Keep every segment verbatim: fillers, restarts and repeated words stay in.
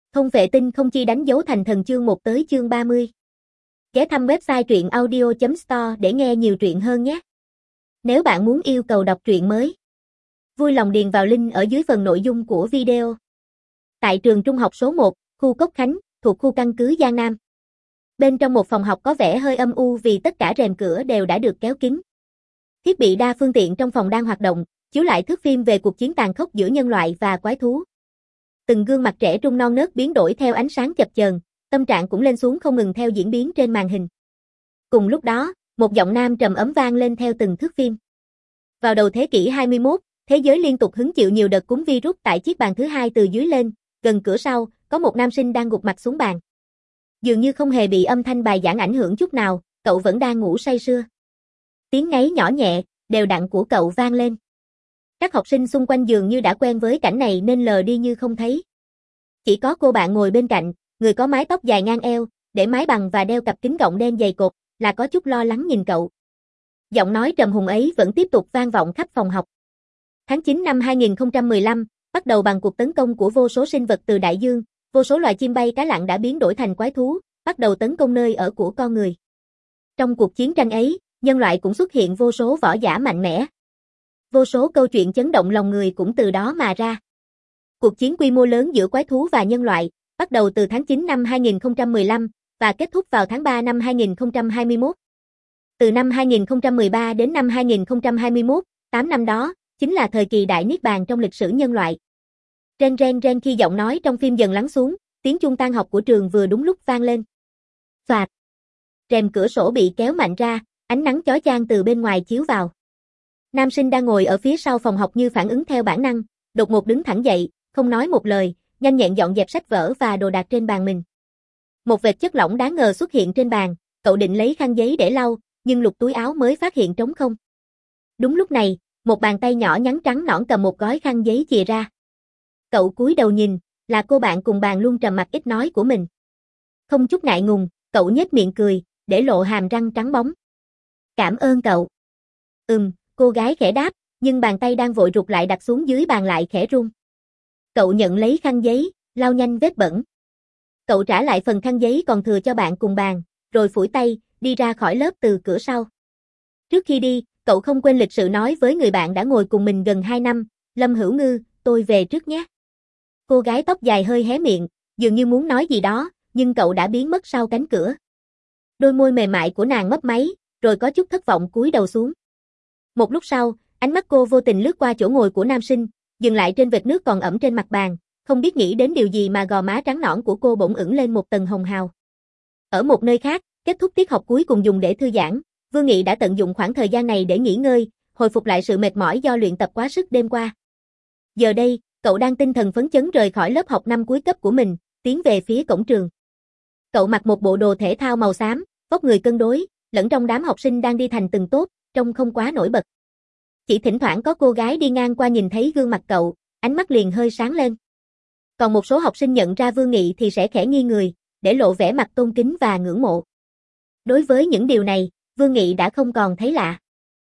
Thông vệ tinh không chi đánh dấu thành thần chương một tới chương ba mươi. Ghé thăm website truyện audio chấm store để nghe nhiều truyện hơn nhé. Nếu bạn muốn yêu cầu đọc truyện mới, vui lòng điền vào link ở dưới phần nội dung của video. Tại trường trung học số một, khu Cốc Khánh, thuộc khu căn cứ Giang Nam. Bên trong một phòng học có vẻ hơi âm u vì tất cả rèm cửa đều đã được kéo kín. Thiết bị đa phương tiện trong phòng đang hoạt động, chiếu lại thước phim về cuộc chiến tàn khốc giữa nhân loại và quái thú. Từng gương mặt trẻ trung non nớt biến đổi theo ánh sáng chập chờn, tâm trạng cũng lên xuống không ngừng theo diễn biến trên màn hình. Cùng lúc đó, một giọng nam trầm ấm vang lên theo từng thước phim. Vào đầu thế kỷ hai mươi mốt, thế giới liên tục hứng chịu nhiều đợt cúm virus tại chiếc bàn thứ hai từ dưới lên, gần cửa sau, có một nam sinh đang gục mặt xuống bàn. Dường như không hề bị âm thanh bài giảng ảnh hưởng chút nào, cậu vẫn đang ngủ say sưa. Tiếng ngáy nhỏ nhẹ, đều đặn của cậu vang lên. Các học sinh xung quanh dường như đã quen với cảnh này nên lờ đi như không thấy. Chỉ có cô bạn ngồi bên cạnh, người có mái tóc dài ngang eo, để mái bằng và đeo cặp kính gọng đen dày cộp, là có chút lo lắng nhìn cậu. Giọng nói trầm hùng ấy vẫn tiếp tục vang vọng khắp phòng học. Tháng chín năm hai nghìn không trăm mười lăm, bắt đầu bằng cuộc tấn công của vô số sinh vật từ đại dương, vô số loài chim bay cá lặn đã biến đổi thành quái thú, bắt đầu tấn công nơi ở của con người. Trong cuộc chiến tranh ấy, nhân loại cũng xuất hiện vô số võ giả mạnh mẽ. Vô số câu chuyện chấn động lòng người cũng từ đó mà ra. Cuộc chiến quy mô lớn giữa quái thú và nhân loại, bắt đầu từ tháng chín năm hai nghìn không trăm mười lăm và kết thúc vào tháng ba năm hai nghìn không trăm hai mươi mốt. Từ năm hai nghìn không trăm mười ba đến năm hai nghìn không trăm hai mươi mốt, tám năm đó, chính là thời kỳ đại niết bàn trong lịch sử nhân loại. Ren ren ren khi giọng nói trong phim dần lắng xuống, tiếng chuông tan học của trường vừa đúng lúc vang lên. Phạt. Rèm cửa sổ bị kéo mạnh ra, ánh nắng chói chang từ bên ngoài chiếu vào. Nam sinh đang ngồi ở phía sau phòng học như phản ứng theo bản năng, đột ngột đứng thẳng dậy, không nói một lời, nhanh nhẹn dọn dẹp sách vở và đồ đạc trên bàn mình. Một vệt chất lỏng đáng ngờ xuất hiện trên bàn, cậu định lấy khăn giấy để lau, nhưng lục túi áo mới phát hiện trống không. Đúng lúc này, một bàn tay nhỏ nhắn trắng nõn cầm một gói khăn giấy chìa ra. Cậu cúi đầu nhìn, là cô bạn cùng bàn luôn trầm mặc ít nói của mình. Không chút ngại ngùng, cậu nhếch miệng cười, để lộ hàm răng trắng bóng. Cảm ơn cậu. Ừm, cô gái khẽ đáp, nhưng bàn tay đang vội rụt lại đặt xuống dưới bàn lại khẽ run. Cậu nhận lấy khăn giấy, lau nhanh vết bẩn. Cậu trả lại phần khăn giấy còn thừa cho bạn cùng bàn, rồi phủi tay, đi ra khỏi lớp từ cửa sau. Trước khi đi, cậu không quên lịch sự nói với người bạn đã ngồi cùng mình gần hai năm, Lâm Hữu Ngư, tôi về trước nhé. Cô gái tóc dài hơi hé miệng, dường như muốn nói gì đó, nhưng cậu đã biến mất sau cánh cửa. Đôi môi mềm mại của nàng mấp máy, rồi có chút thất vọng cúi đầu xuống. Một lúc sau, ánh mắt cô vô tình lướt qua chỗ ngồi của nam sinh, dừng lại trên vệt nước còn ẩm trên mặt bàn, không biết nghĩ đến điều gì mà gò má trắng nõn của cô bỗng ửng lên một tầng hồng hào. Ở một nơi khác, kết thúc tiết học cuối cùng dùng để thư giãn, Vương Nghị đã tận dụng khoảng thời gian này để nghỉ ngơi, hồi phục lại sự mệt mỏi do luyện tập quá sức đêm qua. Giờ đây, cậu đang tinh thần phấn chấn rời khỏi lớp học năm cuối cấp của mình, tiến về phía cổng trường. Cậu mặc một bộ đồ thể thao màu xám, vóc người cân đối, lẫn trong đám học sinh đang đi thành từng tốp, trông không quá nổi bật. Chỉ thỉnh thoảng có cô gái đi ngang qua nhìn thấy gương mặt cậu, ánh mắt liền hơi sáng lên. Còn một số học sinh nhận ra Vương Nghị thì sẽ khẽ nghiêng người, để lộ vẻ mặt tôn kính và ngưỡng mộ. Đối với những điều này, Vương Nghị đã không còn thấy lạ.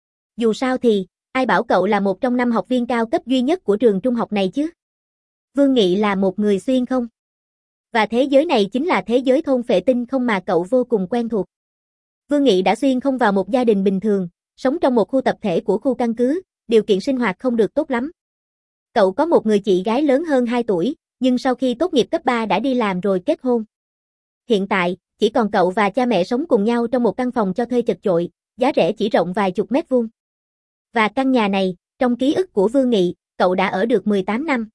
Dù sao thì, ai bảo cậu là một trong năm học viên cao cấp duy nhất của trường trung học này chứ? Vương Nghị là một người xuyên không? Và thế giới này chính là thế giới thôn phệ tinh không mà cậu vô cùng quen thuộc. Vương Nghị đã xuyên không vào một gia đình bình thường, sống trong một khu tập thể của khu căn cứ, điều kiện sinh hoạt không được tốt lắm. Cậu có một người chị gái lớn hơn hai tuổi, nhưng sau khi tốt nghiệp cấp ba đã đi làm rồi kết hôn. Hiện tại, chỉ còn cậu và cha mẹ sống cùng nhau trong một căn phòng cho thuê chật chội, giá rẻ chỉ rộng vài chục mét vuông. Và căn nhà này, trong ký ức của Vương Nghị, cậu đã ở được mười tám năm.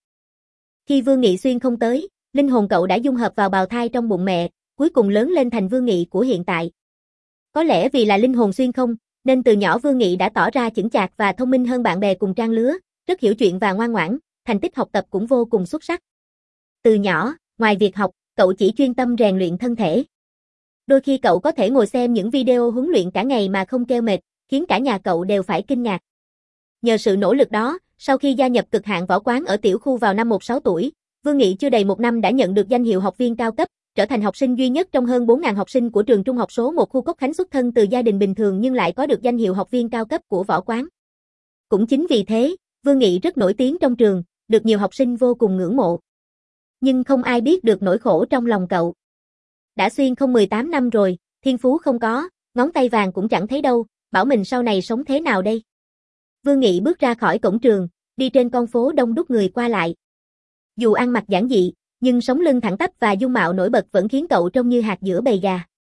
Khi Vương Nghị xuyên không tới, linh hồn cậu đã dung hợp vào bào thai trong bụng mẹ, cuối cùng lớn lên thành Vương Nghị của hiện tại. Có lẽ vì là linh hồn xuyên không, nên từ nhỏ Vương Nghị đã tỏ ra chững chạc và thông minh hơn bạn bè cùng trang lứa, rất hiểu chuyện và ngoan ngoãn, thành tích học tập cũng vô cùng xuất sắc. Từ nhỏ, ngoài việc học, cậu chỉ chuyên tâm rèn luyện thân thể. Đôi khi cậu có thể ngồi xem những video huấn luyện cả ngày mà không kêu mệt, khiến cả nhà cậu đều phải kinh ngạc. Nhờ sự nỗ lực đó, sau khi gia nhập cực hạn võ quán ở tiểu khu vào năm mười sáu tuổi, Vương Nghị chưa đầy một năm đã nhận được danh hiệu học viên cao cấp, trở thành học sinh duy nhất trong hơn bốn nghìn học sinh của trường trung học số một khu Cốc Khánh xuất thân từ gia đình bình thường nhưng lại có được danh hiệu học viên cao cấp của võ quán. Cũng chính vì thế, Vương Nghị rất nổi tiếng trong trường, được nhiều học sinh vô cùng ngưỡng mộ. Nhưng không ai biết được nỗi khổ trong lòng cậu. Đã xuyên không mười tám năm rồi, thiên phú không có, ngón tay vàng cũng chẳng thấy đâu, bảo mình sau này sống thế nào đây? Vương Nghị bước ra khỏi cổng trường, đi trên con phố đông đúc người qua lại. Dù ăn mặc giản dị, nhưng sống lưng thẳng tắp và dung mạo nổi bật vẫn khiến cậu trông như hạt giữa bầy gà.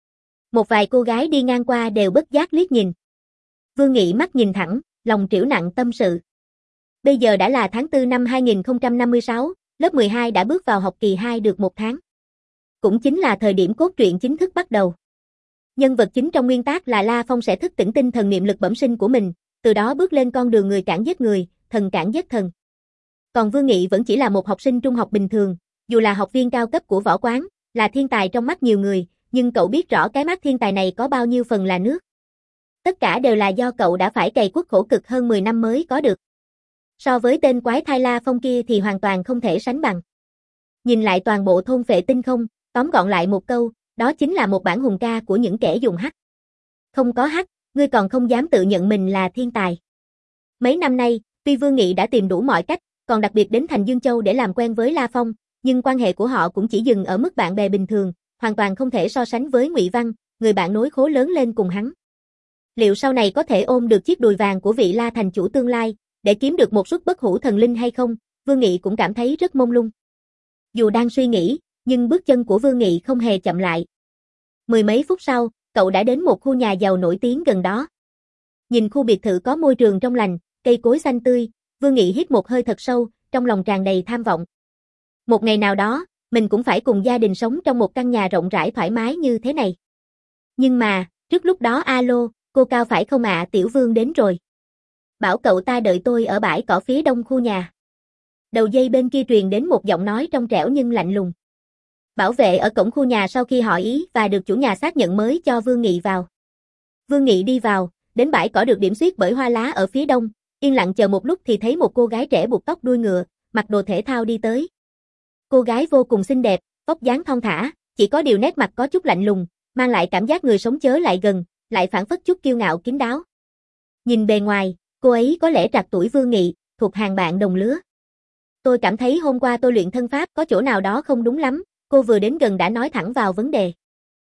Một vài cô gái đi ngang qua đều bất giác liếc nhìn. Vương Nghị mắt nhìn thẳng, lòng trĩu nặng tâm sự. Bây giờ đã là tháng tư năm hai nghìn không trăm năm mươi sáu, lớp mười hai đã bước vào học kỳ hai được một tháng. Cũng chính là thời điểm cốt truyện chính thức bắt đầu. Nhân vật chính trong nguyên tác là La Phong sẽ thức tỉnh tinh thần niệm lực bẩm sinh của mình, từ đó bước lên con đường người cản giết người, thần cản giết thần. Còn Vương Nghị vẫn chỉ là một học sinh trung học bình thường, dù là học viên cao cấp của võ quán, là thiên tài trong mắt nhiều người, nhưng cậu biết rõ cái mắt thiên tài này có bao nhiêu phần là nước. Tất cả đều là do cậu đã phải cày cuốc khổ cực hơn mười năm mới có được. So với tên quái thai La Phong kia thì hoàn toàn không thể sánh bằng. Nhìn lại toàn bộ thôn Phệ Tinh không, tóm gọn lại một câu, đó chính là một bản hùng ca của những kẻ dùng hắc. Không có hắc, ngươi còn không dám tự nhận mình là thiên tài. Mấy năm nay, tuy Vương Nghị đã tìm đủ mọi cách, còn đặc biệt đến thành Dương Châu để làm quen với La Phong, nhưng quan hệ của họ cũng chỉ dừng ở mức bạn bè bình thường, hoàn toàn không thể so sánh với Ngụy Văn, người bạn nối khố lớn lên cùng hắn. Liệu sau này có thể ôm được chiếc đùi vàng của vị La thành chủ tương lai, để kiếm được một suất bất hủ thần linh hay không, Vương Nghị cũng cảm thấy rất mông lung. Dù đang suy nghĩ, nhưng bước chân của Vương Nghị không hề chậm lại. Mười mấy phút sau, cậu đã đến một khu nhà giàu nổi tiếng gần đó. Nhìn khu biệt thự có môi trường trong lành, cây cối xanh tươi, Vương Nghị hít một hơi thật sâu, trong lòng tràn đầy tham vọng. Một ngày nào đó, mình cũng phải cùng gia đình sống trong một căn nhà rộng rãi thoải mái như thế này. Nhưng mà, trước lúc đó alo, cô Cao phải không ạ? Tiểu Vương đến rồi. Bảo cậu ta đợi tôi ở bãi cỏ phía đông khu nhà. Đầu dây bên kia truyền đến một giọng nói trong trẻo nhưng lạnh lùng. Bảo vệ ở cổng khu nhà sau khi hỏi ý và được chủ nhà xác nhận mới cho Vương Nghị vào. Vương Nghị đi vào, đến bãi cỏ được điểm xuyết bởi hoa lá ở phía đông, yên lặng chờ một lúc thì thấy một cô gái trẻ buộc tóc đuôi ngựa, mặc đồ thể thao đi tới. Cô gái vô cùng xinh đẹp, vóc dáng thon thả, chỉ có điều nét mặt có chút lạnh lùng, mang lại cảm giác người sống chớ lại gần, lại phảng phất chút kiêu ngạo kín đáo. Nhìn bề ngoài, cô ấy có lẽ trạc tuổi Vương Nghị, thuộc hàng bạn đồng lứa. Tôi cảm thấy hôm qua tôi luyện thân pháp có chỗ nào đó không đúng lắm, cô vừa đến gần đã nói thẳng vào vấn đề.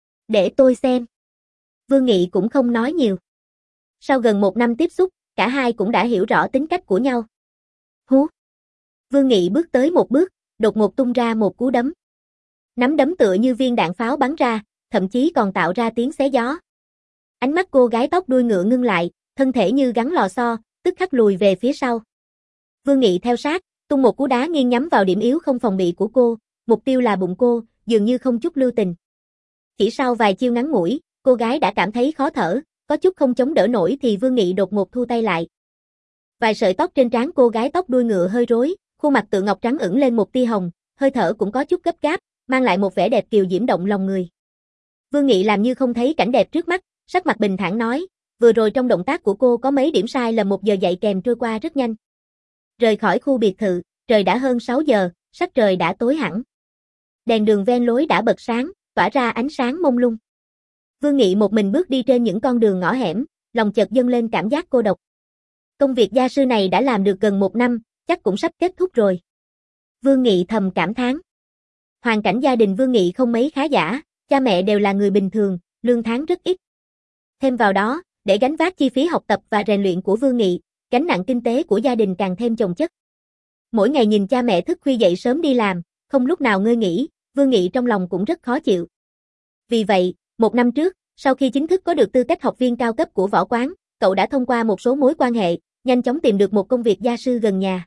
Để tôi xem. Vương Nghị cũng không nói nhiều. Sau gần một năm tiếp xúc, cả hai cũng đã hiểu rõ tính cách của nhau. Hú! Vương Nghị bước tới một bước, đột ngột tung ra một cú đấm. Nắm đấm tựa như viên đạn pháo bắn ra, thậm chí còn tạo ra tiếng xé gió. Ánh mắt cô gái tóc đuôi ngựa ngưng lại, thân thể như gắn lò xo, tức khắc lùi về phía sau. Vương Nghị theo sát, tung một cú đá nghiêng nhắm vào điểm yếu không phòng bị của cô, mục tiêu là bụng cô, dường như không chút lưu tình. Chỉ sau vài chiêu ngắn ngủi, cô gái đã cảm thấy khó thở, có chút không chống đỡ nổi thì Vương Nghị đột ngột thu tay lại. Vài sợi tóc trên trán cô gái tóc đuôi ngựa hơi rối, khuôn mặt tựa ngọc trắng ửng lên một tia hồng, hơi thở cũng có chút gấp gáp, mang lại một vẻ đẹp kiều diễm động lòng người. Vương Nghị làm như không thấy cảnh đẹp trước mắt, sắc mặt bình thản nói, vừa rồi trong động tác của cô có mấy điểm sai là một giờ dạy kèm trôi qua rất nhanh. Rời khỏi khu biệt thự, trời đã hơn sáu giờ, sắc trời đã tối hẳn. Đèn đường ven lối đã bật sáng, tỏa ra ánh sáng mông lung. Vương Nghị một mình bước đi trên những con đường ngõ hẻm, lòng chợt dâng lên cảm giác cô độc. Công việc gia sư này đã làm được gần một năm, chắc cũng sắp kết thúc rồi. Vương Nghị thầm cảm thán. Hoàn cảnh gia đình Vương Nghị không mấy khá giả, cha mẹ đều là người bình thường, lương tháng rất ít. Thêm vào đó, để gánh vác chi phí học tập và rèn luyện của Vương Nghị, gánh nặng kinh tế của gia đình càng thêm chồng chất. Mỗi ngày nhìn cha mẹ thức khuya dậy sớm đi làm, không lúc nào ngơi nghỉ, Vương Nghị trong lòng cũng rất khó chịu. Vì vậy, một năm trước, sau khi chính thức có được tư cách học viên cao cấp của võ quán, cậu đã thông qua một số mối quan hệ, nhanh chóng tìm được một công việc gia sư gần nhà.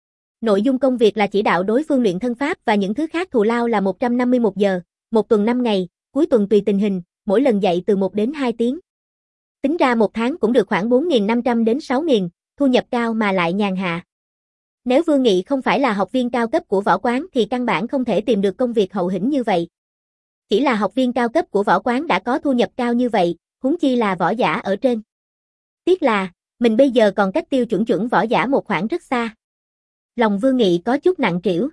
Nội dung công việc là chỉ đạo đối phương luyện thân pháp và những thứ khác, thù lao là một trăm năm mươi mốt giờ, một tuần năm ngày, cuối tuần tùy tình hình, mỗi lần dạy từ một đến hai tiếng. Tính ra một tháng cũng được khoảng bốn nghìn năm trăm đến sáu nghìn, thu nhập cao mà lại nhàn hạ. Nếu Vương Nghị không phải là học viên cao cấp của võ quán thì căn bản không thể tìm được công việc hậu hĩnh như vậy. Chỉ là học viên cao cấp của võ quán đã có thu nhập cao như vậy, huống chi là võ giả ở trên. Tiếc là, mình bây giờ còn cách tiêu chuẩn chuẩn võ giả một khoảng rất xa. Lòng Vương Nghị có chút nặng trĩu.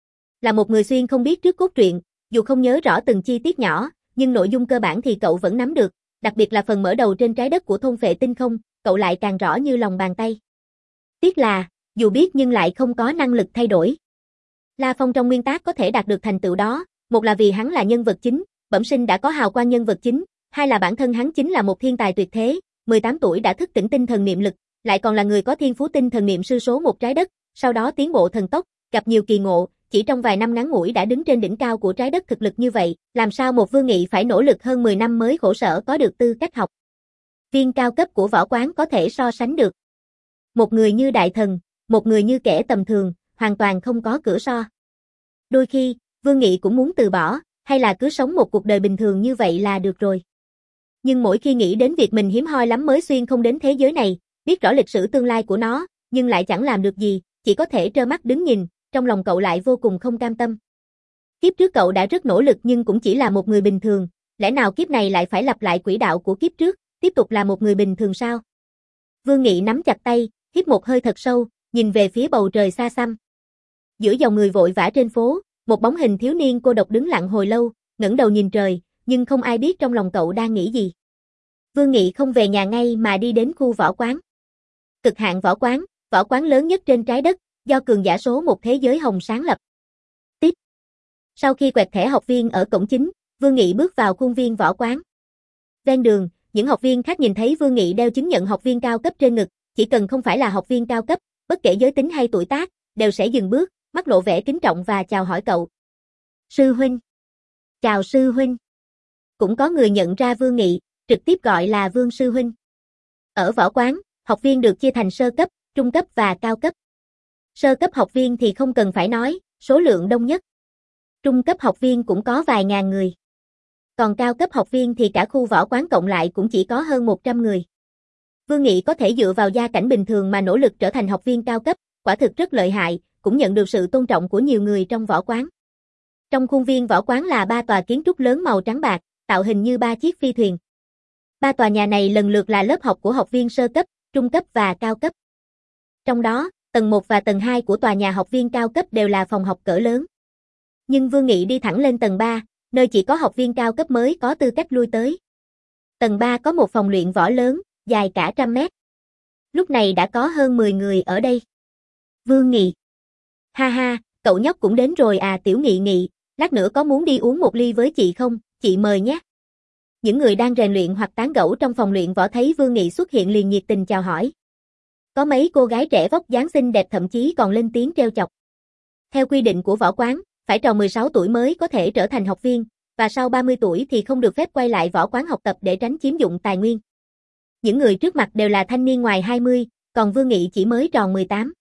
Là một người xuyên không biết trước cốt truyện, dù không nhớ rõ từng chi tiết nhỏ, nhưng nội dung cơ bản thì cậu vẫn nắm được, đặc biệt là phần mở đầu trên trái đất của thôn Phệ Tinh không, cậu lại càng rõ như lòng bàn tay. Tiếc là, dù biết nhưng lại không có năng lực thay đổi. La Phong trong nguyên tác có thể đạt được thành tựu đó, một là vì hắn là nhân vật chính, bẩm sinh đã có hào quang nhân vật chính, hai là bản thân hắn chính là một thiên tài tuyệt thế, mười tám tuổi đã thức tỉnh tinh thần niệm lực, lại còn là người có thiên phú tinh thần niệm sư số một trái đất, sau đó tiến bộ thần tốc, gặp nhiều kỳ ngộ, chỉ trong vài năm ngắn ngủi đã đứng trên đỉnh cao của trái đất thực lực như vậy, làm sao một Vương Nghị phải nỗ lực hơn mười năm mới khổ sở có được tư cách học viên cao cấp của võ quán có thể so sánh được. Một người như đại thần, một người như kẻ tầm thường, hoàn toàn không có cửa so. Đôi khi, Vương Nghị cũng muốn từ bỏ, hay là cứ sống một cuộc đời bình thường như vậy là được rồi. Nhưng mỗi khi nghĩ đến việc mình hiếm hoi lắm mới xuyên không đến thế giới này, biết rõ lịch sử tương lai của nó, nhưng lại chẳng làm được gì, chỉ có thể trơ mắt đứng nhìn, trong lòng cậu lại vô cùng không cam tâm. Kiếp trước cậu đã rất nỗ lực nhưng cũng chỉ là một người bình thường, lẽ nào kiếp này lại phải lặp lại quỹ đạo của kiếp trước, tiếp tục là một người bình thường sao? Vương Nghị nắm chặt tay, hít một hơi thật sâu, nhìn về phía bầu trời xa xăm. Giữa dòng người vội vã trên phố, một bóng hình thiếu niên cô độc đứng lặng hồi lâu, ngẩng đầu nhìn trời, nhưng không ai biết trong lòng cậu đang nghĩ gì. Vương Nghị không về nhà ngay mà đi đến khu võ quán. Cực hạn võ quán, võ quán lớn nhất trên trái đất, do cường giả số một thế giới hồng sáng lập. Tiếp. Sau khi quẹt thẻ học viên ở cổng chính, Vương Nghị bước vào khuôn viên võ quán. Ven đường, những học viên khác nhìn thấy Vương Nghị đeo chứng nhận học viên cao cấp trên ngực, chỉ cần không phải là học viên cao cấp, bất kể giới tính hay tuổi tác, đều sẽ dừng bước, mắt lộ vẻ kính trọng và chào hỏi cậu. Sư huynh. Chào sư huynh. Cũng có người nhận ra Vương Nghị, trực tiếp gọi là Vương sư huynh. Ở võ quán, học viên được chia thành sơ cấp, trung cấp và cao cấp. Sơ cấp học viên thì không cần phải nói, số lượng đông nhất. Trung cấp học viên cũng có vài ngàn người. Còn cao cấp học viên thì cả khu võ quán cộng lại cũng chỉ có hơn một trăm người. Vương Nghị có thể dựa vào gia cảnh bình thường mà nỗ lực trở thành học viên cao cấp, quả thực rất lợi hại, cũng nhận được sự tôn trọng của nhiều người trong võ quán. Trong khuôn viên võ quán là ba tòa kiến trúc lớn màu trắng bạc, tạo hình như ba chiếc phi thuyền. Ba tòa nhà này lần lượt là lớp học của học viên sơ cấp, trung cấp và cao cấp. Trong đó, tầng một và tầng hai của tòa nhà học viên cao cấp đều là phòng học cỡ lớn. Nhưng Vương Nghị đi thẳng lên tầng ba, nơi chỉ có học viên cao cấp mới có tư cách lui tới. Tầng ba có một phòng luyện võ lớn, dài cả trăm mét. Lúc này đã có hơn mười người ở đây. Vương Nghị. Ha ha, cậu nhóc cũng đến rồi à Tiểu Nghị Nghị, lát nữa có muốn đi uống một ly với chị không, chị mời nhé. Những người đang rèn luyện hoặc tán gẫu trong phòng luyện võ thấy Vương Nghị xuất hiện liền nhiệt tình chào hỏi. Có mấy cô gái trẻ vóc dáng xinh đẹp thậm chí còn lên tiếng trêu chọc. Theo quy định của võ quán, phải tròn mười sáu tuổi mới có thể trở thành học viên, và sau ba mươi tuổi thì không được phép quay lại võ quán học tập để tránh chiếm dụng tài nguyên. Những người trước mặt đều là thanh niên ngoài hai mươi, còn Vương Nghị chỉ mới tròn mười tám.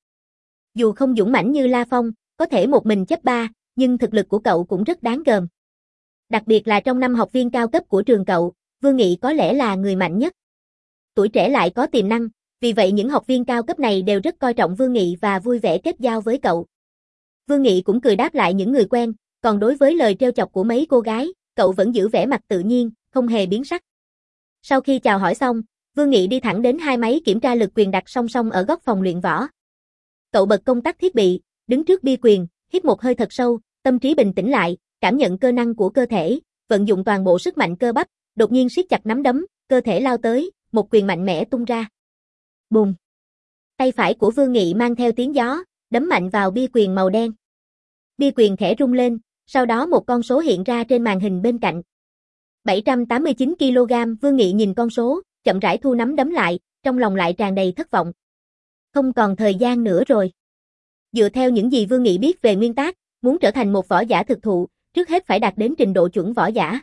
Dù không dũng mãnh như La Phong, có thể một mình chấp ba, nhưng thực lực của cậu cũng rất đáng gờm. Đặc biệt là trong năm học viên cao cấp của trường cậu, Vương Nghị có lẽ là người mạnh nhất. Tuổi trẻ lại có tiềm năng, vì vậy những học viên cao cấp này đều rất coi trọng Vương Nghị và vui vẻ kết giao với cậu. Vương Nghị cũng cười đáp lại những người quen, còn đối với lời trêu chọc của mấy cô gái, cậu vẫn giữ vẻ mặt tự nhiên, không hề biến sắc. Sau khi chào hỏi xong, Vương Nghị đi thẳng đến hai máy kiểm tra lực quyền đặt song song ở góc phòng luyện võ. Cậu bật công tắc thiết bị, đứng trước bi quyền, hít một hơi thật sâu, tâm trí bình tĩnh lại, cảm nhận cơ năng của cơ thể, vận dụng toàn bộ sức mạnh cơ bắp, đột nhiên siết chặt nắm đấm, cơ thể lao tới, một quyền mạnh mẽ tung ra. Bùm! Tay phải của Vương Nghị mang theo tiếng gió, đấm mạnh vào bi quyền màu đen. Bi quyền khẽ rung lên, sau đó một con số hiện ra trên màn hình bên cạnh. bảy trăm tám mươi chín ki lô gam, Vương Nghị nhìn con số, chậm rãi thu nắm đấm lại, trong lòng lại tràn đầy thất vọng. Không còn thời gian nữa rồi. Dựa theo những gì Vương Nghị biết về nguyên tắc, muốn trở thành một võ giả thực thụ, trước hết phải đạt đến trình độ chuẩn võ giả.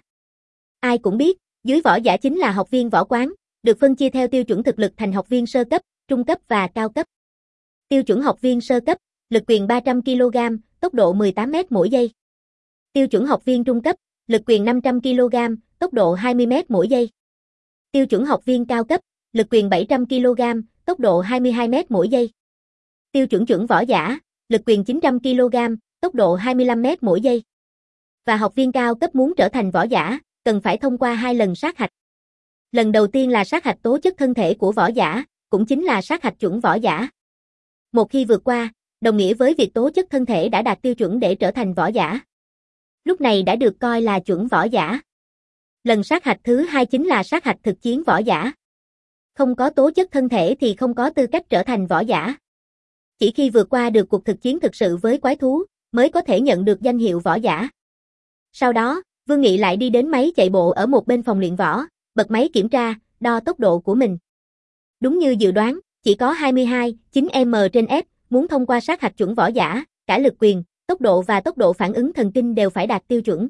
Ai cũng biết, dưới võ giả chính là học viên võ quán, được phân chia theo tiêu chuẩn thực lực thành học viên sơ cấp, trung cấp và cao cấp. Tiêu chuẩn học viên sơ cấp, lực quyền ba trăm ki lô gam, tốc độ mười tám mét mỗi giây. Tiêu chuẩn học viên trung cấp, lực quyền năm trăm ki lô gam, tốc độ hai mươi mét mỗi giây. Tiêu chuẩn học viên cao cấp, lực quyền bảy trăm ki lô gam, tốc độ hai mươi hai mét mỗi giây. Tiêu chuẩn chuẩn võ giả, lực quyền chín trăm ki lô gam, tốc độ hai mươi lăm mét mỗi giây. Và học viên cao cấp muốn trở thành võ giả, cần phải thông qua hai lần sát hạch. Lần đầu tiên là sát hạch tố chất thân thể của võ giả, cũng chính là sát hạch chuẩn võ giả. Một khi vượt qua, đồng nghĩa với việc tố chất thân thể đã đạt tiêu chuẩn để trở thành võ giả. Lúc này đã được coi là chuẩn võ giả. Lần sát hạch thứ hai chính là sát hạch thực chiến võ giả. Không có tố chất thân thể thì không có tư cách trở thành võ giả. Chỉ khi vượt qua được cuộc thực chiến thực sự với quái thú, mới có thể nhận được danh hiệu võ giả. Sau đó, Vương Nghị lại đi đến máy chạy bộ ở một bên phòng luyện võ, bật máy kiểm tra, đo tốc độ của mình. Đúng như dự đoán, chỉ có hai mươi hai phẩy chín ki lô mét trên giờ, muốn thông qua sát hạch chuẩn võ giả, cả lực quyền, tốc độ và tốc độ phản ứng thần kinh đều phải đạt tiêu chuẩn.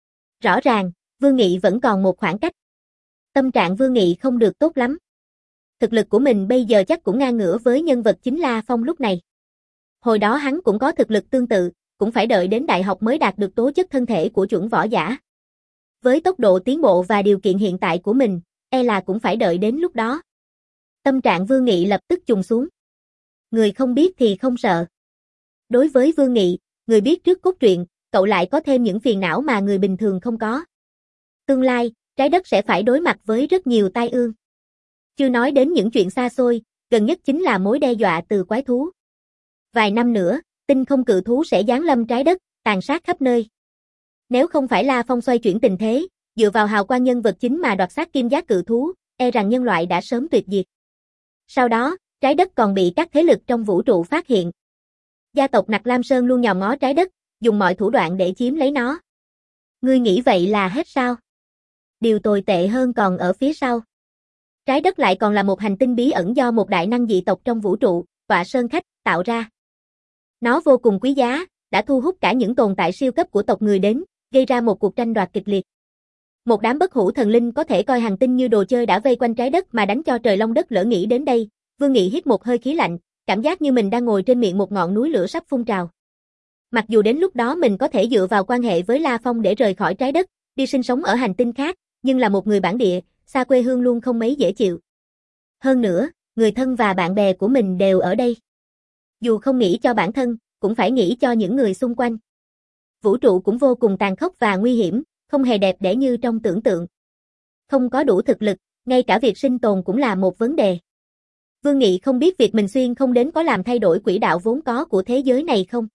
Rõ ràng, Vương Nghị vẫn còn một khoảng cách. Tâm trạng Vương Nghị không được tốt lắm. Thực lực của mình bây giờ chắc cũng ngang ngửa với nhân vật chính La Phong lúc này. Hồi đó hắn cũng có thực lực tương tự, cũng phải đợi đến đại học mới đạt được tố chất thân thể của chuẩn võ giả. Với tốc độ tiến bộ và điều kiện hiện tại của mình, e là cũng phải đợi đến lúc đó. Tâm trạng Vương Nghị lập tức trùng xuống. Người không biết thì không sợ. Đối với Vương Nghị, người biết trước cốt truyện, cậu lại có thêm những phiền não mà người bình thường không có. Tương lai, trái đất sẽ phải đối mặt với rất nhiều tai ương. Chưa nói đến những chuyện xa xôi, gần nhất chính là mối đe dọa từ quái thú. Vài năm nữa, tinh không cự thú sẽ giáng lâm trái đất, tàn sát khắp nơi. Nếu không phải La Phong xoay chuyển tình thế, dựa vào hào quang nhân vật chính mà đoạt xác kim giác cự thú, e rằng nhân loại đã sớm tuyệt diệt. Sau đó, trái đất còn bị các thế lực trong vũ trụ phát hiện. Gia tộc Nặc Lam Sơn luôn nhòm ngó trái đất, dùng mọi thủ đoạn để chiếm lấy nó. Ngươi nghĩ vậy là hết sao? Điều tồi tệ hơn còn ở phía sau. Trái đất lại còn là một hành tinh bí ẩn do một đại năng dị tộc trong vũ trụ, Tọa Sơn Khách, tạo ra. Nó vô cùng quý giá, đã thu hút cả những tồn tại siêu cấp của tộc người đến, gây ra một cuộc tranh đoạt kịch liệt. Một đám bất hủ thần linh có thể coi hành tinh như đồ chơi đã vây quanh trái đất mà đánh cho trời long đất lỡ nghĩ đến đây. Vương Nghị hít một hơi khí lạnh, cảm giác như mình đang ngồi trên miệng một ngọn núi lửa sắp phun trào. Mặc dù đến lúc đó mình có thể dựa vào quan hệ với La Phong để rời khỏi trái đất, đi sinh sống ở hành tinh khác, nhưng là một người bản địa, xa quê hương luôn không mấy dễ chịu. Hơn nữa, người thân và bạn bè của mình đều ở đây. Dù không nghĩ cho bản thân, cũng phải nghĩ cho những người xung quanh. Vũ trụ cũng vô cùng tàn khốc và nguy hiểm, không hề đẹp đẽ như trong tưởng tượng. Không có đủ thực lực, ngay cả việc sinh tồn cũng là một vấn đề. Vương Nghị không biết việc mình xuyên không đến có làm thay đổi quỹ đạo vốn có của thế giới này không?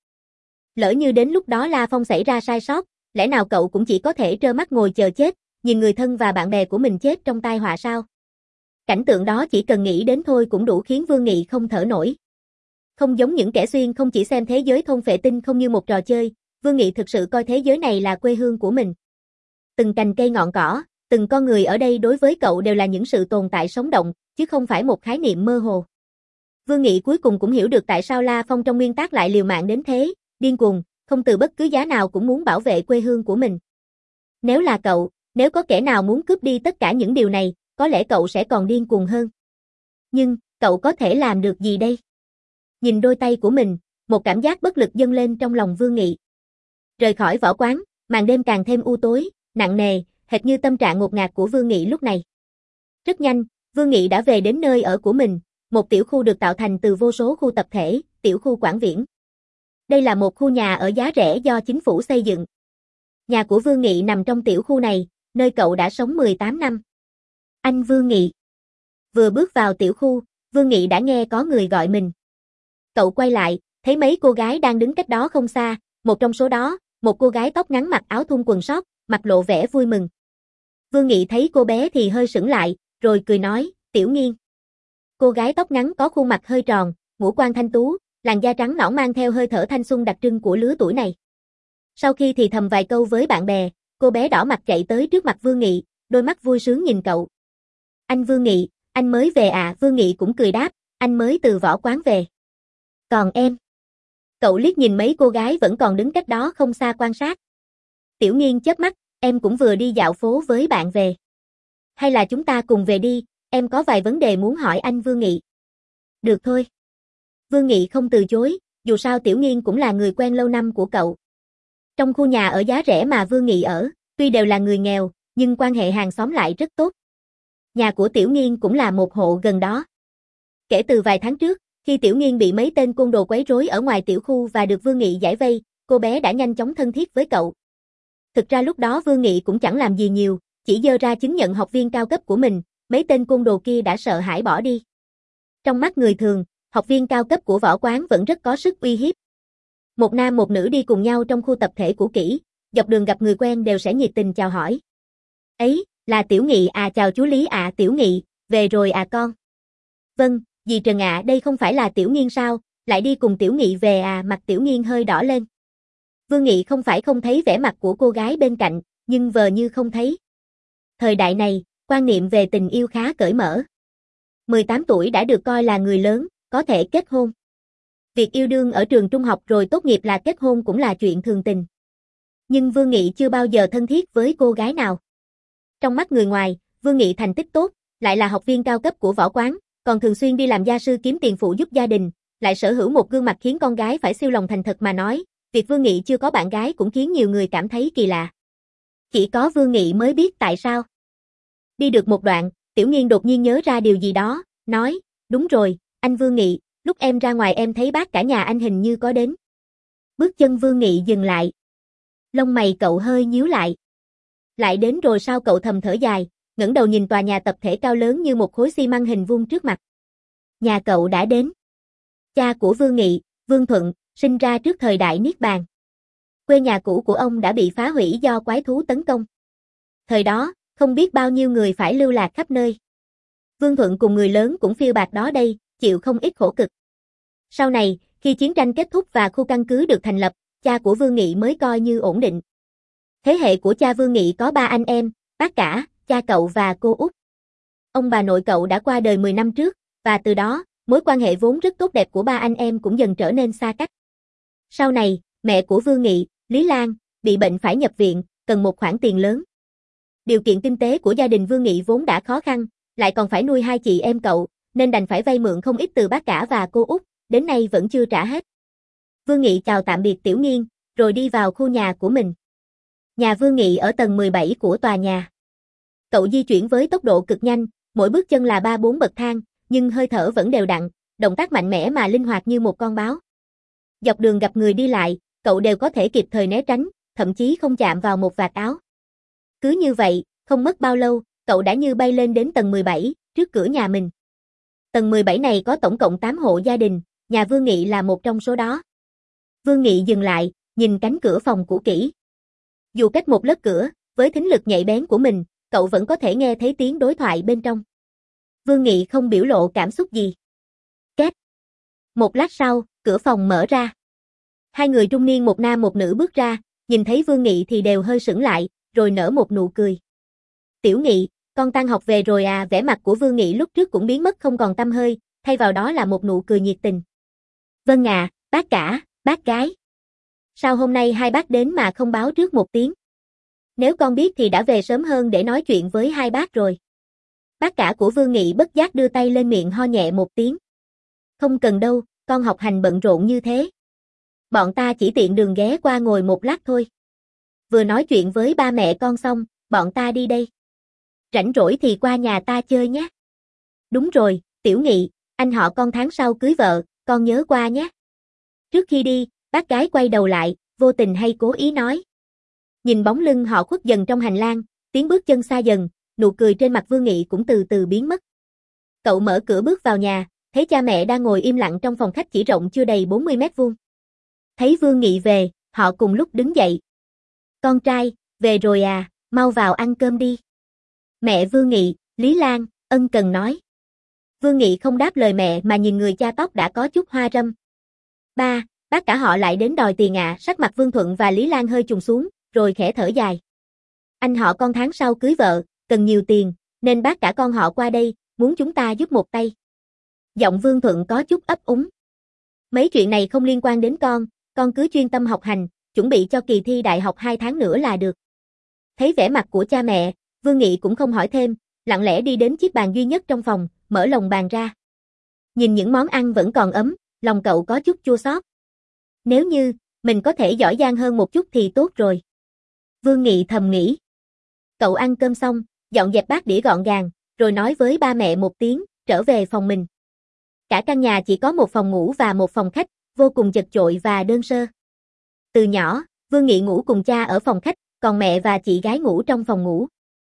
Lỡ như đến lúc đó La Phong xảy ra sai sót, lẽ nào cậu cũng chỉ có thể trơ mắt ngồi chờ chết, nhìn người thân và bạn bè của mình chết trong tai họa sao? Cảnh tượng đó chỉ cần nghĩ đến thôi cũng đủ khiến Vương Nghị không thở nổi. Không giống những kẻ xuyên không chỉ xem thế giới thôn phệ tinh không như một trò chơi, Vương Nghị thực sự coi thế giới này là quê hương của mình. Từng cành cây ngọn cỏ, từng con người ở đây đối với cậu đều là những sự tồn tại sống động, chứ không phải một khái niệm mơ hồ. Vương Nghị cuối cùng cũng hiểu được tại sao La Phong trong nguyên tắc lại liều mạng đến thế, điên cuồng, không từ bất cứ giá nào cũng muốn bảo vệ quê hương của mình. Nếu là cậu, nếu có kẻ nào muốn cướp đi tất cả những điều này, có lẽ cậu sẽ còn điên cuồng hơn. Nhưng, cậu có thể làm được gì đây? Nhìn đôi tay của mình, một cảm giác bất lực dâng lên trong lòng Vương Nghị. Rời khỏi võ quán, màn đêm càng thêm u tối, nặng nề, hệt như tâm trạng ngột ngạt của Vương Nghị lúc này. Rất nhanh, Vương Nghị đã về đến nơi ở của mình, một tiểu khu được tạo thành từ vô số khu tập thể, tiểu khu Quảng Viễn. Đây là một khu nhà ở giá rẻ do chính phủ xây dựng. Nhà của Vương Nghị nằm trong tiểu khu này, nơi cậu đã sống mười tám năm. Anh Vương Nghị. Vừa bước vào tiểu khu, Vương Nghị đã nghe có người gọi mình. Cậu quay lại, thấy mấy cô gái đang đứng cách đó không xa, một trong số đó, một cô gái tóc ngắn mặc áo thun quần sót, mặt lộ vẻ vui mừng. Vương Nghị thấy cô bé thì hơi sững lại, rồi cười nói, Tiểu Nghiên. Cô gái tóc ngắn có khuôn mặt hơi tròn, ngũ quan thanh tú, làn da trắng nõn mang theo hơi thở thanh xuân đặc trưng của lứa tuổi này. Sau khi thì thầm vài câu với bạn bè, cô bé đỏ mặt chạy tới trước mặt Vương Nghị, đôi mắt vui sướng nhìn cậu. Anh Vương Nghị, anh mới về à? Vương Nghị cũng cười đáp, anh mới từ võ quán về. Còn em? Cậu liếc nhìn mấy cô gái vẫn còn đứng cách đó không xa quan sát. Tiểu Nghiên chớp mắt, em cũng vừa đi dạo phố với bạn về. Hay là chúng ta cùng về đi, em có vài vấn đề muốn hỏi anh Vương Nghị. Được thôi. Vương Nghị không từ chối, dù sao Tiểu Nghiên cũng là người quen lâu năm của cậu. Trong khu nhà ở giá rẻ mà Vương Nghị ở, tuy đều là người nghèo, nhưng quan hệ hàng xóm lại rất tốt. Nhà của Tiểu Nghiên cũng là một hộ gần đó. Kể từ vài tháng trước, khi Tiểu Nghiên bị mấy tên côn đồ quấy rối ở ngoài tiểu khu và được Vương Nghị giải vây, cô bé đã nhanh chóng thân thiết với cậu. Thực ra lúc đó Vương Nghị cũng chẳng làm gì nhiều, chỉ dơ ra chứng nhận học viên cao cấp của mình, mấy tên côn đồ kia đã sợ hãi bỏ đi. Trong mắt người thường, học viên cao cấp của võ quán vẫn rất có sức uy hiếp. Một nam một nữ đi cùng nhau trong khu tập thể cũ kỹ, dọc đường gặp người quen đều sẽ nhiệt tình chào hỏi. Ấy, là Tiểu Nghị à? Chào chú Lý ạ. À, Tiểu Nghị, về rồi à con? Vâng, dì Trần ạ. À, đây không phải là Tiểu Nghiên sao, lại đi cùng Tiểu Nghị về à? Mặt Tiểu Nghiên hơi đỏ lên. Vương Nghị không phải không thấy vẻ mặt của cô gái bên cạnh, nhưng vờ như không thấy. Thời đại này, quan niệm về tình yêu khá cởi mở. mười tám tuổi đã được coi là người lớn, có thể kết hôn. Việc yêu đương ở trường trung học rồi tốt nghiệp là kết hôn cũng là chuyện thường tình. Nhưng Vương Nghị chưa bao giờ thân thiết với cô gái nào. Trong mắt người ngoài, Vương Nghị thành tích tốt, lại là học viên cao cấp của võ quán, còn thường xuyên đi làm gia sư kiếm tiền phụ giúp gia đình, lại sở hữu một gương mặt khiến con gái phải siêu lòng thành thật mà nói, việc Vương Nghị chưa có bạn gái cũng khiến nhiều người cảm thấy kỳ lạ. Chỉ có Vương Nghị mới biết tại sao. Đi được một đoạn, Tiểu Nghiên đột nhiên nhớ ra điều gì đó, nói, đúng rồi, anh Vương Nghị, lúc em ra ngoài em thấy bác cả nhà anh hình như có đến. Bước chân Vương Nghị dừng lại. Lông mày cậu hơi nhíu lại. Lại đến rồi sao? Cậu thầm thở dài, ngẩng đầu nhìn tòa nhà tập thể cao lớn như một khối xi măng hình vuông trước mặt. Nhà cậu đã đến. Cha của Vương Nghị, Vương Thuận, sinh ra trước thời đại Niết Bàn. Quê nhà cũ của ông đã bị phá hủy do quái thú tấn công. Thời đó, không biết bao nhiêu người phải lưu lạc khắp nơi. Vương Thuận cùng người lớn cũng phiêu bạt đó đây, chịu không ít khổ cực. Sau này, khi chiến tranh kết thúc và khu căn cứ được thành lập, cha của Vương Nghị mới coi như ổn định. Thế hệ của cha Vương Nghị có ba anh em, bác cả, cha cậu và cô út. Ông bà nội cậu đã qua đời mười năm trước, và từ đó, mối quan hệ vốn rất tốt đẹp của ba anh em cũng dần trở nên xa cách. Sau này, mẹ của Vương Nghị, Lý Lan, bị bệnh phải nhập viện, cần một khoản tiền lớn. Điều kiện kinh tế của gia đình Vương Nghị vốn đã khó khăn, lại còn phải nuôi hai chị em cậu, nên đành phải vay mượn không ít từ bác cả và cô út, đến nay vẫn chưa trả hết. Vương Nghị chào tạm biệt Tiểu Nghiên, rồi đi vào khu nhà của mình. Nhà Vương Nghị ở tầng mười bảy của tòa nhà. Cậu di chuyển với tốc độ cực nhanh, mỗi bước chân là ba bốn bậc thang, nhưng hơi thở vẫn đều đặn, động tác mạnh mẽ mà linh hoạt như một con báo. Dọc đường gặp người đi lại, cậu đều có thể kịp thời né tránh, thậm chí không chạm vào một vạt áo. Cứ như vậy, không mất bao lâu, cậu đã như bay lên đến tầng mười bảy, trước cửa nhà mình. Tầng mười bảy này có tổng cộng tám hộ gia đình, nhà Vương Nghị là một trong số đó. Vương Nghị dừng lại, nhìn cánh cửa phòng cũ kỹ. Dù cách một lớp cửa, với thính lực nhạy bén của mình, cậu vẫn có thể nghe thấy tiếng đối thoại bên trong. Vương Nghị không biểu lộ cảm xúc gì. Két. Một lát sau, cửa phòng mở ra. Hai người trung niên một nam một nữ bước ra, nhìn thấy Vương Nghị thì đều hơi sững lại, rồi nở một nụ cười. Tiểu Nghị, con tan học về rồi à? Vẻ mặt của Vương Nghị lúc trước cũng biến mất không còn tăm hơi, thay vào đó là một nụ cười nhiệt tình. Vâng à, bác cả, bác gái. Sao hôm nay hai bác đến mà không báo trước một tiếng? Nếu con biết thì đã về sớm hơn để nói chuyện với hai bác rồi. Bác cả của Vương Nghị bất giác đưa tay lên miệng ho nhẹ một tiếng. Không cần đâu, con học hành bận rộn như thế. Bọn ta chỉ tiện đường ghé qua ngồi một lát thôi. Vừa nói chuyện với ba mẹ con xong, bọn ta đi đây. Rảnh rỗi thì qua nhà ta chơi nhé. Đúng rồi, Tiểu Nghị, anh họ con tháng sau cưới vợ, con nhớ qua nhé. Trước khi đi, bác gái quay đầu lại, vô tình hay cố ý nói. Nhìn bóng lưng họ khuất dần trong hành lang, tiếng bước chân xa dần, nụ cười trên mặt Vương Nghị cũng từ từ biến mất. Cậu mở cửa bước vào nhà, thấy cha mẹ đang ngồi im lặng trong phòng khách chỉ rộng chưa đầy bốn mươi mét vuông. Thấy Vương Nghị về, họ cùng lúc đứng dậy. Con trai, về rồi à, mau vào ăn cơm đi. Mẹ Vương Nghị, Lý Lan, ân cần nói. Vương Nghị không đáp lời mẹ mà nhìn người cha tóc đã có chút hoa râm. Ba, bác cả họ lại đến đòi tiền ạ. À. Sắc mặt Vương Thuận và Lý Lan hơi trùng xuống, rồi khẽ thở dài. Anh họ con tháng sau cưới vợ, cần nhiều tiền, nên bác cả con họ qua đây, muốn chúng ta giúp một tay. Giọng Vương Thuận có chút ấp úng. Mấy chuyện này không liên quan đến con, con cứ chuyên tâm học hành, chuẩn bị cho kỳ thi đại học hai tháng nữa là được. Thấy vẻ mặt của cha mẹ, Vương Nghị cũng không hỏi thêm, lặng lẽ đi đến chiếc bàn duy nhất trong phòng, mở lồng bàn ra. Nhìn những món ăn vẫn còn ấm, lòng cậu có chút chua xót. Nếu như, mình có thể giỏi giang hơn một chút thì tốt rồi. Vương Nghị thầm nghĩ. Cậu ăn cơm xong, dọn dẹp bát đĩa gọn gàng, rồi nói với ba mẹ một tiếng, trở về phòng mình. Cả căn nhà chỉ có một phòng ngủ và một phòng khách, vô cùng chật chội và đơn sơ. Từ nhỏ, Vương Nghị ngủ cùng cha ở phòng khách, còn mẹ và chị gái ngủ trong phòng ngủ.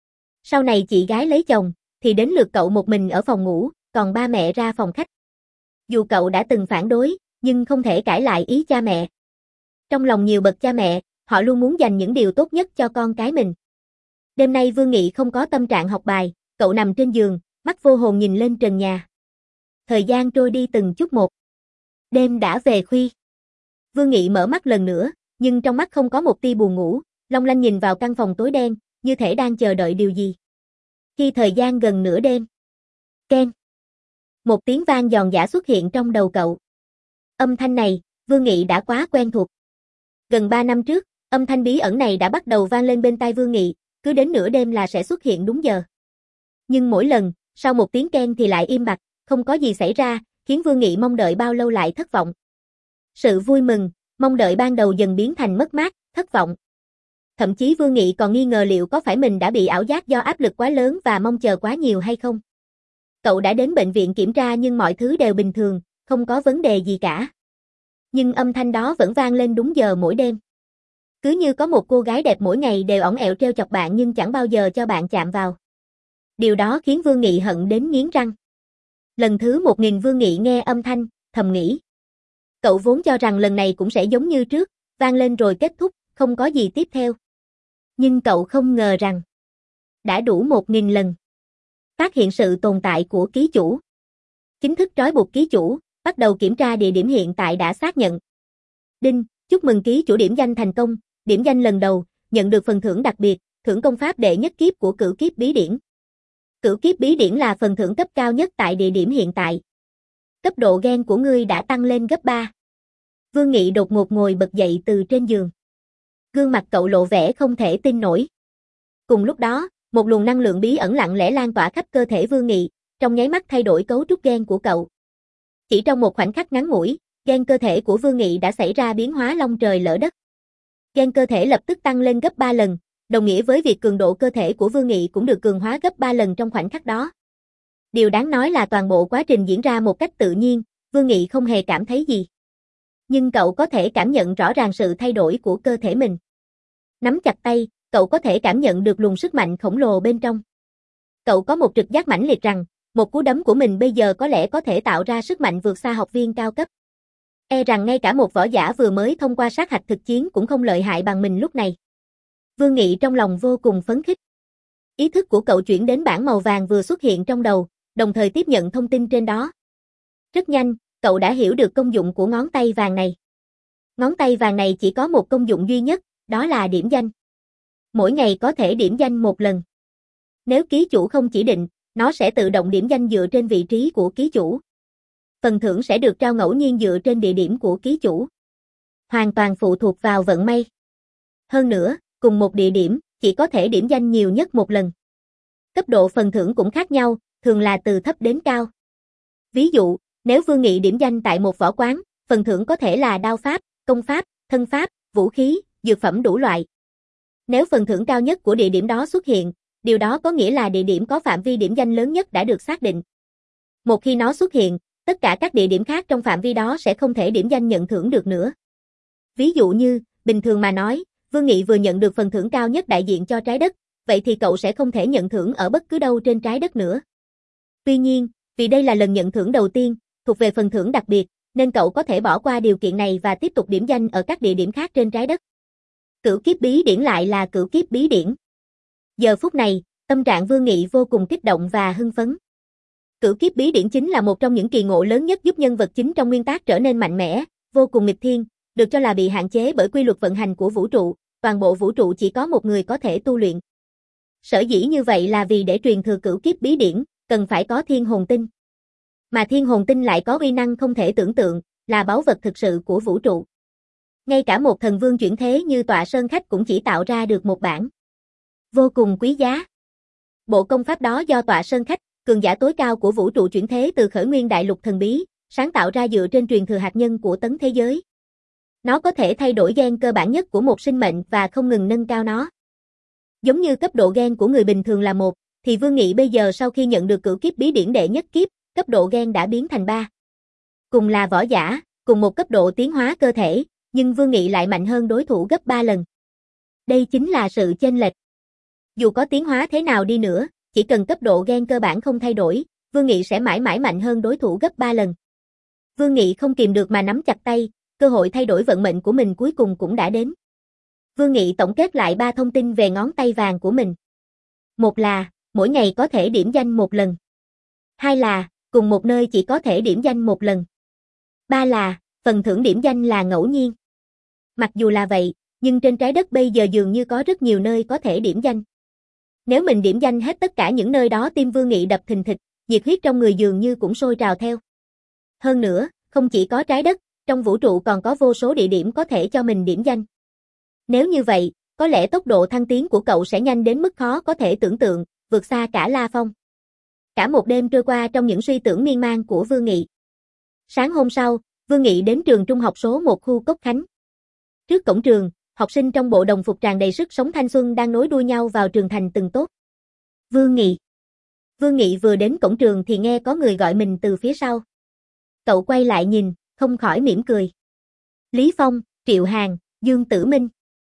Sau này chị gái lấy chồng, thì đến lượt cậu một mình ở phòng ngủ, còn ba mẹ ra phòng khách. Dù cậu đã từng phản đối, nhưng không thể cãi lại ý cha mẹ. Trong lòng nhiều bậc cha mẹ, họ luôn muốn dành những điều tốt nhất cho con cái mình. Đêm nay Vương Nghị không có tâm trạng học bài, cậu nằm trên giường, mắt vô hồn nhìn lên trần nhà. Thời gian trôi đi từng chút một. Đêm đã về khuya. Vương Nghị mở mắt lần nữa, Nhưng trong mắt không có một tia buồn ngủ, long lanh nhìn vào căn phòng tối đen, như thể đang chờ đợi điều gì. Khi thời gian gần nửa đêm. Keng. Một tiếng vang giòn giã xuất hiện trong đầu cậu. Âm thanh này, Vương Nghị đã quá quen thuộc. Gần ba năm trước, âm thanh bí ẩn này đã bắt đầu vang lên bên tai Vương Nghị, cứ đến nửa đêm là sẽ xuất hiện đúng giờ. Nhưng mỗi lần, sau một tiếng keng thì lại im bặt, không có gì xảy ra, khiến Vương Nghị mong đợi bao lâu lại thất vọng. Sự vui mừng, mong đợi ban đầu dần biến thành mất mát, thất vọng. Thậm chí Vương Nghị còn nghi ngờ liệu có phải mình đã bị ảo giác do áp lực quá lớn và mong chờ quá nhiều hay không. Cậu đã đến bệnh viện kiểm tra nhưng mọi thứ đều bình thường, không có vấn đề gì cả. Nhưng âm thanh đó vẫn vang lên đúng giờ mỗi đêm. Cứ như có một cô gái đẹp mỗi ngày đều ỏng ẹo trêu chọc bạn nhưng chẳng bao giờ cho bạn chạm vào. Điều đó khiến Vương Nghị hận đến nghiến răng. Lần thứ một nghìn Vương Nghị nghe âm thanh, thầm nghĩ. Cậu vốn cho rằng lần này cũng sẽ giống như trước, vang lên rồi kết thúc, không có gì tiếp theo. Nhưng cậu không ngờ rằng, đã đủ một nghìn lần. Phát hiện sự tồn tại của ký chủ. Chính thức trói buộc ký chủ, bắt đầu kiểm tra địa điểm hiện tại đã xác nhận. Đinh, chúc mừng ký chủ điểm danh thành công, điểm danh lần đầu, nhận được phần thưởng đặc biệt, thưởng công pháp đệ nhất kiếp của cửu kiếp bí điển. Cửu kiếp bí điển là phần thưởng cấp cao nhất tại địa điểm hiện tại. Cấp độ gen của ngươi đã tăng lên gấp ba. Vương Nghị đột ngột ngồi bật dậy từ trên giường. Gương mặt cậu lộ vẻ không thể tin nổi. Cùng lúc đó, một luồng năng lượng bí ẩn lặng lẽ lan tỏa khắp cơ thể Vương Nghị, trong nháy mắt thay đổi cấu trúc gen của cậu. Chỉ trong một khoảnh khắc ngắn ngủi, gen cơ thể của Vương Nghị đã xảy ra biến hóa long trời lỡ đất. Gen cơ thể lập tức tăng lên gấp ba lần, đồng nghĩa với việc cường độ cơ thể của Vương Nghị cũng được cường hóa gấp ba lần trong khoảnh khắc đó. Điều đáng nói là toàn bộ quá trình diễn ra một cách tự nhiên, Vương Nghị không hề cảm thấy gì. Nhưng cậu có thể cảm nhận rõ ràng sự thay đổi của cơ thể mình. Nắm chặt tay, cậu có thể cảm nhận được luồng sức mạnh khổng lồ bên trong. Cậu có một trực giác mãnh liệt rằng, một cú đấm của mình bây giờ có lẽ có thể tạo ra sức mạnh vượt xa học viên cao cấp. E rằng ngay cả một võ giả vừa mới thông qua sát hạch thực chiến cũng không lợi hại bằng mình lúc này. Vương Nghị trong lòng vô cùng phấn khích. Ý thức của cậu chuyển đến bảng màu vàng vừa xuất hiện trong đầu, đồng thời tiếp nhận thông tin trên đó. Rất nhanh, cậu đã hiểu được công dụng của ngón tay vàng này. Ngón tay vàng này chỉ có một công dụng duy nhất, đó là điểm danh. Mỗi ngày có thể điểm danh một lần. Nếu ký chủ không chỉ định, nó sẽ tự động điểm danh dựa trên vị trí của ký chủ. Phần thưởng sẽ được trao ngẫu nhiên dựa trên địa điểm của ký chủ. Hoàn toàn phụ thuộc vào vận may. Hơn nữa, cùng một địa điểm, chỉ có thể điểm danh nhiều nhất một lần. Cấp độ phần thưởng cũng khác nhau, thường là từ thấp đến cao. Ví dụ, nếu Vương Nghị điểm danh tại một võ quán, phần thưởng có thể là đao pháp, công pháp, thân pháp, vũ khí, dược phẩm đủ loại. Nếu phần thưởng cao nhất của địa điểm đó xuất hiện, điều đó có nghĩa là địa điểm có phạm vi điểm danh lớn nhất đã được xác định. Một khi nó xuất hiện, tất cả các địa điểm khác trong phạm vi đó sẽ không thể điểm danh nhận thưởng được nữa. Ví dụ như, bình thường mà nói, Vương Nghị vừa nhận được phần thưởng cao nhất đại diện cho trái đất, vậy thì cậu sẽ không thể nhận thưởng ở bất cứ đâu trên trái đất nữa. Tuy nhiên, vì đây là lần nhận thưởng đầu tiên, thuộc về phần thưởng đặc biệt, nên cậu có thể bỏ qua điều kiện này và tiếp tục điểm danh ở các địa điểm khác trên trái đất. Cửu kiếp bí điển lại là cửu kiếp bí điển. Giờ phút này, tâm trạng Vương Nghị vô cùng kích động và hưng phấn. Cửu kiếp bí điển chính là một trong những kỳ ngộ lớn nhất giúp nhân vật chính trong nguyên tác trở nên mạnh mẽ, vô cùng nghịch thiên, được cho là bị hạn chế bởi quy luật vận hành của vũ trụ, toàn bộ vũ trụ chỉ có một người có thể tu luyện. Sở dĩ như vậy là vì để truyền thừa cửu kiếp bí điển, cần phải có thiên hồn tinh. Mà thiên hồn tinh lại có uy năng không thể tưởng tượng, là báu vật thực sự của vũ trụ. Ngay cả một thần vương chuyển thế như Tọa Sơn Khách cũng chỉ tạo ra được một bản. Vô cùng quý giá. Bộ công pháp đó do Tọa Sơn Khách, cường giả tối cao của vũ trụ chuyển thế từ khởi nguyên đại lục thần bí, sáng tạo ra dựa trên truyền thừa hạt nhân của tấn thế giới. Nó có thể thay đổi gen cơ bản nhất của một sinh mệnh và không ngừng nâng cao nó. Giống như cấp độ gen của người bình thường là một, thì Vương Nghị bây giờ sau khi nhận được cửu kiếp bí điển đệ nhất kiếp, cấp độ gen đã biến thành ba. Cùng là võ giả, cùng một cấp độ tiến hóa cơ thể, nhưng Vương Nghị lại mạnh hơn đối thủ gấp ba lần. Đây chính là sự chênh lệch. Dù có tiến hóa thế nào đi nữa, chỉ cần cấp độ gen cơ bản không thay đổi, Vương Nghị sẽ mãi mãi mạnh hơn đối thủ gấp ba lần. Vương Nghị không kìm được mà nắm chặt tay, cơ hội thay đổi vận mệnh của mình cuối cùng cũng đã đến. Vương Nghị tổng kết lại ba thông tin về ngón tay vàng của mình. Một là, mỗi ngày có thể điểm danh một lần. Hai là, cùng một nơi chỉ có thể điểm danh một lần. Ba là, phần thưởng điểm danh là ngẫu nhiên. Mặc dù là vậy, nhưng trên trái đất bây giờ dường như có rất nhiều nơi có thể điểm danh. Nếu mình điểm danh hết tất cả những nơi đó tim Vương Nghị đập thình thịch, nhiệt huyết trong người dường như cũng sôi trào theo. Hơn nữa, không chỉ có trái đất, trong vũ trụ còn có vô số địa điểm có thể cho mình điểm danh. Nếu như vậy, có lẽ tốc độ thăng tiến của cậu sẽ nhanh đến mức khó có thể tưởng tượng, vượt xa cả La Phong. Cả một đêm trôi qua trong những suy tưởng miên man của Vương Nghị. Sáng hôm sau, Vương Nghị đến trường trung học số một khu Cốc Khánh. Trước cổng trường, học sinh trong bộ đồng phục tràn đầy sức sống thanh xuân đang nối đuôi nhau vào trường thành từng tốt. Vương Nghị. Vương Nghị vừa đến cổng trường thì nghe có người gọi mình từ phía sau. Cậu quay lại nhìn, không khỏi mỉm cười. Lý Phong, Triệu Hàn, Dương Tử Minh.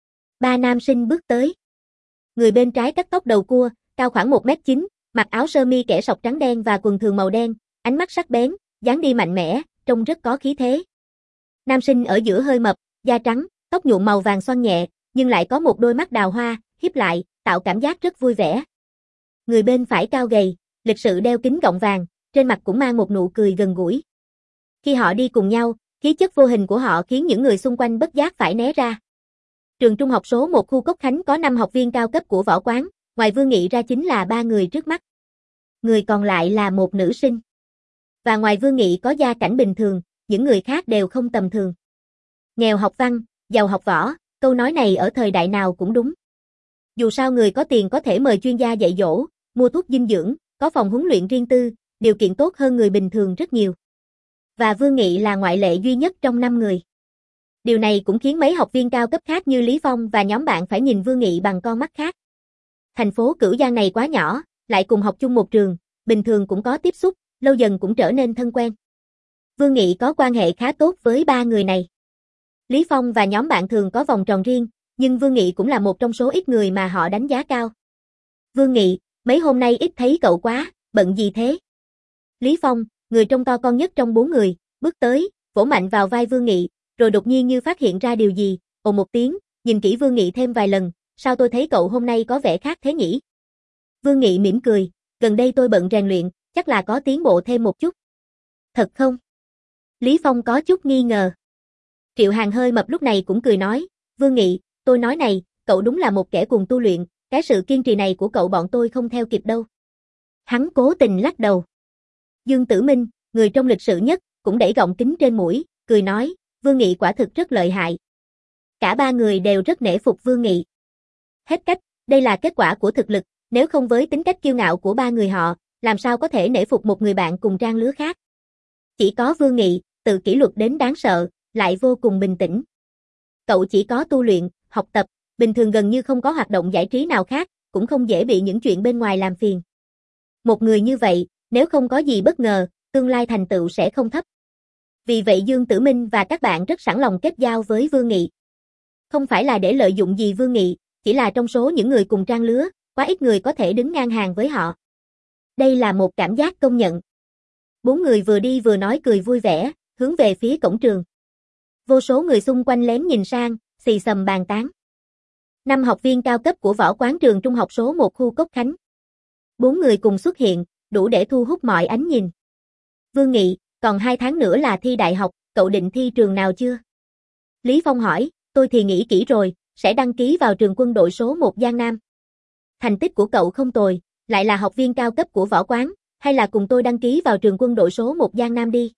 Ba nam sinh bước tới. Người bên trái cắt tóc đầu cua, cao khoảng một mét chín, mặc áo sơ mi kẻ sọc trắng đen và quần thường màu đen, ánh mắt sắc bén, dáng đi mạnh mẽ, trông rất có khí thế. Nam sinh ở giữa hơi mập, da trắng, tóc nhuộm màu vàng xoăn nhẹ, nhưng lại có một đôi mắt đào hoa, híp lại, tạo cảm giác rất vui vẻ. Người bên phải cao gầy, lịch sự đeo kính gọng vàng, trên mặt cũng mang một nụ cười gần gũi. Khi họ đi cùng nhau, khí chất vô hình của họ khiến những người xung quanh bất giác phải né ra. Trường trung học số một khu Cốc Khánh có năm học viên cao cấp của võ quán, ngoài Vương Nghị ra chính là ba người trước mắt. Người còn lại là một nữ sinh. Và ngoài Vương Nghị có gia cảnh bình thường, những người khác đều không tầm thường. Nghèo học văn, giàu học võ, câu nói này ở thời đại nào cũng đúng. Dù sao người có tiền có thể mời chuyên gia dạy dỗ, mua thuốc dinh dưỡng, có phòng huấn luyện riêng tư, điều kiện tốt hơn người bình thường rất nhiều. Và Vương Nghị là ngoại lệ duy nhất trong năm người. Điều này cũng khiến mấy học viên cao cấp khác như Lý Phong và nhóm bạn phải nhìn Vương Nghị bằng con mắt khác. Thành phố Cửu Giang này quá nhỏ, lại cùng học chung một trường, bình thường cũng có tiếp xúc, lâu dần cũng trở nên thân quen. Vương Nghị có quan hệ khá tốt với ba người này. Lý Phong và nhóm bạn thường có vòng tròn riêng, nhưng Vương Nghị cũng là một trong số ít người mà họ đánh giá cao. Vương Nghị, mấy hôm nay ít thấy cậu quá, bận gì thế? Lý Phong, người trông to con nhất trong bốn người, bước tới, vỗ mạnh vào vai Vương Nghị, rồi đột nhiên như phát hiện ra điều gì, ồ một tiếng, nhìn kỹ Vương Nghị thêm vài lần, sao tôi thấy cậu hôm nay có vẻ khác thế nhỉ? Vương Nghị mỉm cười, gần đây tôi bận rèn luyện, chắc là có tiến bộ thêm một chút. Thật không? Lý Phong có chút nghi ngờ. Triệu Hàn hơi mập lúc này cũng cười nói, Vương Nghị, tôi nói này, cậu đúng là một kẻ cuồng tu luyện, cái sự kiên trì này của cậu bọn tôi không theo kịp đâu. Hắn cố tình lắc đầu. Dương Tử Minh, người trong lịch sự nhất, cũng đẩy gọng kính trên mũi, cười nói, Vương Nghị quả thực rất lợi hại. Cả ba người đều rất nể phục Vương Nghị. Hết cách, đây là kết quả của thực lực, nếu không với tính cách kiêu ngạo của ba người họ, làm sao có thể nể phục một người bạn cùng trang lứa khác. Chỉ có Vương Nghị, tự kỷ luật đến đáng sợ, lại vô cùng bình tĩnh. Cậu chỉ có tu luyện, học tập, bình thường gần như không có hoạt động giải trí nào khác, cũng không dễ bị những chuyện bên ngoài làm phiền. Một người như vậy, nếu không có gì bất ngờ, tương lai thành tựu sẽ không thấp. Vì vậy Dương Tử Minh và các bạn rất sẵn lòng kết giao với Vương Nghị. Không phải là để lợi dụng gì Vương Nghị, chỉ là trong số những người cùng trang lứa, quá ít người có thể đứng ngang hàng với họ. Đây là một cảm giác công nhận. Bốn người vừa đi vừa nói cười vui vẻ, hướng về phía cổng trường. Vô số người xung quanh lén nhìn sang, xì xầm bàn tán. Năm học viên cao cấp của võ quán trường trung học số một khu Cốc Khánh. Bốn người cùng xuất hiện, đủ để thu hút mọi ánh nhìn. Vương Nghị, còn hai tháng nữa là thi đại học, cậu định thi trường nào chưa? Lý Phong hỏi, tôi thì nghĩ kỹ rồi, sẽ đăng ký vào trường quân đội số một Giang Nam. Thành tích của cậu không tồi, lại là học viên cao cấp của võ quán, hay là cùng tôi đăng ký vào trường quân đội số một Giang Nam đi.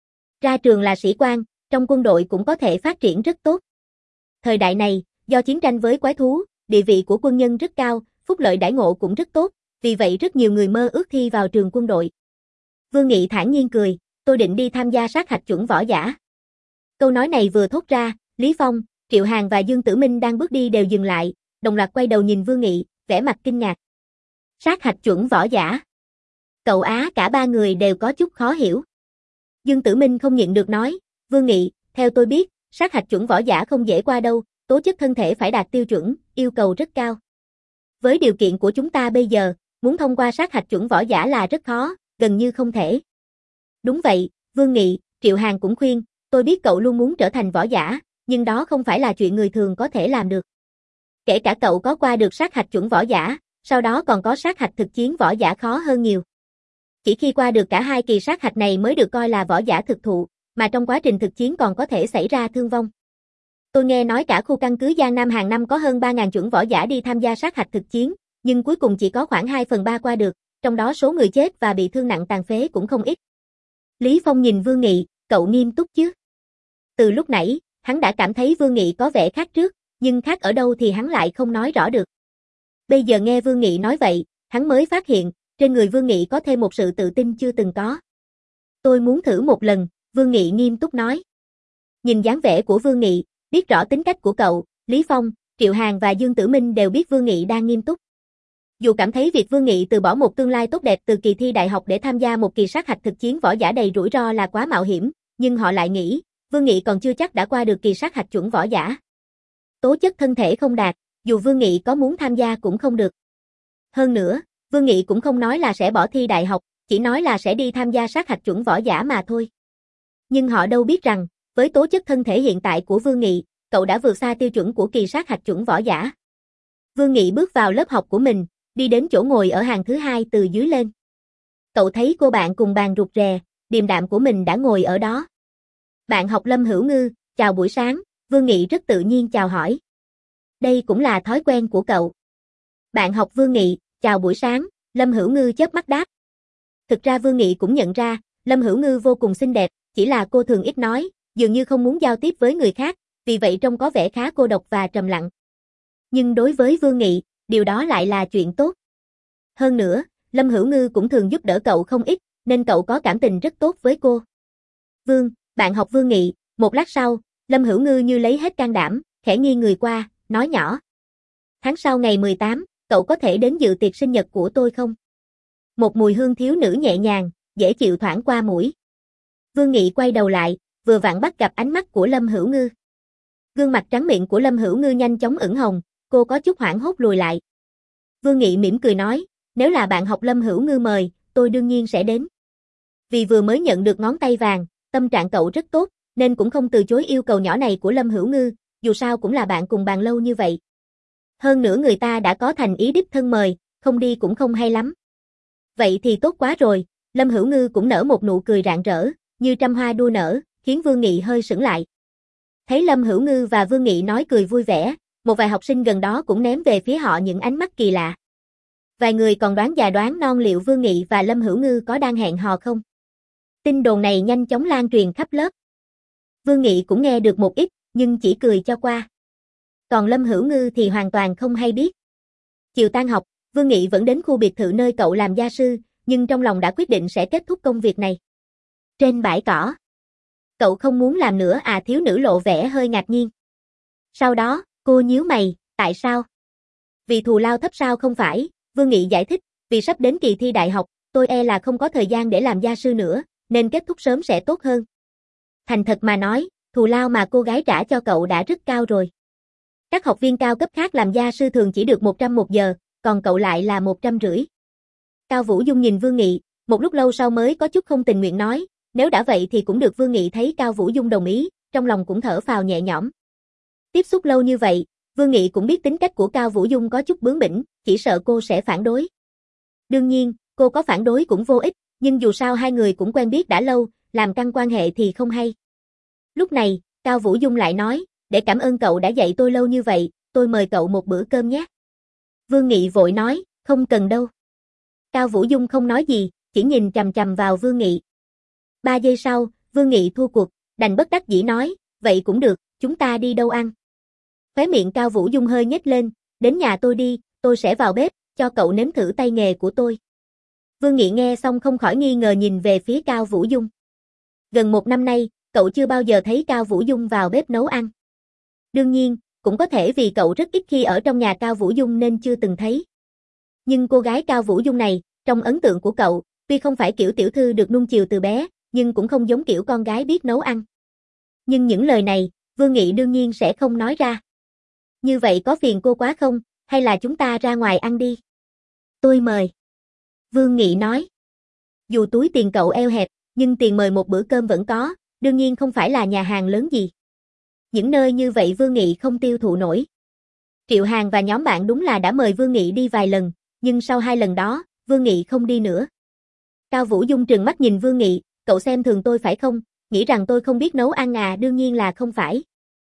Ra trường là sĩ quan, trong quân đội cũng có thể phát triển rất tốt. Thời đại này, do chiến tranh với quái thú, địa vị của quân nhân rất cao, phúc lợi đãi ngộ cũng rất tốt, vì vậy rất nhiều người mơ ước thi vào trường quân đội. Vương Nghị thản nhiên cười, tôi định đi tham gia sát hạch chuẩn võ giả. Câu nói này vừa thốt ra, Lý Phong, Triệu Hàn và Dương Tử Minh đang bước đi đều dừng lại, đồng loạt quay đầu nhìn Vương Nghị, vẻ mặt kinh ngạc. Sát hạch chuẩn võ giả. Cậu Á cả ba người đều có chút khó hiểu. Dương Tử Minh không nhịn được nói, Vương Nghị, theo tôi biết, sát hạch chuẩn võ giả không dễ qua đâu, tố chất thân thể phải đạt tiêu chuẩn, yêu cầu rất cao. Với điều kiện của chúng ta bây giờ, muốn thông qua sát hạch chuẩn võ giả là rất khó, gần như không thể. Đúng vậy, Vương Nghị, Triệu Hàn cũng khuyên, tôi biết cậu luôn muốn trở thành võ giả, nhưng đó không phải là chuyện người thường có thể làm được. Kể cả cậu có qua được sát hạch chuẩn võ giả, sau đó còn có sát hạch thực chiến võ giả khó hơn nhiều. Chỉ khi qua được cả hai kỳ sát hạch này mới được coi là võ giả thực thụ, mà trong quá trình thực chiến còn có thể xảy ra thương vong. Tôi nghe nói cả khu căn cứ Giang Nam hàng năm có hơn ba nghìn chuẩn võ giả đi tham gia sát hạch thực chiến, nhưng cuối cùng chỉ có khoảng hai phần ba qua được, trong đó số người chết và bị thương nặng tàn phế cũng không ít. Lý Phong nhìn Vương Nghị, cậu nghiêm túc chứ? Từ lúc nãy, hắn đã cảm thấy Vương Nghị có vẻ khác trước, nhưng khác ở đâu thì hắn lại không nói rõ được. Bây giờ nghe Vương Nghị nói vậy, hắn mới phát hiện, trên người Vương Nghị có thêm một sự tự tin chưa từng có. Tôi muốn thử một lần, Vương Nghị nghiêm túc nói. Nhìn dáng vẻ của Vương Nghị, biết rõ tính cách của cậu, Lý Phong, Triệu Hàn và Dương Tử Minh đều biết Vương Nghị đang nghiêm túc. Dù cảm thấy việc Vương Nghị từ bỏ một tương lai tốt đẹp từ kỳ thi đại học để tham gia một kỳ sát hạch thực chiến võ giả đầy rủi ro là quá mạo hiểm, nhưng họ lại nghĩ, Vương Nghị còn chưa chắc đã qua được kỳ sát hạch chuẩn võ giả. Tố chất thân thể không đạt, dù Vương Nghị có muốn tham gia cũng không được. Hơn nữa, Vương Nghị cũng không nói là sẽ bỏ thi đại học, chỉ nói là sẽ đi tham gia sát hạch chuẩn võ giả mà thôi. Nhưng họ đâu biết rằng, với tố chất thân thể hiện tại của Vương Nghị, cậu đã vượt xa tiêu chuẩn của kỳ sát hạch chuẩn võ giả. Vương Nghị bước vào lớp học của mình, đi đến chỗ ngồi ở hàng thứ hai từ dưới lên. Cậu thấy cô bạn cùng bàn rụt rè, điềm đạm của mình đã ngồi ở đó. Bạn học Lâm Hữu Ngư, chào buổi sáng, Vương Nghị rất tự nhiên chào hỏi. Đây cũng là thói quen của cậu. Bạn học Vương Nghị, chào buổi sáng, Lâm Hữu Ngư chớp mắt đáp. Thực ra Vương Nghị cũng nhận ra, Lâm Hữu Ngư vô cùng xinh đẹp, chỉ là cô thường ít nói, dường như không muốn giao tiếp với người khác, vì vậy trông có vẻ khá cô độc và trầm lặng. Nhưng đối với Vương Nghị, điều đó lại là chuyện tốt. Hơn nữa, Lâm Hữu Ngư cũng thường giúp đỡ cậu không ít, nên cậu có cảm tình rất tốt với cô. Vương, bạn học Vương Nghị, một lát sau, Lâm Hữu Ngư như lấy hết can đảm, khẽ nghiêng người qua, nói nhỏ. Tháng sau ngày mười tám, cậu có thể đến dự tiệc sinh nhật của tôi không? Một mùi hương thiếu nữ nhẹ nhàng, dễ chịu thoảng qua mũi. Vương Nghị quay đầu lại, vừa vặn bắt gặp ánh mắt của Lâm Hữu Ngư. Gương mặt trắng miệng của Lâm Hữu Ngư nhanh chóng ửng hồng, cô có chút hoảng hốt lùi lại. Vương Nghị mỉm cười nói, nếu là bạn học Lâm Hữu Ngư mời, tôi đương nhiên sẽ đến. Vì vừa mới nhận được ngón tay vàng, tâm trạng cậu rất tốt, nên cũng không từ chối yêu cầu nhỏ này của Lâm Hữu Ngư, dù sao cũng là bạn cùng bàn lâu như vậy. Hơn nữa người ta đã có thành ý đích thân mời, không đi cũng không hay lắm. Vậy thì tốt quá rồi, Lâm Hữu Ngư cũng nở một nụ cười rạng rỡ, như trăm hoa đua nở, khiến Vương Nghị hơi sững lại. Thấy Lâm Hữu Ngư và Vương Nghị nói cười vui vẻ, một vài học sinh gần đó cũng ném về phía họ những ánh mắt kỳ lạ. Vài người còn đoán già đoán non liệu Vương Nghị và Lâm Hữu Ngư có đang hẹn hò không. Tin đồn này nhanh chóng lan truyền khắp lớp. Vương Nghị cũng nghe được một ít, nhưng chỉ cười cho qua. Còn Lâm Hữu Ngư thì hoàn toàn không hay biết. Chiều tan học, Vương Nghị vẫn đến khu biệt thự nơi cậu làm gia sư, nhưng trong lòng đã quyết định sẽ kết thúc công việc này. Trên bãi cỏ. Cậu không muốn làm nữa à, thiếu nữ lộ vẻ hơi ngạc nhiên. Sau đó, cô nhíu mày, tại sao? Vì thù lao thấp sao không phải, Vương Nghị giải thích, vì sắp đến kỳ thi đại học, tôi e là không có thời gian để làm gia sư nữa, nên kết thúc sớm sẽ tốt hơn. Thành thật mà nói, thù lao mà cô gái trả cho cậu đã rất cao rồi. Các học viên cao cấp khác làm gia sư thường chỉ được một trăm một giờ, còn cậu lại là một trăm rưỡi. Cao Vũ Dung nhìn Vương Nghị, một lúc lâu sau mới có chút không tình nguyện nói, nếu đã vậy thì cũng được. Vương Nghị thấy Cao Vũ Dung đồng ý, trong lòng cũng thở phào nhẹ nhõm. Tiếp xúc lâu như vậy, Vương Nghị cũng biết tính cách của Cao Vũ Dung có chút bướng bỉnh, chỉ sợ cô sẽ phản đối. Đương nhiên, cô có phản đối cũng vô ích, nhưng dù sao hai người cũng quen biết đã lâu, làm căng quan hệ thì không hay. Lúc này, Cao Vũ Dung lại nói, để cảm ơn cậu đã dạy tôi lâu như vậy, tôi mời cậu một bữa cơm nhé. Vương Nghị vội nói, không cần đâu. Cao Vũ Dung không nói gì, chỉ nhìn chằm chằm vào Vương Nghị. Ba giây sau, Vương Nghị thua cuộc, đành bất đắc dĩ nói, vậy cũng được, chúng ta đi đâu ăn? Khóe miệng Cao Vũ Dung hơi nhếch lên, đến nhà tôi đi, tôi sẽ vào bếp, cho cậu nếm thử tay nghề của tôi. Vương Nghị nghe xong không khỏi nghi ngờ nhìn về phía Cao Vũ Dung. Gần một năm nay, cậu chưa bao giờ thấy Cao Vũ Dung vào bếp nấu ăn. Đương nhiên, cũng có thể vì cậu rất ít khi ở trong nhà Cao Vũ Dung nên chưa từng thấy. Nhưng cô gái Cao Vũ Dung này, trong ấn tượng của cậu, tuy không phải kiểu tiểu thư được nuông chiều từ bé, nhưng cũng không giống kiểu con gái biết nấu ăn. Nhưng những lời này, Vương Nghị đương nhiên sẽ không nói ra. Như vậy có phiền cô quá không, hay là chúng ta ra ngoài ăn đi? Tôi mời. Vương Nghị nói. Dù túi tiền cậu eo hẹp, nhưng tiền mời một bữa cơm vẫn có, đương nhiên không phải là nhà hàng lớn gì. Những nơi như vậy Vương Nghị không tiêu thụ nổi. Triệu Hàn và nhóm bạn đúng là đã mời Vương Nghị đi vài lần, nhưng sau hai lần đó, Vương Nghị không đi nữa. Cao Vũ Dung trừng mắt nhìn Vương Nghị, cậu xem thường tôi phải không, nghĩ rằng tôi không biết nấu ăn à, đương nhiên là không phải.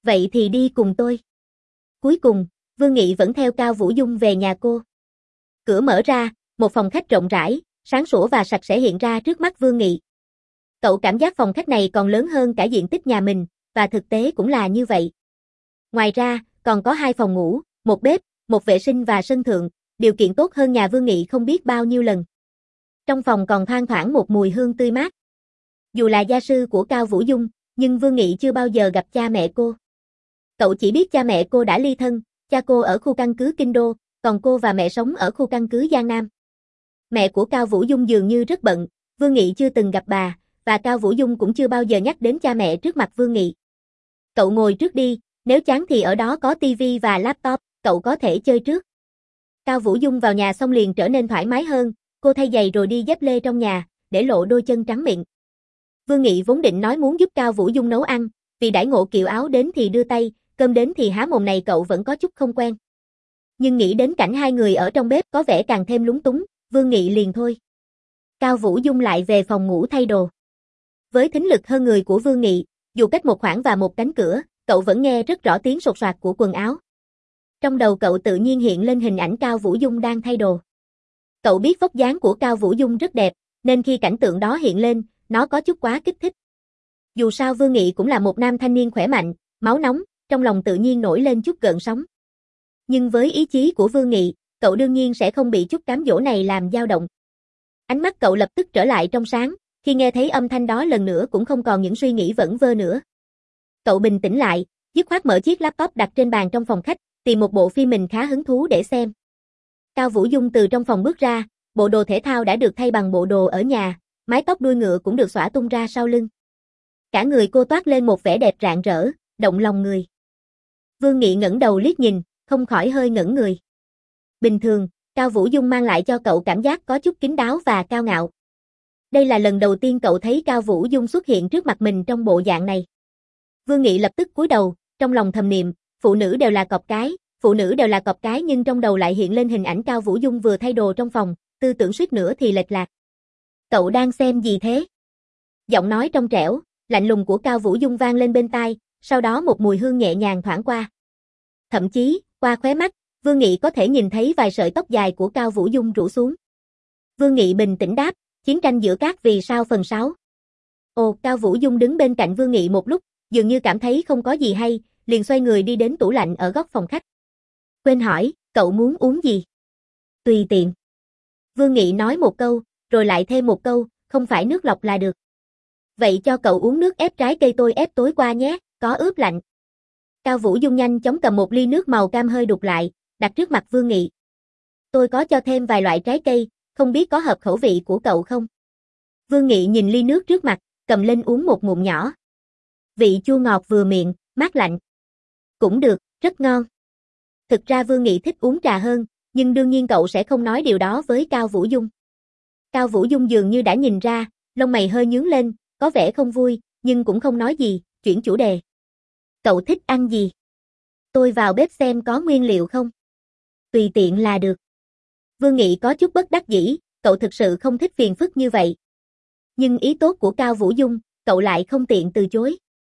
Vậy thì đi cùng tôi. Cuối cùng, Vương Nghị vẫn theo Cao Vũ Dung về nhà cô. Cửa mở ra, một phòng khách rộng rãi, sáng sủa và sạch sẽ hiện ra trước mắt Vương Nghị. Cậu cảm giác phòng khách này còn lớn hơn cả diện tích nhà mình, và thực tế cũng là như vậy. Ngoài ra, còn có hai phòng ngủ, một bếp, một vệ sinh và sân thượng, điều kiện tốt hơn nhà Vương Nghị không biết bao nhiêu lần. Trong phòng còn thoang thoảng một mùi hương tươi mát. Dù là gia sư của Cao Vũ Dung, nhưng Vương Nghị chưa bao giờ gặp cha mẹ cô. Cậu chỉ biết cha mẹ cô đã ly thân, cha cô ở khu căn cứ Kinh Đô, còn cô và mẹ sống ở khu căn cứ Giang Nam. Mẹ của Cao Vũ Dung dường như rất bận, Vương Nghị chưa từng gặp bà, và Cao Vũ Dung cũng chưa bao giờ nhắc đến cha mẹ trước mặt Vương Nghị. Cậu ngồi trước đi, nếu chán thì ở đó có tivi và laptop, cậu có thể chơi trước. Cao Vũ Dung vào nhà xong liền trở nên thoải mái hơn, cô thay giày rồi đi dép lê trong nhà, để lộ đôi chân trắng mịn. Vương Nghị vốn định nói muốn giúp Cao Vũ Dung nấu ăn, vì đãi ngộ kiệu áo đến thì đưa tay, cơm đến thì há mồm này cậu vẫn có chút không quen. Nhưng nghĩ đến cảnh hai người ở trong bếp có vẻ càng thêm lúng túng, Vương Nghị liền thôi. Cao Vũ Dung lại về phòng ngủ thay đồ. Với thính lực hơn người của Vương Nghị, dù cách một khoảng và một cánh cửa, cậu vẫn nghe rất rõ tiếng sột soạt của quần áo. Trong đầu cậu tự nhiên hiện lên hình ảnh Cao Vũ Dung đang thay đồ. Cậu biết vóc dáng của Cao Vũ Dung rất đẹp, nên khi cảnh tượng đó hiện lên, nó có chút quá kích thích. Dù sao Vương Nghị cũng là một nam thanh niên khỏe mạnh, máu nóng, trong lòng tự nhiên nổi lên chút gợn sóng. Nhưng với ý chí của Vương Nghị, cậu đương nhiên sẽ không bị chút cám dỗ này làm dao động. Ánh mắt cậu lập tức trở lại trong sáng, khi nghe thấy âm thanh đó lần nữa cũng không còn những suy nghĩ vẩn vơ nữa. Cậu bình tĩnh lại, dứt khoát mở chiếc laptop đặt trên bàn trong phòng khách, tìm một bộ phim mình khá hứng thú để xem. Cao Vũ Dung từ trong phòng bước ra, bộ đồ thể thao đã được thay bằng bộ đồ ở nhà, mái tóc đuôi ngựa cũng được xõa tung ra sau lưng. Cả người cô toát lên một vẻ đẹp rạng rỡ, động lòng người. Vương Nghị ngẩng đầu liếc nhìn, không khỏi hơi ngẩn người. Bình thường, Cao Vũ Dung mang lại cho cậu cảm giác có chút kín đáo và cao ngạo. Đây là lần đầu tiên cậu thấy Cao Vũ Dung xuất hiện trước mặt mình trong bộ dạng này. Vương Nghị lập tức cúi đầu, trong lòng thầm niệm, phụ nữ đều là cọp cái, phụ nữ đều là cọp cái nhưng trong đầu lại hiện lên hình ảnh Cao Vũ Dung vừa thay đồ trong phòng, tư tưởng suýt nữa thì lệch lạc. Cậu đang xem gì thế? Giọng nói trong trẻo, lạnh lùng của Cao Vũ Dung vang lên bên tai, sau đó một mùi hương nhẹ nhàng thoảng qua. Thậm chí, qua khóe mắt, Vương Nghị có thể nhìn thấy vài sợi tóc dài của Cao Vũ Dung rủ xuống. Vương Nghị bình tĩnh đáp, chiến tranh giữa các vì sao phần sáu. Ồ, Cao Vũ Dung đứng bên cạnh Vương Nghị một lúc, dường như cảm thấy không có gì hay, liền xoay người đi đến tủ lạnh ở góc phòng khách. Quên hỏi, cậu muốn uống gì? Tùy tiện. Vương Nghị nói một câu, rồi lại thêm một câu, không phải nước lọc là được. Vậy cho cậu uống nước ép trái cây tôi ép tối qua nhé, có ướp lạnh. Cao Vũ Dung nhanh chóng cầm một ly nước màu cam hơi đục lại, đặt trước mặt Vương Nghị. Tôi có cho thêm vài loại trái cây, không biết có hợp khẩu vị của cậu không? Vương Nghị nhìn ly nước trước mặt, cầm lên uống một ngụm nhỏ. Vị chua ngọt vừa miệng, mát lạnh. Cũng được, rất ngon. Thực ra Vương Nghị thích uống trà hơn, nhưng đương nhiên cậu sẽ không nói điều đó với Cao Vũ Dung. Cao Vũ Dung dường như đã nhìn ra, lông mày hơi nhướng lên, có vẻ không vui, nhưng cũng không nói gì, chuyển chủ đề. Cậu thích ăn gì? Tôi vào bếp xem có nguyên liệu không? Tùy tiện là được. Vương Nghị có chút bất đắc dĩ, cậu thực sự không thích phiền phức như vậy. Nhưng ý tốt của Cao Vũ Dung, cậu lại không tiện từ chối.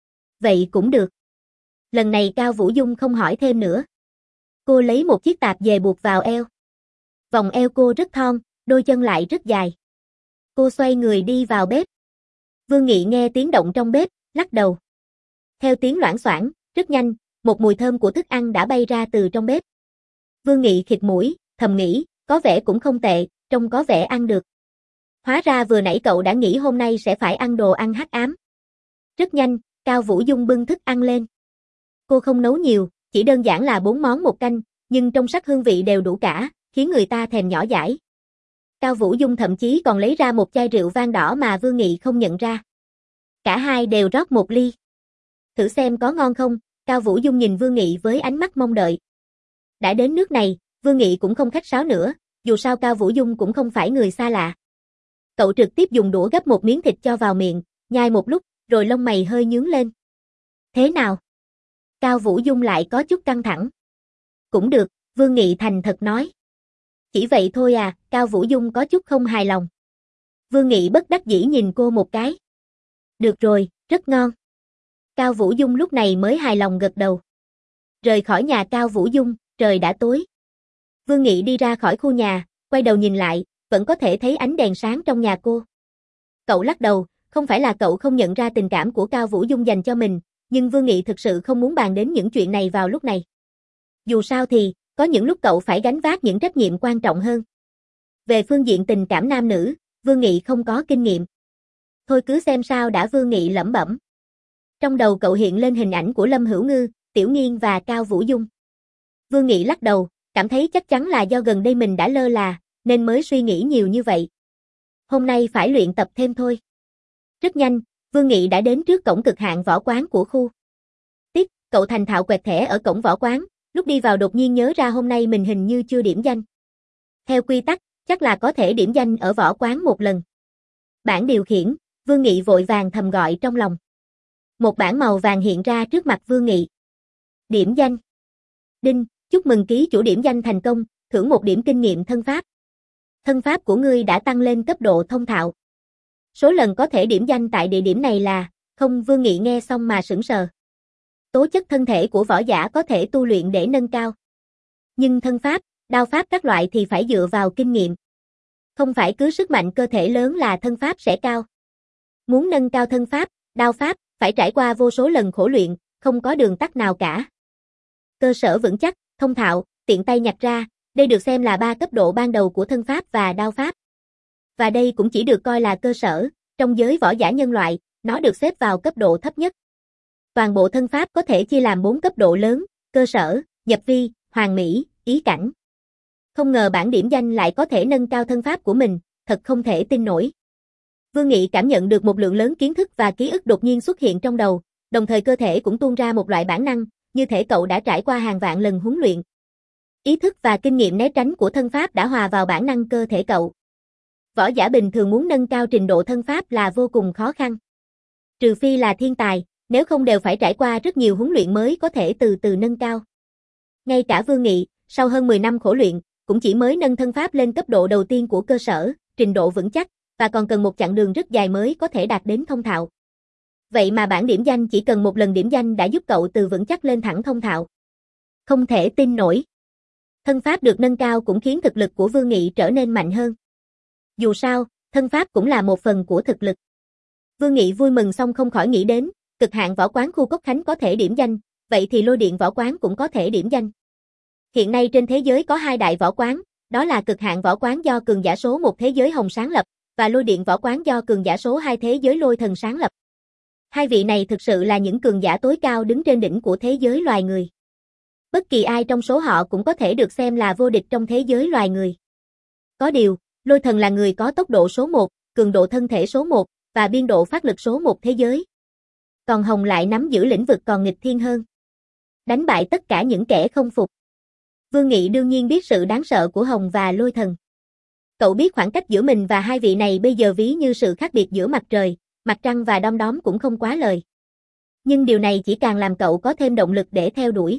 Vậy cũng được. Lần này Cao Vũ Dung không hỏi thêm nữa. Cô lấy một chiếc tạp dề buộc vào eo. Vòng eo cô rất thon, đôi chân lại rất dài. Cô xoay người đi vào bếp. Vương Nghị nghe tiếng động trong bếp, lắc đầu. Theo tiếng loảng xoảng, rất nhanh, một mùi thơm của thức ăn đã bay ra từ trong bếp. Vương Nghị khịt mũi, thầm nghĩ, có vẻ cũng không tệ, trông có vẻ ăn được. Hóa ra vừa nãy cậu đã nghĩ hôm nay sẽ phải ăn đồ ăn hắc ám. Rất nhanh, Cao Vũ Dung bưng thức ăn lên. Cô không nấu nhiều, chỉ đơn giản là bốn món một canh, nhưng trong sắc hương vị đều đủ cả, khiến người ta thèm nhỏ dãi. Cao Vũ Dung thậm chí còn lấy ra một chai rượu vang đỏ mà Vương Nghị không nhận ra. Cả hai đều rót một ly. Thử xem có ngon không, Cao Vũ Dung nhìn Vương Nghị với ánh mắt mong đợi. Đã đến nước này, Vương Nghị cũng không khách sáo nữa, dù sao Cao Vũ Dung cũng không phải người xa lạ. Cậu trực tiếp dùng đũa gấp một miếng thịt cho vào miệng, nhai một lúc, rồi lông mày hơi nhướng lên. Thế nào? Cao Vũ Dung lại có chút căng thẳng. Cũng được, Vương Nghị thành thật nói. Chỉ vậy thôi à, Cao Vũ Dung có chút không hài lòng. Vương Nghị bất đắc dĩ nhìn cô một cái. Được rồi, rất ngon. Cao Vũ Dung lúc này mới hài lòng gật đầu. Rời khỏi nhà Cao Vũ Dung, trời đã tối. Vương Nghị đi ra khỏi khu nhà, quay đầu nhìn lại, vẫn có thể thấy ánh đèn sáng trong nhà cô. Cậu lắc đầu, không phải là cậu không nhận ra tình cảm của Cao Vũ Dung dành cho mình, nhưng Vương Nghị thực sự không muốn bàn đến những chuyện này vào lúc này. Dù sao thì, có những lúc cậu phải gánh vác những trách nhiệm quan trọng hơn. Về phương diện tình cảm nam nữ, Vương Nghị không có kinh nghiệm. Thôi cứ xem sao đã, Vương Nghị lẩm bẩm. Trong đầu cậu hiện lên hình ảnh của Lâm Hữu Ngư, Tiểu Nghiên và Cao Vũ Dung. Vương Nghị lắc đầu, cảm thấy chắc chắn là do gần đây mình đã lơ là, nên mới suy nghĩ nhiều như vậy. Hôm nay phải luyện tập thêm thôi. Rất nhanh, Vương Nghị đã đến trước cổng cực hạn võ quán của khu. Tiếp, cậu thành thạo quẹt thẻ ở cổng võ quán, lúc đi vào đột nhiên nhớ ra hôm nay mình hình như chưa điểm danh. Theo quy tắc, chắc là có thể điểm danh ở võ quán một lần. Bảng điều khiển, Vương Nghị vội vàng thầm gọi trong lòng. Một bảng màu vàng hiện ra trước mặt Vương Nghị. Điểm danh. Đinh, chúc mừng ký chủ điểm danh thành công, thưởng một điểm kinh nghiệm thân pháp. Thân pháp của ngươi đã tăng lên cấp độ thông thạo. Số lần có thể điểm danh tại địa điểm này là, không. Vương Nghị nghe xong mà sững sờ. Tố chất thân thể của võ giả có thể tu luyện để nâng cao. Nhưng thân pháp, đao pháp các loại thì phải dựa vào kinh nghiệm. Không phải cứ sức mạnh cơ thể lớn là thân pháp sẽ cao. Muốn nâng cao thân pháp, đao pháp, phải trải qua vô số lần khổ luyện, không có đường tắt nào cả. Cơ sở vững chắc, thông thạo, tiện tay nhặt ra, đây được xem là ba cấp độ ban đầu của thân pháp và đao pháp. Và đây cũng chỉ được coi là cơ sở, trong giới võ giả nhân loại, nó được xếp vào cấp độ thấp nhất. Toàn bộ thân pháp có thể chia làm bốn cấp độ lớn, cơ sở, nhập vi, hoàn mỹ, ý cảnh. Không ngờ bảng điểm danh lại có thể nâng cao thân pháp của mình, thật không thể tin nổi. Vương Nghị cảm nhận được một lượng lớn kiến thức và ký ức đột nhiên xuất hiện trong đầu, đồng thời cơ thể cũng tuôn ra một loại bản năng, như thể cậu đã trải qua hàng vạn lần huấn luyện. Ý thức và kinh nghiệm né tránh của thân pháp đã hòa vào bản năng cơ thể cậu. Võ giả bình thường muốn nâng cao trình độ thân pháp là vô cùng khó khăn. Trừ phi là thiên tài, nếu không đều phải trải qua rất nhiều huấn luyện mới có thể từ từ nâng cao. Ngay cả Vương Nghị, sau hơn mười năm khổ luyện, cũng chỉ mới nâng thân pháp lên cấp độ đầu tiên của cơ sở, trình độ vững chắc, và còn cần một chặng đường rất dài mới có thể đạt đến thông thạo. Vậy mà bảng điểm danh chỉ cần một lần điểm danh đã giúp cậu từ vững chắc lên thẳng thông thạo. Không thể tin nổi. Thân pháp được nâng cao cũng khiến thực lực của Vương Nghị trở nên mạnh hơn. Dù sao, thân pháp cũng là một phần của thực lực. Vương Nghị vui mừng xong không khỏi nghĩ đến, cực hạn võ quán khu Cốc Khánh có thể điểm danh, vậy thì lôi điện võ quán cũng có thể điểm danh. Hiện nay trên thế giới có hai đại võ quán, đó là cực hạn võ quán do cường giả số một thế giới Hồng sáng lập, và lôi điện võ quán do cường giả số hai thế giới Lôi Thần sáng lập. Hai vị này thực sự là những cường giả tối cao đứng trên đỉnh của thế giới loài người. Bất kỳ ai trong số họ cũng có thể được xem là vô địch trong thế giới loài người. Có điều, Lôi Thần là người có tốc độ số một, cường độ thân thể số một, và biên độ phát lực số một thế giới. Còn Hồng lại nắm giữ lĩnh vực còn nghịch thiên hơn. Đánh bại tất cả những kẻ không phục. Vương Nghị đương nhiên biết sự đáng sợ của Hồng và Lôi Thần. Cậu biết khoảng cách giữa mình và hai vị này bây giờ ví như sự khác biệt giữa mặt trời, mặt trăng và đom đóm cũng không quá lời. Nhưng điều này chỉ càng làm cậu có thêm động lực để theo đuổi.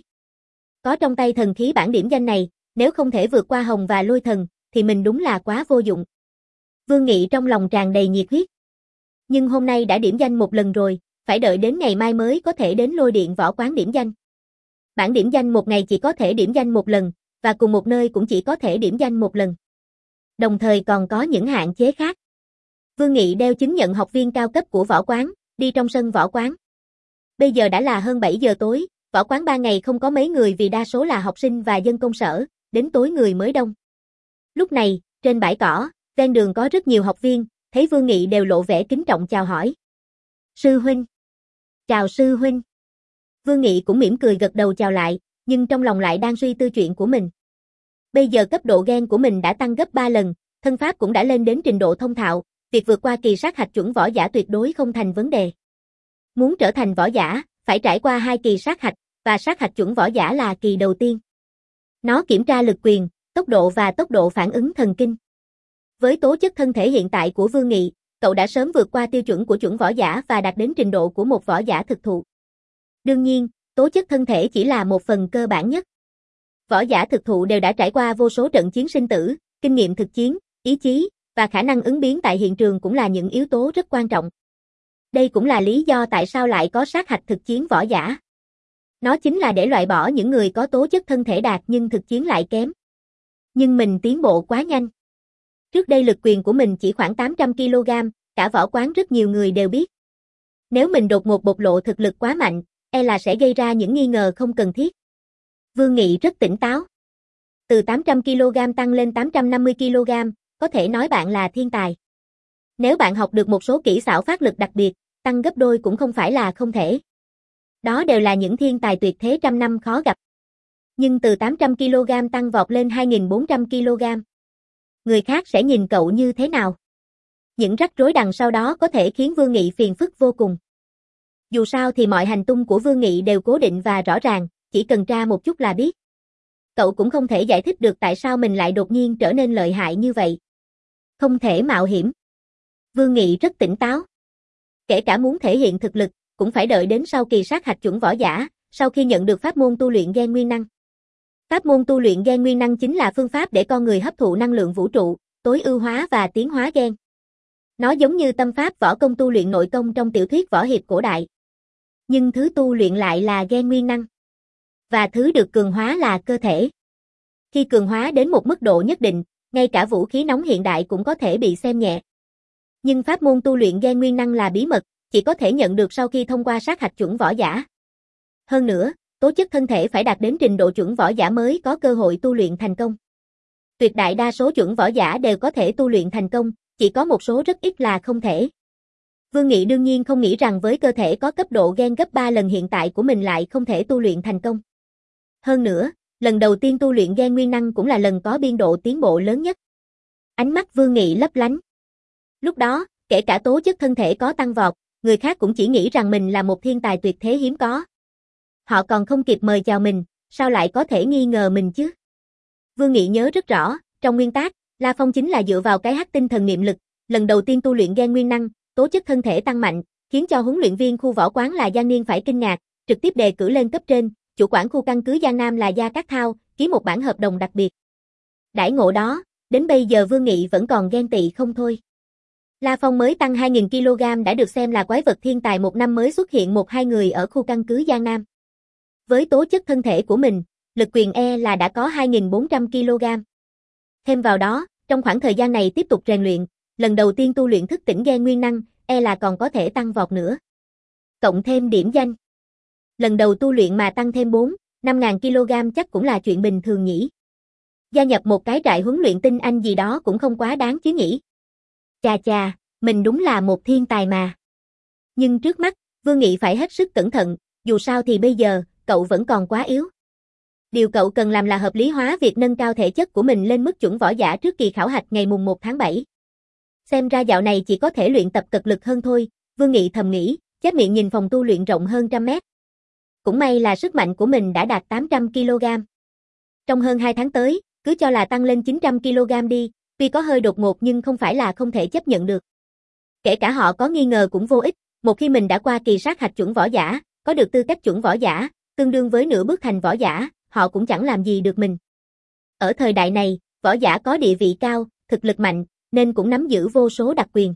Có trong tay thần khí bảng điểm danh này, nếu không thể vượt qua Hồng và Lôi Thần, thì mình đúng là quá vô dụng. Vương Nghị trong lòng tràn đầy nhiệt huyết. Nhưng hôm nay đã điểm danh một lần rồi, phải đợi đến ngày mai mới có thể đến lôi điện võ quán điểm danh. Bảng điểm danh một ngày chỉ có thể điểm danh một lần, và cùng một nơi cũng chỉ có thể điểm danh một lần. Đồng thời còn có những hạn chế khác. Vương Nghị đeo chứng nhận học viên cao cấp của võ quán, đi trong sân võ quán. Bây giờ đã là hơn bảy giờ tối, võ quán ba ngày không có mấy người vì đa số là học sinh và dân công sở, đến tối người mới đông. Lúc này, trên bãi cỏ, ven đường có rất nhiều học viên, thấy Vương Nghị đều lộ vẻ kính trọng chào hỏi. Sư huynh. Chào sư huynh. Vương Nghị cũng mỉm cười gật đầu chào lại, nhưng trong lòng lại đang suy tư chuyện của mình. Bây giờ cấp độ gen của mình đã tăng gấp ba lần, thân pháp cũng đã lên đến trình độ thông thạo, việc vượt qua kỳ sát hạch chuẩn võ giả tuyệt đối không thành vấn đề. Muốn trở thành võ giả, phải trải qua hai kỳ sát hạch, và sát hạch chuẩn võ giả là kỳ đầu tiên. Nó kiểm tra lực quyền, tốc độ và tốc độ phản ứng thần kinh. Với tố chất thân thể hiện tại của Vương Nghị, cậu đã sớm vượt qua tiêu chuẩn của chuẩn võ giả và đạt đến trình độ của một võ giả thực thụ. Đương nhiên, tố chất thân thể chỉ là một phần cơ bản nhất. Võ giả thực thụ đều đã trải qua vô số trận chiến sinh tử, kinh nghiệm thực chiến, ý chí, và khả năng ứng biến tại hiện trường cũng là những yếu tố rất quan trọng. Đây cũng là lý do tại sao lại có sát hạch thực chiến võ giả. Nó chính là để loại bỏ những người có tố chất thân thể đạt nhưng thực chiến lại kém. Nhưng mình tiến bộ quá nhanh. Trước đây lực quyền của mình chỉ khoảng tám trăm ki lô gam, cả võ quán rất nhiều người đều biết. Nếu mình đột ngột bộc lộ thực lực quá mạnh, e là sẽ gây ra những nghi ngờ không cần thiết. Vương Nghị rất tỉnh táo. Từ tám trăm ki lô gam tăng lên tám trăm năm mươi ki lô gam, có thể nói bạn là thiên tài. Nếu bạn học được một số kỹ xảo phát lực đặc biệt, tăng gấp đôi cũng không phải là không thể. Đó đều là những thiên tài tuyệt thế trăm năm khó gặp. Nhưng từ tám trăm ki lô gam tăng vọt lên hai nghìn bốn trăm ki lô gam. Người khác sẽ nhìn cậu như thế nào? Những rắc rối đằng sau đó có thể khiến Vương Nghị phiền phức vô cùng. Dù sao thì mọi hành tung của Vương Nghị đều cố định và rõ ràng, chỉ cần tra một chút là biết. Cậu cũng không thể giải thích được tại sao mình lại đột nhiên trở nên lợi hại như vậy. Không thể mạo hiểm. Vương Nghị rất tỉnh táo. Kể cả muốn thể hiện thực lực, cũng phải đợi đến sau kỳ sát hạch chuẩn võ giả, sau khi nhận được pháp môn tu luyện gen nguyên năng. Pháp môn tu luyện gen nguyên năng chính là phương pháp để con người hấp thụ năng lượng vũ trụ, tối ưu hóa và tiến hóa gen. Nó giống như tâm pháp võ công tu luyện nội công trong tiểu thuyết võ hiệp cổ đại. Nhưng thứ tu luyện lại là gen nguyên năng. Và thứ được cường hóa là cơ thể. Khi cường hóa đến một mức độ nhất định, ngay cả vũ khí nóng hiện đại cũng có thể bị xem nhẹ. Nhưng pháp môn tu luyện gen nguyên năng là bí mật, chỉ có thể nhận được sau khi thông qua sát hạch chuẩn võ giả. Hơn nữa, tố chất thân thể phải đạt đến trình độ chuẩn võ giả mới có cơ hội tu luyện thành công. Tuyệt đại đa số chuẩn võ giả đều có thể tu luyện thành công, chỉ có một số rất ít là không thể. Vương Nghị đương nhiên không nghĩ rằng với cơ thể có cấp độ gen gấp ba lần hiện tại của mình lại không thể tu luyện thành công. Hơn nữa, lần đầu tiên tu luyện gen nguyên năng cũng là lần có biên độ tiến bộ lớn nhất. Ánh mắt Vương Nghị lấp lánh. Lúc đó, kể cả tố chất thân thể có tăng vọt, người khác cũng chỉ nghĩ rằng mình là một thiên tài tuyệt thế hiếm có. Họ còn không kịp mời chào mình, sao lại có thể nghi ngờ mình chứ? Vương Nghị nhớ rất rõ, trong nguyên tác, La Phong chính là dựa vào cái hắc tinh thần niệm lực, lần đầu tiên tu luyện gen nguyên năng, tố chất thân thể tăng mạnh, khiến cho huấn luyện viên khu võ quán là Giang Niên phải kinh ngạc, trực tiếp đề cử lên cấp trên, chủ quản khu căn cứ Giang Nam là Gia Cát Thao, ký một bản hợp đồng đặc biệt. Đãi ngộ đó, đến bây giờ Vương Nghị vẫn còn ghen tị không thôi. La Phong mới tăng hai nghìn ki lô gam đã được xem là quái vật thiên tài một năm mới xuất hiện một hai người ở khu căn cứ Giang Nam. Với tố chất thân thể của mình, lực quyền e là đã có hai nghìn bốn trăm ki lô gam. Thêm vào đó, trong khoảng thời gian này tiếp tục rèn luyện, lần đầu tiên tu luyện thức tỉnh gen nguyên năng, e là còn có thể tăng vọt nữa. Cộng thêm điểm danh. Lần đầu tu luyện mà tăng thêm bốn, năm ngàn ki lô gam chắc cũng là chuyện bình thường nhỉ. Gia nhập một cái trại huấn luyện tinh anh gì đó cũng không quá đáng chứ nhỉ. Chà chà, mình đúng là một thiên tài mà. Nhưng trước mắt, Vương Nghị phải hết sức cẩn thận, dù sao thì bây giờ, cậu vẫn còn quá yếu. Điều cậu cần làm là hợp lý hóa việc nâng cao thể chất của mình lên mức chuẩn võ giả trước kỳ khảo hạch ngày mùng một tháng bảy. Xem ra dạo này chỉ có thể luyện tập cật lực hơn thôi, Vương Nghị thầm nghĩ, chép miệng nhìn phòng tu luyện rộng hơn trăm mét. Cũng may là sức mạnh của mình đã đạt tám trăm ki lô gam. Trong hơn hai tháng tới, cứ cho là tăng lên chín trăm ki lô gam đi, tuy có hơi đột ngột nhưng không phải là không thể chấp nhận được. Kể cả họ có nghi ngờ cũng vô ích, một khi mình đã qua kỳ sát hạch chuẩn võ giả, có được tư cách chuẩn võ giả, tương đương với nửa bước thành võ giả, họ cũng chẳng làm gì được mình. Ở thời đại này, võ giả có địa vị cao, thực lực mạnh, nên cũng nắm giữ vô số đặc quyền.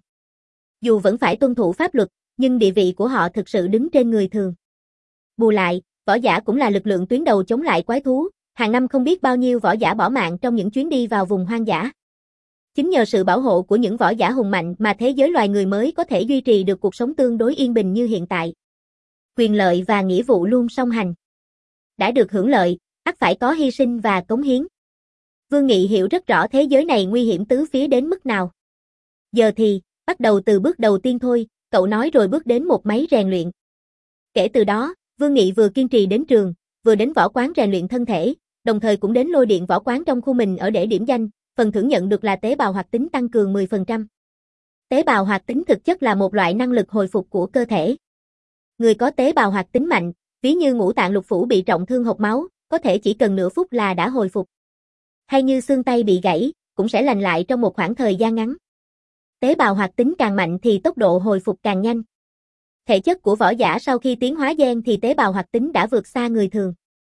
Dù vẫn phải tuân thủ pháp luật, nhưng địa vị của họ thực sự đứng trên người thường. Bù lại, võ giả cũng là lực lượng tuyến đầu chống lại quái thú, hàng năm không biết bao nhiêu võ giả bỏ mạng trong những chuyến đi vào vùng hoang dã. Chính nhờ sự bảo hộ của những võ giả hùng mạnh mà thế giới loài người mới có thể duy trì được cuộc sống tương đối yên bình như hiện tại. Quyền lợi và nghĩa vụ luôn song hành. Đã được hưởng lợi, ắt phải có hy sinh và cống hiến. Vương Nghị hiểu rất rõ thế giới này nguy hiểm tứ phía đến mức nào. Giờ thì, bắt đầu từ bước đầu tiên thôi, cậu nói rồi bước đến một máy rèn luyện. Kể từ đó, Vương Nghị vừa kiên trì đến trường, vừa đến võ quán rèn luyện thân thể, đồng thời cũng đến lôi điện võ quán trong khu mình ở để điểm danh, phần thưởng nhận được là tế bào hoạt tính tăng cường mười phần trăm. Tế bào hoạt tính thực chất là một loại năng lực hồi phục của cơ thể. Người có tế bào hoạt tính mạnh, ví như ngũ tạng lục phủ bị trọng thương hộc máu, có thể chỉ cần nửa phút là đã hồi phục. Hay như xương tay bị gãy, cũng sẽ lành lại trong một khoảng thời gian ngắn. Tế bào hoạt tính càng mạnh thì tốc độ hồi phục càng nhanh. Thể chất của võ giả sau khi tiến hóa gen thì tế bào hoạt tính đã vượt xa người thường.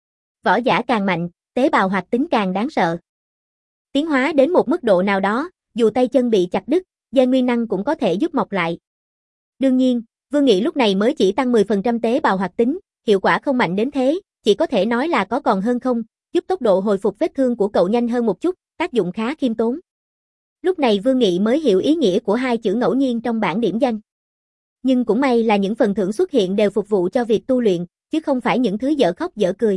Võ giả càng mạnh, tế bào hoạt tính càng đáng sợ. Tiến hóa đến một mức độ nào đó, dù tay chân bị chặt đứt, gen nguyên năng cũng có thể giúp mọc lại. Đương nhiên, Vương Nghị lúc này mới chỉ tăng mười phần trăm tế bào hoạt tính, hiệu quả không mạnh đến thế, chỉ có thể nói là có còn hơn không, giúp tốc độ hồi phục vết thương của cậu nhanh hơn một chút, tác dụng khá khiêm tốn. Lúc này Vương Nghị mới hiểu ý nghĩa của hai chữ ngẫu nhiên trong bảng điểm danh. Nhưng cũng may là những phần thưởng xuất hiện đều phục vụ cho việc tu luyện, chứ không phải những thứ dở khóc dở cười.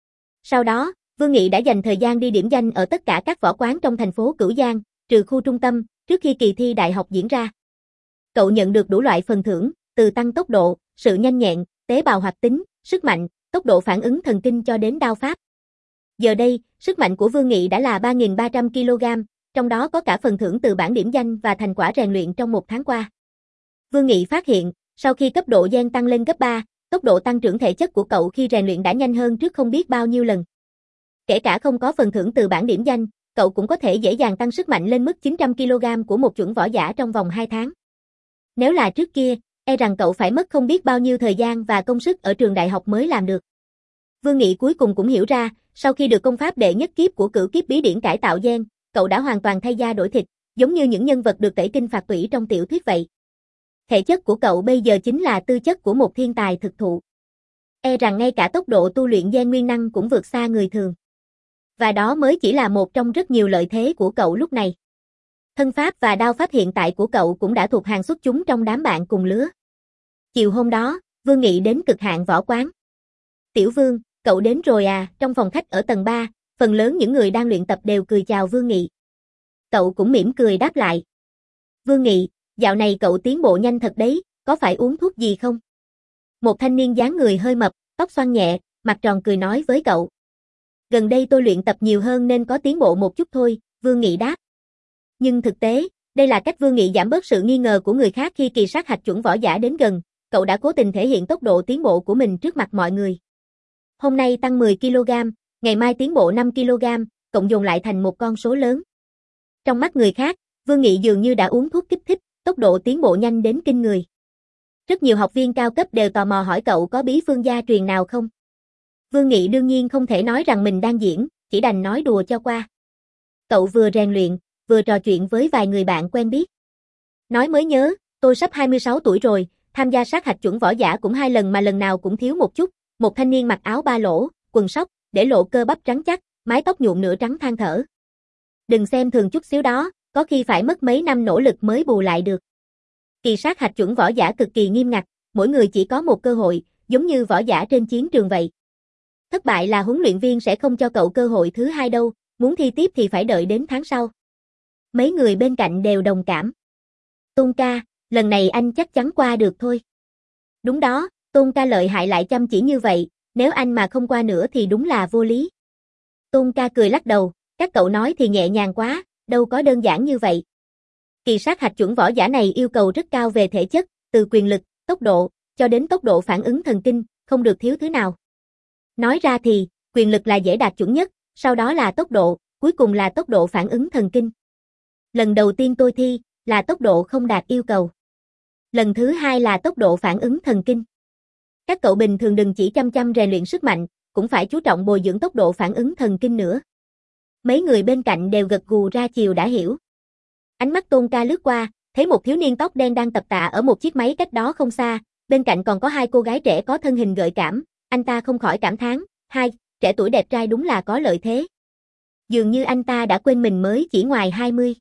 Sau đó, Vương Nghị đã dành thời gian đi điểm danh ở tất cả các võ quán trong thành phố Cửu Giang, trừ khu trung tâm, trước khi kỳ thi đại học diễn ra. Cậu nhận được đủ loại phần thưởng, từ tăng tốc độ, sự nhanh nhẹn, tế bào hoạt tính, sức mạnh, tốc độ phản ứng thần kinh cho đến đao pháp. Giờ đây, sức mạnh của Vương Nghị đã là ba nghìn ba trăm ki lô gam, trong đó có cả phần thưởng từ bảng điểm danh và thành quả rèn luyện trong một tháng qua. Vương Nghị phát hiện, sau khi cấp độ gen tăng lên gấp ba, tốc độ tăng trưởng thể chất của cậu khi rèn luyện đã nhanh hơn trước không biết bao nhiêu lần. Kể cả không có phần thưởng từ bảng điểm danh, cậu cũng có thể dễ dàng tăng sức mạnh lên mức chín trăm ki lô gam của một chuẩn võ giả trong vòng hai tháng. Nếu là trước kia, e rằng cậu phải mất không biết bao nhiêu thời gian và công sức ở trường đại học mới làm được. Vương Nghị cuối cùng cũng hiểu ra, sau khi được công pháp đệ nhất kiếp của cửu kiếp bí điển cải tạo gen, cậu đã hoàn toàn thay da đổi thịt, giống như những nhân vật được tẩy kinh phạt tủy trong tiểu thuyết vậy. Thể chất của cậu bây giờ chính là tư chất của một thiên tài thực thụ. E rằng ngay cả tốc độ tu luyện gen nguyên năng cũng vượt xa người thường. Và đó mới chỉ là một trong rất nhiều lợi thế của cậu lúc này. Thân pháp và đao pháp hiện tại của cậu cũng đã thuộc hàng xuất chúng trong đám bạn cùng lứa. Chiều hôm đó, Vương Nghị đến Cực Hạn Võ Quán. Tiểu Vương, cậu đến rồi à? Trong phòng khách ở tầng ba, phần lớn những người đang luyện tập đều cười chào Vương Nghị. Cậu cũng mỉm cười đáp lại. Vương Nghị, dạo này cậu tiến bộ nhanh thật đấy, có phải uống thuốc gì không? Một thanh niên dáng người hơi mập, tóc xoăn nhẹ, mặt tròn cười nói với cậu. Gần đây tôi luyện tập nhiều hơn nên có tiến bộ một chút thôi, Vương Nghị đáp. Nhưng thực tế, đây là cách Vương Nghị giảm bớt sự nghi ngờ của người khác khi kỳ sát hạch chuẩn võ giả đến gần, cậu đã cố tình thể hiện tốc độ tiến bộ của mình trước mặt mọi người. Hôm nay tăng mười ki lô gam, ngày mai tiến bộ năm ki lô gam, cộng dồn lại thành một con số lớn. Trong mắt người khác, Vương Nghị dường như đã uống thuốc kích thích, tốc độ tiến bộ nhanh đến kinh người. Rất nhiều học viên cao cấp đều tò mò hỏi cậu có bí phương gia truyền nào không. Vương Nghị đương nhiên không thể nói rằng mình đang diễn, chỉ đành nói đùa cho qua. Cậu vừa rèn luyện, vừa trò chuyện với vài người bạn quen biết. Nói mới nhớ, tôi sắp hai mươi sáu tuổi rồi, tham gia sát hạch chuẩn võ giả cũng hai lần mà lần nào cũng thiếu một chút. Một thanh niên mặc áo ba lỗ, quần sóc, để lộ cơ bắp trắng chắc, mái tóc nhuộm nửa trắng than thở. Đừng xem thường chút xíu đó, có khi phải mất mấy năm nỗ lực mới bù lại được. Kỳ sát hạch chuẩn võ giả cực kỳ nghiêm ngặt, mỗi người chỉ có một cơ hội, giống như võ giả trên chiến trường vậy. Thất bại là huấn luyện viên sẽ không cho cậu cơ hội thứ hai đâu, muốn thi tiếp thì phải đợi đến tháng sau. Mấy người bên cạnh đều đồng cảm. Tôn ca, lần này anh chắc chắn qua được thôi. Đúng đó, Tôn ca lợi hại lại chăm chỉ như vậy, nếu anh mà không qua nữa thì đúng là vô lý. Tôn ca cười lắc đầu, các cậu nói thì nhẹ nhàng quá, đâu có đơn giản như vậy. Kỳ sát hạch chuẩn võ giả này yêu cầu rất cao về thể chất, từ quyền lực, tốc độ, cho đến tốc độ phản ứng thần kinh, không được thiếu thứ nào. Nói ra thì, quyền lực là dễ đạt chuẩn nhất, sau đó là tốc độ, cuối cùng là tốc độ phản ứng thần kinh. Lần đầu tiên tôi thi, là tốc độ không đạt yêu cầu. Lần thứ hai là tốc độ phản ứng thần kinh. Các cậu bình thường đừng chỉ chăm chăm rèn luyện sức mạnh, cũng phải chú trọng bồi dưỡng tốc độ phản ứng thần kinh nữa. Mấy người bên cạnh đều gật gù ra chiều đã hiểu. Ánh mắt Tôn ca lướt qua, thấy một thiếu niên tóc đen đang tập tạ ở một chiếc máy cách đó không xa, bên cạnh còn có hai cô gái trẻ có thân hình gợi cảm, anh ta không khỏi cảm thán, hai, trẻ tuổi đẹp trai đúng là có lợi thế. Dường như anh ta đã quên mình mới chỉ ngoài hai mươi.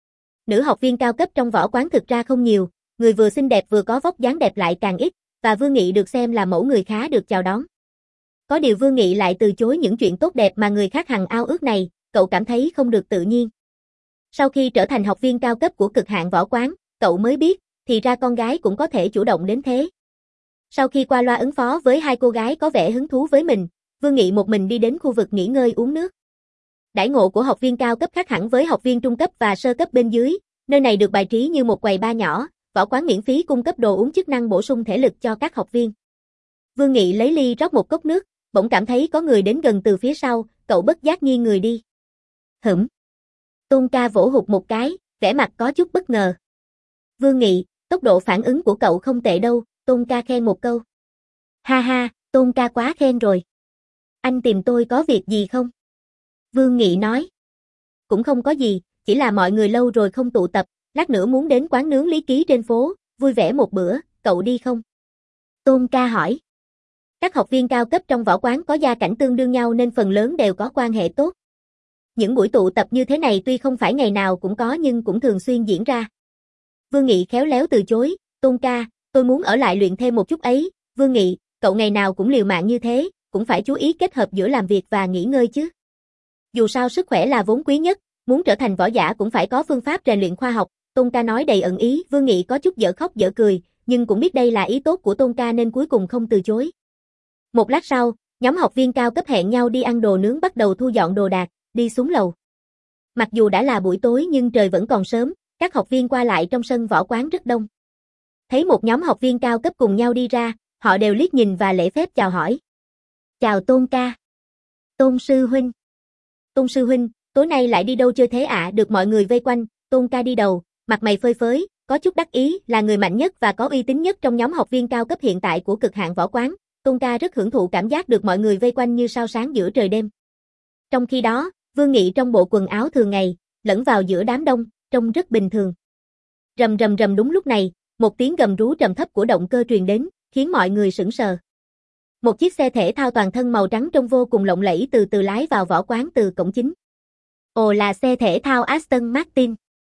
Nữ học viên cao cấp trong võ quán thực ra không nhiều, người vừa xinh đẹp vừa có vóc dáng đẹp lại càng ít, và Vương Nghị được xem là mẫu người khá được chào đón. Có điều Vương Nghị lại từ chối những chuyện tốt đẹp mà người khác hằng ao ước này, cậu cảm thấy không được tự nhiên. Sau khi trở thành học viên cao cấp của Cực Hạn Võ Quán, cậu mới biết, thì ra con gái cũng có thể chủ động đến thế. Sau khi qua loa ứng phó với hai cô gái có vẻ hứng thú với mình, Vương Nghị một mình đi đến khu vực nghỉ ngơi uống nước. Đãi ngộ của học viên cao cấp khác hẳn với học viên trung cấp và sơ cấp bên dưới, nơi này được bài trí như một quầy bar nhỏ, võ quán miễn phí cung cấp đồ uống chức năng bổ sung thể lực cho các học viên. Vương Nghị lấy ly rót một cốc nước, bỗng cảm thấy có người đến gần từ phía sau, cậu bất giác nghiêng người đi. Hửm. Tôn ca vỗ hụt một cái, vẻ mặt có chút bất ngờ. Vương Nghị, tốc độ phản ứng của cậu không tệ đâu, Tôn ca khen một câu. Ha ha, Tôn ca quá khen rồi. Anh tìm tôi có việc gì không? Vương Nghị nói. Cũng không có gì, chỉ là mọi người lâu rồi không tụ tập, lát nữa muốn đến quán nướng Lý Ký trên phố, vui vẻ một bữa, cậu đi không? Tôn ca hỏi. Các học viên cao cấp trong võ quán có gia cảnh tương đương nhau nên phần lớn đều có quan hệ tốt. Những buổi tụ tập như thế này tuy không phải ngày nào cũng có nhưng cũng thường xuyên diễn ra. Vương Nghị khéo léo từ chối, Tôn ca, tôi muốn ở lại luyện thêm một chút ấy. Vương Nghị, cậu ngày nào cũng liều mạng như thế, cũng phải chú ý kết hợp giữa làm việc và nghỉ ngơi chứ. Dù sao sức khỏe là vốn quý nhất, muốn trở thành võ giả cũng phải có phương pháp rèn luyện khoa học. Tôn ca nói đầy ẩn ý, Vương Nghị có chút dở khóc dở cười, nhưng cũng biết đây là ý tốt của Tôn ca nên cuối cùng không từ chối. Một lát sau, nhóm học viên cao cấp hẹn nhau đi ăn đồ nướng bắt đầu thu dọn đồ đạc, đi xuống lầu. Mặc dù đã là buổi tối nhưng trời vẫn còn sớm, các học viên qua lại trong sân võ quán rất đông. Thấy một nhóm học viên cao cấp cùng nhau đi ra, họ đều liếc nhìn và lễ phép chào hỏi. Chào Tôn ca. Tôn sư huynh. Tôn sư huynh, tối nay lại đi đâu chơi thế ạ? À? Được mọi người vây quanh, Tôn ca đi đầu, mặt mày phơi phới, có chút đắc ý, là người mạnh nhất và có uy tín nhất trong nhóm học viên cao cấp hiện tại của Cực Hạn Võ Quán. Tôn ca rất hưởng thụ cảm giác được mọi người vây quanh như sao sáng giữa trời đêm. Trong khi đó, Vương Nghị trong bộ quần áo thường ngày, lẫn vào giữa đám đông, trông rất bình thường. Rầm rầm rầm, đúng lúc này, một tiếng gầm rú trầm thấp của động cơ truyền đến, khiến mọi người sững sờ. Một chiếc xe thể thao toàn thân màu trắng trông vô cùng lộng lẫy từ từ lái vào võ quán từ cổng chính. Ồ, là xe thể thao Aston Martin.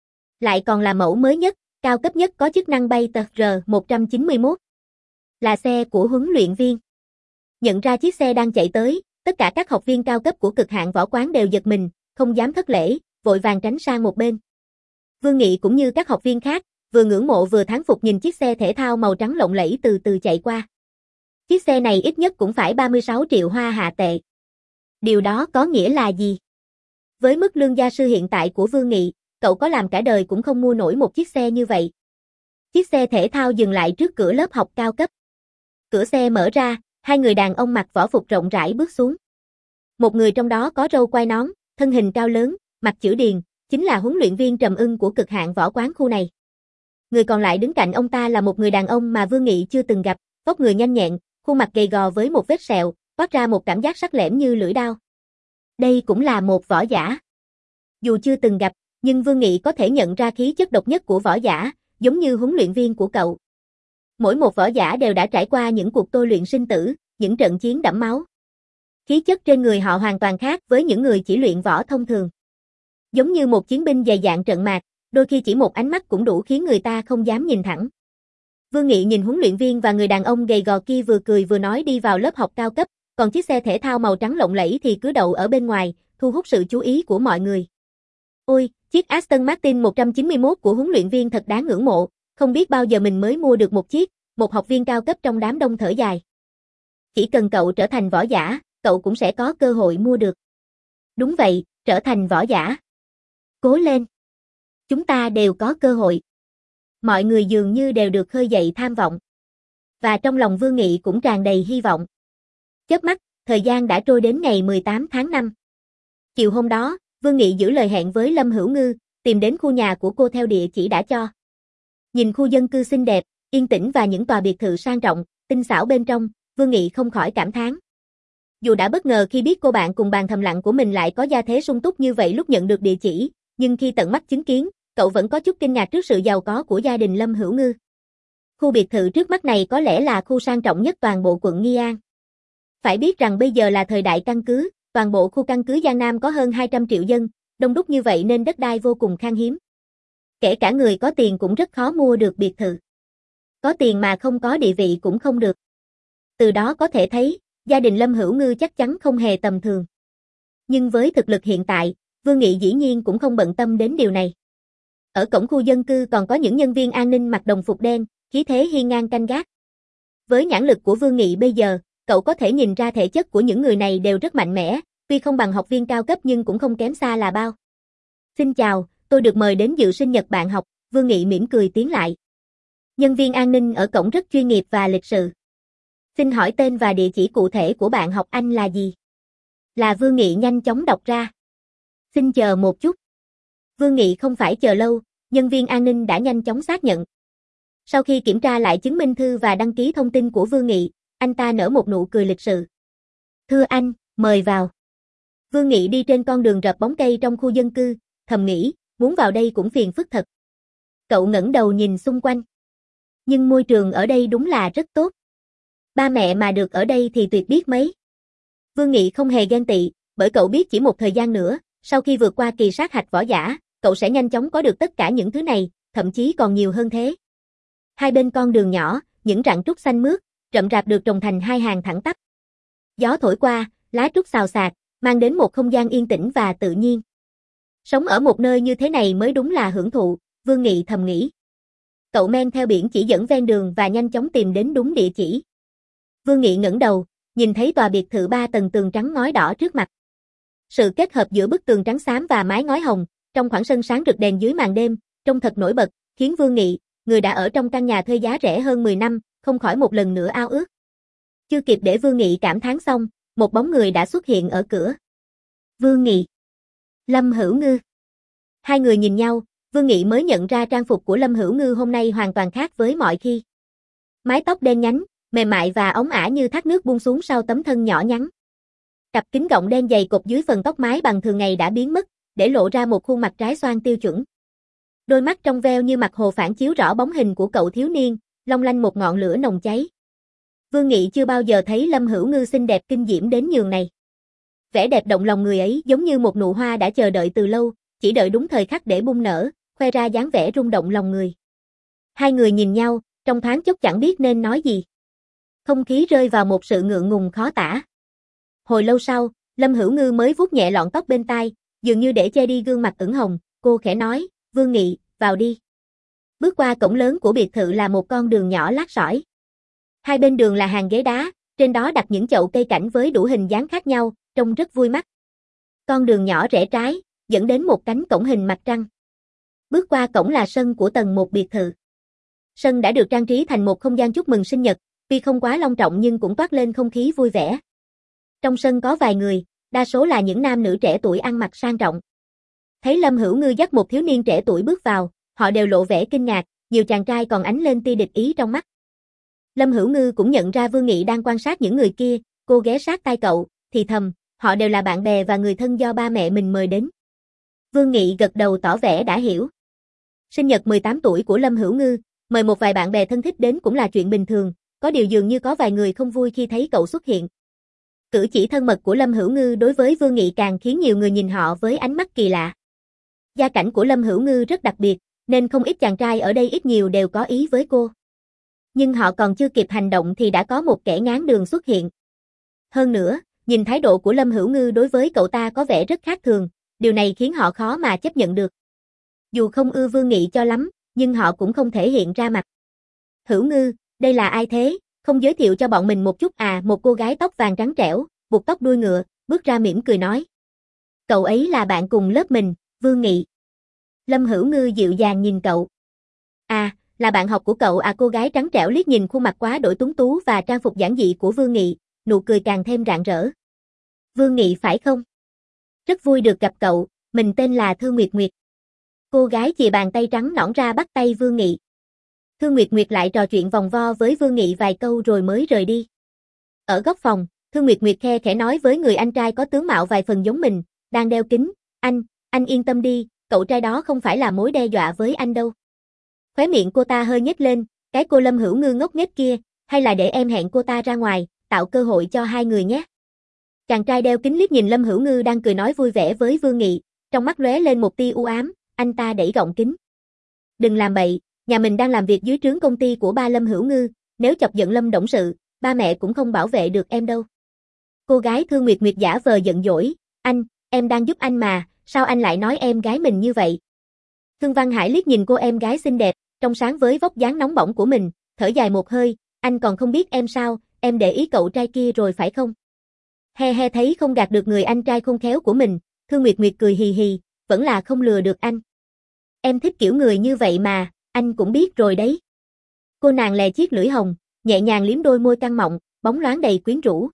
Lại còn là mẫu mới nhất, cao cấp nhất có chức năng bay tờ R một trăm chín mươi mốt. Là xe của huấn luyện viên. Nhận ra chiếc xe đang chạy tới, tất cả các học viên cao cấp của Cực Hạn Võ Quán đều giật mình, không dám thất lễ, vội vàng tránh sang một bên. Vương Nghị cũng như các học viên khác, vừa ngưỡng mộ vừa thán phục nhìn chiếc xe thể thao màu trắng lộng lẫy từ từ chạy qua. Chiếc xe này ít nhất cũng phải ba mươi sáu triệu hoa hạ tệ. Điều đó có nghĩa là gì? Với mức lương gia sư hiện tại của Vương Nghị, cậu có làm cả đời cũng không mua nổi một chiếc xe như vậy. Chiếc xe thể thao dừng lại trước cửa lớp học cao cấp. Cửa xe mở ra, hai người đàn ông mặc võ phục rộng rãi bước xuống. Một người trong đó có râu quai nón, thân hình cao lớn, mặt chữ điền, chính là huấn luyện viên Trầm Ưng của Cực Hạn Võ Quán khu này. Người còn lại đứng cạnh ông ta là một người đàn ông mà Vương Nghị chưa từng gặp, vóc người nhanh nhẹn, khuôn mặt gầy gò với một vết sẹo, toát ra một cảm giác sắc lẻm như lưỡi dao. Đây cũng là một võ giả. Dù chưa từng gặp, nhưng Vương Nghị có thể nhận ra khí chất độc nhất của võ giả, giống như huấn luyện viên của cậu. Mỗi một võ giả đều đã trải qua những cuộc tôi luyện sinh tử, những trận chiến đẫm máu. Khí chất trên người họ hoàn toàn khác với những người chỉ luyện võ thông thường. Giống như một chiến binh dày dạn trận mạc, đôi khi chỉ một ánh mắt cũng đủ khiến người ta không dám nhìn thẳng. Vương Nghị nhìn huấn luyện viên và người đàn ông gầy gò kia vừa cười vừa nói đi vào lớp học cao cấp, còn chiếc xe thể thao màu trắng lộng lẫy thì cứ đậu ở bên ngoài, thu hút sự chú ý của mọi người. Ôi, chiếc Aston Martin một trăm chín mươi mốt của huấn luyện viên thật đáng ngưỡng mộ, không biết bao giờ mình mới mua được một chiếc, một học viên cao cấp trong đám đông thở dài. Chỉ cần cậu trở thành võ giả, cậu cũng sẽ có cơ hội mua được. Đúng vậy, trở thành võ giả. Cố lên. Chúng ta đều có cơ hội. Mọi người dường như đều được khơi dậy tham vọng. Và trong lòng Vương Nghị cũng tràn đầy hy vọng. Chớp mắt, thời gian đã trôi đến ngày mười tám tháng năm. Chiều hôm đó, Vương Nghị giữ lời hẹn với Lâm Hữu Ngư, tìm đến khu nhà của cô theo địa chỉ đã cho. Nhìn khu dân cư xinh đẹp, yên tĩnh và những tòa biệt thự sang trọng, tinh xảo bên trong, Vương Nghị không khỏi cảm thán. Dù đã bất ngờ khi biết cô bạn cùng bàn thầm lặng của mình lại có gia thế sung túc như vậy lúc nhận được địa chỉ, nhưng khi tận mắt chứng kiến, cậu vẫn có chút kinh ngạc trước sự giàu có của gia đình Lâm Hữu Ngư. Khu biệt thự trước mắt này có lẽ là khu sang trọng nhất toàn bộ quận Nghi An. Phải biết rằng bây giờ là thời đại căn cứ, toàn bộ khu căn cứ Giang Nam có hơn hai trăm triệu dân, đông đúc như vậy nên đất đai vô cùng khan hiếm. Kể cả người có tiền cũng rất khó mua được biệt thự. Có tiền mà không có địa vị cũng không được. Từ đó có thể thấy, gia đình Lâm Hữu Ngư chắc chắn không hề tầm thường. Nhưng với thực lực hiện tại, Vương Nghị dĩ nhiên cũng không bận tâm đến điều này. Ở cổng khu dân cư còn có những nhân viên an ninh mặc đồng phục đen, khí thế hiên ngang canh gác. Với nhãn lực của Vương Nghị bây giờ, cậu có thể nhìn ra thể chất của những người này đều rất mạnh mẽ, tuy không bằng học viên cao cấp nhưng cũng không kém xa là bao. Xin chào, tôi được mời đến dự sinh nhật bạn học, Vương Nghị mỉm cười tiến lại. Nhân viên an ninh ở cổng rất chuyên nghiệp và lịch sự. Xin hỏi tên và địa chỉ cụ thể của bạn học anh là gì? Là Vương Nghị nhanh chóng đọc ra. Xin chờ một chút. Vương Nghị không phải chờ lâu, nhân viên an ninh đã nhanh chóng xác nhận. Sau khi kiểm tra lại chứng minh thư và đăng ký thông tin của Vương Nghị, anh ta nở một nụ cười lịch sự. Thưa anh, mời vào. Vương Nghị đi trên con đường rợp bóng cây trong khu dân cư, thầm nghĩ, muốn vào đây cũng phiền phức thật. Cậu ngẩng đầu nhìn xung quanh. Nhưng môi trường ở đây đúng là rất tốt. Ba mẹ mà được ở đây thì tuyệt biết mấy. Vương Nghị không hề ghen tị, bởi cậu biết chỉ một thời gian nữa, sau khi vượt qua kỳ sát hạch võ giả, cậu sẽ nhanh chóng có được tất cả những thứ này, thậm chí còn nhiều hơn thế. Hai bên con đường nhỏ, những rặng trúc xanh mướt, rậm rạp được trồng thành hai hàng thẳng tắp. Gió thổi qua, lá trúc xào xạc, mang đến một không gian yên tĩnh và tự nhiên. Sống ở một nơi như thế này mới đúng là hưởng thụ, Vương Nghị thầm nghĩ. Cậu men theo biển chỉ dẫn ven đường và nhanh chóng tìm đến đúng địa chỉ. Vương Nghị ngẩng đầu, nhìn thấy tòa biệt thự ba tầng tường trắng ngói đỏ trước mặt. Sự kết hợp giữa bức tường trắng xám và mái ngói hồng, trong khoảng sân sáng rực đèn dưới màn đêm, trông thật nổi bật, khiến Vương Nghị, người đã ở trong căn nhà thuê giá rẻ hơn mười năm, không khỏi một lần nữa ao ước. Chưa kịp để Vương Nghị cảm thán xong, một bóng người đã xuất hiện ở cửa. Vương Nghị. Lâm Hữu Ngư. Hai người nhìn nhau, Vương Nghị mới nhận ra trang phục của Lâm Hữu Ngư hôm nay hoàn toàn khác với mọi khi. Mái tóc đen nhánh, mềm mại và óng ả như thác nước buông xuống sau tấm thân nhỏ nhắn. Cặp kính gọng đen dày cột dưới phần tóc mái bằng thường ngày đã biến mất, để lộ ra một khuôn mặt trái xoan tiêu chuẩn. Đôi mắt trong veo như mặt hồ phản chiếu rõ bóng hình của cậu thiếu niên, long lanh một ngọn lửa nồng cháy. Vương Nghị chưa bao giờ thấy Lâm Hữu Ngư xinh đẹp kinh diễm đến nhường này. Vẻ đẹp động lòng người ấy giống như một nụ hoa đã chờ đợi từ lâu, chỉ đợi đúng thời khắc để bung nở, khoe ra dáng vẻ rung động lòng người. Hai người nhìn nhau, trong thoáng chốc chẳng biết nên nói gì. Không khí rơi vào một sự ngượng ngùng khó tả. Hồi lâu sau, Lâm Hữu Ngư mới vuốt nhẹ lọn tóc bên tai, dường như để che đi gương mặt ửng hồng, cô khẽ nói, Vương Nghị, vào đi. Bước qua cổng lớn của biệt thự là một con đường nhỏ lát sỏi. Hai bên đường là hàng ghế đá, trên đó đặt những chậu cây cảnh với đủ hình dáng khác nhau, trông rất vui mắt. Con đường nhỏ rẽ trái, dẫn đến một cánh cổng hình mặt trăng. Bước qua cổng là sân của tầng một biệt thự. Sân đã được trang trí thành một không gian chúc mừng sinh nhật, tuy không quá long trọng nhưng cũng toát lên không khí vui vẻ. Trong sân có vài người, đa số là những nam nữ trẻ tuổi ăn mặc sang trọng. Thấy Lâm Hữu Ngư dắt một thiếu niên trẻ tuổi bước vào, họ đều lộ vẻ kinh ngạc, nhiều chàng trai còn ánh lên tia địch ý trong mắt. Lâm Hữu Ngư cũng nhận ra Vương Nghị đang quan sát những người kia, cô ghé sát tai cậu, thì thầm, họ đều là bạn bè và người thân do ba mẹ mình mời đến. Vương Nghị gật đầu tỏ vẻ đã hiểu. Sinh nhật mười tám tuổi của Lâm Hữu Ngư, mời một vài bạn bè thân thích đến cũng là chuyện bình thường, có điều dường như có vài người không vui khi thấy cậu xuất hiện. Cử chỉ thân mật của Lâm Hữu Ngư đối với Vương Nghị càng khiến nhiều người nhìn họ với ánh mắt kỳ lạ. Gia cảnh của Lâm Hữu Ngư rất đặc biệt, nên không ít chàng trai ở đây ít nhiều đều có ý với cô. Nhưng họ còn chưa kịp hành động thì đã có một kẻ ngáng đường xuất hiện. Hơn nữa, nhìn thái độ của Lâm Hữu Ngư đối với cậu ta có vẻ rất khác thường, điều này khiến họ khó mà chấp nhận được. Dù không ưa Vương Nghị cho lắm, nhưng họ cũng không thể hiện ra mặt. Hữu Ngư, đây là ai thế, không giới thiệu cho bọn mình một chút à? Một cô gái tóc vàng trắng trẻo, buộc tóc đuôi ngựa, bước ra mỉm cười nói. Cậu ấy là bạn cùng lớp mình, Vương Nghị. Lâm Hữu Ngư dịu dàng nhìn cậu. À, là bạn học của cậu à? Cô gái trắng trẻo liếc nhìn khuôn mặt quá đổi tuấn tú và trang phục giản dị của Vương Nghị, nụ cười càng thêm rạng rỡ. Vương Nghị phải không? Rất vui được gặp cậu, mình tên là Thư Nguyệt Nguyệt. Cô gái chìa bàn tay trắng nõn ra bắt tay Vương Nghị. Thư Nguyệt Nguyệt lại trò chuyện vòng vo với Vương Nghị vài câu rồi mới rời đi. Ở góc phòng, Thư Nguyệt Nguyệt khe khẽ nói với người anh trai có tướng mạo vài phần giống mình, đang đeo kính, anh, anh yên tâm đi, cậu trai đó không phải là mối đe dọa với anh đâu. Khóe miệng cô ta hơi nhếch lên, cái cô Lâm Hữu Ngư ngốc nghếch kia, hay là để em hẹn cô ta ra ngoài, tạo cơ hội cho hai người nhé. Chàng trai đeo kính liếc nhìn Lâm Hữu Ngư đang cười nói vui vẻ với Vương Nghị, trong mắt lóe lên một tia u ám, anh ta đẩy gọng kính. Đừng làm bậy, nhà mình đang làm việc dưới trướng công ty của ba Lâm Hữu Ngư, nếu chọc giận Lâm董sự, ba mẹ cũng không bảo vệ được em đâu. Cô gái Thư Nguyệt Nguyệt giả vờ giận dỗi, anh, em đang giúp anh mà, sao anh lại nói em gái mình như vậy? Thương Văn Hải liếc nhìn cô em gái xinh đẹp, trong sáng với vóc dáng nóng bỏng của mình, thở dài một hơi, anh còn không biết em sao, em để ý cậu trai kia rồi phải không? He he thấy không gạt được người anh trai khôn khéo của mình, Thư Nguyệt Nguyệt cười hì hì, vẫn là không lừa được anh. Em thích kiểu người như vậy mà, anh cũng biết rồi đấy. Cô nàng lè chiếc lưỡi hồng, nhẹ nhàng liếm đôi môi căng mọng, bóng loáng đầy quyến rũ.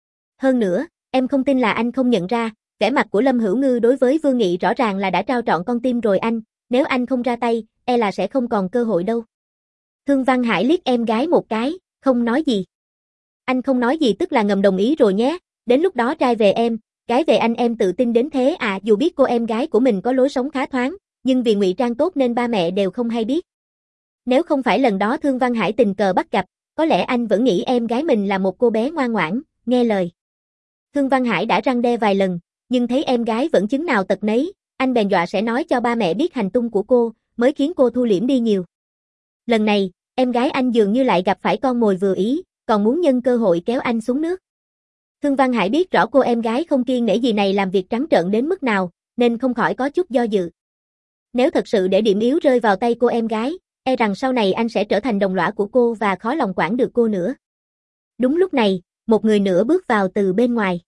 Hơn nữa, em không tin là anh không nhận ra, vẻ mặt của Lâm Hữu Ngư đối với Vương Nghị rõ ràng là đã trao trọn con tim rồi anh, nếu anh không ra tay, e là sẽ không còn cơ hội đâu. Thương Văn Hải liếc em gái một cái, không nói gì. Anh không nói gì tức là ngầm đồng ý rồi nhé, đến lúc đó trai về em, gái về anh em tự tin đến thế à? Dù biết cô em gái của mình có lối sống khá thoáng, nhưng vì ngụy trang tốt nên ba mẹ đều không hay biết. Nếu không phải lần đó Thương Văn Hải tình cờ bắt gặp, có lẽ anh vẫn nghĩ em gái mình là một cô bé ngoan ngoãn, nghe lời. Thương Văn Hải đã răn đe vài lần, nhưng thấy em gái vẫn chứng nào tật nấy, anh bèn dọa sẽ nói cho ba mẹ biết hành tung của cô, mới khiến cô thu liễm đi nhiều. Lần này, em gái anh dường như lại gặp phải con mồi vừa ý, còn muốn nhân cơ hội kéo anh xuống nước. Thương Văn Hải biết rõ cô em gái không kiêng nể gì này làm việc trắng trợn đến mức nào, nên không khỏi có chút do dự. Nếu thật sự để điểm yếu rơi vào tay cô em gái, e rằng sau này anh sẽ trở thành đồng lõa của cô và khó lòng quản được cô nữa. Đúng lúc này, một người nữa bước vào từ bên ngoài.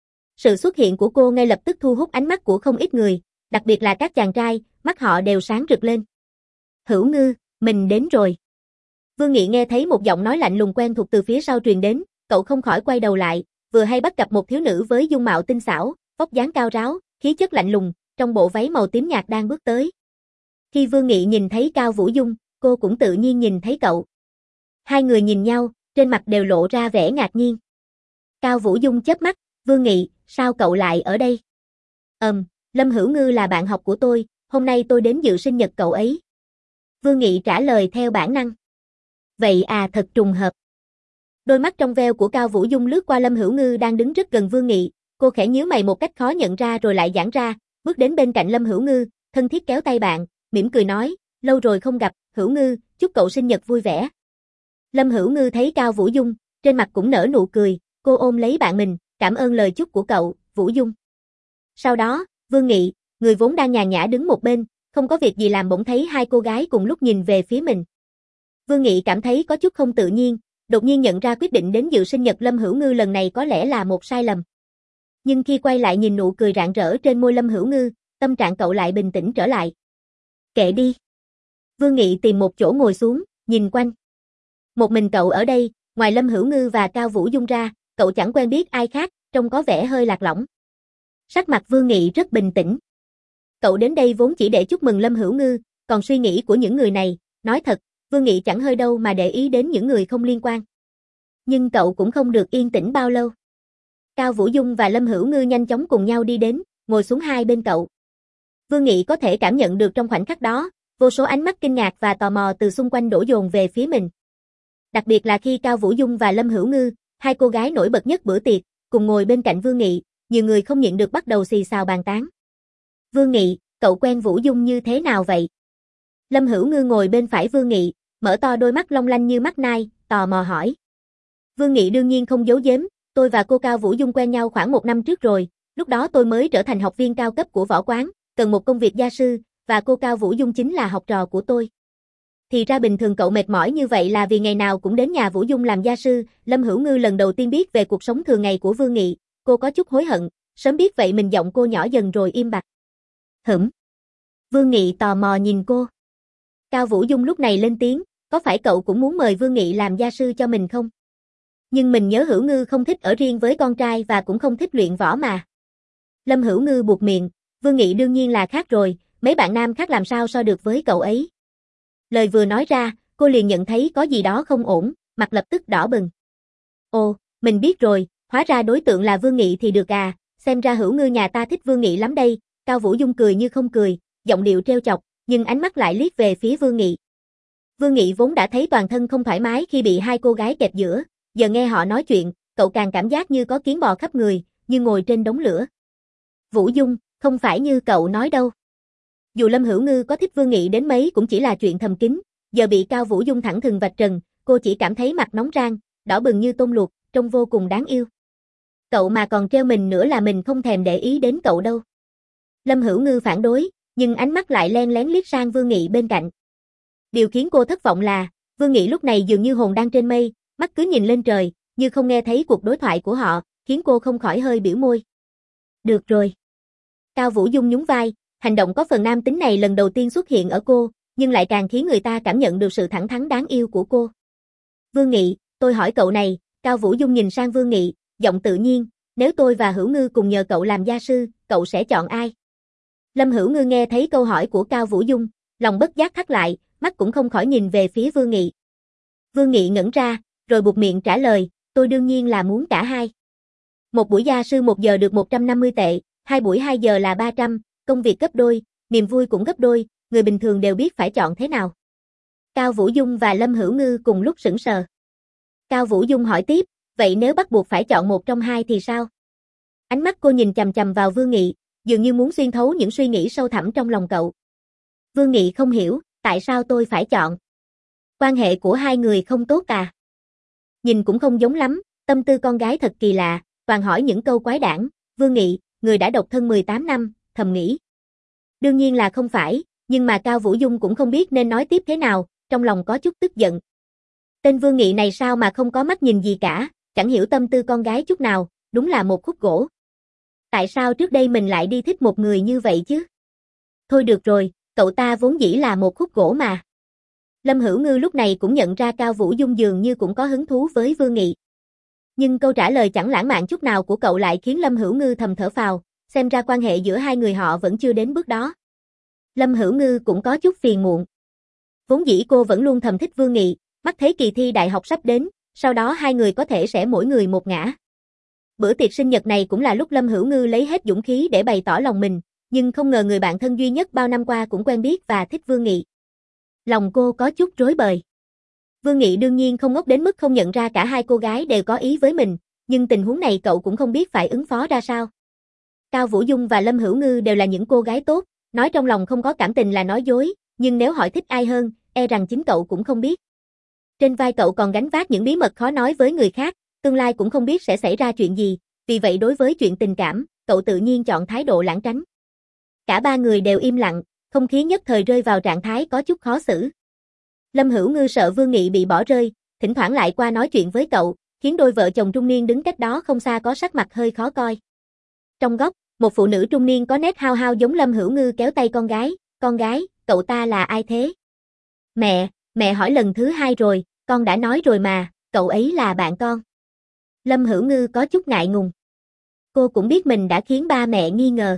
Sự xuất hiện của cô ngay lập tức thu hút ánh mắt của không ít người, đặc biệt là các chàng trai, mắt họ đều sáng rực lên. Hữu Ngư, mình đến rồi. Vương Nghị nghe thấy một giọng nói lạnh lùng quen thuộc từ phía sau truyền đến, cậu không khỏi quay đầu lại, vừa hay bắt gặp một thiếu nữ với dung mạo tinh xảo, vóc dáng cao ráo, khí chất lạnh lùng, trong bộ váy màu tím nhạt đang bước tới. Khi Vương Nghị nhìn thấy Cao Vũ Dung, cô cũng tự nhiên nhìn thấy cậu. Hai người nhìn nhau, trên mặt đều lộ ra vẻ ngạc nhiên. Cao Vũ Dung chớp mắt, Vương Nghị, sao cậu lại ở đây? Ừm, Lâm Hữu Ngư là bạn học của tôi, hôm nay tôi đến dự sinh nhật cậu ấy. Vương Nghị trả lời theo bản năng. Vậy à, thật trùng hợp. Đôi mắt trong veo của Cao Vũ Dung lướt qua Lâm Hữu Ngư đang đứng rất gần Vương Nghị, cô khẽ nhíu mày một cách khó nhận ra rồi lại giãn ra, bước đến bên cạnh Lâm Hữu Ngư, thân thiết kéo tay bạn, mỉm cười nói, lâu rồi không gặp, Hữu Ngư, chúc cậu sinh nhật vui vẻ. Lâm Hữu Ngư thấy Cao Vũ Dung, trên mặt cũng nở nụ cười, cô ôm lấy bạn mình, cảm ơn lời chúc của cậu, Vũ Dung. Sau đó, Vương Nghị, người vốn đang nhàn nhã đứng một bên, không có việc gì làm bỗng thấy hai cô gái cùng lúc nhìn về phía mình. Vương Nghị cảm thấy có chút không tự nhiên, đột nhiên nhận ra quyết định đến dự sinh nhật Lâm Hữu Ngư lần này có lẽ là một sai lầm. Nhưng khi quay lại nhìn nụ cười rạng rỡ trên môi Lâm Hữu Ngư, tâm trạng cậu lại bình tĩnh trở lại. Kệ đi. Vương Nghị tìm một chỗ ngồi xuống, nhìn quanh. Một mình cậu ở đây, ngoài Lâm Hữu Ngư và Cao Vũ Dung ra, cậu chẳng quen biết ai khác, trông có vẻ hơi lạc lõng. Sắc mặt Vương Nghị rất bình tĩnh. Cậu đến đây vốn chỉ để chúc mừng Lâm Hữu Ngư, còn suy nghĩ của những người này, nói thật, Vương Nghị chẳng hơi đâu mà để ý đến những người không liên quan. Nhưng cậu cũng không được yên tĩnh bao lâu. Cao Vũ Dung và Lâm Hữu Ngư nhanh chóng cùng nhau đi đến, ngồi xuống hai bên cậu. Vương Nghị có thể cảm nhận được trong khoảnh khắc đó, vô số ánh mắt kinh ngạc và tò mò từ xung quanh đổ dồn về phía mình. Đặc biệt là khi Cao Vũ Dung và Lâm Hữu Ngư, hai cô gái nổi bật nhất bữa tiệc, cùng ngồi bên cạnh Vương Nghị, nhiều người không nhịn được bắt đầu xì xào bàn tán. Vương Nghị, cậu quen Vũ Dung như thế nào vậy? Lâm Hữu Ngư ngồi bên phải Vương Nghị, mở to đôi mắt long lanh như mắt nai, tò mò hỏi. Vương Nghị đương nhiên không giấu giếm, tôi và cô Cao Vũ Dung quen nhau khoảng một năm trước rồi, lúc đó tôi mới trở thành học viên cao cấp của võ quán, cần một công việc gia sư, và cô Cao Vũ Dung chính là học trò của tôi. Thì ra bình thường cậu mệt mỏi như vậy là vì ngày nào cũng đến nhà Vũ Dung làm gia sư. Lâm Hữu Ngư lần đầu tiên biết về cuộc sống thường ngày của Vương Nghị, cô có chút hối hận, sớm biết vậy mình giọng cô nhỏ dần rồi im bặt. Hửm. Vương Nghị tò mò nhìn cô. Cao Vũ Dung lúc này lên tiếng, có phải cậu cũng muốn mời Vương Nghị làm gia sư cho mình không? Nhưng mình nhớ Hữu Ngư không thích ở riêng với con trai và cũng không thích luyện võ mà. Lâm Hữu Ngư buột miệng, Vương Nghị đương nhiên là khác rồi, mấy bạn nam khác làm sao so được với cậu ấy. Lời vừa nói ra, cô liền nhận thấy có gì đó không ổn, mặt lập tức đỏ bừng. Ồ, mình biết rồi, hóa ra đối tượng là Vương Nghị thì được à, xem ra Hữu Ngư nhà ta thích Vương Nghị lắm đây. Cao Vũ Dung cười như không cười, giọng điệu trêu chọc, nhưng ánh mắt lại liếc về phía Vương Nghị. Vương Nghị vốn đã thấy toàn thân không thoải mái khi bị hai cô gái kẹp giữa, giờ nghe họ nói chuyện, cậu càng cảm giác như có kiến bò khắp người, như ngồi trên đống lửa. Vũ Dung, không phải như cậu nói đâu. Dù Lâm Hữu Ngư có thích Vương Nghị đến mấy cũng chỉ là chuyện thầm kín, giờ bị Cao Vũ Dung thẳng thừng vạch trần, cô chỉ cảm thấy mặt nóng rang, đỏ bừng như tôm luộc, trông vô cùng đáng yêu. Cậu mà còn trêu mình nữa là mình không thèm để ý đến cậu đâu. Lâm Hữu Ngư phản đối, nhưng ánh mắt lại len lén liếc sang Vương Nghị bên cạnh. Điều khiến cô thất vọng là, Vương Nghị lúc này dường như hồn đang trên mây, mắt cứ nhìn lên trời, như không nghe thấy cuộc đối thoại của họ, khiến cô không khỏi hơi biểu môi. Được rồi. Cao Vũ Dung nhún vai, hành động có phần nam tính này lần đầu tiên xuất hiện ở cô, nhưng lại càng khiến người ta cảm nhận được sự thẳng thắn đáng yêu của cô. Vương Nghị, tôi hỏi cậu này, Cao Vũ Dung nhìn sang Vương Nghị, giọng tự nhiên, nếu tôi và Hữu Ngư cùng nhờ cậu làm gia sư, cậu sẽ chọn ai? Lâm Hữu Ngư nghe thấy câu hỏi của Cao Vũ Dung, lòng bất giác thắt lại, mắt cũng không khỏi nhìn về phía Vương Nghị. Vương Nghị ngẩn ra, rồi buột miệng trả lời, tôi đương nhiên là muốn cả hai. Một buổi gia sư một giờ được một trăm năm mươi tệ, hai buổi hai giờ là ba trăm, công việc gấp đôi, niềm vui cũng gấp đôi, người bình thường đều biết phải chọn thế nào. Cao Vũ Dung và Lâm Hữu Ngư cùng lúc sững sờ. Cao Vũ Dung hỏi tiếp, vậy nếu bắt buộc phải chọn một trong hai thì sao? Ánh mắt cô nhìn chằm chằm vào Vương Nghị, dường như muốn xuyên thấu những suy nghĩ sâu thẳm trong lòng cậu. Vương Nghị không hiểu, tại sao tôi phải chọn? Quan hệ của hai người không tốt à? Nhìn cũng không giống lắm, tâm tư con gái thật kỳ lạ, toàn hỏi những câu quái đản. Vương Nghị, người đã độc thân mười tám năm, thầm nghĩ. Đương nhiên là không phải, nhưng mà Cao Vũ Dung cũng không biết nên nói tiếp thế nào, trong lòng có chút tức giận. Tên Vương Nghị này sao mà không có mắt nhìn gì cả, chẳng hiểu tâm tư con gái chút nào, đúng là một khúc gỗ. Tại sao trước đây mình lại đi thích một người như vậy chứ? Thôi được rồi, cậu ta vốn dĩ là một khúc gỗ mà. Lâm Hữu Ngư lúc này cũng nhận ra Cao Vũ Dung dường như cũng có hứng thú với Vương Nghị. Nhưng câu trả lời chẳng lãng mạn chút nào của cậu lại khiến Lâm Hữu Ngư thầm thở phào, xem ra quan hệ giữa hai người họ vẫn chưa đến bước đó. Lâm Hữu Ngư cũng có chút phiền muộn. Vốn dĩ cô vẫn luôn thầm thích Vương Nghị, mắt thấy kỳ thi đại học sắp đến, sau đó hai người có thể sẽ mỗi người một ngả. Bữa tiệc sinh nhật này cũng là lúc Lâm Hữu Ngư lấy hết dũng khí để bày tỏ lòng mình, nhưng không ngờ người bạn thân duy nhất bao năm qua cũng quen biết và thích Vương Nghị. Lòng cô có chút rối bời. Vương Nghị đương nhiên không ngốc đến mức không nhận ra cả hai cô gái đều có ý với mình, nhưng tình huống này cậu cũng không biết phải ứng phó ra sao. Cao Vũ Dung và Lâm Hữu Ngư đều là những cô gái tốt, nói trong lòng không có cảm tình là nói dối, nhưng nếu hỏi thích ai hơn, e rằng chính cậu cũng không biết. Trên vai cậu còn gánh vác những bí mật khó nói với người khác, tương lai cũng không biết sẽ xảy ra chuyện gì, vì vậy đối với chuyện tình cảm, cậu tự nhiên chọn thái độ lảng tránh. Cả ba người đều im lặng, không khí nhất thời rơi vào trạng thái có chút khó xử. Lâm Hữu Ngư sợ Vương Nghị bị bỏ rơi, thỉnh thoảng lại qua nói chuyện với cậu, khiến đôi vợ chồng trung niên đứng cách đó không xa có sắc mặt hơi khó coi. Trong góc, một phụ nữ trung niên có nét hao hao giống Lâm Hữu Ngư kéo tay con gái, con gái, cậu ta là ai thế? Mẹ, mẹ hỏi lần thứ hai rồi, con đã nói rồi mà, cậu ấy là bạn con. Lâm Hữu Ngư có chút ngại ngùng. Cô cũng biết mình đã khiến ba mẹ nghi ngờ.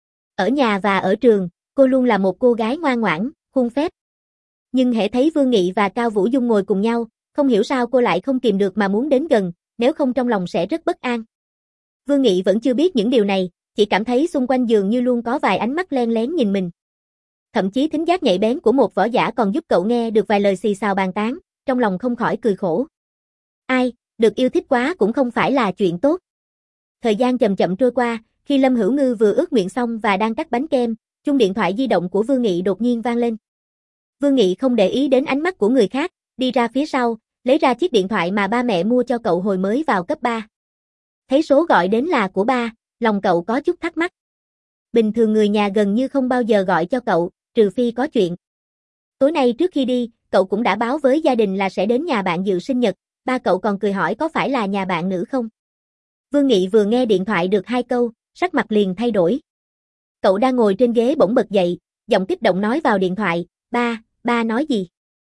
Ở nhà và ở trường, cô luôn là một cô gái ngoan ngoãn, khuôn phép. Nhưng hễ thấy Vương Nghị và Cao Vũ Dung ngồi cùng nhau, không hiểu sao cô lại không kìm được mà muốn đến gần, nếu không trong lòng sẽ rất bất an. Vương Nghị vẫn chưa biết những điều này, chỉ cảm thấy xung quanh dường như luôn có vài ánh mắt len lén nhìn mình. Thậm chí thính giác nhạy bén của một võ giả còn giúp cậu nghe được vài lời xì xào bàn tán, trong lòng không khỏi cười khổ. Ai, được yêu thích quá cũng không phải là chuyện tốt. Thời gian chậm chậm trôi qua, khi Lâm Hữu Ngư vừa ướt miệng xong và đang cắt bánh kem, chuông điện thoại di động của Vương Nghị đột nhiên vang lên. Vương Nghị không để ý đến ánh mắt của người khác, đi ra phía sau, lấy ra chiếc điện thoại mà ba mẹ mua cho cậu hồi mới vào cấp ba. Thấy số gọi đến là của ba, lòng cậu có chút thắc mắc. Bình thường người nhà gần như không bao giờ gọi cho cậu, trừ phi có chuyện. Tối nay trước khi đi, cậu cũng đã báo với gia đình là sẽ đến nhà bạn dự sinh nhật, ba cậu còn cười hỏi có phải là nhà bạn nữ không. Vương Nghị vừa nghe điện thoại được hai câu, sắc mặt liền thay đổi. Cậu đang ngồi trên ghế bỗng bật dậy, giọng kích động nói vào điện thoại, ba, ba nói gì?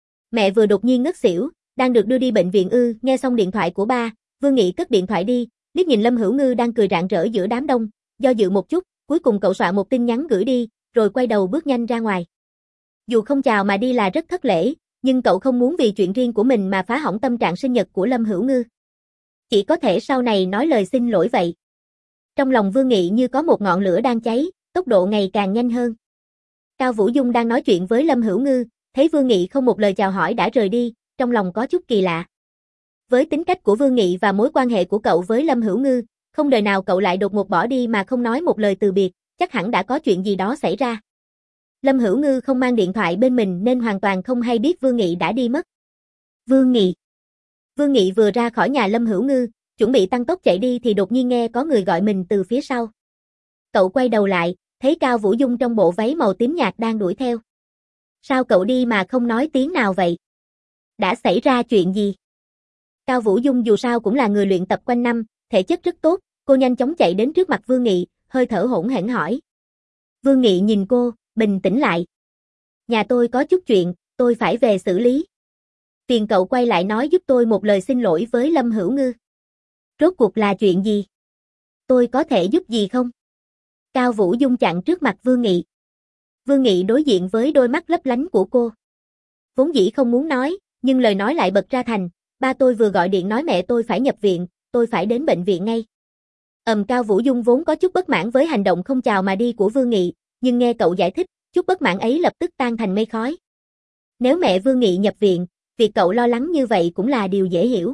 Mẹ vừa đột nhiên ngất xỉu, đang được đưa đi bệnh viện ư, nghe xong điện thoại của ba, Vương Nghị cất điện thoại đi, liếc nhìn Lâm Hữu Ngư đang cười rạng rỡ giữa đám đông, do dự một chút, cuối cùng cậu soạn một tin nhắn gửi đi, rồi quay đầu bước nhanh ra ngoài. Dù không chào mà đi là rất thất lễ, nhưng cậu không muốn vì chuyện riêng của mình mà phá hỏng tâm trạng sinh nhật của Lâm Hữu Ngư. Chỉ có thể sau này nói lời xin lỗi vậy. Trong lòng Vương Nghị như có một ngọn lửa đang cháy, tốc độ ngày càng nhanh hơn. Cao Vũ Dung đang nói chuyện với Lâm Hữu Ngư, thấy Vương Nghị không một lời chào hỏi đã rời đi, trong lòng có chút kỳ lạ. Với tính cách của Vương Nghị và mối quan hệ của cậu với Lâm Hữu Ngư, không đời nào cậu lại đột ngột bỏ đi mà không nói một lời từ biệt, chắc hẳn đã có chuyện gì đó xảy ra. Lâm Hữu Ngư không mang điện thoại bên mình nên hoàn toàn không hay biết Vương Nghị đã đi mất. Vương Nghị. Vương Nghị vừa ra khỏi nhà Lâm Hữu Ngư, chuẩn bị tăng tốc chạy đi thì đột nhiên nghe có người gọi mình từ phía sau. Cậu quay đầu lại, thấy Cao Vũ Dung trong bộ váy màu tím nhạt đang đuổi theo. Sao cậu đi mà không nói tiếng nào vậy? Đã xảy ra chuyện gì? Cao Vũ Dung dù sao cũng là người luyện tập quanh năm, thể chất rất tốt, cô nhanh chóng chạy đến trước mặt Vương Nghị, hơi thở hổn hển hỏi. Vương Nghị nhìn cô, bình tĩnh lại. Nhà tôi có chút chuyện, tôi phải về xử lý. Phiền cậu quay lại nói giúp tôi một lời xin lỗi với Lâm Hữu Ngư. Rốt cuộc là chuyện gì? Tôi có thể giúp gì không? Cao Vũ Dung chặn trước mặt Vương Nghị. Vương Nghị đối diện với đôi mắt lấp lánh của cô. Vốn dĩ không muốn nói, nhưng lời nói lại bật ra thành, ba tôi vừa gọi điện nói mẹ tôi phải nhập viện, tôi phải đến bệnh viện ngay. Ầm Cao Vũ Dung vốn có chút bất mãn với hành động không chào mà đi của Vương Nghị, nhưng nghe cậu giải thích, chút bất mãn ấy lập tức tan thành mây khói. Nếu mẹ Vương Nghị nhập viện, việc cậu lo lắng như vậy cũng là điều dễ hiểu.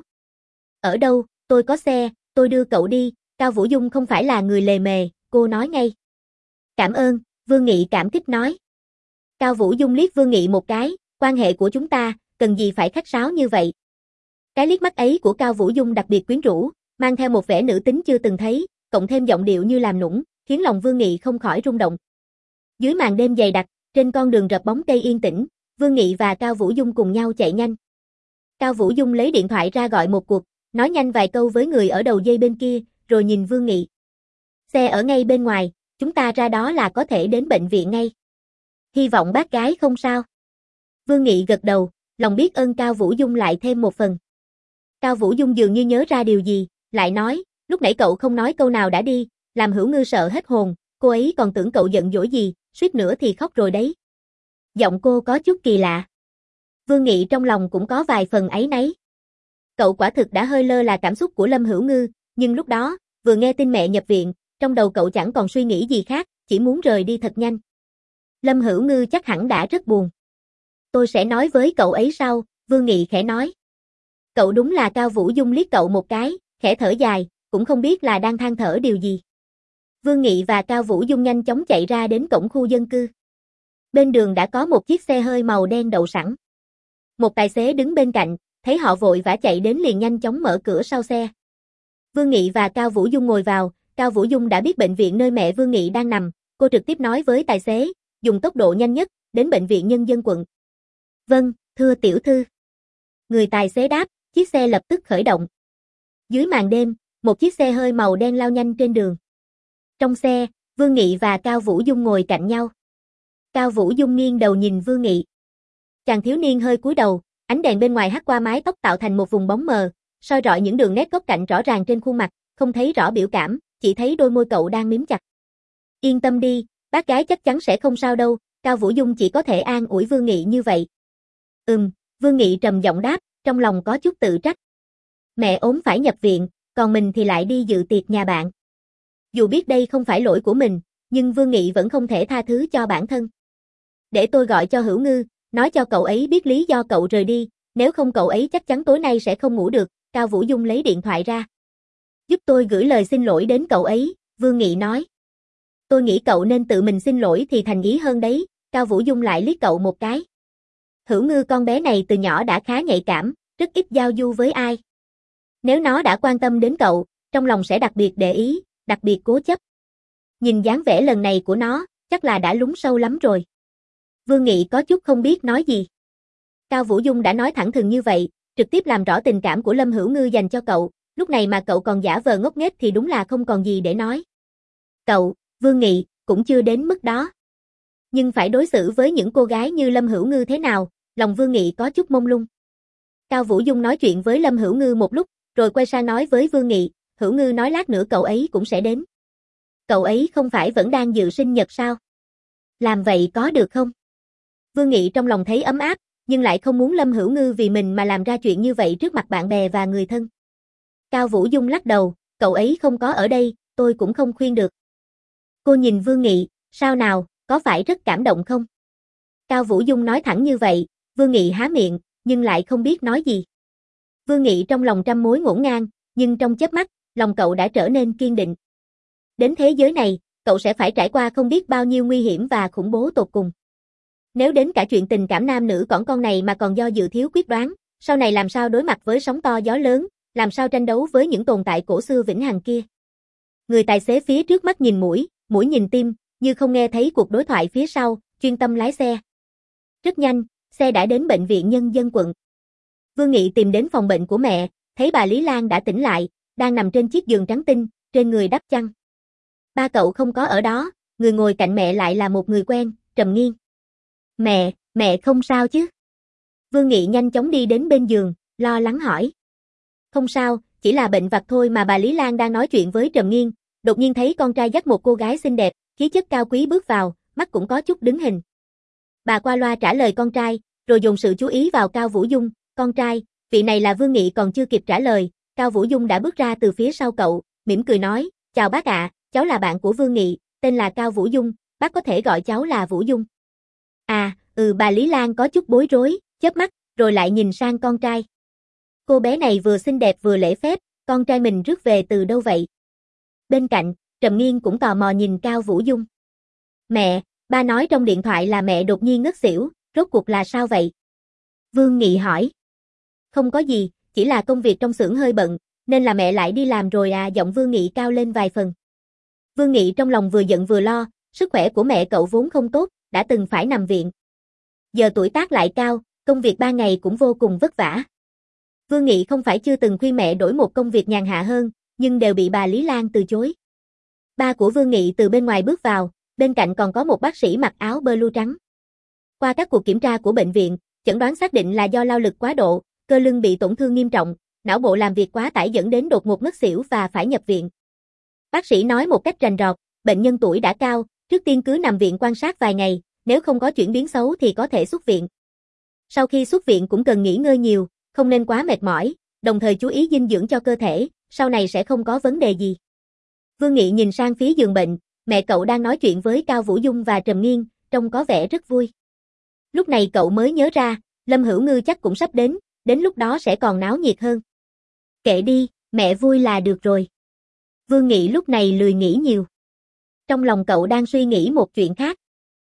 Ở đâu, tôi có xe, tôi đưa cậu đi, Cao Vũ Dung không phải là người lề mề, cô nói ngay. Cảm ơn, Vương Nghị cảm kích nói. Cao Vũ Dung liếc Vương Nghị một cái, quan hệ của chúng ta, cần gì phải khách sáo như vậy. Cái liếc mắt ấy của Cao Vũ Dung đặc biệt quyến rũ, mang theo một vẻ nữ tính chưa từng thấy, cộng thêm giọng điệu như làm nũng, khiến lòng Vương Nghị không khỏi rung động. Dưới màn đêm dày đặc, trên con đường rợp bóng cây yên tĩnh, Vương Nghị và Cao Vũ Dung cùng nhau chạy nhanh. Cao Vũ Dung lấy điện thoại ra gọi một cuộc, nói nhanh vài câu với người ở đầu dây bên kia, rồi nhìn Vương Nghị. Xe ở ngay bên ngoài, chúng ta ra đó là có thể đến bệnh viện ngay. Hy vọng bác gái không sao. Vương Nghị gật đầu, lòng biết ơn Cao Vũ Dung lại thêm một phần. Cao Vũ Dung dường như nhớ ra điều gì, lại nói, lúc nãy cậu không nói câu nào đã đi, làm Hữu Ngư sợ hết hồn, cô ấy còn tưởng cậu giận dỗi gì, suýt nữa thì khóc rồi đấy. Giọng cô có chút kỳ lạ. Vương Nghị trong lòng cũng có vài phần áy náy. Cậu quả thực đã hơi lơ là cảm xúc của Lâm Hữu Ngư, nhưng lúc đó, vừa nghe tin mẹ nhập viện, trong đầu cậu chẳng còn suy nghĩ gì khác, chỉ muốn rời đi thật nhanh. Lâm Hữu Ngư chắc hẳn đã rất buồn. Tôi sẽ nói với cậu ấy sau, Vương Nghị khẽ nói. Cậu đúng là Cao Vũ Dung liếc cậu một cái, khẽ thở dài, cũng không biết là đang than thở điều gì. Vương Nghị và Cao Vũ Dung nhanh chóng chạy ra đến cổng khu dân cư. Bên đường đã có một chiếc xe hơi màu đen đậu sẵn. Một tài xế đứng bên cạnh, thấy họ vội vã chạy đến liền nhanh chóng mở cửa sau xe. Vương Nghị và Cao Vũ Dung ngồi vào, Cao Vũ Dung đã biết bệnh viện nơi mẹ Vương Nghị đang nằm, cô trực tiếp nói với tài xế, dùng tốc độ nhanh nhất, đến bệnh viện nhân dân quận. Vâng, thưa tiểu thư. Người tài xế đáp, chiếc xe lập tức khởi động. Dưới màn đêm, một chiếc xe hơi màu đen lao nhanh trên đường. Trong xe, Vương Nghị và Cao Vũ Dung ngồi cạnh nhau. Cao Vũ Dung nghiêng đầu nhìn Vương Nghị. Chàng thiếu niên hơi cúi đầu, ánh đèn bên ngoài hắt qua mái tóc tạo thành một vùng bóng mờ, soi rọi những đường nét góc cạnh rõ ràng trên khuôn mặt, không thấy rõ biểu cảm, chỉ thấy đôi môi cậu đang mím chặt. Yên tâm đi, bác gái chắc chắn sẽ không sao đâu, Cao Vũ Dung chỉ có thể an ủi Vương Nghị như vậy. Ừm, Vương Nghị trầm giọng đáp, trong lòng có chút tự trách. Mẹ ốm phải nhập viện, còn mình thì lại đi dự tiệc nhà bạn. Dù biết đây không phải lỗi của mình, nhưng Vương Nghị vẫn không thể tha thứ cho bản thân. Để tôi gọi cho Hữu Ngư, nói cho cậu ấy biết lý do cậu rời đi, nếu không cậu ấy chắc chắn tối nay sẽ không ngủ được, Cao Vũ Dung lấy điện thoại ra. Giúp tôi gửi lời xin lỗi đến cậu ấy, Vương Nghị nói. Tôi nghĩ cậu nên tự mình xin lỗi thì thành ý hơn đấy, Cao Vũ Dung lại liếc cậu một cái. Hữu Ngư con bé này từ nhỏ đã khá nhạy cảm, rất ít giao du với ai. Nếu nó đã quan tâm đến cậu, trong lòng sẽ đặc biệt để ý, đặc biệt cố chấp. Nhìn dáng vẻ lần này của nó, chắc là đã lún sâu lắm rồi. Vương Nghị có chút không biết nói gì. Cao Vũ Dung đã nói thẳng thừng như vậy, trực tiếp làm rõ tình cảm của Lâm Hữu Ngư dành cho cậu, lúc này mà cậu còn giả vờ ngốc nghếch thì đúng là không còn gì để nói. Cậu, Vương Nghị, cũng chưa đến mức đó. Nhưng phải đối xử với những cô gái như Lâm Hữu Ngư thế nào, lòng Vương Nghị có chút mông lung. Cao Vũ Dung nói chuyện với Lâm Hữu Ngư một lúc, rồi quay sang nói với Vương Nghị, Hữu Ngư nói lát nữa cậu ấy cũng sẽ đến. Cậu ấy không phải vẫn đang dự sinh nhật sao? Làm vậy có được không? Vương Nghị trong lòng thấy ấm áp, nhưng lại không muốn Lâm Hữu Ngư vì mình mà làm ra chuyện như vậy trước mặt bạn bè và người thân. Cao Vũ Dung lắc đầu, cậu ấy không có ở đây, tôi cũng không khuyên được. Cô nhìn Vương Nghị, sao nào, có phải rất cảm động không? Cao Vũ Dung nói thẳng như vậy, Vương Nghị há miệng, nhưng lại không biết nói gì. Vương Nghị trong lòng trăm mối ngổn ngang, nhưng trong chớp mắt, lòng cậu đã trở nên kiên định. Đến thế giới này, cậu sẽ phải trải qua không biết bao nhiêu nguy hiểm và khủng bố tột cùng. Nếu đến cả chuyện tình cảm nam nữ cỏn con này mà còn do dự thiếu quyết đoán, sau này làm sao đối mặt với sóng to gió lớn, làm sao tranh đấu với những tồn tại cổ xưa vĩnh hằng kia. Người tài xế phía trước mắt nhìn mũi, mũi nhìn tim, như không nghe thấy cuộc đối thoại phía sau, chuyên tâm lái xe. Rất nhanh, xe đã đến bệnh viện nhân dân quận. Vương Nghị tìm đến phòng bệnh của mẹ, thấy bà Lý Lan đã tỉnh lại, đang nằm trên chiếc giường trắng tinh, trên người đắp chăn. Ba cậu không có ở đó, người ngồi cạnh mẹ lại là một người quen, Trầm Nghiên. Mẹ, mẹ không sao chứ? Vương Nghị nhanh chóng đi đến bên giường, lo lắng hỏi. Không sao, chỉ là bệnh vặt thôi mà. Bà Lý Lan đang nói chuyện với Trầm Nghiên, đột nhiên thấy con trai dắt một cô gái xinh đẹp, khí chất cao quý bước vào, mắt cũng có chút đứng hình. Bà qua loa trả lời con trai, rồi dồn sự chú ý vào Cao Vũ Dung, con trai, vị này là Vương Nghị. Còn chưa kịp trả lời, Cao Vũ Dung đã bước ra từ phía sau cậu, mỉm cười nói, chào bác ạ, cháu là bạn của Vương Nghị, tên là Cao Vũ Dung, bác có thể gọi cháu là Vũ Dung. À, Ừ, bà Lý Lan có chút bối rối, chớp mắt, rồi lại nhìn sang con trai. Cô bé này vừa xinh đẹp vừa lễ phép, con trai mình rước về từ đâu vậy? Bên cạnh, Trầm Nghiên cũng tò mò nhìn Cao Vũ Dung. Mẹ, ba nói trong điện thoại là mẹ đột nhiên ngất xỉu, rốt cuộc là sao vậy? Vương Nghị hỏi. Không có gì, chỉ là công việc trong xưởng hơi bận, nên là mẹ lại đi làm rồi à. Giọng Vương Nghị cao lên vài phần. Vương Nghị trong lòng vừa giận vừa lo, sức khỏe của mẹ cậu vốn không tốt, đã từng phải nằm viện. Giờ tuổi tác lại cao, công việc ba ngày cũng vô cùng vất vả. Vương Nghị không phải chưa từng khuyên mẹ đổi một công việc nhàn hạ hơn, nhưng đều bị bà Lý Lan từ chối. Ba của Vương Nghị từ bên ngoài bước vào, bên cạnh còn có một bác sĩ mặc áo blue trắng. Qua các cuộc kiểm tra của bệnh viện, chẩn đoán xác định là do lao lực quá độ, cơ lưng bị tổn thương nghiêm trọng, não bộ làm việc quá tải dẫn đến đột ngột ngất xỉu và phải nhập viện. Bác sĩ nói một cách rành rọt, bệnh nhân tuổi đã cao, trước tiên cứ nằm viện quan sát vài ngày, nếu không có chuyển biến xấu thì có thể xuất viện. Sau khi xuất viện cũng cần nghỉ ngơi nhiều, không nên quá mệt mỏi, đồng thời chú ý dinh dưỡng cho cơ thể, sau này sẽ không có vấn đề gì. Vương Nghị nhìn sang phía giường bệnh, mẹ cậu đang nói chuyện với Cao Vũ Dung và Trầm Nghiên, trông có vẻ rất vui. Lúc này cậu mới nhớ ra, Lâm Hữu Ngư chắc cũng sắp đến, đến lúc đó sẽ còn náo nhiệt hơn. Kệ đi, mẹ vui là được rồi. Vương Nghị lúc này lười nghĩ nhiều. Trong lòng cậu đang suy nghĩ một chuyện khác.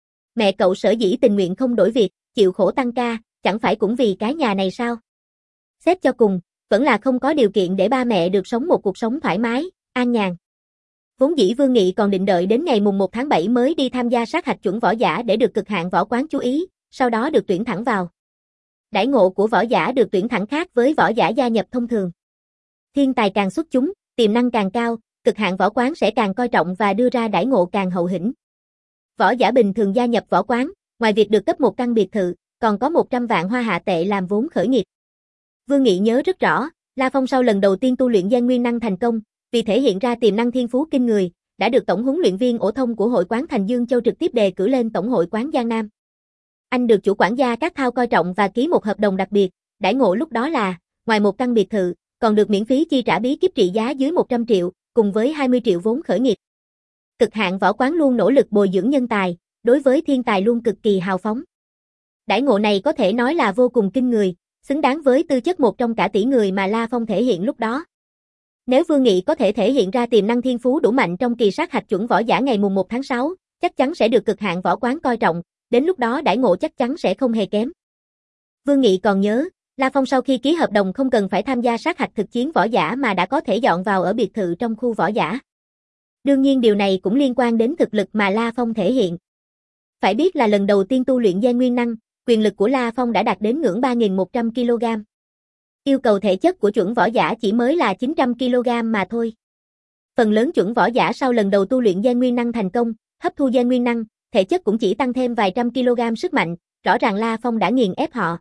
Mẹ cậu sở dĩ tình nguyện không đổi việc, chịu khổ tăng ca, chẳng phải cũng vì cái nhà này sao? Xét cho cùng, vẫn là không có điều kiện để ba mẹ được sống một cuộc sống thoải mái, an nhàn. Vốn dĩ Vương Nghị còn định đợi đến ngày mùng một tháng bảy mới đi tham gia sát hạch chuẩn võ giả để được cực hạn võ quán chú ý, sau đó được tuyển thẳng vào. Đãi ngộ của võ giả được tuyển thẳng khác với võ giả gia nhập thông thường. Thiên tài càng xuất chúng, tiềm năng càng cao, cực hạn võ quán sẽ càng coi trọng và đưa ra đãi ngộ càng hậu hĩnh. Võ giả bình thường gia nhập võ quán, ngoài việc được cấp một căn biệt thự, còn có một trăm vạn hoa hạ tệ làm vốn khởi nghiệp. Vương Nghị nhớ rất rõ, La Phong sau lần đầu tiên tu luyện Gen Nguyên Năng thành công, vì thể hiện ra tiềm năng thiên phú kinh người, đã được tổng huấn luyện viên ổ thông của hội quán Thành Dương Châu trực tiếp đề cử lên tổng hội quán Giang Nam. Anh được chủ quản gia Cát Thao coi trọng và ký một hợp đồng đặc biệt, đãi ngộ lúc đó là, ngoài một căn biệt thự, còn được miễn phí chi trả bí kíp trị giá dưới một trăm triệu, cùng với hai mươi triệu vốn khởi nghiệp. Cực hạn võ quán luôn nỗ lực bồi dưỡng nhân tài, đối với thiên tài luôn cực kỳ hào phóng. Đãi ngộ này có thể nói là vô cùng kinh người, xứng đáng với tư chất một trong cả tỷ người mà La Phong thể hiện lúc đó. Nếu Vương Nghị có thể thể hiện ra tiềm năng thiên phú đủ mạnh trong kỳ sát hạch chuẩn võ giả ngày mùng một tháng sáu, chắc chắn sẽ được cực hạn võ quán coi trọng, đến lúc đó đãi ngộ chắc chắn sẽ không hề kém. Vương Nghị còn nhớ, La Phong sau khi ký hợp đồng không cần phải tham gia sát hạch thực chiến võ giả mà đã có thể dọn vào ở biệt thự trong khu võ giả. Đương nhiên điều này cũng liên quan đến thực lực mà La Phong thể hiện. Phải biết là lần đầu tiên tu luyện Gen Nguyên Năng, quyền lực của La Phong đã đạt đến ngưỡng ba nghìn một trăm ki lô gam. Yêu cầu thể chất của chuẩn võ giả chỉ mới là chín trăm ki lô gam mà thôi. Phần lớn chuẩn võ giả sau lần đầu tu luyện Gen Nguyên Năng thành công, hấp thu Gen Nguyên Năng, thể chất cũng chỉ tăng thêm vài trăm ki lô gam sức mạnh, rõ ràng La Phong đã nghiền ép họ.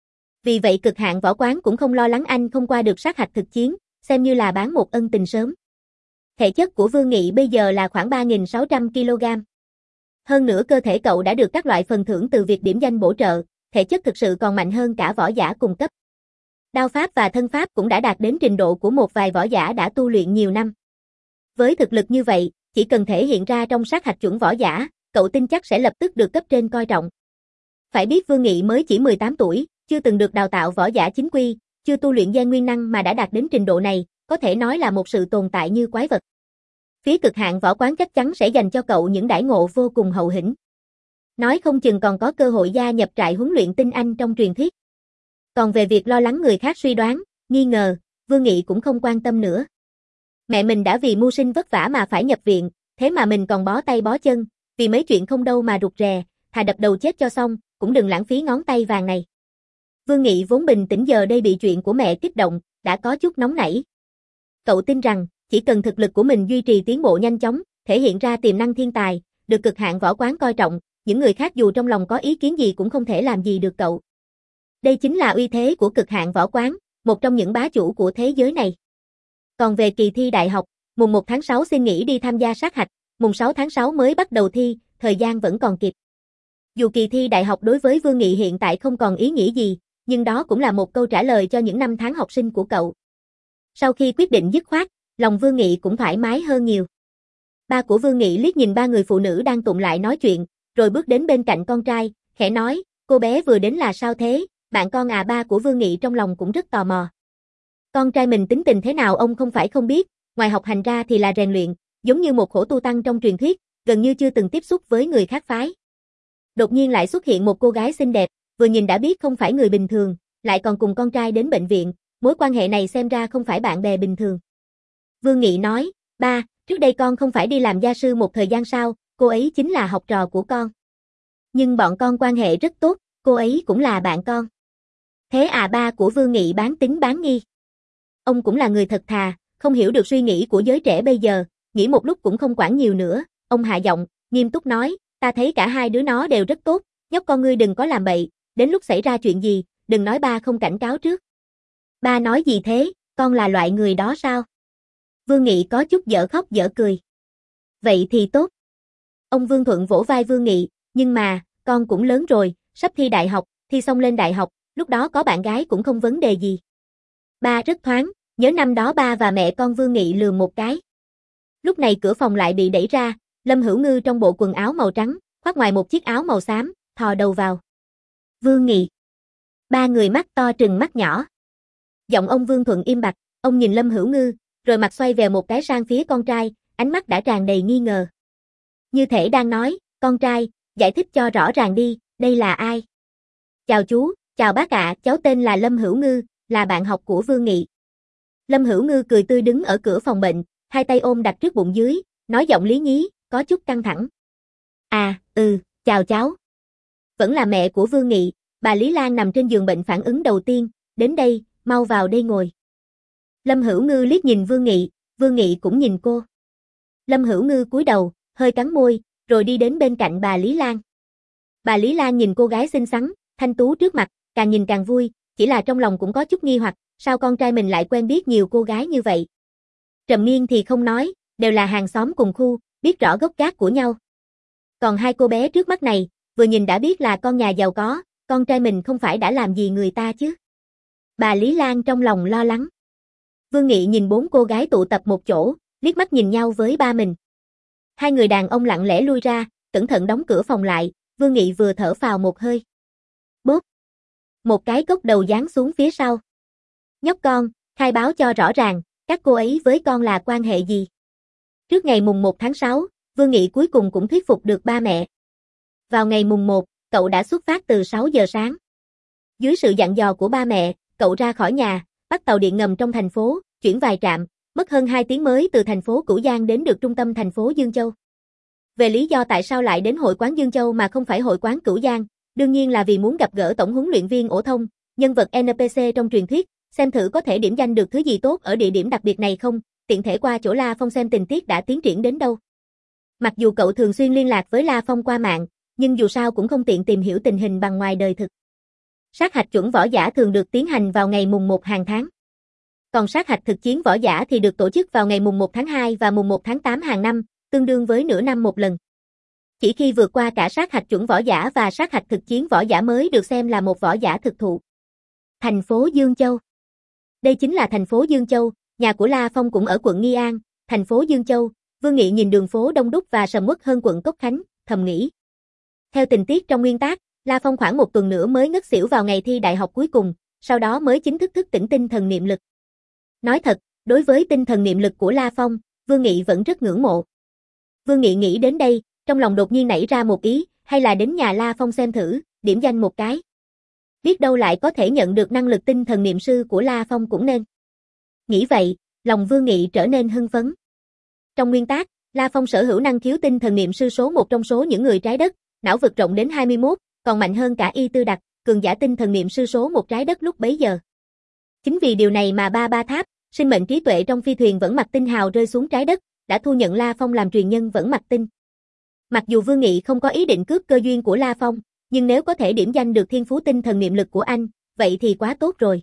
Vì vậy cực hạn võ quán cũng không lo lắng anh không qua được sát hạch thực chiến, xem như là bán một ân tình sớm. Thể chất của Vương Nghị bây giờ là khoảng ba nghìn sáu trăm ki lô gam. Hơn nữa cơ thể cậu đã được các loại phần thưởng từ việc điểm danh bổ trợ, thể chất thực sự còn mạnh hơn cả võ giả cùng cấp. Đao pháp và thân pháp cũng đã đạt đến trình độ của một vài võ giả đã tu luyện nhiều năm. Với thực lực như vậy, chỉ cần thể hiện ra trong sát hạch chuẩn võ giả, cậu tin chắc sẽ lập tức được cấp trên coi trọng. Phải biết Vương Nghị mới chỉ mười tám tuổi, chưa từng được đào tạo võ giả chính quy, chưa tu luyện Gen Nguyên Năng mà đã đạt đến trình độ này, có thể nói là một sự tồn tại như quái vật. Phía cực hạn võ quán chắc chắn sẽ dành cho cậu những đãi ngộ vô cùng hậu hĩnh. Nói không chừng còn có cơ hội gia nhập trại huấn luyện tinh anh trong truyền thuyết. Còn về việc lo lắng người khác suy đoán, nghi ngờ, Vương Nghị cũng không quan tâm nữa. Mẹ mình đã vì mưu sinh vất vả mà phải nhập viện, thế mà mình còn bó tay bó chân, vì mấy chuyện không đâu mà rụt rè, thà đập đầu chết cho xong, cũng đừng lãng phí ngón tay vàng này. Vương Nghị vốn bình tĩnh giờ đây bị chuyện của mẹ kích động, đã có chút nóng nảy. Cậu tin rằng, chỉ cần thực lực của mình duy trì tiến bộ nhanh chóng, thể hiện ra tiềm năng thiên tài, được cực hạn võ quán coi trọng, những người khác dù trong lòng có ý kiến gì cũng không thể làm gì được cậu. Đây chính là uy thế của cực hạn võ quán, một trong những bá chủ của thế giới này. Còn về kỳ thi đại học, mùng một tháng sáu xin nghỉ đi tham gia sát hạch, mùng sáu tháng sáu mới bắt đầu thi, thời gian vẫn còn kịp. Dù kỳ thi đại học đối với Vương Nghị hiện tại không còn ý nghĩa gì, nhưng đó cũng là một câu trả lời cho những năm tháng học sinh của cậu. Sau khi quyết định dứt khoát, lòng Vương Nghị cũng thoải mái hơn nhiều. Ba của Vương Nghị liếc nhìn ba người phụ nữ đang tụng lại nói chuyện, rồi bước đến bên cạnh con trai, khẽ nói, cô bé vừa đến là sao thế, bạn con à? Ba của Vương Nghị trong lòng cũng rất tò mò. Con trai mình tính tình thế nào ông không phải không biết, ngoài học hành ra thì là rèn luyện, giống như một khổ tu tăng trong truyền thuyết, gần như chưa từng tiếp xúc với người khác phái. Đột nhiên lại xuất hiện một cô gái xinh đẹp, vừa nhìn đã biết không phải người bình thường, lại còn cùng con trai đến bệnh viện, mối quan hệ này xem ra không phải bạn bè bình thường. Vương Nghị nói, ba, trước đây con không phải đi làm gia sư một thời gian sao, cô ấy chính là học trò của con. Nhưng bọn con quan hệ rất tốt, cô ấy cũng là bạn con. Thế à? Ba của Vương Nghị bán tín bán nghi. Ông cũng là người thật thà, không hiểu được suy nghĩ của giới trẻ bây giờ, nghĩ một lúc cũng không quản nhiều nữa, ông hạ giọng, nghiêm túc nói, ta thấy cả hai đứa nó đều rất tốt, nhóc con ngươi đừng có làm bậy, đến lúc xảy ra chuyện gì, đừng nói ba không cảnh cáo trước. Ba nói gì thế, con là loại người đó sao? Vương Nghị có chút dở khóc dở cười. Vậy thì tốt. Ông Vương Thuận vỗ vai Vương Nghị, nhưng mà, con cũng lớn rồi, sắp thi đại học, thi xong lên đại học, lúc đó có bạn gái cũng không vấn đề gì. Ba rất thoáng, nhớ năm đó ba và mẹ con Vương Nghị lừa một cái. Lúc này cửa phòng lại bị đẩy ra, Lâm Hữu Ngư trong bộ quần áo màu trắng, khoác ngoài một chiếc áo màu xám, thò đầu vào. Vương Nghị. Ba người mắt to trừng mắt nhỏ. Giọng ông Vương Thuận im bặt, ông nhìn Lâm Hữu Ngư, rồi mặt xoay về một cái sang phía con trai, ánh mắt đã tràn đầy nghi ngờ. Như thể đang nói, con trai, giải thích cho rõ ràng đi, đây là ai? Chào chú, chào bác ạ, cháu tên là Lâm Hữu Ngư, là bạn học của Vương Nghị. Lâm Hữu Ngư cười tươi đứng ở cửa phòng bệnh, hai tay ôm đặt trước bụng dưới, nói giọng lý nhí, có chút căng thẳng. À, ừ, chào cháu. Vẫn là mẹ của Vương Nghị, bà Lý Lan nằm trên giường bệnh phản ứng đầu tiên, đến đây, mau vào đây ngồi. Lâm Hữu Ngư liếc nhìn Vương Nghị, Vương Nghị cũng nhìn cô. Lâm Hữu Ngư cúi đầu, hơi cắn môi, rồi đi đến bên cạnh bà Lý Lan. Bà Lý Lan nhìn cô gái xinh xắn, thanh tú trước mặt, càng nhìn càng vui, chỉ là trong lòng cũng có chút nghi hoặc, sao con trai mình lại quen biết nhiều cô gái như vậy. Trầm Nghiên thì không nói, đều là hàng xóm cùng khu, biết rõ gốc gác của nhau. Còn hai cô bé trước mắt này, vừa nhìn đã biết là con nhà giàu có, con trai mình không phải đã làm gì người ta chứ. Bà Lý Lan trong lòng lo lắng. Vương Nghị nhìn bốn cô gái tụ tập một chỗ, liếc mắt nhìn nhau với ba mình. Hai người đàn ông lặng lẽ lui ra, cẩn thận đóng cửa phòng lại, Vương Nghị vừa thở phào một hơi. Bốp. Một cái cốc đầu giáng xuống phía sau. Nhóc con, khai báo cho rõ ràng, các cô ấy với con là quan hệ gì? Trước ngày mùng một tháng sáu, Vương Nghị cuối cùng cũng thuyết phục được ba mẹ. Vào ngày mùng một, cậu đã xuất phát từ sáu giờ sáng. Dưới sự dặn dò của ba mẹ, cậu ra khỏi nhà, bắt tàu điện ngầm trong thành phố, chuyển vài trạm, mất hơn hai tiếng mới từ thành phố Cửu Giang đến được trung tâm thành phố Dương Châu. Về lý do tại sao lại đến hội quán Dương Châu mà không phải hội quán Cửu Giang, đương nhiên là vì muốn gặp gỡ tổng huấn luyện viên Ổ Thông, nhân vật en pê xê trong truyền thuyết, xem thử có thể điểm danh được thứ gì tốt ở địa điểm đặc biệt này không, tiện thể qua chỗ La Phong xem tình tiết đã tiến triển đến đâu. Mặc dù cậu thường xuyên liên lạc với La Phong qua mạng, nhưng dù sao cũng không tiện tìm hiểu tình hình bằng ngoài đời thực. Sát hạch chuẩn võ giả thường được tiến hành vào ngày mùng một hàng tháng. Còn sát hạch thực chiến võ giả thì được tổ chức vào ngày mùng một tháng hai và mùng một tháng tám hàng năm, tương đương với nửa năm một lần. Chỉ khi vượt qua cả sát hạch chuẩn võ giả và sát hạch thực chiến võ giả mới được xem là một võ giả thực thụ. Thành phố Dương Châu. Đây chính là thành phố Dương Châu, nhà của La Phong cũng ở quận Nghi An, thành phố Dương Châu. Vương Nghị nhìn đường phố đông đúc và sầm uất hơn quận Cốc Khánh, thầm nghĩ. Theo tình tiết trong nguyên tác, La Phong khoảng một tuần nữa mới ngất xỉu vào ngày thi đại học cuối cùng, sau đó mới chính thức thức tỉnh tinh thần niệm lực. Nói thật, đối với tinh thần niệm lực của La Phong, Vương Nghị vẫn rất ngưỡng mộ. Vương Nghị nghĩ đến đây, trong lòng đột nhiên nảy ra một ý, hay là đến nhà La Phong xem thử, điểm danh một cái. Biết đâu lại có thể nhận được năng lực tinh thần niệm sư của La Phong cũng nên. Nghĩ vậy, lòng Vương Nghị trở nên hưng phấn. Trong nguyên tác, La Phong sở hữu năng khiếu tinh thần niệm sư số một trong số những người trái đất, não vực rộng đến hai mươi mốt, còn mạnh hơn cả Y Tư Đặc, cường giả tinh thần niệm sư số một trái đất lúc bấy giờ. Chính vì điều này mà ba ba tháp, sinh mệnh trí tuệ trong phi thuyền Vẫn Mặt Tinh hào rơi xuống trái đất, đã thu nhận La Phong làm truyền nhân Vẫn Mặt Tinh. Mặc dù Vương Nghị không có ý định cướp cơ duyên của La Phong, nhưng nếu có thể điểm danh được thiên phú tinh thần niệm lực của anh, vậy thì quá tốt rồi.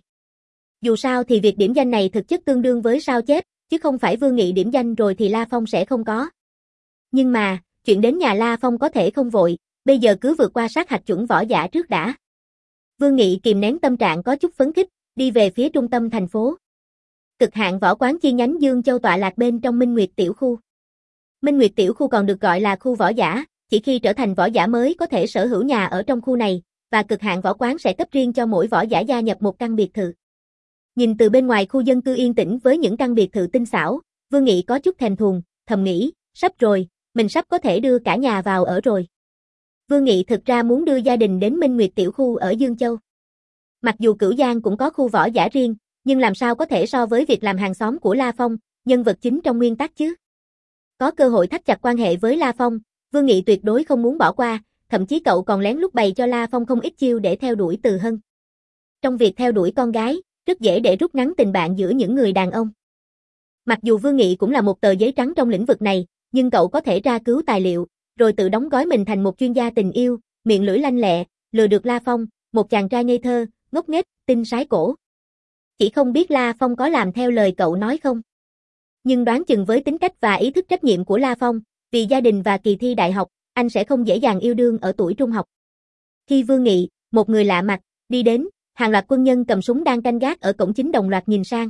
Dù sao thì việc điểm danh này thực chất tương đương với sao chép, chứ không phải Vương Nghị điểm danh rồi thì La Phong sẽ không có. Nhưng mà, chuyện đến nhà La Phong có thể không vội, bây giờ cứ vượt qua sát hạch chuẩn võ giả trước đã. Vương Nghị kìm nén tâm trạng có chút phấn khích, đi về phía trung tâm thành phố. Cực hạn võ quán chi nhánh Dương Châu tọa lạc bên trong Minh Nguyệt tiểu khu. Minh Nguyệt tiểu khu còn được gọi là khu võ giả, chỉ khi trở thành võ giả mới có thể sở hữu nhà ở trong khu này, và cực hạn võ quán sẽ cấp riêng cho mỗi võ giả gia nhập một căn biệt thự. Nhìn từ bên ngoài khu dân cư yên tĩnh với những căn biệt thự tinh xảo, Vương Nghị có chút thèm thuồng, thầm nghĩ, sắp rồi, mình sắp có thể đưa cả nhà vào ở rồi. Vương Nghị thực ra muốn đưa gia đình đến Minh Nguyệt tiểu khu ở Dương Châu. Mặc dù Cửu Giang cũng có khu võ giả riêng, nhưng làm sao có thể so với việc làm hàng xóm của La Phong, nhân vật chính trong nguyên tắc chứ. Có cơ hội thắt chặt quan hệ với La Phong, Vương Nghị tuyệt đối không muốn bỏ qua, thậm chí cậu còn lén lút bày cho La Phong không ít chiêu để theo đuổi Từ Hân. Trong việc theo đuổi con gái, rất dễ để rút ngắn tình bạn giữa những người đàn ông. Mặc dù Vương Nghị cũng là một tờ giấy trắng trong lĩnh vực này, nhưng cậu có thể tra cứu tài liệu, rồi tự đóng gói mình thành một chuyên gia tình yêu, miệng lưỡi lanh lẹ, lừa được La Phong, một chàng trai ngây thơ, ngốc nghếch, tinh sái cổ. Chỉ không biết La Phong có làm theo lời cậu nói không? Nhưng đoán chừng với tính cách và ý thức trách nhiệm của La Phong, vì gia đình và kỳ thi đại học, anh sẽ không dễ dàng yêu đương ở tuổi trung học. Khi Vương Nghị, một người lạ mặt, đi đến, hàng loạt quân nhân cầm súng đang canh gác ở cổng chính đồng loạt nhìn sang.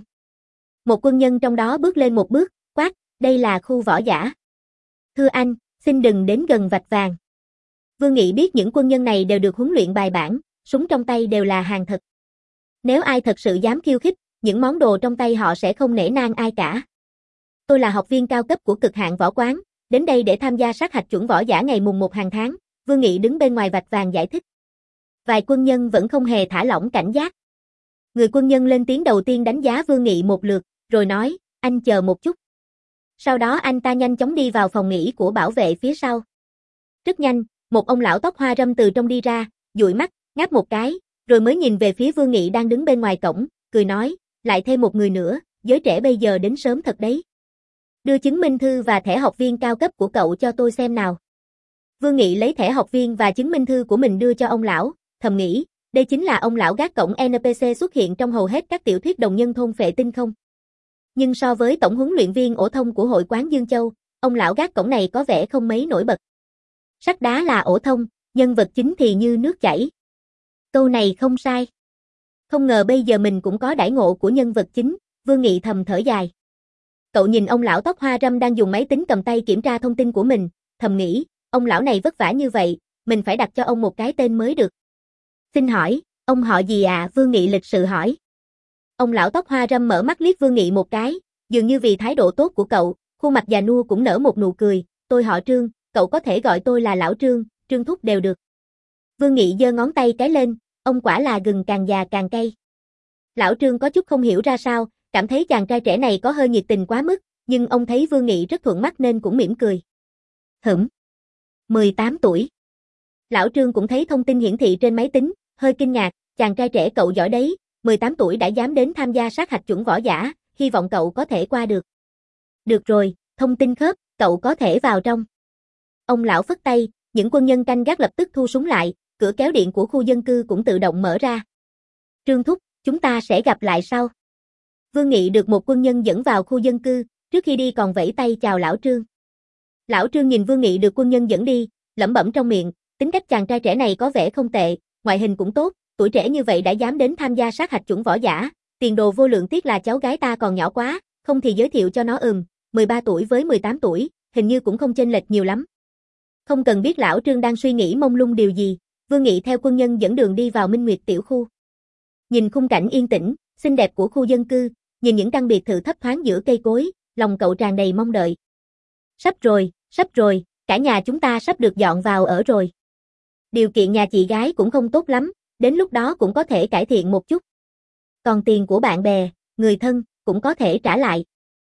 Một quân nhân trong đó bước lên một bước, quát, đây là khu võ giả. Thưa anh, xin đừng đến gần vạch vàng. Vương Nghị biết những quân nhân này đều được huấn luyện bài bản, súng trong tay đều là hàng thật. Nếu ai thật sự dám khiêu khích, những món đồ trong tay họ sẽ không nể nang ai cả. Tôi là học viên cao cấp của cực hạn võ quán, đến đây để tham gia sát hạch chuẩn võ giả ngày mùng một hàng tháng, Vương Nghị đứng bên ngoài vạch vàng giải thích. Vài quân nhân vẫn không hề thả lỏng cảnh giác. Người quân nhân lên tiếng đầu tiên đánh giá Vương Nghị một lượt, rồi nói, anh chờ một chút. Sau đó anh ta nhanh chóng đi vào phòng nghỉ của bảo vệ phía sau. Rất nhanh, một ông lão tóc hoa râm từ trong đi ra, dụi mắt, ngáp một cái, rồi mới nhìn về phía Vương Nghị đang đứng bên ngoài cổng, cười nói, lại thêm một người nữa, giới trẻ bây giờ đến sớm thật đấy. Đưa chứng minh thư và thẻ học viên cao cấp của cậu cho tôi xem nào. Vương Nghị lấy thẻ học viên và chứng minh thư của mình đưa cho ông lão, thầm nghĩ, đây chính là ông lão gác cổng en pê xê xuất hiện trong hầu hết các tiểu thuyết đồng nhân thôn Phệ Tinh không? Nhưng so với tổng huấn luyện viên ổ thông của hội quán Dương Châu, ông lão gác cổng này có vẻ không mấy nổi bật. Sắt đá là ổ thông, nhân vật chính thì như nước chảy. Câu này không sai. Không ngờ bây giờ mình cũng có đãi ngộ của nhân vật chính, Vương Nghị thầm thở dài. Cậu nhìn ông lão tóc hoa râm đang dùng máy tính cầm tay kiểm tra thông tin của mình, thầm nghĩ, ông lão này vất vả như vậy, mình phải đặt cho ông một cái tên mới được. Xin hỏi, ông họ gì ạ? À? Vương Nghị lịch sự hỏi. Ông lão tóc hoa râm mở mắt liếc Vương Nghị một cái, dường như vì thái độ tốt của cậu, khuôn mặt già nua cũng nở một nụ cười, tôi họ Trương, cậu có thể gọi tôi là lão Trương, Trương Thúc đều được. Vương Nghị giơ ngón tay cái lên, ông quả là gừng càng già càng cay. Lão Trương có chút không hiểu ra sao, cảm thấy chàng trai trẻ này có hơi nhiệt tình quá mức, nhưng ông thấy Vương Nghị rất thuận mắt nên cũng mỉm cười. Hửm. mười tám tuổi. Lão Trương cũng thấy thông tin hiển thị trên máy tính, hơi kinh ngạc, chàng trai trẻ cậu giỏi đấy, mười tám tuổi đã dám đến tham gia sát hạch chuẩn võ giả, hy vọng cậu có thể qua được. Được rồi, thông tin khớp, cậu có thể vào trong. Ông lão phất tay, những quân nhân canh gác lập tức thu súng lại, cửa kéo điện của khu dân cư cũng tự động mở ra. Trương Thúc, chúng ta sẽ gặp lại sau. Vương Nghị được một quân nhân dẫn vào khu dân cư, trước khi đi còn vẫy tay chào lão Trương. Lão Trương nhìn Vương Nghị được quân nhân dẫn đi, lẩm bẩm trong miệng, tính cách chàng trai trẻ này có vẻ không tệ, ngoại hình cũng tốt, tuổi trẻ như vậy đã dám đến tham gia sát hạch chuẩn võ giả, tiền đồ vô lượng, tiếc là cháu gái ta còn nhỏ quá, không thì giới thiệu cho nó ừm, mười ba tuổi với mười tám tuổi, hình như cũng không chênh lệch nhiều lắm. Không cần biết lão Trương đang suy nghĩ mông lung điều gì, Vương Nghị theo quân nhân dẫn đường đi vào Minh Nguyệt tiểu khu. Nhìn khung cảnh yên tĩnh, xinh đẹp của khu dân cư, nhìn những căn biệt thự thấp thoáng giữa cây cối, lòng cậu tràn đầy mong đợi. Sắp rồi, sắp rồi, cả nhà chúng ta sắp được dọn vào ở rồi. Điều kiện nhà chị gái cũng không tốt lắm, đến lúc đó cũng có thể cải thiện một chút. Còn tiền của bạn bè, người thân, cũng có thể trả lại.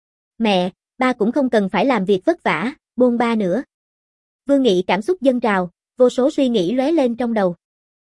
Mẹ, ba cũng không cần phải làm việc vất vả, bôn ba nữa. Vương Nghị cảm xúc dâng trào, vô số suy nghĩ lóe lên trong đầu.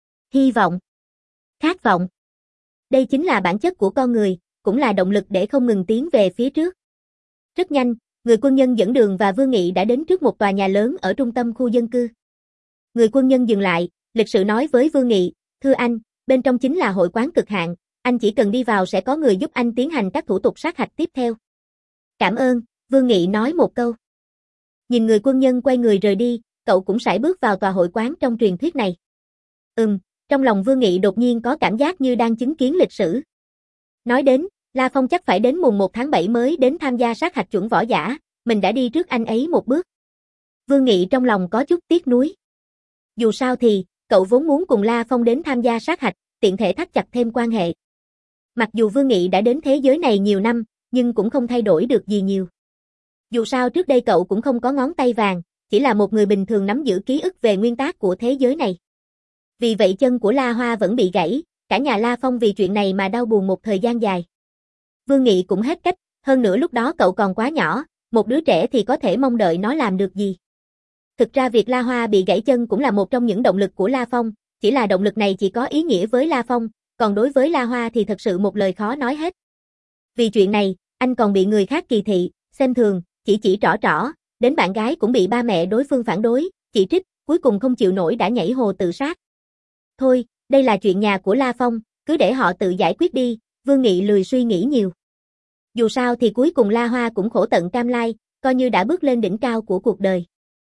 Hy vọng, khát vọng. Đây chính là bản chất của con người, cũng là động lực để không ngừng tiến về phía trước. Rất nhanh, người quân nhân dẫn đường và Vương Nghị đã đến trước một tòa nhà lớn ở trung tâm khu dân cư. Người quân nhân dừng lại, lịch sự nói với Vương Nghị, thưa anh, bên trong chính là hội quán cực hạn, anh chỉ cần đi vào sẽ có người giúp anh tiến hành các thủ tục sát hạch tiếp theo. Cảm ơn, Vương Nghị nói một câu. Nhìn người quân nhân quay người rời đi, cậu cũng sải bước vào tòa hội quán trong truyền thuyết này. Ừm, trong lòng Vương Nghị đột nhiên có cảm giác như đang chứng kiến lịch sử. Nói đến, La Phong chắc phải đến mùng một tháng bảy mới đến tham gia sát hạch chuẩn võ giả, mình đã đi trước anh ấy một bước. Vương Nghị trong lòng có chút tiếc nuối. Dù sao thì, cậu vốn muốn cùng La Phong đến tham gia sát hạch, tiện thể thắt chặt thêm quan hệ. Mặc dù Vương Nghị đã đến thế giới này nhiều năm, nhưng cũng không thay đổi được gì nhiều. Dù sao trước đây cậu cũng không có ngón tay vàng, chỉ là một người bình thường nắm giữ ký ức về nguyên tắc của thế giới này. Vì vậy chân của La Hoa vẫn bị gãy, cả nhà La Phong vì chuyện này mà đau buồn một thời gian dài. Vương Nghị cũng hết cách, hơn nữa lúc đó cậu còn quá nhỏ, một đứa trẻ thì có thể mong đợi nó làm được gì. Thực ra việc La Hoa bị gãy chân cũng là một trong những động lực của La Phong, chỉ là động lực này chỉ có ý nghĩa với La Phong, còn đối với La Hoa thì thật sự một lời khó nói hết. Vì chuyện này, anh còn bị người khác kỳ thị, xem thường, chỉ chỉ trỏ trỏ, đến bạn gái cũng bị ba mẹ đối phương phản đối, chỉ trích, cuối cùng không chịu nổi đã nhảy hồ tự sát. Thôi, đây là chuyện nhà của La Phong, cứ để họ tự giải quyết đi, Vương Nghị lười suy nghĩ nhiều. Dù sao thì cuối cùng La Hoa cũng khổ tận cam lai, coi như đã bước lên đỉnh cao của cuộc đời.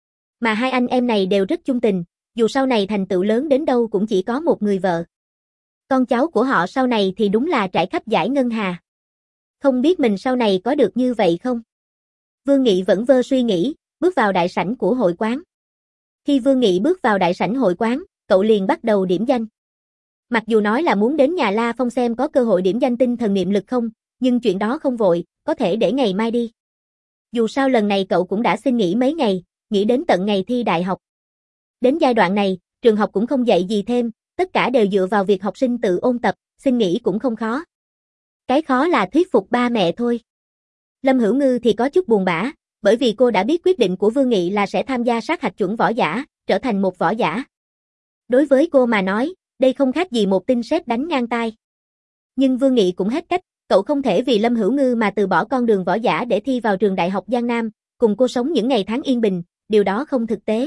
Mà hai anh em này đều rất chung tình, dù sau này thành tựu lớn đến đâu cũng chỉ có một người vợ. Con cháu của họ sau này thì đúng là trải khắp dải ngân hà. Không biết mình sau này có được như vậy không? Vương Nghị vẫn vơ suy nghĩ, bước vào đại sảnh của hội quán. Khi Vương Nghị bước vào đại sảnh hội quán, cậu liền bắt đầu điểm danh. Mặc dù nói là muốn đến nhà La Phong xem có cơ hội điểm danh tinh thần niệm lực không, nhưng chuyện đó không vội, có thể để ngày mai đi. Dù sao lần này cậu cũng đã xin nghỉ mấy ngày, nghĩ đến tận ngày thi đại học. Đến giai đoạn này, trường học cũng không dạy gì thêm, tất cả đều dựa vào việc học sinh tự ôn tập, xin nghỉ cũng không khó. Cái khó là thuyết phục ba mẹ thôi. Lâm Hữu Ngư thì có chút buồn bã, bởi vì cô đã biết quyết định của Vương Nghị là sẽ tham gia sát hạch chuẩn võ giả, trở thành một võ giả. Đối với cô mà nói, đây không khác gì một tin sét đánh ngang tai. Nhưng Vương Nghị cũng hết cách, cậu không thể vì Lâm Hữu Ngư mà từ bỏ con đường võ giả để thi vào trường đại học Giang Nam, cùng cô sống những ngày tháng yên bình, điều đó không thực tế.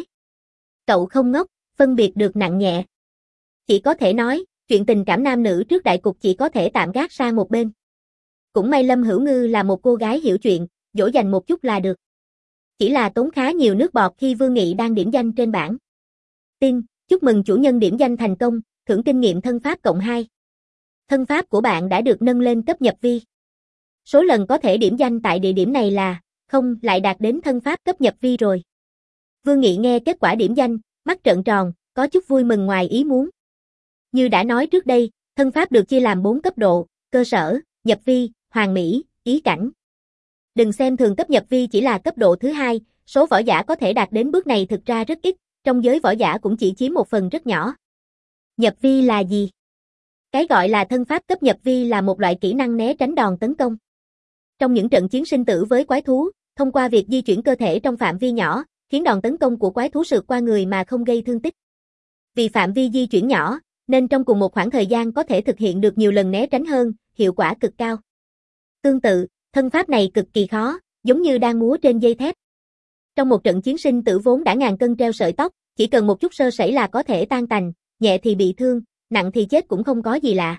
Cậu không ngốc, phân biệt được nặng nhẹ. Chỉ có thể nói, chuyện tình cảm nam nữ trước đại cục chỉ có thể tạm gác sang một bên. Cũng may Lâm Hữu Ngư là một cô gái hiểu chuyện, dỗ dành một chút là được. Chỉ là tốn khá nhiều nước bọt khi Vương Nghị đang điểm danh trên bảng. Tin, chúc mừng chủ nhân điểm danh thành công, thưởng kinh nghiệm thân pháp cộng hai. Thân pháp của bạn đã được nâng lên cấp nhập vi. Số lần có thể điểm danh tại địa điểm này là, không, lại đạt đến thân pháp cấp nhập vi rồi. Vương Nghị nghe kết quả điểm danh, mắt trợn tròn, có chút vui mừng ngoài ý muốn. Như đã nói trước đây, thân pháp được chia làm bốn cấp độ, cơ sở, nhập vi, hoàn mỹ, ý cảnh. Đừng xem thường cấp nhập vi chỉ là cấp độ thứ hai, số võ giả có thể đạt đến bước này thực ra rất ít, trong giới võ giả cũng chỉ chiếm một phần rất nhỏ. Nhập vi là gì? Cái gọi là thân pháp cấp nhập vi là một loại kỹ năng né tránh đòn tấn công. Trong những trận chiến sinh tử với quái thú, thông qua việc di chuyển cơ thể trong phạm vi nhỏ, khiến đòn tấn công của quái thú sượt qua người mà không gây thương tích. Vì phạm vi di chuyển nhỏ, nên trong cùng một khoảng thời gian có thể thực hiện được nhiều lần né tránh hơn, hiệu quả cực cao. Tương tự, thân pháp này cực kỳ khó, giống như đang múa trên dây thép. Trong một trận chiến sinh tử vốn đã ngàn cân treo sợi tóc, chỉ cần một chút sơ sẩy là có thể tan tành, nhẹ thì bị thương, nặng thì chết cũng không có gì lạ.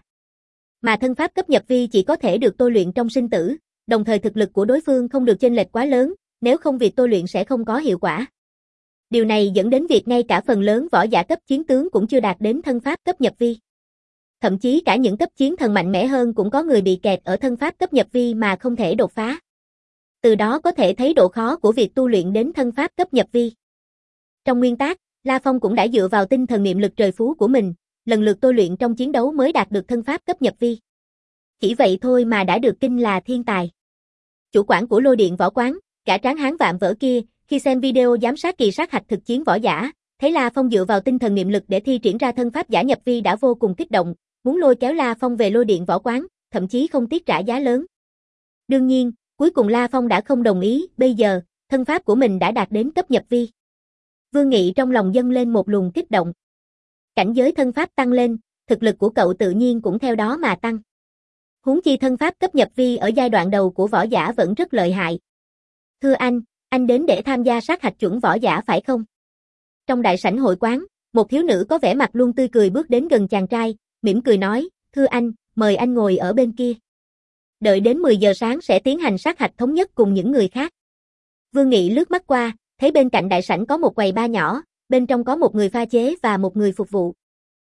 Mà thân pháp cấp nhập vi chỉ có thể được tôi luyện trong sinh tử, đồng thời thực lực của đối phương không được chênh lệch quá lớn, nếu không việc tôi luyện sẽ không có hiệu quả. Điều này dẫn đến việc ngay cả phần lớn võ giả cấp chiến tướng cũng chưa đạt đến thân pháp cấp nhập vi. Thậm chí cả những cấp chiến thần mạnh mẽ hơn cũng có người bị kẹt ở thân pháp cấp nhập vi mà không thể đột phá. Từ đó có thể thấy độ khó của việc tu luyện đến thân pháp cấp nhập vi. Trong nguyên tắc, La Phong cũng đã dựa vào tinh thần niệm lực trời phú của mình, lần lượt tôi luyện trong chiến đấu mới đạt được thân pháp cấp nhập vi. Chỉ vậy thôi mà đã được kinh là thiên tài. Chủ quản của Lôi Điện Võ Quán, cả tráng hán vạm vỡ kia, khi xem video giám sát kỳ sát hạch thực chiến võ giả, thấy La Phong dựa vào tinh thần niệm lực để thi triển ra thân pháp giả nhập vi đã vô cùng kích động, muốn lôi kéo La Phong về Lôi Điện Võ Quán, thậm chí không tiếc trả giá lớn. Đương nhiên, cuối cùng La Phong đã không đồng ý, bây giờ, thân pháp của mình đã đạt đến cấp nhập vi. Vương Nghị trong lòng dâng lên một luồng kích động. Cảnh giới thân pháp tăng lên, thực lực của cậu tự nhiên cũng theo đó mà tăng. Huống chi thân pháp cấp nhập vi ở giai đoạn đầu của võ giả vẫn rất lợi hại. Thưa anh, anh đến để tham gia sát hạch chuẩn võ giả phải không? Trong đại sảnh hội quán, một thiếu nữ có vẻ mặt luôn tươi cười bước đến gần chàng trai, mỉm cười nói, thưa anh, mời anh ngồi ở bên kia. Đợi đến mười giờ sáng sẽ tiến hành sát hạch thống nhất cùng những người khác. Vương Nghị lướt mắt qua, thấy bên cạnh đại sảnh có một quầy bar nhỏ, bên trong có một người pha chế và một người phục vụ.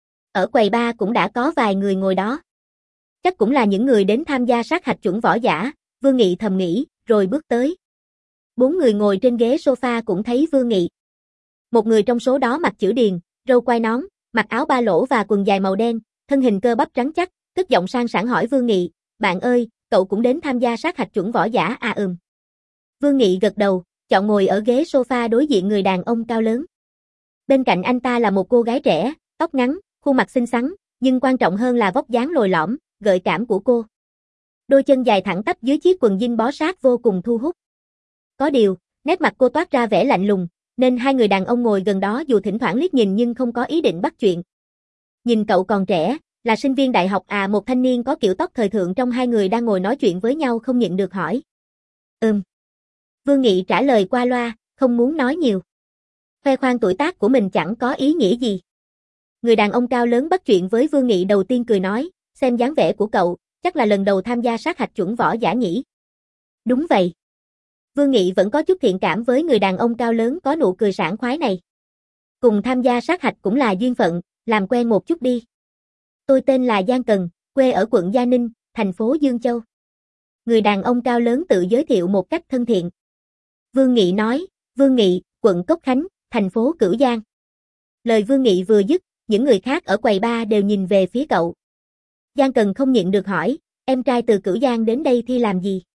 Ở quầy bar cũng đã có vài người ngồi đó. Chắc cũng là những người đến tham gia sát hạch chuẩn võ giả, Vương Nghị thầm nghĩ, rồi bước tới. Bốn người ngồi trên ghế sofa cũng thấy Vương Nghị. Một người trong số đó mặc chữ điền, râu quai nón, mặc áo ba lỗ và quần dài màu đen, thân hình cơ bắp trắng chắc, cất giọng sang sảng hỏi Vương Nghị, bạn ơi, cậu cũng đến tham gia sát hạch chuẩn võ giả à? Ừm. Vương Nghị gật đầu, chọn ngồi ở ghế sofa đối diện người đàn ông cao lớn. Bên cạnh anh ta là một cô gái trẻ, tóc ngắn, khuôn mặt xinh xắn, nhưng quan trọng hơn là vóc dáng lồi lõm, gợi cảm của cô. Đôi chân dài thẳng tắp dưới chiếc quần jean bó sát vô cùng thu hút. Có điều, nét mặt cô toát ra vẻ lạnh lùng, nên hai người đàn ông ngồi gần đó dù thỉnh thoảng liếc nhìn nhưng không có ý định bắt chuyện. Nhìn cậu còn trẻ, là sinh viên đại học à? Một thanh niên có kiểu tóc thời thượng trong hai người đang ngồi nói chuyện với nhau không nhịn được hỏi. Ừm. Vương Nghị trả lời qua loa, không muốn nói nhiều. Khoe khoang tuổi tác của mình chẳng có ý nghĩa gì. Người đàn ông cao lớn bắt chuyện với Vương Nghị đầu tiên cười nói, xem dáng vẻ của cậu, chắc là lần đầu tham gia sát hạch chuẩn võ giả nhỉ? Đúng vậy. Vương Nghị vẫn có chút thiện cảm với người đàn ông cao lớn có nụ cười sảng khoái này. Cùng tham gia sát hạch cũng là duyên phận, làm quen một chút đi. Tôi tên là Giang Cần, quê ở quận Gia Ninh, thành phố Dương Châu. Người đàn ông cao lớn tự giới thiệu một cách thân thiện. Vương Nghị nói, Vương Nghị, quận Cốc Khánh, thành phố Cửu Giang. Lời Vương Nghị vừa dứt, những người khác ở quầy bar đều nhìn về phía cậu. Giang Cần không nhịn được hỏi, em trai từ Cửu Giang đến đây thi làm gì?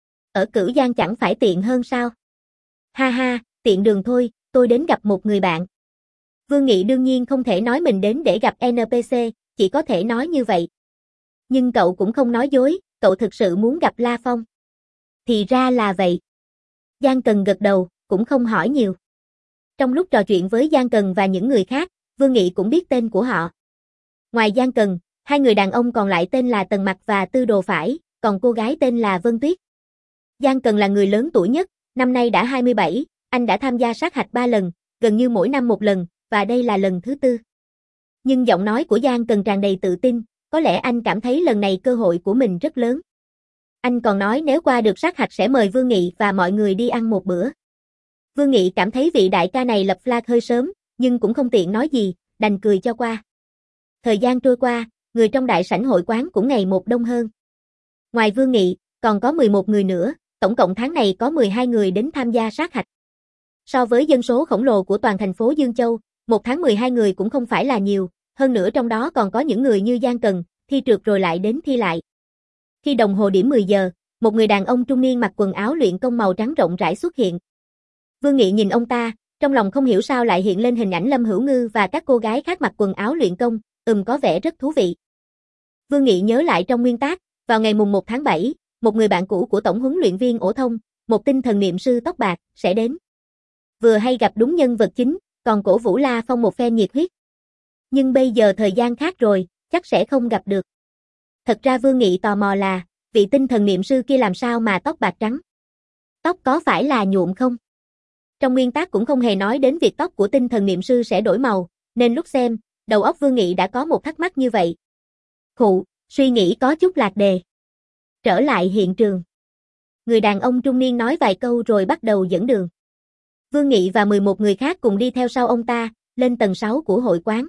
Ở Cửu Giang chẳng phải tiện hơn sao? Ha ha, tiện đường thôi, tôi đến gặp một người bạn. Vương Nghị đương nhiên không thể nói mình đến để gặp en pê xê, chỉ có thể nói như vậy. Nhưng cậu cũng không nói dối, cậu thực sự muốn gặp La Phong. Thì ra là vậy. Giang Cần gật đầu, cũng không hỏi nhiều. Trong lúc trò chuyện với Giang Cần và những người khác, Vương Nghị cũng biết tên của họ. Ngoài Giang Cần, hai người đàn ông còn lại tên là Tần Mặc và Tư Đồ Phải, còn cô gái tên là Vân Tuyết. Giang Cần là người lớn tuổi nhất, năm nay đã hai mươi bảy, anh đã tham gia sát hạch ba lần, gần như mỗi năm một lần, và đây là lần thứ tư. Nhưng giọng nói của Giang Cần tràn đầy tự tin, có lẽ anh cảm thấy lần này cơ hội của mình rất lớn. Anh còn nói nếu qua được sát hạch sẽ mời Vương Nghị và mọi người đi ăn một bữa. Vương Nghị cảm thấy vị đại ca này lập flag hơi sớm, nhưng cũng không tiện nói gì, đành cười cho qua. Thời gian trôi qua, người trong đại sảnh hội quán cũng ngày một đông hơn. Ngoài Vương Nghị, còn có mười một người nữa, tổng cộng tháng này có mười hai người đến tham gia sát hạch. So với dân số khổng lồ của toàn thành phố Dương Châu, một tháng mười hai người cũng không phải là nhiều, hơn nữa trong đó còn có những người như Giang Cần, thi trượt rồi lại đến thi lại. Khi đồng hồ điểm mười giờ, một người đàn ông trung niên mặc quần áo luyện công màu trắng rộng rãi xuất hiện. Vương Nghị nhìn ông ta, trong lòng không hiểu sao lại hiện lên hình ảnh Lâm Hữu Ngư và các cô gái khác mặc quần áo luyện công, ừm có vẻ rất thú vị. Vương Nghị nhớ lại trong nguyên tác, vào ngày mùng một tháng bảy, một người bạn cũ của tổng huấn luyện viên Ổ Thông, một tinh thần niệm sư tóc bạc, sẽ đến. Vừa hay gặp đúng nhân vật chính, còn cổ vũ La Phong một phen nhiệt huyết. Nhưng bây giờ thời gian khác rồi, chắc sẽ không gặp được. Thật ra Vương Nghị tò mò là, vị tinh thần niệm sư kia làm sao mà tóc bạc trắng? Tóc có phải là nhuộm không? Trong nguyên tác cũng không hề nói đến việc tóc của tinh thần niệm sư sẽ đổi màu, nên lúc xem, đầu óc Vương Nghị đã có một thắc mắc như vậy. Khụ, suy nghĩ có chút lạc đề. Trở lại hiện trường. Người đàn ông trung niên nói vài câu rồi bắt đầu dẫn đường. Vương Nghị và mười một người khác cùng đi theo sau ông ta, lên tầng sáu của hội quán.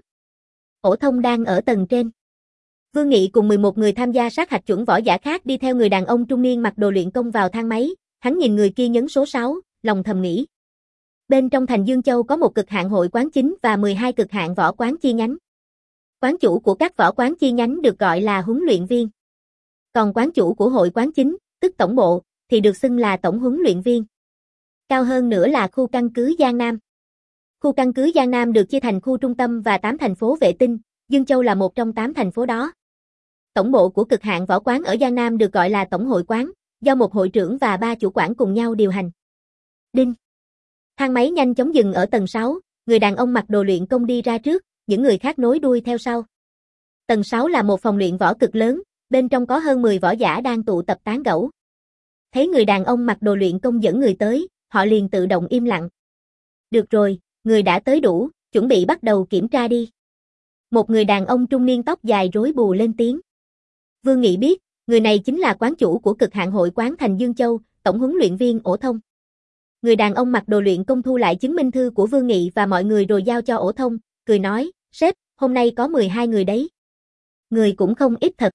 Ổ Thông đang ở tầng trên. Vương Nghị cùng mười một người tham gia sát hạch chuẩn võ giả khác đi theo người đàn ông trung niên mặc đồ luyện công vào thang máy, hắn nhìn người kia nhấn số sáu, lòng thầm nghĩ. Bên trong thành Dương Châu có một cực hạn hội quán chính và mười hai cực hạn võ quán chi nhánh. Quán chủ của các võ quán chi nhánh được gọi là huấn luyện viên. Còn quán chủ của hội quán chính, tức tổng bộ, thì được xưng là tổng huấn luyện viên. Cao hơn nữa là khu căn cứ Giang Nam. Khu căn cứ Giang Nam được chia thành khu trung tâm và tám thành phố vệ tinh, Dương Châu là một trong tám thành phố đó. Tổng bộ của cực hạn võ quán ở Giang Nam được gọi là tổng hội quán, do một hội trưởng và ba chủ quản cùng nhau điều hành. Đinh. Thang máy nhanh chóng dừng ở tầng sáu, người đàn ông mặc đồ luyện công đi ra trước, những người khác nối đuôi theo sau. Tầng sáu là một phòng luyện võ cực lớn, bên trong có hơn mười võ giả đang tụ tập tán gẫu. Thấy người đàn ông mặc đồ luyện công dẫn người tới, họ liền tự động im lặng. Được rồi, người đã tới đủ, chuẩn bị bắt đầu kiểm tra đi. Một người đàn ông trung niên tóc dài rối bù lên tiếng. Vương Nghị biết, người này chính là quán chủ của cực hạn hội quán thành Dương Châu, tổng huấn luyện viên Ổ Thông. Người đàn ông mặc đồ luyện công thu lại chứng minh thư của Vương Nghị và mọi người rồi giao cho Ổ Thông, cười nói, sếp, hôm nay có mười hai người đấy. Người cũng không ít thật.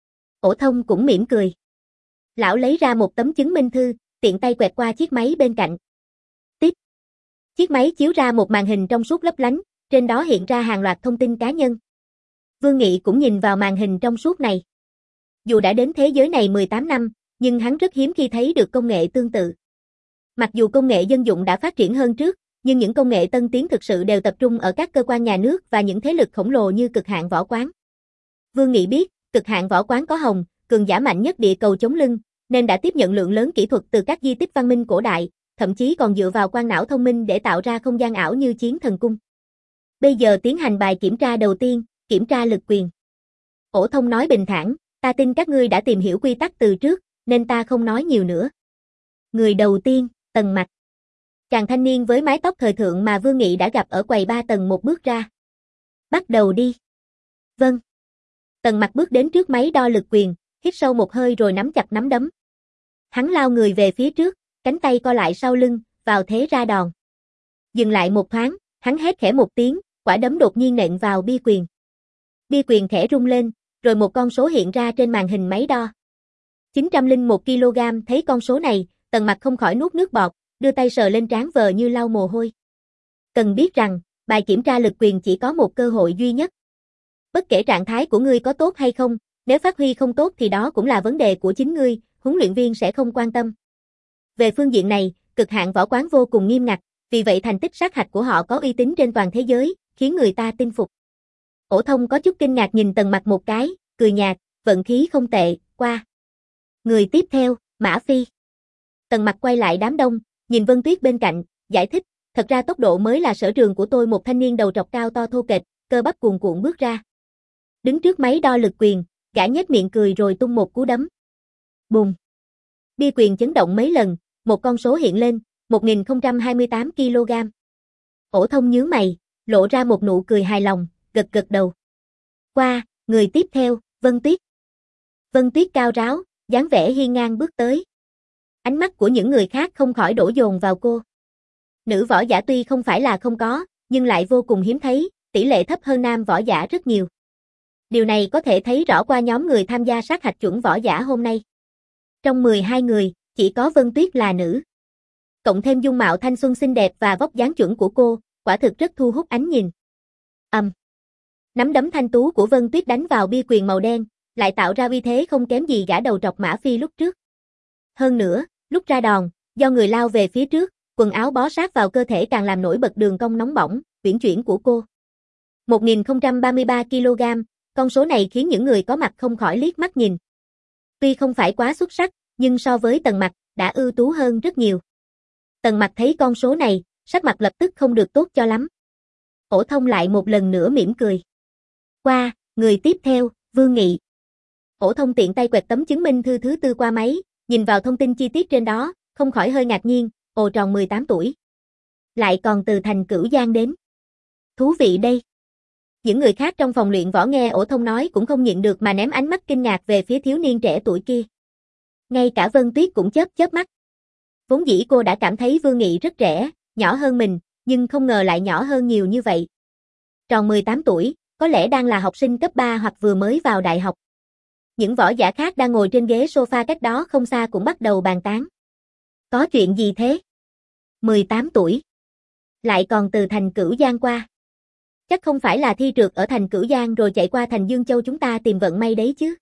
Ổ Thông cũng mỉm cười. Lão lấy ra một tấm chứng minh thư, tiện tay quẹt qua chiếc máy bên cạnh. Tiếp. Chiếc máy chiếu ra một màn hình trong suốt lấp lánh, trên đó hiện ra hàng loạt thông tin cá nhân. Vương Nghị cũng nhìn vào màn hình trong suốt này. Dù đã đến thế giới này mười tám năm, nhưng hắn rất hiếm khi thấy được công nghệ tương tự. Mặc dù công nghệ dân dụng đã phát triển hơn trước, nhưng những công nghệ tân tiến thực sự đều tập trung ở các cơ quan nhà nước và những thế lực khổng lồ như Cực Hạn Võ Quán. Vương Nghị biết, Cực Hạn Võ Quán có Hồng, cường giả mạnh nhất địa cầu chống lưng, nên đã tiếp nhận lượng lớn kỹ thuật từ các di tích văn minh cổ đại, thậm chí còn dựa vào quang não thông minh để tạo ra không gian ảo như Chiến Thần Cung. Bây giờ tiến hành bài kiểm tra đầu tiên, kiểm tra lực quyền. Ổ Thông nói bình thản, ta tin các ngươi đã tìm hiểu quy tắc từ trước, nên ta không nói nhiều nữa. Người đầu tiên, Tần Mặc. Chàng thanh niên với mái tóc thời thượng mà Vương Nghị đã gặp ở quầy ba tầng một bước ra. Bắt đầu đi. Vâng. Tần Mặc bước đến trước máy đo lực quyền, hít sâu một hơi rồi nắm chặt nắm đấm. Hắn lao người về phía trước, cánh tay co lại sau lưng, vào thế ra đòn. Dừng lại một thoáng, hắn hét khẽ một tiếng, quả đấm đột nhiên nện vào bia quyền. Bia quyền khẽ rung lên, rồi một con số hiện ra trên màn hình máy đo. chín trăm lẻ một ki lô gam, thấy con số này, Tần Mặc không khỏi nuốt nước bọt, đưa tay sờ lên trán vờ như lau mồ hôi. Cần biết rằng, bài kiểm tra lực quyền chỉ có một cơ hội duy nhất. Bất kể trạng thái của ngươi có tốt hay không, nếu phát huy không tốt thì đó cũng là vấn đề của chính ngươi, huấn luyện viên sẽ không quan tâm. Về phương diện này, Cực Hạn Võ Quán vô cùng nghiêm ngặt, vì vậy thành tích sát hạch của họ có uy tín trên toàn thế giới, khiến người ta tin phục. Ổ Thông có chút kinh ngạc nhìn Tần Mặc một cái, cười nhạt, vận khí không tệ, qua. Người tiếp theo, Mã Phi. Tần Mặc quay lại đám đông, nhìn Vân Tuyết bên cạnh, giải thích, thật ra tốc độ mới là sở trường của tôi. Một thanh niên đầu trọc cao to thô kệch, cơ bắp cuồn cuộn bước ra. Đứng trước máy đo lực quyền, gã nhếch miệng cười rồi tung một cú đấm. Bùm. Bia quyền chấn động mấy lần, một con số hiện lên, một nghìn không trăm hai mươi tám ki lô gam. Ổ Thông nhướng mày, lộ ra một nụ cười hài lòng, gật gật đầu. Qua, người tiếp theo, Vân Tuyết. Vân Tuyết cao ráo, dáng vẻ hiên ngang bước tới. Ánh mắt của những người khác không khỏi đổ dồn vào cô. Nữ võ giả tuy không phải là không có, nhưng lại vô cùng hiếm thấy, tỷ lệ thấp hơn nam võ giả rất nhiều. Điều này có thể thấy rõ qua nhóm người tham gia sát hạch chuẩn võ giả hôm nay. Trong mười hai người, chỉ có Vân Tuyết là nữ. Cộng thêm dung mạo thanh xuân xinh đẹp và vóc dáng chuẩn của cô, quả thực rất thu hút ánh nhìn. Ầm. Um. Nắm đấm thanh tú của Vân Tuyết đánh vào bia quyền màu đen, lại tạo ra uy thế không kém gì gã đầu trọc Mã Phi lúc trước. Hơn nữa, lúc ra đòn, do người lao về phía trước, quần áo bó sát vào cơ thể càng làm nổi bật đường cong nóng bỏng, uyển chuyển của cô. một nghìn không trăm ba mươi ba ki lô gam, con số này khiến những người có mặt không khỏi liếc mắt nhìn. Tuy không phải quá xuất sắc, nhưng so với Tần Mặc, đã ưu tú hơn rất nhiều. Tần Mặc thấy con số này, sắc mặt lập tức không được tốt cho lắm. Ổ Thông lại một lần nữa mỉm cười. Qua, người tiếp theo, Vương Nghị. Ổ Thông tiện tay quẹt tấm chứng minh thư thứ tư qua máy, nhìn vào thông tin chi tiết trên đó, không khỏi hơi ngạc nhiên, ồ tròn mười tám tuổi. Lại còn từ thành Cửu Giang đến. Thú vị đây. Những người khác trong phòng luyện võ nghe Ổ Thông nói cũng không nhịn được mà ném ánh mắt kinh ngạc về phía thiếu niên trẻ tuổi kia. Ngay cả Vân Tuyết cũng chớp chớp mắt. Vốn dĩ cô đã cảm thấy Vương Nghị rất trẻ, nhỏ hơn mình, nhưng không ngờ lại nhỏ hơn nhiều như vậy. Tròn mười tám tuổi, có lẽ đang là học sinh cấp ba hoặc vừa mới vào đại học. Những võ giả khác đang ngồi trên ghế sofa cách đó không xa cũng bắt đầu bàn tán. Có chuyện gì thế? mười tám tuổi. Lại còn từ thành Cửu Giang qua. Chắc không phải là thi trượt ở thành Cửu Giang rồi chạy qua thành Dương Châu chúng ta tìm vận may đấy chứ.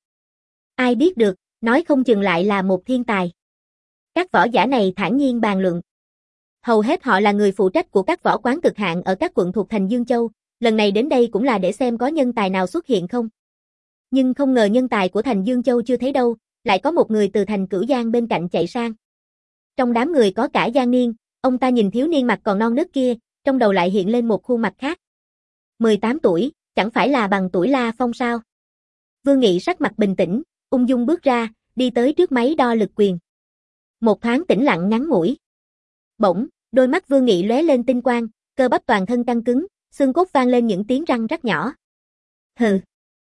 Ai biết được, nói không chừng lại là một thiên tài. Các võ giả này thản nhiên bàn luận. Hầu hết họ là người phụ trách của các võ quán cực hạn ở các quận thuộc thành Dương Châu, lần này đến đây cũng là để xem có nhân tài nào xuất hiện không. Nhưng không ngờ nhân tài của thành Dương Châu chưa thấy đâu, lại có một người từ thành Cửu Giang bên cạnh chạy sang. Trong đám người có cả Giang Niên, ông ta nhìn thiếu niên mặt còn non nớt kia, trong đầu lại hiện lên một khuôn mặt khác. mười tám tuổi, chẳng phải là bằng tuổi La Phong sao? Vương Nghị sắc mặt bình tĩnh, ung dung bước ra, đi tới trước máy đo lực quyền. Một thoáng tĩnh lặng ngắn ngủi. Bỗng, đôi mắt Vương Nghị lóe lên tinh quang, cơ bắp toàn thân căng cứng, xương cốt vang lên những tiếng răng rắc nhỏ. Hừ.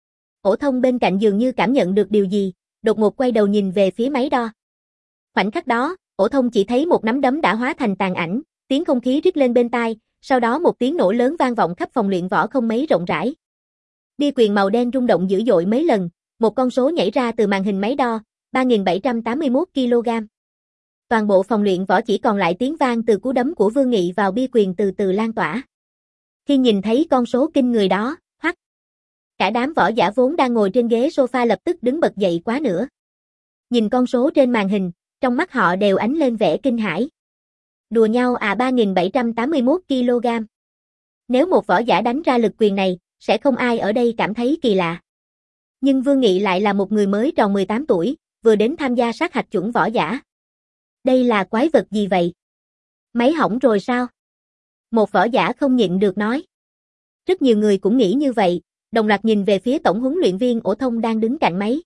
Ổ Thông bên cạnh dường như cảm nhận được điều gì, đột ngột quay đầu nhìn về phía máy đo. Khoảnh khắc đó, Ổ Thông chỉ thấy một nắm đấm đã hóa thành tàn ảnh, tiếng không khí rít lên bên tai, sau đó một tiếng nổ lớn vang vọng khắp phòng luyện võ không mấy rộng rãi. Bia quyền màu đen rung động dữ dội mấy lần, một con số nhảy ra từ màn hình máy đo, ba nghìn bảy trăm tám mươi mốt ki lô gam. Toàn bộ phòng luyện võ chỉ còn lại tiếng vang từ cú đấm của Vương Nghị vào bia quyền từ từ lan tỏa. Khi nhìn thấy con số kinh người đó, hoắc. Cả đám võ giả vốn đang ngồi trên ghế sofa lập tức đứng bật dậy quá nữa. Nhìn con số trên màn hình, trong mắt họ đều ánh lên vẻ kinh hãi. Đùa nhau à, ba nghìn bảy trăm tám mươi mốt ki lô gam. Nếu một võ giả đánh ra lực quyền này, sẽ không ai ở đây cảm thấy kỳ lạ. Nhưng Vương Nghị lại là một người mới tròn mười tám tuổi, vừa đến tham gia sát hạch chuẩn võ giả. Đây là quái vật gì vậy? Máy hỏng rồi sao? Một võ giả không nhịn được nói. Rất nhiều người cũng nghĩ như vậy, đồng loạt nhìn về phía tổng huấn luyện viên Ổ Thông đang đứng cạnh máy.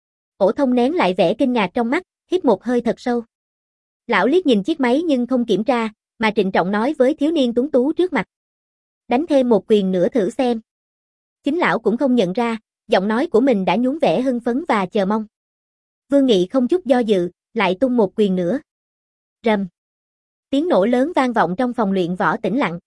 Ổ Thông nén lại vẻ kinh ngạc trong mắt, hít một hơi thật sâu. Lão liếc nhìn chiếc máy nhưng không kiểm tra, mà trịnh trọng nói với thiếu niên tuấn tú trước mặt. Đánh thêm một quyền nữa thử xem. Chính lão cũng không nhận ra, giọng nói của mình đã nhuốm vẻ hưng phấn và chờ mong. Vương Nghị không chút do dự, lại tung một quyền nữa. Rầm. Tiếng nổ lớn vang vọng trong phòng luyện võ tĩnh lặng.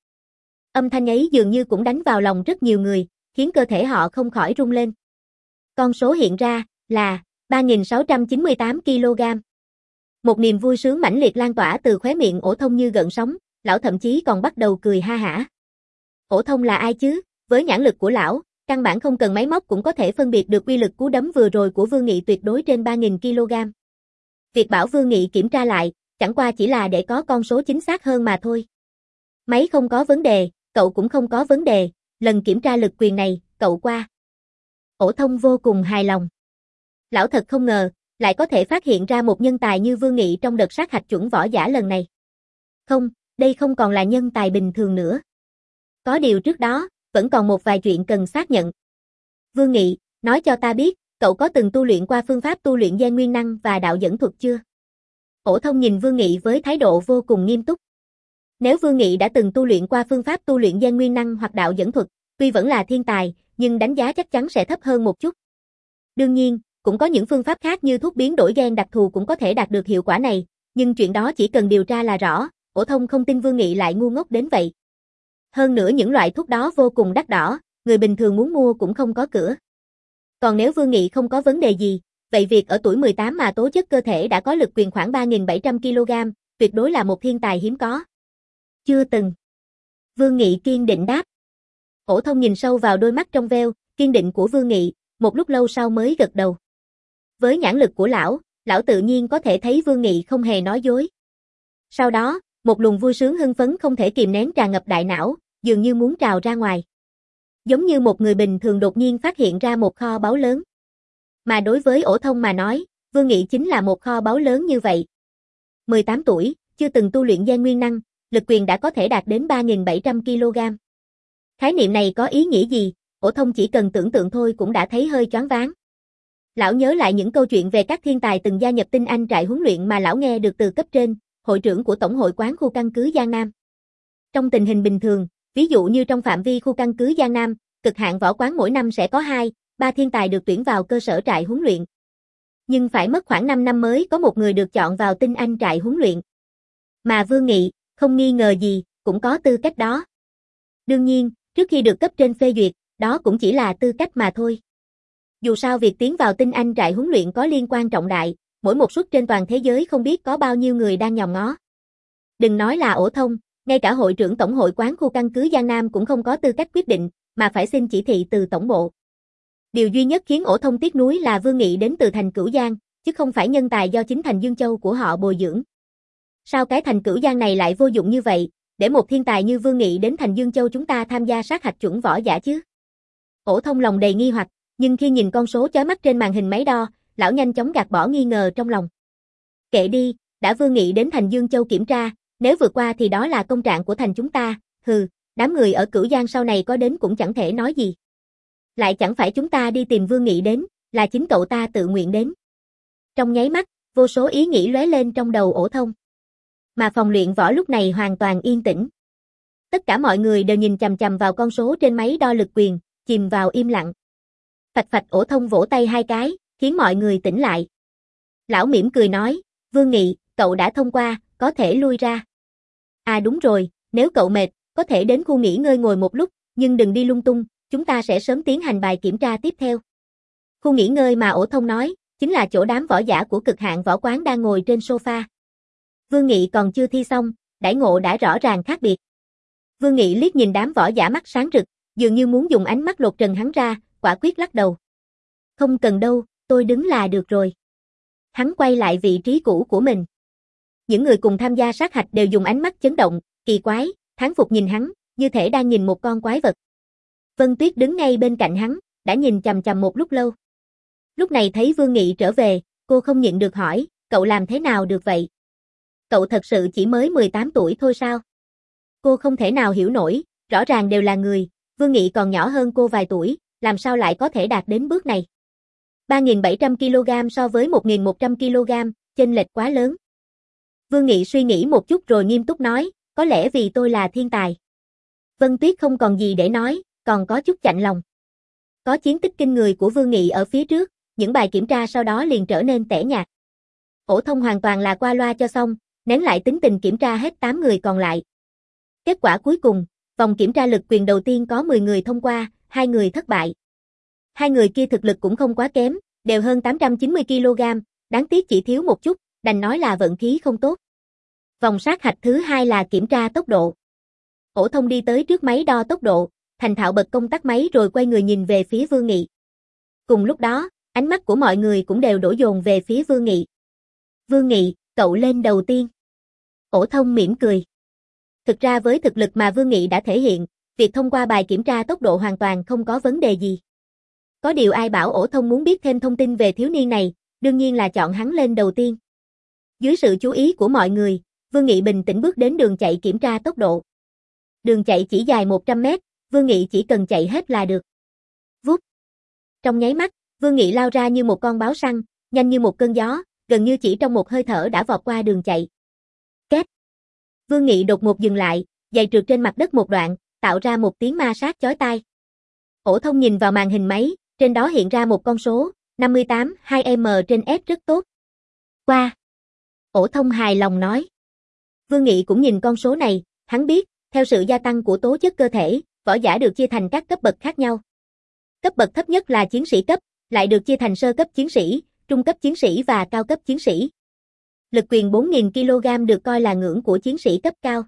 Âm thanh ấy dường như cũng đánh vào lòng rất nhiều người, khiến cơ thể họ không khỏi rung lên. Con số hiện ra là ba nghìn sáu trăm chín mươi tám ki lô gam. Một niềm vui sướng mãnh liệt lan tỏa từ khóe miệng Ổ Thông như gợn sóng, lão thậm chí còn bắt đầu cười ha hả. Ổ Thông là ai chứ? Với nhãn lực của lão, căn bản không cần máy móc cũng có thể phân biệt được uy lực cú đấm vừa rồi của Vương Nghị tuyệt đối trên ba nghìn ki lô gam. Việc bảo Vương Nghị kiểm tra lại, chẳng qua chỉ là để có con số chính xác hơn mà thôi. Máy không có vấn đề, cậu cũng không có vấn đề, lần kiểm tra lực quyền này, cậu qua. Ổ Thông vô cùng hài lòng. Lão thật không ngờ, lại có thể phát hiện ra một nhân tài như Vương Nghị trong đợt sát hạch chuẩn võ giả lần này. Không, đây không còn là nhân tài bình thường nữa. Có điều trước đó, vẫn còn một vài chuyện cần xác nhận. Vương Nghị, nói cho ta biết, cậu có từng tu luyện qua phương pháp tu luyện gen nguyên năng và đạo dẫn thuật chưa? Ổ Thông nhìn Vương Nghị với thái độ vô cùng nghiêm túc. Nếu Vương Nghị đã từng tu luyện qua phương pháp tu luyện gen nguyên năng hoặc đạo dẫn thuật, tuy vẫn là thiên tài, nhưng đánh giá chắc chắn sẽ thấp hơn một chút. Đương nhiên, cũng có những phương pháp khác như thuốc biến đổi gen đặc thù cũng có thể đạt được hiệu quả này, nhưng chuyện đó chỉ cần điều tra là rõ, Ổ Thông không tin Vương Nghị lại ngu ngốc đến vậy. Hơn nữa những loại thuốc đó vô cùng đắt đỏ, người bình thường muốn mua cũng không có cửa. Còn nếu Vương Nghị không có vấn đề gì, vậy việc ở tuổi mười tám mà tố chất cơ thể đã có lực quyền khoảng ba nghìn bảy trăm ki lô gam, tuyệt đối là một thiên tài hiếm có. Chưa từng. Vương Nghị kiên định đáp. Ổ Thông nhìn sâu vào đôi mắt trong veo, kiên định của Vương Nghị, một lúc lâu sau mới gật đầu. Với nhãn lực của lão, lão tự nhiên có thể thấy Vương Nghị không hề nói dối. Sau đó, một luồng vui sướng hưng phấn không thể kìm nén tràn ngập đại não, dường như muốn trào ra ngoài. Giống như một người bình thường đột nhiên phát hiện ra một kho báu lớn. Mà đối với Ổ Thông mà nói, Vương Nghị chính là một kho báu lớn như vậy. mười tám tuổi, chưa từng tu luyện gen nguyên năng, lực quyền đã có thể đạt đến ba nghìn bảy trăm ki lô gam. Khái niệm này có ý nghĩa gì? Ổ Thông chỉ cần tưởng tượng thôi cũng đã thấy hơi choáng váng. Lão nhớ lại những câu chuyện về các thiên tài từng gia nhập Tinh Anh trại huấn luyện mà lão nghe được từ cấp trên, hội trưởng của Tổng hội quán khu căn cứ Giang Nam. Trong tình hình bình thường, ví dụ như trong phạm vi khu căn cứ Giang Nam, cực hạn võ quán mỗi năm sẽ có hai, ba thiên tài được tuyển vào cơ sở trại huấn luyện. Nhưng phải mất khoảng năm năm mới có một người được chọn vào Tinh Anh trại huấn luyện. Mà Vương Nghị, không nghi ngờ gì, cũng có tư cách đó. Đương nhiên, trước khi được cấp trên phê duyệt, đó cũng chỉ là tư cách mà thôi. Dù sao việc tiến vào Tinh Anh trại huấn luyện có liên quan trọng đại, mỗi một suất trên toàn thế giới không biết có bao nhiêu người đang nhòm ngó. Đừng nói là Ổ Thông, ngay cả hội trưởng tổng hội quán khu căn cứ Giang Nam cũng không có tư cách quyết định, mà phải xin chỉ thị từ tổng bộ. Điều duy nhất khiến Ổ Thông tiếc nuối là Vương Nghị đến từ thành Cửu Giang, chứ không phải nhân tài do chính thành Dương Châu của họ bồi dưỡng. Sao cái thành Cửu Giang này lại vô dụng như vậy, để một thiên tài như Vương Nghị đến thành Dương Châu chúng ta tham gia sát hạch chuẩn võ giả chứ? Ổ Thông lòng đầy nghi hoặc, nhưng khi nhìn con số chói mắt trên màn hình máy đo, lão nhanh chóng gạt bỏ nghi ngờ trong lòng. Kệ đi, đã Vương Nghị đến thành Dương Châu kiểm tra, nếu vượt qua thì đó là công trạng của thành chúng ta, hừ, đám người ở Cửu Giang sau này có đến cũng chẳng thể nói gì. Lại chẳng phải chúng ta đi tìm Vương Nghị đến, là chính cậu ta tự nguyện đến. Trong nháy mắt, vô số ý nghĩ lóe lên trong đầu Ổ Thông. Mà phòng luyện võ lúc này hoàn toàn yên tĩnh. Tất cả mọi người đều nhìn chằm chằm vào con số trên máy đo lực quyền, chìm vào im lặng. Phạch phạch. Ổ Thông vỗ tay hai cái, khiến mọi người tỉnh lại. Lão mỉm cười nói, Vương Nghị, cậu đã thông qua, có thể lui ra. À đúng rồi, nếu cậu mệt, có thể đến khu nghỉ ngơi ngồi một lúc, nhưng đừng đi lung tung, chúng ta sẽ sớm tiến hành bài kiểm tra tiếp theo. Khu nghỉ ngơi mà Ổ Thông nói, chính là chỗ đám võ giả của cực hạn võ quán đang ngồi trên sofa. Vương Nghị còn chưa thi xong, đãi ngộ đã rõ ràng khác biệt. Vương Nghị liếc nhìn đám võ giả mắt sáng rực, dường như muốn dùng ánh mắt lột trần hắn ra, quả quyết lắc đầu. Không cần đâu, tôi đứng là được rồi. Hắn quay lại vị trí cũ của mình. Những người cùng tham gia sát hạch đều dùng ánh mắt chấn động, kỳ quái, thán phục nhìn hắn, như thể đang nhìn một con quái vật. Vân Tuyết đứng ngay bên cạnh hắn, đã nhìn chằm chằm một lúc lâu. Lúc này thấy Vương Nghị trở về, cô không nhịn được hỏi, cậu làm thế nào được vậy? Cậu thật sự chỉ mới mười tám tuổi thôi sao? Cô không thể nào hiểu nổi, rõ ràng đều là người, Vương Nghị còn nhỏ hơn cô vài tuổi, làm sao lại có thể đạt đến bước này? ba nghìn bảy trăm ki lô gam so với một nghìn một trăm ki lô gam, chênh lệch quá lớn. Vương Nghị suy nghĩ một chút rồi nghiêm túc nói, có lẽ vì tôi là thiên tài. Vân Tuyết không còn gì để nói, còn có chút chạnh lòng. Có chiến tích kinh người của Vương Nghị ở phía trước, những bài kiểm tra sau đó liền trở nên tẻ nhạt. Ổ thông hoàn toàn là qua loa cho xong, nén lại tính tình kiểm tra hết tám người còn lại. Kết quả cuối cùng, vòng kiểm tra lực quyền đầu tiên có mười người thông qua, hai người thất bại. Hai người kia thực lực cũng không quá kém, đều hơn tám trăm chín mươi ki lô gam, đáng tiếc chỉ thiếu một chút, đành nói là vận khí không tốt. Vòng sát hạch thứ hai là kiểm tra tốc độ. Ổ thông đi tới trước máy đo tốc độ, thành thạo bật công tắc máy rồi quay người nhìn về phía Vương Nghị. Cùng lúc đó, ánh mắt của mọi người cũng đều đổ dồn về phía Vương Nghị. Vương Nghị, cậu lên đầu tiên. Ổ thông mỉm cười. Thực ra với thực lực mà Vương Nghị đã thể hiện, việc thông qua bài kiểm tra tốc độ hoàn toàn không có vấn đề gì. Có điều ai bảo ổ thông muốn biết thêm thông tin về thiếu niên này, đương nhiên là chọn hắn lên đầu tiên. Dưới sự chú ý của mọi người, Vương Nghị bình tĩnh bước đến đường chạy kiểm tra tốc độ. Đường chạy chỉ dài một trăm mét, Vương Nghị chỉ cần chạy hết là được. Vút. Trong nháy mắt, Vương Nghị lao ra như một con báo săn, nhanh như một cơn gió, gần như chỉ trong một hơi thở đã vọt qua đường chạy. Két. Vương Nghị đột ngột dừng lại, giày trượt trên mặt đất một đoạn, tạo ra một tiếng ma sát chói tai. Ổ thông nhìn vào màn hình máy, trên đó hiện ra một con số, năm mươi tám hai em trên S rất tốt. Qua. Ổ thông hài lòng nói. Vương Nghị cũng nhìn con số này, hắn biết, theo sự gia tăng của tố chất cơ thể, võ giả được chia thành các cấp bậc khác nhau. Cấp bậc thấp nhất là chiến sĩ cấp, lại được chia thành sơ cấp chiến sĩ, trung cấp chiến sĩ và cao cấp chiến sĩ. Lực quyền bốn nghìn ki lô gam được coi là ngưỡng của chiến sĩ cấp cao.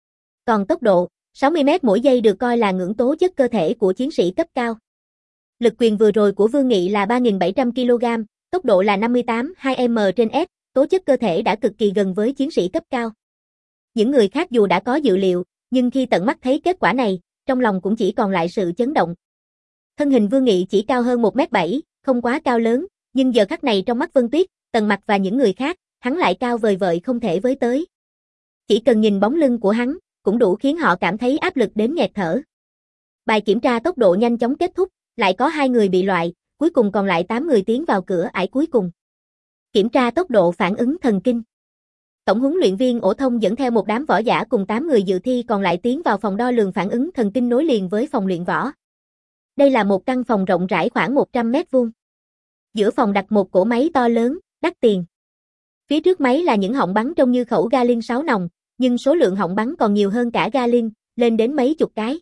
Còn tốc độ, sáu mươi mét mỗi giây được coi là ngưỡng tố chất cơ thể của chiến sĩ cấp cao. Lực quyền vừa rồi của Vương Nghị là ba nghìn bảy trăm ki lô gam, tốc độ là năm mươi tám hai em trên S, tố chất cơ thể đã cực kỳ gần với chiến sĩ cấp cao. Những người khác dù đã có dự liệu, nhưng khi tận mắt thấy kết quả này, trong lòng cũng chỉ còn lại sự chấn động. Thân hình Vương Nghị chỉ cao hơn một mét bảy, không quá cao lớn, nhưng giờ khắc này trong mắt Vân Tuyết, Tần Mặc và những người khác, hắn lại cao vời vợi không thể với tới. Chỉ cần nhìn bóng lưng của hắn, cũng đủ khiến họ cảm thấy áp lực đến nghẹt thở. Bài kiểm tra tốc độ nhanh chóng kết thúc, lại có hai người bị loại, cuối cùng còn lại tám người tiến vào cửa ải cuối cùng. Kiểm tra tốc độ phản ứng thần kinh. Tổng huấn luyện viên Ổ thông dẫn theo một đám võ giả cùng tám người dự thi còn lại tiến vào phòng đo lường phản ứng thần kinh nối liền với phòng luyện võ. Đây là một căn phòng rộng rãi khoảng một trăm mét vuông. Giữa phòng đặt một cỗ máy to lớn, đắt tiền. Phía trước máy là những họng bắn trông như khẩu Gatling sáu nòng, nhưng số lượng họng bắn còn nhiều hơn cả Gatling, lên đến mấy chục cái.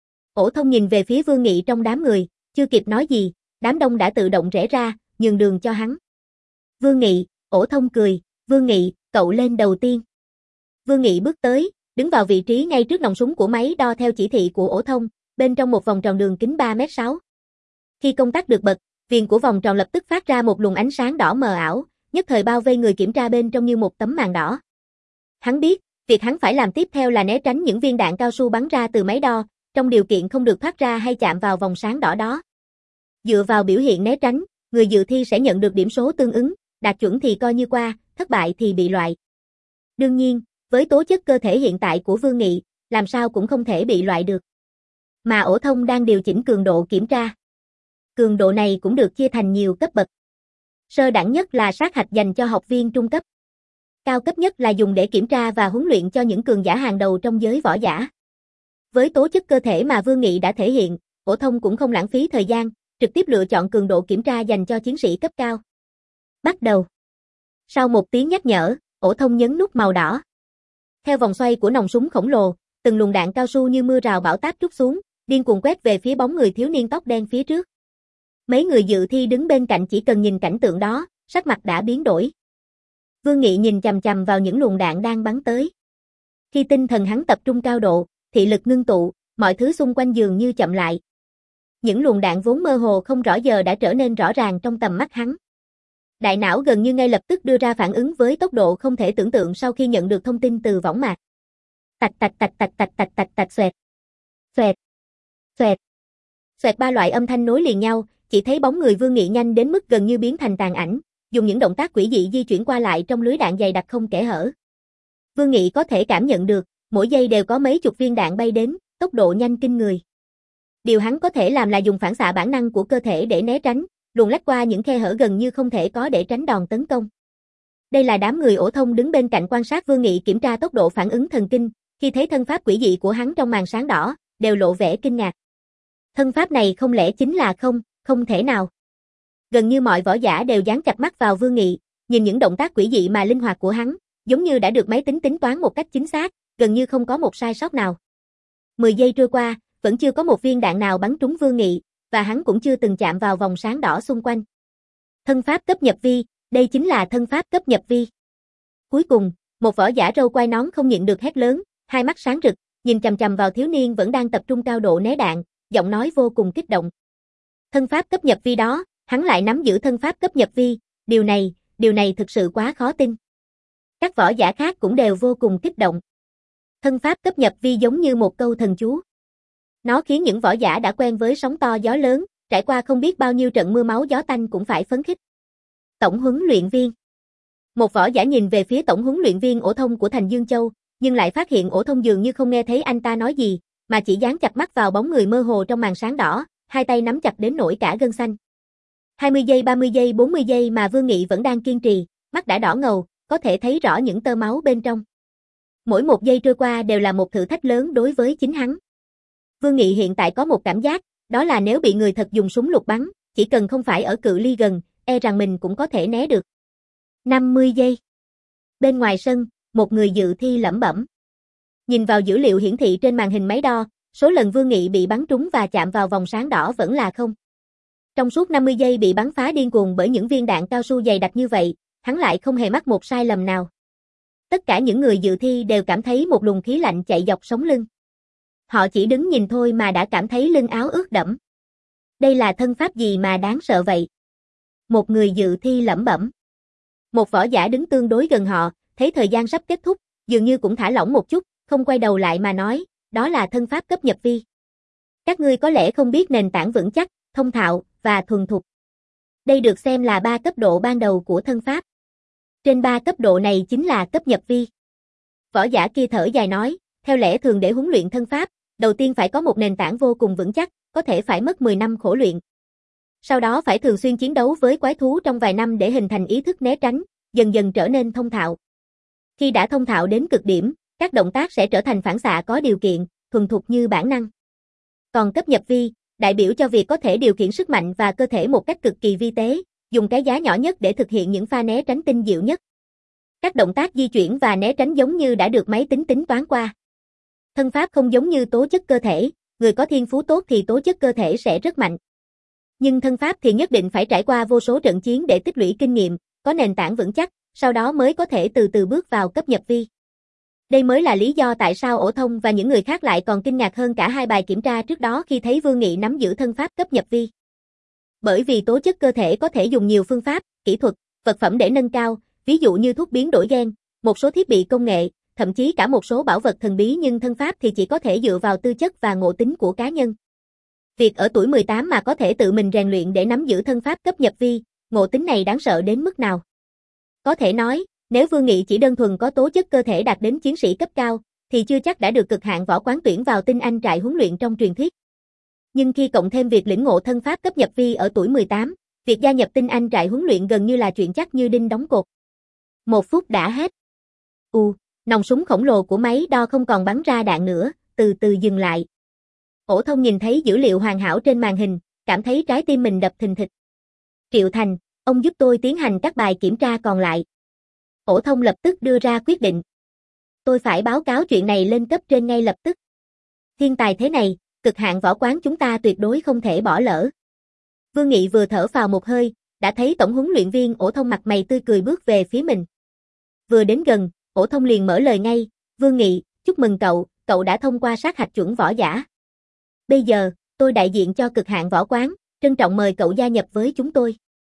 Ổ thông nhìn về phía Vương Nghị trong đám người, chưa kịp nói gì, đám đông đã tự động rẽ ra, nhường đường cho hắn. Vương Nghị, Ổ thông cười, Vương Nghị, cậu lên đầu tiên. Vương Nghị bước tới, đứng vào vị trí ngay trước nòng súng của máy đo theo chỉ thị của Ổ thông, bên trong một vòng tròn đường kính ba mét sáu. Khi công tắc được bật, viền của vòng tròn lập tức phát ra một luồng ánh sáng đỏ mờ ảo, nhất thời bao vây người kiểm tra bên trong như một tấm màn đỏ. Hắn biết, việc hắn phải làm tiếp theo là né tránh những viên đạn cao su bắn ra từ máy đo, trong điều kiện không được thoát ra hay chạm vào vòng sáng đỏ đó. Dựa vào biểu hiện né tránh, người dự thi sẽ nhận được điểm số tương ứng, đạt chuẩn thì coi như qua, thất bại thì bị loại. Đương nhiên, với tố chất cơ thể hiện tại của Vương Nghị, làm sao cũng không thể bị loại được. Mà Ổ thông đang điều chỉnh cường độ kiểm tra. Cường độ này cũng được chia thành nhiều cấp bậc. Sơ đẳng nhất là sát hạch dành cho học viên trung cấp. Cao cấp nhất là dùng để kiểm tra và huấn luyện cho những cường giả hàng đầu trong giới võ giả. Với tố chất cơ thể mà Vương Nghị đã thể hiện, Ổ thông cũng không lãng phí thời gian, trực tiếp lựa chọn cường độ kiểm tra dành cho chiến sĩ cấp cao. Bắt đầu. Sau một tiếng nhắc nhở, Ổ thông nhấn nút màu đỏ. Theo vòng xoay của nòng súng khổng lồ, từng luồng đạn cao su như mưa rào bão táp trút xuống, điên cuồng quét về phía bóng người thiếu niên tóc đen phía trước. Mấy người dự thi đứng bên cạnh chỉ cần nhìn cảnh tượng đó, sắc mặt đã biến đổi. Vương Nghị nhìn chằm chằm vào những luồng đạn đang bắn tới. Khi tinh thần hắn tập trung cao độ, thị lực ngưng tụ, mọi thứ xung quanh dường như chậm lại. Những luồng đạn vốn mơ hồ không rõ giờ đã trở nên rõ ràng trong tầm mắt hắn. Đại não gần như ngay lập tức đưa ra phản ứng với tốc độ không thể tưởng tượng sau khi nhận được thông tin từ võng mạc. Tạch tạch tạch tạch tạch tạch tạch tạch xoẹt. Xoẹt. Xoẹt. Xoẹt ba loại âm thanh nối liền nhau, chỉ thấy bóng người Vương Nghị nhanh đến mức gần như biến thành tàn ảnh, dùng những động tác quỷ dị di chuyển qua lại trong lưới đạn dày đặc không kẽ hở. Vương Nghị có thể cảm nhận được, mỗi giây đều có mấy chục viên đạn bay đến, tốc độ nhanh kinh người. Điều hắn có thể làm là dùng phản xạ bản năng của cơ thể để né tránh, luồn lách qua những khe hở gần như không thể có để tránh đòn tấn công. Đây là đám người ổ thông đứng bên cạnh quan sát Vương Nghị kiểm tra tốc độ phản ứng thần kinh, khi thấy thân pháp quỷ dị của hắn trong màn sáng đỏ, đều lộ vẻ kinh ngạc. Thân pháp này không lẽ chính là không, không thể nào. Gần như mọi võ giả đều dán chặt mắt vào Vương Nghị, nhìn những động tác quỷ dị mà linh hoạt của hắn, giống như đã được máy tính tính toán một cách chính xác, gần như không có một sai sót nào. mười giây trôi qua, vẫn chưa có một viên đạn nào bắn trúng Vương Nghị, và hắn cũng chưa từng chạm vào vòng sáng đỏ xung quanh. Thân pháp cấp nhập vi, đây chính là thân pháp cấp nhập vi. Cuối cùng, một võ giả râu quai nón không nhịn được hét lớn, hai mắt sáng rực, nhìn chằm chằm vào thiếu niên vẫn đang tập trung cao độ né đạn, giọng nói vô cùng kích động. Thân pháp cấp nhập vi đó, hắn lại nắm giữ thân pháp cấp nhập vi, điều này, điều này thực sự quá khó tin. Các võ giả khác cũng đều vô cùng kích động. Thân pháp cấp nhập vi giống như một câu thần chú. Nó khiến những võ giả đã quen với sóng to gió lớn, trải qua không biết bao nhiêu trận mưa máu gió tanh cũng phải phấn khích. Tổng huấn luyện viên. Một võ giả nhìn về phía tổng huấn luyện viên ổ thông của thành Dương Châu, nhưng lại phát hiện ổ thông dường như không nghe thấy anh ta nói gì, mà chỉ dán chặt mắt vào bóng người mơ hồ trong màn sáng đỏ, hai tay nắm chặt đến nỗi cả gân xanh. hai mươi giây, ba mươi giây, bốn mươi giây mà Vương Nghị vẫn đang kiên trì, mắt đã đỏ ngầu, có thể thấy rõ những tơ máu bên trong. Mỗi một giây trôi qua đều là một thử thách lớn đối với chính hắn. Vương Nghị hiện tại có một cảm giác, đó là nếu bị người thật dùng súng lục bắn, chỉ cần không phải ở cự ly gần, e rằng mình cũng có thể né được. năm mươi giây. Bên ngoài sân, một người dự thi lẩm bẩm. Nhìn vào dữ liệu hiển thị trên màn hình máy đo, số lần Vương Nghị bị bắn trúng và chạm vào vòng sáng đỏ vẫn là không. Trong suốt năm mươi giây bị bắn phá điên cuồng bởi những viên đạn cao su dày đặc như vậy, hắn lại không hề mắc một sai lầm nào. Tất cả những người dự thi đều cảm thấy một luồng khí lạnh chạy dọc sống lưng. Họ chỉ đứng nhìn thôi mà đã cảm thấy lưng áo ướt đẫm. Đây là thân pháp gì mà đáng sợ vậy? Một người dự thi lẩm bẩm. Một võ giả đứng tương đối gần họ, thấy thời gian sắp kết thúc, dường như cũng thả lỏng một chút, không quay đầu lại mà nói, đó là thân pháp cấp nhập vi. Các ngươi có lẽ không biết nền tảng vững chắc, thông thạo, và thuần thục. Đây được xem là ba cấp độ ban đầu của thân pháp. Trên ba cấp độ này chính là cấp nhập vi. Võ giả kia thở dài nói, theo lẽ thường để huấn luyện thân pháp, đầu tiên phải có một nền tảng vô cùng vững chắc, có thể phải mất mười năm khổ luyện. Sau đó phải thường xuyên chiến đấu với quái thú trong vài năm để hình thành ý thức né tránh, dần dần trở nên thông thạo. Khi đã thông thạo đến cực điểm, các động tác sẽ trở thành phản xạ có điều kiện, thuần thục như bản năng. Còn cấp nhập vi, đại biểu cho việc có thể điều khiển sức mạnh và cơ thể một cách cực kỳ vi tế, dùng cái giá nhỏ nhất để thực hiện những pha né tránh tinh diệu nhất. Các động tác di chuyển và né tránh giống như đã được máy tính tính toán qua. Thân pháp không giống như tố chất cơ thể, người có thiên phú tốt thì tố chất cơ thể sẽ rất mạnh. Nhưng thân pháp thì nhất định phải trải qua vô số trận chiến để tích lũy kinh nghiệm, có nền tảng vững chắc, sau đó mới có thể từ từ bước vào cấp nhập vi. Đây mới là lý do tại sao ổ thông và những người khác lại còn kinh ngạc hơn cả hai bài kiểm tra trước đó khi thấy Vương Nghị nắm giữ thân pháp cấp nhập vi. Bởi vì tố chất cơ thể có thể dùng nhiều phương pháp, kỹ thuật, vật phẩm để nâng cao, ví dụ như thuốc biến đổi gen, một số thiết bị công nghệ, thậm chí cả một số bảo vật thần bí, nhưng thân pháp thì chỉ có thể dựa vào tư chất và ngộ tính của cá nhân. Việc ở tuổi mười tám mà có thể tự mình rèn luyện để nắm giữ thân pháp cấp nhập vi, ngộ tính này đáng sợ đến mức nào. Có thể nói, nếu Vương Nghị chỉ đơn thuần có tố chất cơ thể đạt đến chiến sĩ cấp cao, thì chưa chắc đã được cực hạn võ quán tuyển vào tinh anh trại huấn luyện trong truyền thuyết. Nhưng khi cộng thêm việc lĩnh ngộ thân pháp cấp nhập vi ở tuổi mười tám, việc gia nhập tinh anh trại huấn luyện gần như là chuyện chắc như đinh đóng cột. Một phút đã hết. U, nòng súng khổng lồ của máy đo không còn bắn ra đạn nữa, từ từ dừng lại. Ổ thông nhìn thấy dữ liệu hoàn hảo trên màn hình, cảm thấy trái tim mình đập thình thịch. Triệu Thành, ông giúp tôi tiến hành các bài kiểm tra còn lại. Ổ thông lập tức đưa ra quyết định. Tôi phải báo cáo chuyện này lên cấp trên ngay lập tức. Thiên tài thế này, cực hạn võ quán chúng ta tuyệt đối không thể bỏ lỡ. Vương Nghị vừa thở phào một hơi, đã thấy tổng huấn luyện viên ổ thông mặt mày tươi cười bước về phía mình. Vừa đến gần, ổ thông liền mở lời ngay, Vương Nghị, chúc mừng cậu, cậu đã thông qua sát hạch chuẩn võ giả. Bây giờ, tôi đại diện cho Cực Hạn Võ Quán, trân trọng mời cậu gia nhập với chúng tôi.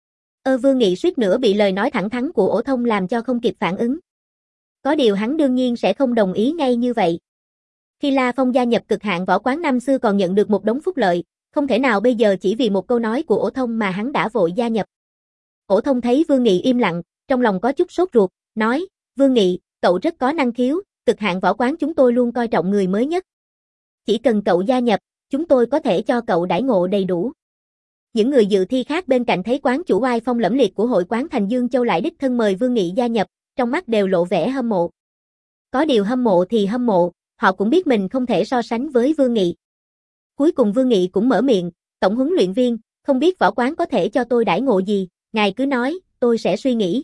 Ơ Vương Nghị suýt nữa bị lời nói thẳng thắn của Ổ Thông làm cho không kịp phản ứng. Có điều hắn đương nhiên sẽ không đồng ý ngay như vậy. Khi La Phong gia nhập Cực Hạn Võ Quán năm xưa còn nhận được một đống phúc lợi, không thể nào bây giờ chỉ vì một câu nói của Ổ Thông mà hắn đã vội gia nhập. Ổ Thông thấy Vương Nghị im lặng, trong lòng có chút sốt ruột, nói, Vương Nghị, cậu rất có năng khiếu, Cực Hạn Võ Quán chúng tôi luôn coi trọng người mới nhất. Chỉ cần cậu gia nhập, chúng tôi có thể cho cậu đãi ngộ đầy đủ. Những người dự thi khác bên cạnh thấy quán chủ oai phong lẫm liệt của hội quán Thành Dương Châu lại đích thân mời Vương Nghị gia nhập, trong mắt đều lộ vẻ hâm mộ. Có điều hâm mộ thì hâm mộ, họ cũng biết mình không thể so sánh với Vương Nghị. Cuối cùng Vương Nghị cũng mở miệng, tổng huấn luyện viên, không biết võ quán có thể cho tôi đãi ngộ gì, ngài cứ nói, tôi sẽ suy nghĩ.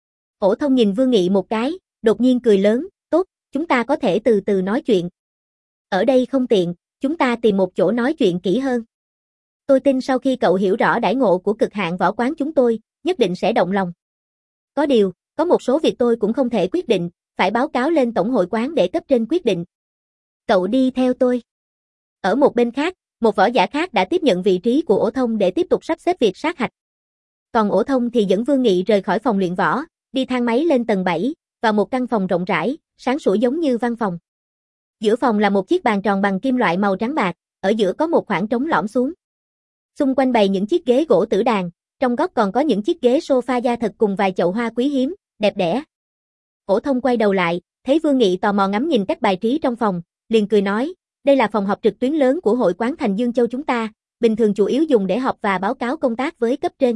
Ổ Thông nhìn Vương Nghị một cái, đột nhiên cười lớn, tốt, chúng ta có thể từ từ nói chuyện. Ở đây không tiện, chúng ta tìm một chỗ nói chuyện kỹ hơn. Tôi tin sau khi cậu hiểu rõ đãi ngộ của Cực Hạn Võ Quán chúng tôi, nhất định sẽ động lòng. Có điều, có một số việc tôi cũng không thể quyết định, phải báo cáo lên tổng hội quán để cấp trên quyết định. Cậu đi theo tôi. Ở một bên khác, một võ giả khác đã tiếp nhận vị trí của Ổ Thông để tiếp tục sắp xếp việc sát hạch. Còn Ổ Thông thì dẫn Vương Nghị rời khỏi phòng luyện võ, đi thang máy lên tầng bảy, vào một căn phòng rộng rãi, sáng sủa giống như văn phòng. Giữa phòng là một chiếc bàn tròn bằng kim loại màu trắng bạc, ở giữa có một khoảng trống lõm xuống. Xung quanh bày những chiếc ghế gỗ tử đàn, trong góc còn có những chiếc ghế sofa da thật cùng vài chậu hoa quý hiếm, đẹp đẽ. Ổ Thông quay đầu lại, thấy Vương Nghị tò mò ngắm nhìn cách bài trí trong phòng, liền cười nói, đây là phòng họp trực tuyến lớn của hội quán Thành Dương Châu chúng ta, bình thường chủ yếu dùng để họp và báo cáo công tác với cấp trên.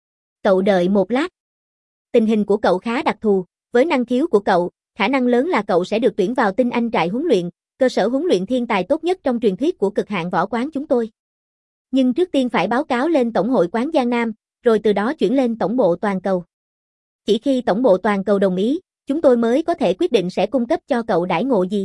Cậu đợi một lát. Tình hình của cậu khá đặc thù, với năng khiếu của cậu, khả năng lớn là cậu sẽ được tuyển vào Tinh Anh trại huấn luyện, cơ sở huấn luyện thiên tài tốt nhất trong truyền thuyết của Cực Hạn Võ Quán chúng tôi. Nhưng trước tiên phải báo cáo lên tổng hội quán Giang Nam, rồi từ đó chuyển lên tổng bộ toàn cầu. Chỉ khi tổng bộ toàn cầu đồng ý, chúng tôi mới có thể quyết định sẽ cung cấp cho cậu đãi ngộ gì.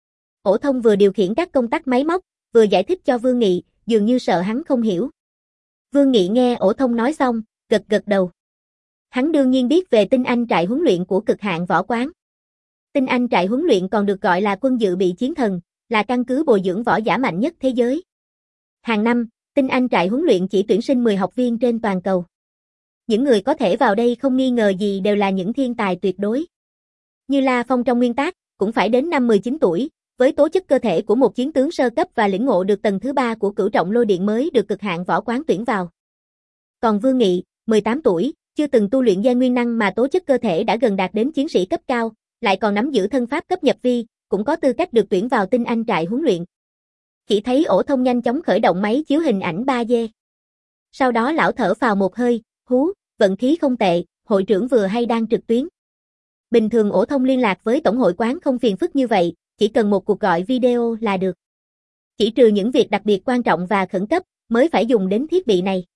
Ổ Thông vừa điều khiển các công tắc máy móc, vừa giải thích cho Vương Nghị, dường như sợ hắn không hiểu. Vương Nghị nghe Ổ Thông nói xong, gật gật đầu. Hắn đương nhiên biết về Tinh Anh trại huấn luyện của Cực Hạn Võ Quán. Tinh Anh trại huấn luyện còn được gọi là quân dự bị chiến thần, là căn cứ bồi dưỡng võ giả mạnh nhất thế giới. Hàng năm, Tinh Anh trại huấn luyện chỉ tuyển sinh mười học viên trên toàn cầu. Những người có thể vào đây không nghi ngờ gì đều là những thiên tài tuyệt đối. Như La Phong trong nguyên tác, cũng phải đến năm mười chín tuổi, với tố chất cơ thể của một chiến tướng sơ cấp và lĩnh ngộ được tầng thứ ba của cửu trọng lôi điện mới được Cực Hạn Võ Quán tuyển vào. Còn Vương Nghị, mười tám tuổi, chưa từng tu luyện gen nguyên năng mà tố chất cơ thể đã gần đạt đến chiến sĩ cấp cao, lại còn nắm giữ thân pháp cấp nhập vi, cũng có tư cách được tuyển vào Tinh Anh trại huấn luyện. Chỉ thấy Ổ Thông nhanh chóng khởi động máy chiếu hình ảnh ba D. Sau đó lão thở phào một hơi, hú, vận khí không tệ, hội trưởng vừa hay đang trực tuyến. Bình thường Ổ Thông liên lạc với tổng hội quán không phiền phức như vậy, chỉ cần một cuộc gọi video là được. Chỉ trừ những việc đặc biệt quan trọng và khẩn cấp, mới phải dùng đến thiết bị này.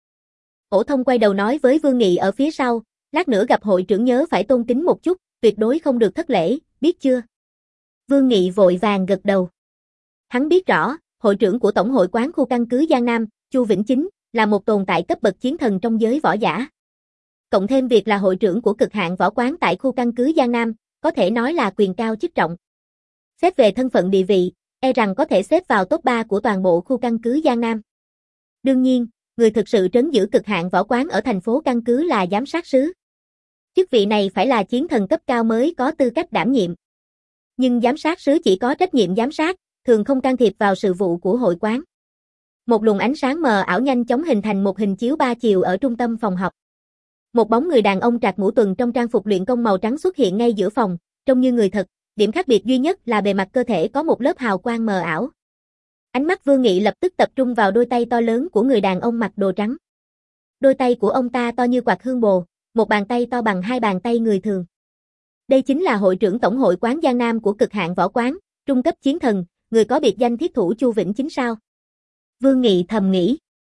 Ổ Thông quay đầu nói với Vương Nghị ở phía sau, lát nữa gặp hội trưởng nhớ phải tôn kính một chút, tuyệt đối không được thất lễ, biết chưa? Vương Nghị vội vàng gật đầu. Hắn biết rõ, hội trưởng của tổng hội quán khu căn cứ Giang Nam, Chu Vĩnh Chính, là một tồn tại cấp bậc chiến thần trong giới võ giả. Cộng thêm việc là hội trưởng của Cực Hạn Võ Quán tại khu căn cứ Giang Nam, có thể nói là quyền cao chức trọng. Xét về thân phận địa vị, e rằng có thể xếp vào top ba của toàn bộ khu căn cứ Giang Nam. Đương nhiên, người thực sự trấn giữ Cực Hạn Võ Quán ở thành phố căn cứ là giám sát sứ. Chức vị này phải là chiến thần cấp cao mới có tư cách đảm nhiệm. Nhưng giám sát sứ chỉ có trách nhiệm giám sát, thường không can thiệp vào sự vụ của hội quán. Một luồng ánh sáng mờ ảo nhanh chóng hình thành một hình chiếu ba chiều ở trung tâm phòng họp. Một bóng người đàn ông trạc mũ tuần trong trang phục luyện công màu trắng xuất hiện ngay giữa phòng, trông như người thật, điểm khác biệt duy nhất là bề mặt cơ thể có một lớp hào quang mờ ảo. Ánh mắt Vương Nghị lập tức tập trung vào đôi tay to lớn của người đàn ông mặc đồ trắng. Đôi tay của ông ta to như quạt hương bồ, một bàn tay to bằng hai bàn tay người thường. Đây chính là hội trưởng tổng hội quán Giang Nam của Cực Hạn Võ Quán, trung cấp chiến thần, người có biệt danh thiết thủ Chu Vĩnh Chính sao? Vương Nghị thầm nghĩ.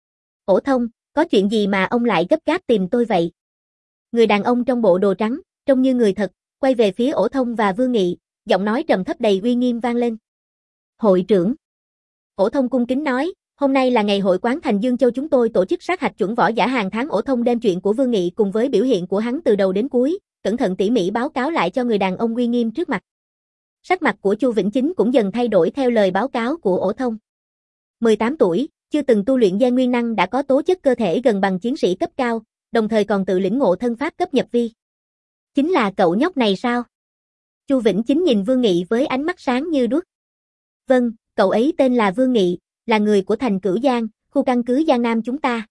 Ổ Thông, có chuyện gì mà ông lại gấp gáp tìm tôi vậy? Người đàn ông trong bộ đồ trắng, trông như người thật, quay về phía Ổ Thông và Vương Nghị, giọng nói trầm thấp đầy uy nghiêm vang lên. Hội trưởng. Ổ Thông cung kính nói, hôm nay là ngày hội quán Thành Dương Châu chúng tôi tổ chức sát hạch chuẩn võ giả hàng tháng. Ổ Thông đem chuyện của Vương Nghị cùng với biểu hiện của hắn từ đầu đến cuối, cẩn thận tỉ mỉ báo cáo lại cho người đàn ông uy nghiêm trước mặt. Sắc mặt của Chu Vĩnh Chính cũng dần thay đổi theo lời báo cáo của Ổ Thông. mười tám tuổi, chưa từng tu luyện gen nguyên năng đã có tố chất cơ thể gần bằng chiến sĩ cấp cao, đồng thời còn tự lĩnh ngộ thân pháp cấp nhập vi. Chính là cậu nhóc này sao? Chu Vĩnh Chính nhìn Vương Nghị với ánh mắt sáng như đuốc. Vâng, cậu ấy tên là Vương Nghị, là người của thành Cửu Giang, khu căn cứ Giang Nam chúng ta.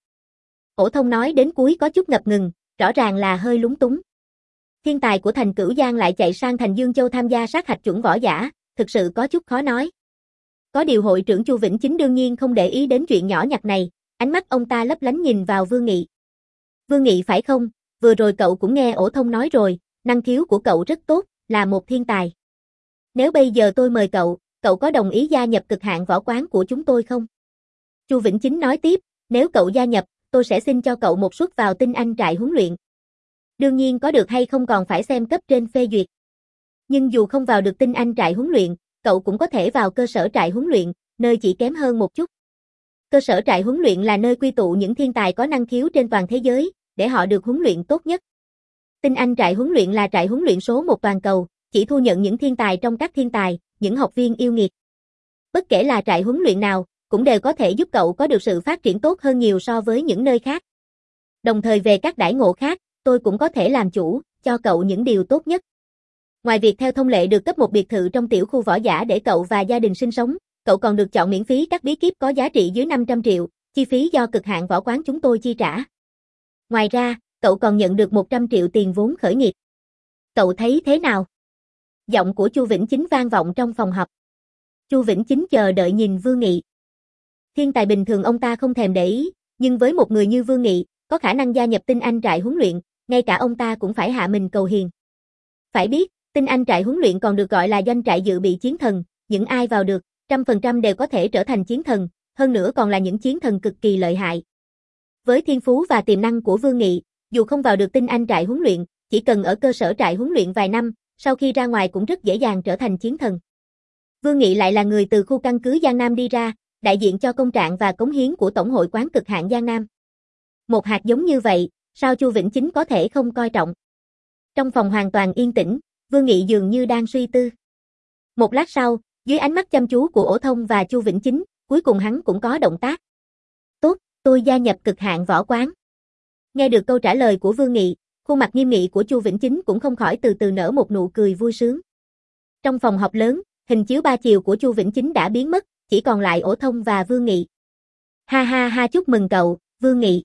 Ổ Thông nói đến cuối có chút ngập ngừng, rõ ràng là hơi lúng túng. Thiên tài của thành Cửu Giang lại chạy sang thành Dương Châu tham gia sát hạch chuẩn võ giả, thực sự có chút khó nói. Có điều hội trưởng Chu Vĩnh Chính đương nhiên không để ý đến chuyện nhỏ nhặt này, ánh mắt ông ta lấp lánh nhìn vào Vương Nghị. Vương Nghị phải không, vừa rồi cậu cũng nghe Ổ Thông nói rồi, năng khiếu của cậu rất tốt, là một thiên tài. Nếu bây giờ tôi mời cậu, cậu có đồng ý gia nhập cực hạn võ quán của chúng tôi không? Chu Vĩnh Chính nói tiếp, nếu cậu gia nhập, tôi sẽ xin cho cậu một suất vào tinh anh trại huấn luyện. Đương nhiên có được hay không còn phải xem cấp trên phê duyệt. Nhưng dù không vào được tinh anh trại huấn luyện, cậu cũng có thể vào cơ sở trại huấn luyện, nơi chỉ kém hơn một chút. Cơ sở trại huấn luyện là nơi quy tụ những thiên tài có năng khiếu trên toàn thế giới, để họ được huấn luyện tốt nhất. Tinh anh trại huấn luyện là trại huấn luyện số một toàn cầu, chỉ thu nhận những thiên tài trong các thiên tài, những học viên yêu nghiệt. Bất kể là trại huấn luyện nào, cũng đều có thể giúp cậu có được sự phát triển tốt hơn nhiều so với những nơi khác. Đồng thời về các đãi ngộ khác, tôi cũng có thể làm chủ, cho cậu những điều tốt nhất. Ngoài việc theo thông lệ được cấp một biệt thự trong tiểu khu võ giả để cậu và gia đình sinh sống, cậu còn được chọn miễn phí các bí kíp có giá trị dưới năm trăm triệu, chi phí do cực hạn võ quán chúng tôi chi trả. Ngoài ra, cậu còn nhận được một trăm triệu tiền vốn khởi nghiệp. Cậu thấy thế nào? Giọng của Chu Vĩnh Chính vang vọng trong phòng họp. Chu Vĩnh Chính chờ đợi nhìn Vương Nghị. Thiên tài bình thường ông ta không thèm để ý, nhưng với một người như Vương Nghị, có khả năng gia nhập tinh anh trại huấn luyện, ngay cả ông ta cũng phải hạ mình cầu hiền. Phải biết, tinh anh trại huấn luyện còn được gọi là doanh trại dự bị chiến thần, những ai vào được, trăm phần trăm đều có thể trở thành chiến thần, hơn nữa còn là những chiến thần cực kỳ lợi hại. Với thiên phú và tiềm năng của Vương Nghị, dù không vào được tinh anh trại huấn luyện, chỉ cần ở cơ sở trại huấn luyện vài năm, sau khi ra ngoài cũng rất dễ dàng trở thành chiến thần. Vương Nghị lại là người từ khu căn cứ Giang Nam đi ra, đại diện cho công trạng và cống hiến của Tổng hội quán cực hạn Giang Nam. Một hạt giống như vậy, sao Chu Vĩnh Chính có thể không coi trọng? Trong phòng hoàn toàn yên tĩnh, Vương Nghị dường như đang suy tư. Một lát sau, dưới ánh mắt chăm chú của Ổ Thông và Chu Vĩnh Chính, cuối cùng hắn cũng có động tác. Tốt, tôi gia nhập cực hạn võ quán. Nghe được câu trả lời của Vương Nghị, khuôn mặt nghiêm nghị của Chu Vĩnh Chính cũng không khỏi từ từ nở một nụ cười vui sướng. Trong phòng họp lớn, hình chiếu ba chiều của Chu Vĩnh Chính đã biến mất, chỉ còn lại Ổ Thông và Vương Nghị. Ha ha ha, chúc mừng cậu, Vương Nghị.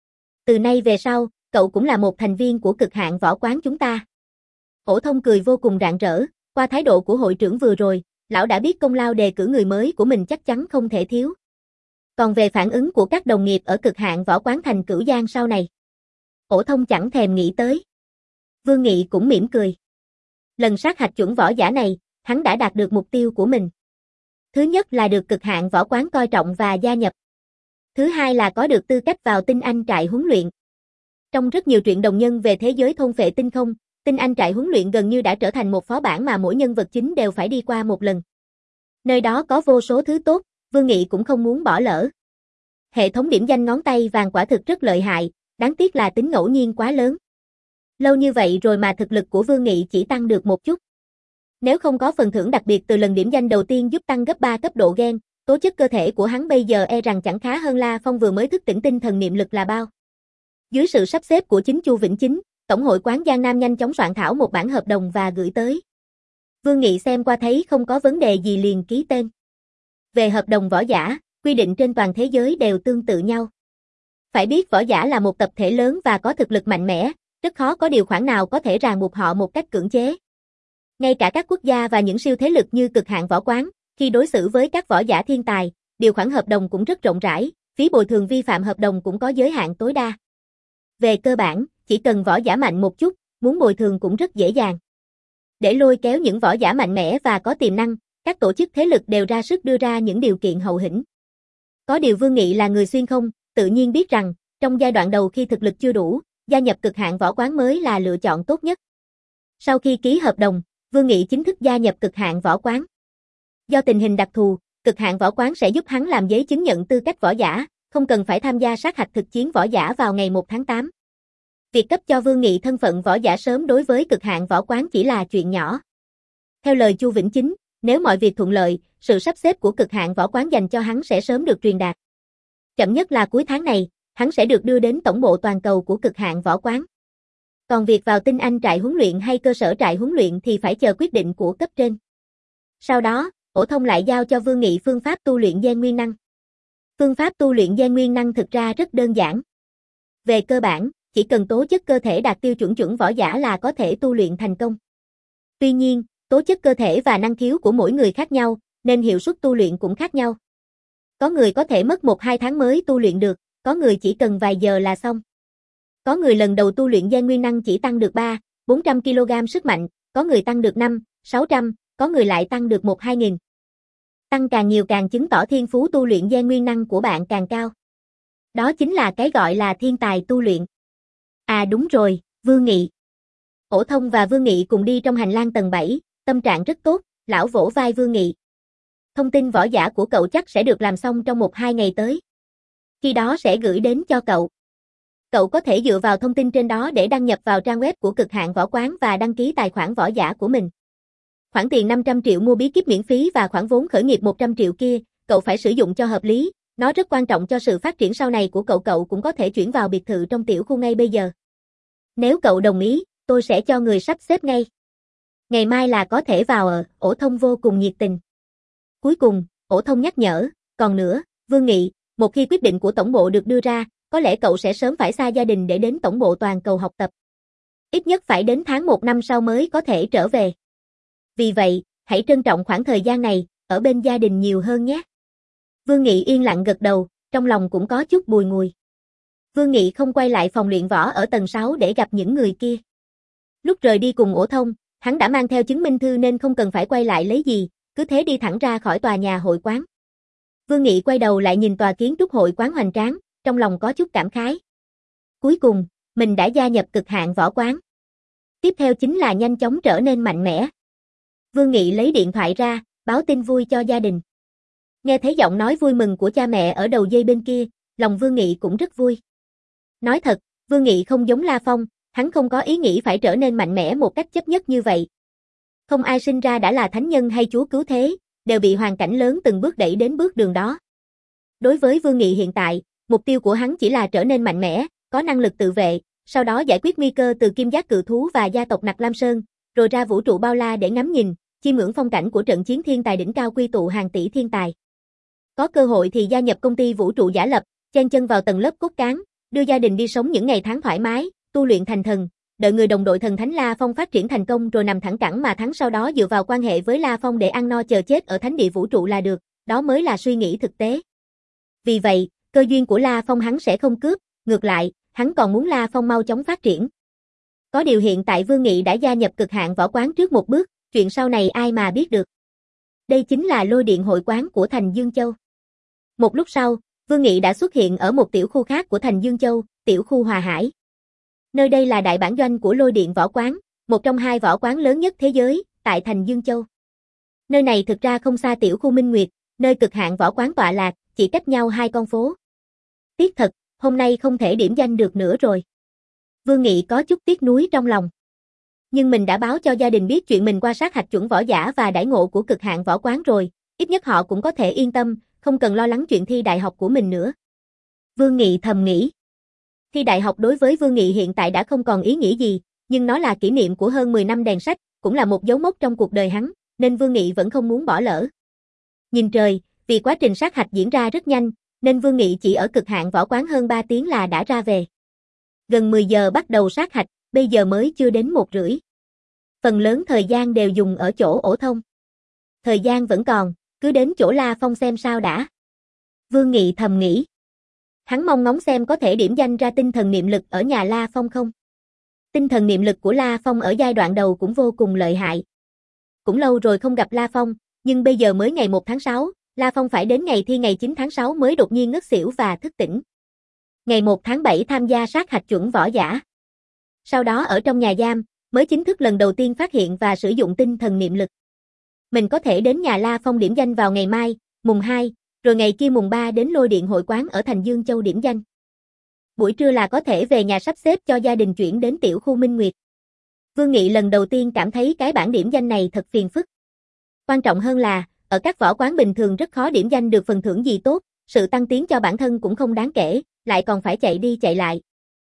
Từ nay về sau, cậu cũng là một thành viên của cực hạn võ quán chúng ta. Ổ Thông cười vô cùng rạng rỡ, qua thái độ của hội trưởng vừa rồi, lão đã biết công lao đề cử người mới của mình chắc chắn không thể thiếu. Còn về phản ứng của các đồng nghiệp ở cực hạn võ quán thành Cửu Giang sau này, Ổ Thông chẳng thèm nghĩ tới. Vương Nghị cũng mỉm cười. Lần sát hạch chuẩn võ giả này, hắn đã đạt được mục tiêu của mình. Thứ nhất là được cực hạn võ quán coi trọng và gia nhập. Thứ hai là có được tư cách vào tinh anh trại huấn luyện. Trong rất nhiều truyện đồng nhân về thế giới thôn phệ tinh không, tinh anh trại huấn luyện gần như đã trở thành một phó bản mà mỗi nhân vật chính đều phải đi qua một lần. Nơi đó có vô số thứ tốt, Vương Nghị cũng không muốn bỏ lỡ. Hệ thống điểm danh ngón tay vàng quả thực rất lợi hại, đáng tiếc là tính ngẫu nhiên quá lớn. Lâu như vậy rồi mà thực lực của Vương Nghị chỉ tăng được một chút. Nếu không có phần thưởng đặc biệt từ lần điểm danh đầu tiên giúp tăng gấp ba cấp độ gen, tố chất cơ thể của hắn bây giờ e rằng chẳng khá hơn La Phong vừa mới thức tỉnh tinh thần niệm lực là bao. Dưới sự sắp xếp của chính Chu Vĩnh Chính, Tổng hội quán Giang Nam nhanh chóng soạn thảo một bản hợp đồng và gửi tới. Vương Nghị xem qua thấy không có vấn đề gì liền ký tên. Về hợp đồng võ giả, quy định trên toàn thế giới đều tương tự nhau. Phải biết võ giả là một tập thể lớn và có thực lực mạnh mẽ, rất khó có điều khoản nào có thể ràng buộc họ một cách cưỡng chế. Ngay cả các quốc gia và những siêu thế lực như cực hạn võ quán, khi đối xử với các võ giả thiên tài, điều khoản hợp đồng cũng rất rộng rãi, phí bồi thường vi phạm hợp đồng cũng có giới hạn tối đa. Về cơ bản, chỉ cần võ giả mạnh một chút, muốn bồi thường cũng rất dễ dàng. Để lôi kéo những võ giả mạnh mẽ và có tiềm năng, các tổ chức thế lực đều ra sức đưa ra những điều kiện hậu hĩnh. Có điều Vương Nghị là người xuyên không, tự nhiên biết rằng, trong giai đoạn đầu khi thực lực chưa đủ, gia nhập cực hạn võ quán mới là lựa chọn tốt nhất. Sau khi ký hợp đồng, Vương Nghị chính thức gia nhập cực hạn võ quán. Do tình hình đặc thù, cực hạn võ quán sẽ giúp hắn làm giấy chứng nhận tư cách võ giả, không cần phải tham gia sát hạch thực chiến võ giả vào ngày một tháng tám. Việc cấp cho Vương Nghị thân phận võ giả sớm đối với cực hạn võ quán chỉ là chuyện nhỏ. Theo lời Chu Vĩnh Chính, nếu mọi việc thuận lợi, sự sắp xếp của Cực Hạn Võ Quán dành cho hắn sẽ sớm được truyền đạt. Chậm nhất là cuối tháng này, hắn sẽ được đưa đến tổng bộ toàn cầu của Cực Hạn Võ Quán. Còn việc vào tinh anh trại huấn luyện hay cơ sở trại huấn luyện thì phải chờ quyết định của cấp trên. Sau đó, Ổ Thông lại giao cho Vương Nghị phương pháp tu luyện gen nguyên năng. Phương pháp tu luyện gen nguyên năng thực ra rất đơn giản. Về cơ bản, chỉ cần tố chất cơ thể đạt tiêu chuẩn chuẩn võ giả là có thể tu luyện thành công. Tuy nhiên, tố chất cơ thể và năng khiếu của mỗi người khác nhau, nên hiệu suất tu luyện cũng khác nhau. Có người có thể mất một hai tháng mới tu luyện được, có người chỉ cần vài giờ là xong. Có người lần đầu tu luyện gen nguyên năng chỉ tăng được ba, bốn trăm ki lô gam sức mạnh, có người tăng được năm, sáu trăm, có người lại tăng được một hai nghìn. Tăng càng nhiều càng chứng tỏ thiên phú tu luyện gen nguyên năng của bạn càng cao. Đó chính là cái gọi là thiên tài tu luyện. À đúng rồi, Vương Nghị. Ổ Thông và Vương Nghị cùng đi trong hành lang tầng bảy, tâm trạng rất tốt, lão vỗ vai Vương Nghị. Thông tin võ giả của cậu chắc sẽ được làm xong trong một hai ngày tới. Khi đó sẽ gửi đến cho cậu. Cậu có thể dựa vào thông tin trên đó để đăng nhập vào trang web của Cực Hạn Võ Quán và đăng ký tài khoản võ giả của mình. Khoản tiền năm trăm triệu mua bí kíp miễn phí và khoản vốn khởi nghiệp một trăm triệu kia, cậu phải sử dụng cho hợp lý, nó rất quan trọng cho sự phát triển sau này của cậu. Cậu cũng có thể chuyển vào biệt thự trong tiểu khu ngay bây giờ. Nếu cậu đồng ý, tôi sẽ cho người sắp xếp ngay. Ngày mai là có thể vào ở, Ổ Thông vô cùng nhiệt tình. Cuối cùng, Ổ Thông nhắc nhở, còn nữa, Vương Nghị, một khi quyết định của tổng bộ được đưa ra, có lẽ cậu sẽ sớm phải xa gia đình để đến tổng bộ toàn cầu học tập. Ít nhất phải đến tháng một năm sau mới có thể trở về. Vì vậy, hãy trân trọng khoảng thời gian này, ở bên gia đình nhiều hơn nhé. Vương Nghị yên lặng gật đầu, trong lòng cũng có chút bùi ngùi. Vương Nghị không quay lại phòng luyện võ ở tầng sáu để gặp những người kia. Lúc rời đi cùng Ổ Thông, hắn đã mang theo chứng minh thư nên không cần phải quay lại lấy gì, cứ thế đi thẳng ra khỏi tòa nhà hội quán. Vương Nghị quay đầu lại nhìn tòa kiến trúc hội quán hoành tráng, trong lòng có chút cảm khái. Cuối cùng, mình đã gia nhập Cực Hạn Võ Quán. Tiếp theo chính là nhanh chóng trở nên mạnh mẽ. Vương Nghị lấy điện thoại ra, báo tin vui cho gia đình. Nghe thấy giọng nói vui mừng của cha mẹ ở đầu dây bên kia, lòng Vương Nghị cũng rất vui. Nói thật, Vương Nghị không giống La Phong, hắn không có ý nghĩ phải trở nên mạnh mẽ một cách chấp nhất như vậy. Không ai sinh ra đã là thánh nhân hay chúa cứu thế, đều bị hoàn cảnh lớn từng bước đẩy đến bước đường đó. Đối với Vương Nghị hiện tại, mục tiêu của hắn chỉ là trở nên mạnh mẽ, có năng lực tự vệ, sau đó giải quyết nguy cơ từ Kim Giác Cự Thú và gia tộc Nặc Lam Sơn, rồi ra vũ trụ bao la để ngắm nhìn, chiêm ngưỡng phong cảnh của trận chiến thiên tài đỉnh cao quy tụ hàng tỷ thiên tài. Có cơ hội thì gia nhập công ty vũ trụ giả lập, chen chân vào tầng lớp cốt cán, đưa gia đình đi sống những ngày tháng thoải mái, tu luyện thành thần, đợi người đồng đội thần thánh La Phong phát triển thành công rồi nằm thẳng cẳng mà thắng, sau đó dựa vào quan hệ với La Phong để ăn no chờ chết ở thánh địa vũ trụ là được, đó mới là suy nghĩ thực tế. Vì vậy, cơ duyên của La Phong hắn sẽ không cướp, ngược lại, hắn còn muốn La Phong mau chóng phát triển. Có điều hiện tại Vương Nghị đã gia nhập Cực Hạn Võ Quán trước một bước, chuyện sau này ai mà biết được. Đây chính là lôi điện hội quán của thành Dương Châu. Một lúc sau, Vương Nghị đã xuất hiện ở một tiểu khu khác của thành Dương Châu, tiểu khu Hòa Hải. Nơi đây là đại bản doanh của lôi điện võ quán, một trong hai võ quán lớn nhất thế giới, tại thành Dương Châu. Nơi này thực ra không xa tiểu khu Minh Nguyệt, nơi Cực Hạn Võ Quán tọa lạc, chỉ cách nhau hai con phố. Tiếc thật, hôm nay không thể điểm danh được nữa rồi. Vương Nghị có chút tiếc nuối trong lòng. Nhưng mình đã báo cho gia đình biết chuyện mình qua sát hạch chuẩn võ giả và đãi ngộ của Cực Hạn Võ Quán rồi, ít nhất họ cũng có thể yên tâm, không cần lo lắng chuyện thi đại học của mình nữa. Vương Nghị thầm nghĩ. Thi đại học đối với Vương Nghị hiện tại đã không còn ý nghĩa gì, nhưng nó là kỷ niệm của hơn mười năm đèn sách, cũng là một dấu mốc trong cuộc đời hắn, nên Vương Nghị vẫn không muốn bỏ lỡ. Nhìn trời, vì quá trình sát hạch diễn ra rất nhanh, nên Vương Nghị chỉ ở Cực Hạn Võ Quán hơn ba tiếng là đã ra về. Gần mười giờ bắt đầu sát hạch, bây giờ mới chưa đến một rưỡi. Phần lớn thời gian đều dùng ở chỗ Ổ Thông. Thời gian vẫn còn, cứ đến chỗ La Phong xem sao đã. Vương Nghị thầm nghĩ. Hắn mong ngóng xem có thể điểm danh ra tinh thần niệm lực ở nhà La Phong không. Tinh thần niệm lực của La Phong ở giai đoạn đầu cũng vô cùng lợi hại. Cũng lâu rồi không gặp La Phong, nhưng bây giờ mới ngày một tháng sáu, La Phong phải đến ngày thi ngày chín tháng sáu mới đột nhiên ngất xỉu và thức tỉnh. Ngày một tháng bảy tham gia sát hạch chuẩn võ giả. Sau đó ở trong nhà giam, mới chính thức lần đầu tiên phát hiện và sử dụng tinh thần niệm lực. Mình có thể đến nhà La Phong điểm danh vào ngày mai, mùng hai, rồi ngày kia mùng ba đến lôi điện hội quán ở thành Dương Châu điểm danh. Buổi trưa là có thể về nhà sắp xếp cho gia đình chuyển đến tiểu khu Minh Nguyệt. Vương Nghị lần đầu tiên cảm thấy cái bảng điểm danh này thật phiền phức. Quan trọng hơn là, ở các võ quán bình thường rất khó điểm danh được phần thưởng gì tốt, sự tăng tiến cho bản thân cũng không đáng kể, lại còn phải chạy đi chạy lại.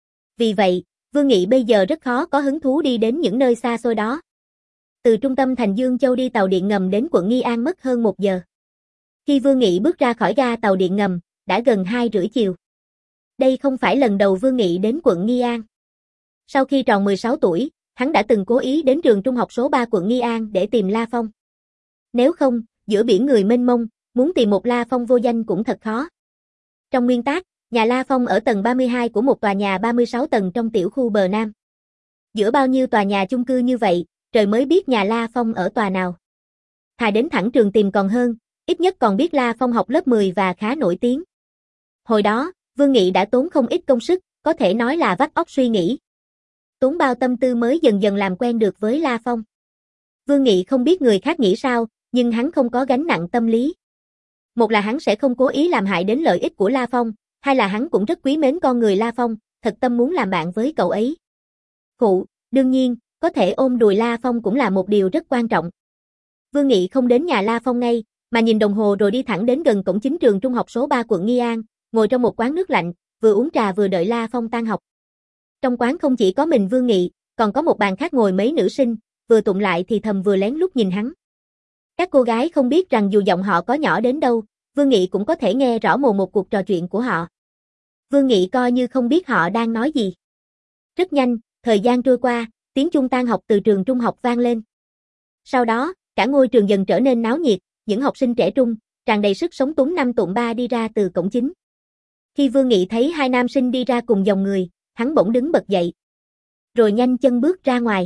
Vì vậy, Vương Nghị bây giờ rất khó có hứng thú đi đến những nơi xa xôi đó. Từ trung tâm thành Dương Châu đi tàu điện ngầm đến quận Nghi An mất hơn một giờ. Khi Vương Nghị bước ra khỏi ga tàu điện ngầm, đã gần hai rưỡi chiều. Đây không phải lần đầu Vương Nghị đến quận Nghi An. Sau khi tròn mười sáu tuổi, hắn đã từng cố ý đến trường trung học số ba quận Nghi An để tìm La Phong. Nếu không, giữa biển người mênh mông, muốn tìm một La Phong vô danh cũng thật khó. Trong nguyên tắc, nhà La Phong ở tầng ba mươi hai của một tòa nhà ba mươi sáu tầng trong tiểu khu bờ Nam. Giữa bao nhiêu tòa nhà chung cư như vậy, trời mới biết nhà La Phong ở tòa nào. Thà đến thẳng trường tìm còn hơn, ít nhất còn biết La Phong học lớp mười và khá nổi tiếng. Hồi đó, Vương Nghị đã tốn không ít công sức, có thể nói là vắt óc suy nghĩ. Tốn bao tâm tư mới dần dần làm quen được với La Phong. Vương Nghị không biết người khác nghĩ sao, nhưng hắn không có gánh nặng tâm lý. Một là hắn sẽ không cố ý làm hại đến lợi ích của La Phong, hai là hắn cũng rất quý mến con người La Phong, thật tâm muốn làm bạn với cậu ấy. Khụ, đương nhiên, có thể ôm đùi La Phong cũng là một điều rất quan trọng. Vương Nghị không đến nhà La Phong ngay, mà nhìn đồng hồ rồi đi thẳng đến gần cổng chính trường trung học số ba quận Nghi An, ngồi trong một quán nước lạnh, vừa uống trà vừa đợi La Phong tan học. Trong quán không chỉ có mình Vương Nghị, còn có một bàn khác ngồi mấy nữ sinh, vừa tụng lại thì thầm vừa lén lút nhìn hắn. Các cô gái không biết rằng dù giọng họ có nhỏ đến đâu, Vương Nghị cũng có thể nghe rõ mồn một cuộc trò chuyện của họ. Vương Nghị coi như không biết họ đang nói gì. Rất nhanh, thời gian trôi qua, tiếng chuông tan học từ trường trung học vang lên. Sau đó, cả ngôi trường dần trở nên náo nhiệt, những học sinh trẻ trung, tràn đầy sức sống túm năm tụm ba đi ra từ cổng chính. Khi Vương Nghị thấy hai nam sinh đi ra cùng dòng người, hắn bỗng đứng bật dậy. Rồi nhanh chân bước ra ngoài.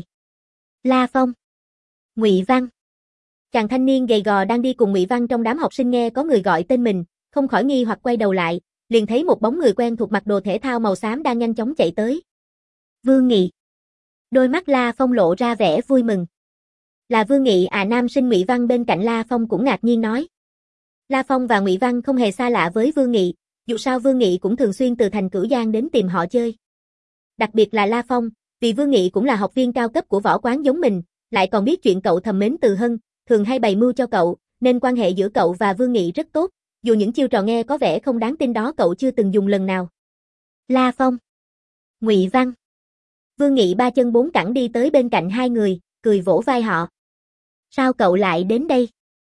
La Phong. Ngụy Văn. Chàng thanh niên gầy gò đang đi cùng Ngụy Văn trong đám học sinh nghe có người gọi tên mình, không khỏi nghi hoặc quay đầu lại, liền thấy một bóng người quen thuộc mặc đồ thể thao màu xám đang nhanh chóng chạy tới. Vương Nghị. Đôi mắt La Phong lộ ra vẻ vui mừng. Là Vương Nghị à? Nam sinh Ngụy Văn bên cạnh La Phong cũng ngạc nhiên nói. La Phong và Ngụy Văn không hề xa lạ với Vương Nghị, dù sao Vương Nghị cũng thường xuyên từ thành Cửu Giang đến tìm họ chơi. Đặc biệt là La Phong, vì Vương Nghị cũng là học viên cao cấp của võ quán giống mình, lại còn biết chuyện cậu thầm mến Từ Hân, thường hay bày mưu cho cậu, nên quan hệ giữa cậu và Vương Nghị rất tốt, dù những chiêu trò nghe có vẻ không đáng tin đó cậu chưa từng dùng lần nào. La Phong. Ngụy Văn. Vương Nghị ba chân bốn cẳng đi tới bên cạnh hai người, cười vỗ vai họ. Sao cậu lại đến đây?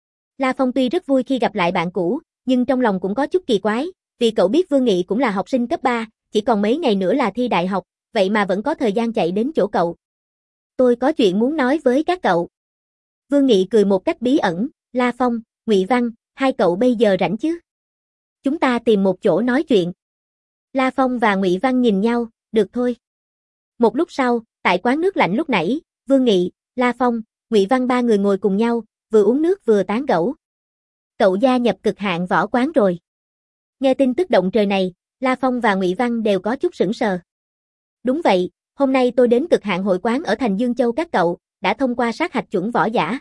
La Phong tuy rất vui khi gặp lại bạn cũ, nhưng trong lòng cũng có chút kỳ quái, vì cậu biết Vương Nghị cũng là học sinh cấp ba, chỉ còn mấy ngày nữa là thi đại học, vậy mà vẫn có thời gian chạy đến chỗ cậu. Tôi có chuyện muốn nói với các cậu. Vương Nghị cười một cách bí ẩn. La Phong, Ngụy Văn, hai cậu bây giờ rảnh chứ? Chúng ta tìm một chỗ nói chuyện. La Phong và Ngụy Văn nhìn nhau, được thôi. Một lúc sau, tại quán nước lạnh lúc nãy, Vương Nghị, La Phong, Ngụy Văn ba người ngồi cùng nhau, vừa uống nước vừa tán gẫu. Cậu gia nhập cực hạn võ quán rồi. Nghe tin tức động trời này, La Phong và Ngụy Văn đều có chút sững sờ. Đúng vậy, hôm nay tôi đến cực hạn hội quán ở thành Dương Châu các cậu, đã thông qua sát hạch chuẩn võ giả.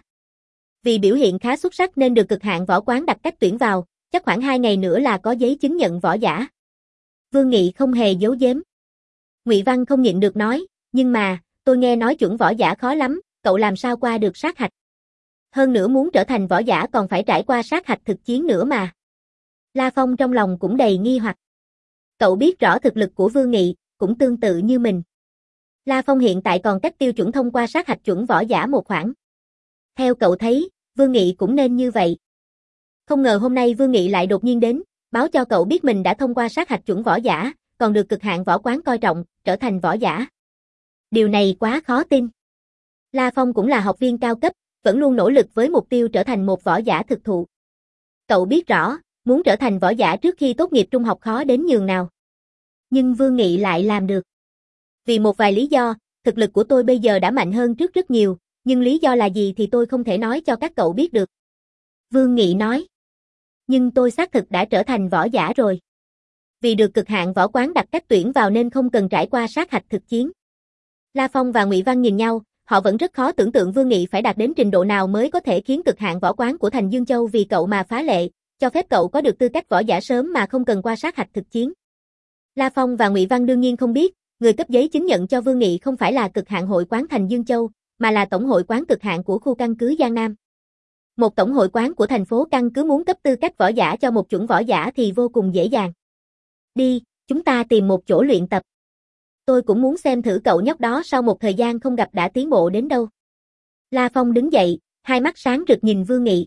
Vì biểu hiện khá xuất sắc nên được cực hạn võ quán đặt cách tuyển vào, chắc khoảng hai ngày nữa là có giấy chứng nhận võ giả. Vương Nghị không hề giấu giếm. Ngụy Văn không nhịn được nói, nhưng mà, tôi nghe nói chuẩn võ giả khó lắm, cậu làm sao qua được sát hạch? Hơn nữa muốn trở thành võ giả còn phải trải qua sát hạch thực chiến nữa mà. La Phong trong lòng cũng đầy nghi hoặc. Cậu biết rõ thực lực của Vương Nghị, cũng tương tự như mình. La Phong hiện tại còn cách tiêu chuẩn thông qua sát hạch chuẩn võ giả một khoảng. Theo cậu thấy, Vương Nghị cũng nên như vậy. Không ngờ hôm nay Vương Nghị lại đột nhiên đến, báo cho cậu biết mình đã thông qua sát hạch chuẩn võ giả, còn được cực hạn võ quán coi trọng, trở thành võ giả. Điều này quá khó tin. La Phong cũng là học viên cao cấp, vẫn luôn nỗ lực với mục tiêu trở thành một võ giả thực thụ. Cậu biết rõ, muốn trở thành võ giả trước khi tốt nghiệp trung học khó đến nhường nào. Nhưng Vương Nghị lại làm được. Vì một vài lý do, thực lực của tôi bây giờ đã mạnh hơn trước rất nhiều, nhưng lý do là gì thì tôi không thể nói cho các cậu biết được. Vương Nghị nói. Nhưng tôi xác thực đã trở thành võ giả rồi. Vì được cực hạn võ quán đặt cách tuyển vào nên không cần trải qua sát hạch thực chiến. La Phong và Ngụy Văn nhìn nhau, họ vẫn rất khó tưởng tượng Vương Nghị phải đạt đến trình độ nào mới có thể khiến cực hạn võ quán của thành Dương Châu vì cậu mà phá lệ, cho phép cậu có được tư cách võ giả sớm mà không cần qua sát hạch thực chiến. La Phong và Ngụy Văn đương nhiên không biết, người cấp giấy chứng nhận cho Vương Nghị không phải là cực hạn hội quán thành Dương Châu, mà là tổng hội quán cực hạn của khu căn cứ Giang Nam. Một tổng hội quán của thành phố căn cứ muốn cấp tư cách võ giả cho một chuẩn võ giả thì vô cùng dễ dàng. Đi, chúng ta tìm một chỗ luyện tập. Tôi cũng muốn xem thử cậu nhóc đó sau một thời gian không gặp đã tiến bộ đến đâu. La Phong đứng dậy, hai mắt sáng rực nhìn Vương Nghị.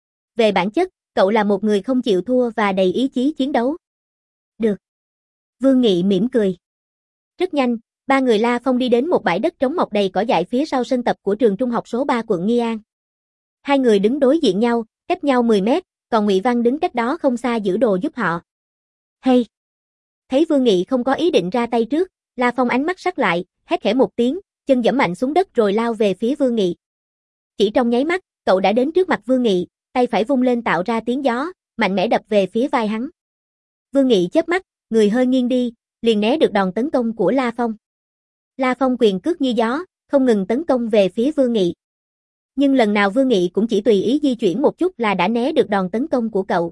Về bản chất, cậu là một người không chịu thua và đầy ý chí chiến đấu. Được. Vương Nghị mỉm cười. Rất nhanh, ba người La Phong đi đến một bãi đất trống mọc đầy cỏ dại phía sau sân tập của trường trung học số ba quận Nghi An. Hai người đứng đối diện nhau, cách nhau mười mét, còn Ngụy Văn đứng cách đó không xa giữ đồ giúp họ. Hey! Thấy Vương Nghị không có ý định ra tay trước, La Phong ánh mắt sắc lại, hét khẽ một tiếng, chân giẫm mạnh xuống đất rồi lao về phía Vương Nghị. Chỉ trong nháy mắt, cậu đã đến trước mặt Vương Nghị, tay phải vung lên tạo ra tiếng gió, mạnh mẽ đập về phía vai hắn. Vương Nghị chớp mắt, người hơi nghiêng đi, liền né được đòn tấn công của La Phong. La Phong quyền cước như gió, không ngừng tấn công về phía Vương Nghị. Nhưng lần nào Vương Nghị cũng chỉ tùy ý di chuyển một chút là đã né được đòn tấn công của cậu.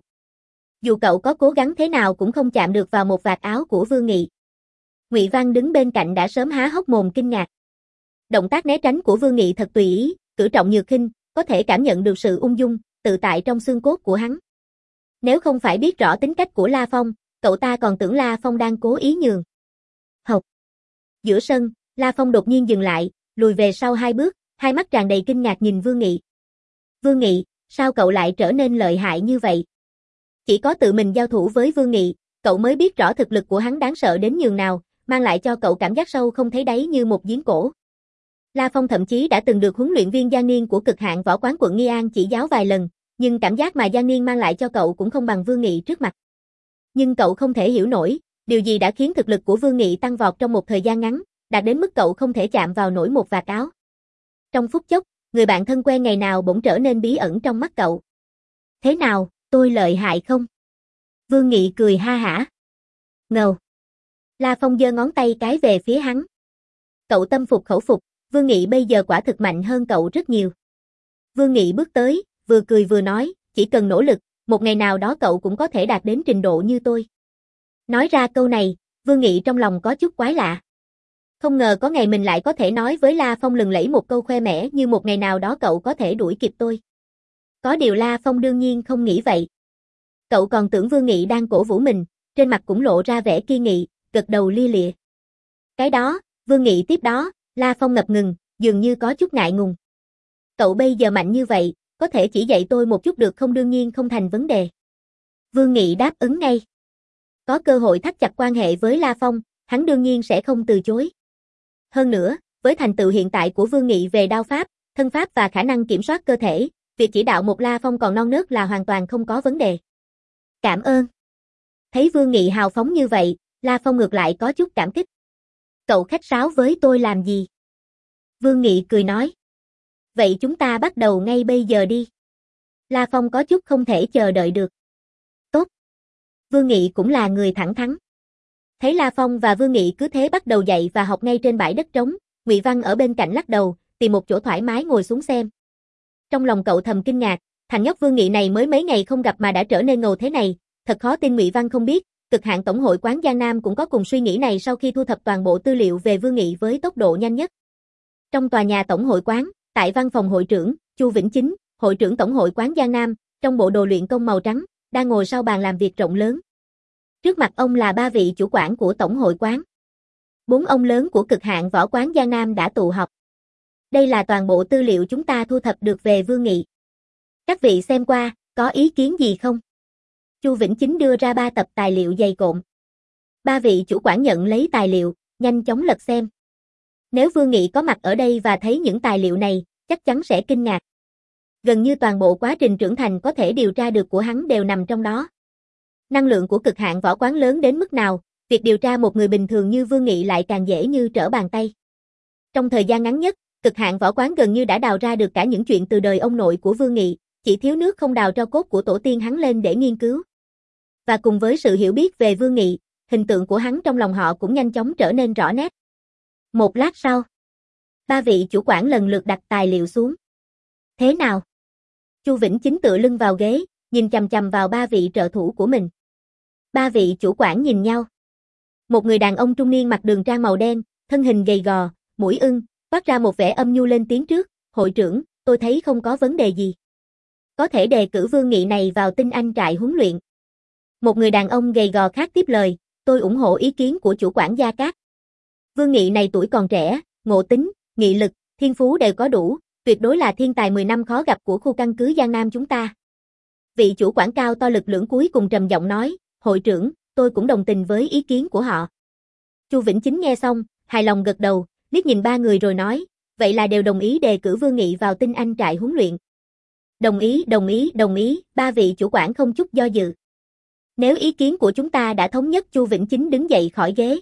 Dù cậu có cố gắng thế nào cũng không chạm được vào một vạt áo của Vương Nghị. Ngụy Văn đứng bên cạnh đã sớm há hốc mồm kinh ngạc. Động tác né tránh của Vương Nghị thật tùy ý, cử trọng nhược khinh, có thể cảm nhận được sự ung dung, tự tại trong xương cốt của hắn. Nếu không phải biết rõ tính cách của La Phong, cậu ta còn tưởng La Phong đang cố ý nhường. Hộc. Giữa sân, La Phong đột nhiên dừng lại, lùi về sau hai bước, hai mắt tràn đầy kinh ngạc nhìn Vương Nghị. Vương Nghị, sao cậu lại trở nên lợi hại như vậy? Chỉ có tự mình giao thủ với Vương Nghị, cậu mới biết rõ thực lực của hắn đáng sợ đến nhường nào, mang lại cho cậu cảm giác sâu không thấy đáy như một giếng cổ. La Phong thậm chí đã từng được huấn luyện viên Giang Niên của Cực Hạn Võ Quán quận Nghi An chỉ giáo vài lần, nhưng cảm giác mà Giang Niên mang lại cho cậu cũng không bằng Vương Nghị trước mặt. Nhưng cậu không thể hiểu nổi, điều gì đã khiến thực lực của Vương Nghị tăng vọt trong một thời gian ngắn, đạt đến mức cậu không thể chạm vào nổi một vạt áo. Trong phút chốc, người bạn thân quen ngày nào bỗng trở nên bí ẩn trong mắt cậu. Thế nào, tôi lợi hại không? Vương Nghị cười ha hả. Ngầu. La Phong giơ ngón tay cái về phía hắn. Cậu tâm phục khẩu phục, Vương Nghị bây giờ quả thực mạnh hơn cậu rất nhiều. Vương Nghị bước tới, vừa cười vừa nói, chỉ cần nỗ lực, một ngày nào đó cậu cũng có thể đạt đến trình độ như tôi. Nói ra câu này, Vương Nghị trong lòng có chút quái lạ. Không ngờ có ngày mình lại có thể nói với La Phong lừng lẫy một câu khoe mẽ như một ngày nào đó cậu có thể đuổi kịp tôi. Có điều La Phong đương nhiên không nghĩ vậy. Cậu còn tưởng Vương Nghị đang cổ vũ mình, trên mặt cũng lộ ra vẻ kiên nghị, gật đầu lia lịa. Cái đó, Vương Nghị tiếp đó, La Phong ngập ngừng, dường như có chút ngại ngùng. Cậu bây giờ mạnh như vậy, có thể chỉ dạy tôi một chút được không? Đương nhiên không thành vấn đề. Vương Nghị đáp ứng ngay. Có cơ hội thắt chặt quan hệ với La Phong, hắn đương nhiên sẽ không từ chối. Hơn nữa, với thành tựu hiện tại của Vương Nghị về đao pháp, thân pháp và khả năng kiểm soát cơ thể, việc chỉ đạo một La Phong còn non nớt là hoàn toàn không có vấn đề. Cảm ơn. Thấy Vương Nghị hào phóng như vậy, La Phong ngược lại có chút cảm kích. Cậu khách sáo với tôi làm gì? Vương Nghị cười nói. Vậy chúng ta bắt đầu ngay bây giờ đi. La Phong có chút không thể chờ đợi được. Tốt. Vương Nghị cũng là người thẳng thắn. Thấy La Phong và Vương Nghị cứ thế bắt đầu dạy và học ngay trên bãi đất trống, Ngụy Văn ở bên cạnh lắc đầu, tìm một chỗ thoải mái ngồi xuống xem. Trong lòng cậu thầm kinh ngạc, thằng nhóc Vương Nghị này mới mấy ngày không gặp mà đã trở nên ngầu thế này, thật khó tin. Ngụy Văn không biết, Cực Hạn Tổng hội quán Giang Nam cũng có cùng suy nghĩ này sau khi thu thập toàn bộ tư liệu về Vương Nghị với tốc độ nhanh nhất. Trong tòa nhà tổng hội quán, tại văn phòng hội trưởng, Chu Vĩnh Chính, hội trưởng tổng hội quán Giang Nam, trong bộ đồ luyện công màu trắng, đang ngồi sau bàn làm việc rộng lớn. Trước mặt ông là ba vị chủ quản của tổng hội quán. Bốn ông lớn của Cực Hạn Võ Quán Giang Nam đã tụ họp. Đây là toàn bộ tư liệu chúng ta thu thập được về Vương Nghị. Các vị xem qua, có ý kiến gì không? Chu Vĩnh Chính đưa ra ba tập tài liệu dày cộm. Ba vị chủ quản nhận lấy tài liệu, nhanh chóng lật xem. Nếu Vương Nghị có mặt ở đây và thấy những tài liệu này, chắc chắn sẽ kinh ngạc. Gần như toàn bộ quá trình trưởng thành có thể điều tra được của hắn đều nằm trong đó. Năng lượng của Cực Hạn Võ Quán lớn đến mức nào, việc điều tra một người bình thường như Vương Nghị lại càng dễ như trở bàn tay. Trong thời gian ngắn nhất, Cực Hạn Võ Quán gần như đã đào ra được cả những chuyện từ đời ông nội của Vương Nghị, chỉ thiếu nước không đào tro cốt của tổ tiên hắn lên để nghiên cứu. Và cùng với sự hiểu biết về Vương Nghị, hình tượng của hắn trong lòng họ cũng nhanh chóng trở nên rõ nét. Một lát sau, ba vị chủ quản lần lượt đặt tài liệu xuống. Thế nào? Chu Vĩnh Chính tựa lưng vào ghế, nhìn chằm chằm vào ba vị trợ thủ của mình. Ba vị chủ quản nhìn nhau. Một người đàn ông trung niên mặc đường trang màu đen, thân hình gầy gò, mũi ưng, toát ra một vẻ âm nhu lên tiếng trước, hội trưởng, tôi thấy không có vấn đề gì. Có thể đề cử Vương Nghị này vào tinh anh trại huấn luyện. Một người đàn ông gầy gò khác tiếp lời, tôi ủng hộ ý kiến của chủ quản Gia Cát. Vương Nghị này tuổi còn trẻ, ngộ tính, nghị lực, thiên phú đều có đủ, tuyệt đối là thiên tài mười năm khó gặp của khu căn cứ Giang Nam chúng ta. Vị chủ quản cao to lực lưỡng cuối cùng trầm giọng nói, hội trưởng, tôi cũng đồng tình với ý kiến của họ. Chu Vĩnh Chính nghe xong, hài lòng gật đầu, liếc nhìn ba người rồi nói, vậy là đều đồng ý đề cử Vương Nghị vào tinh anh trại huấn luyện. Đồng ý, đồng ý, đồng ý, ba vị chủ quản không chút do dự. Nếu ý kiến của chúng ta đã thống nhất, Chu Vĩnh Chính đứng dậy khỏi ghế.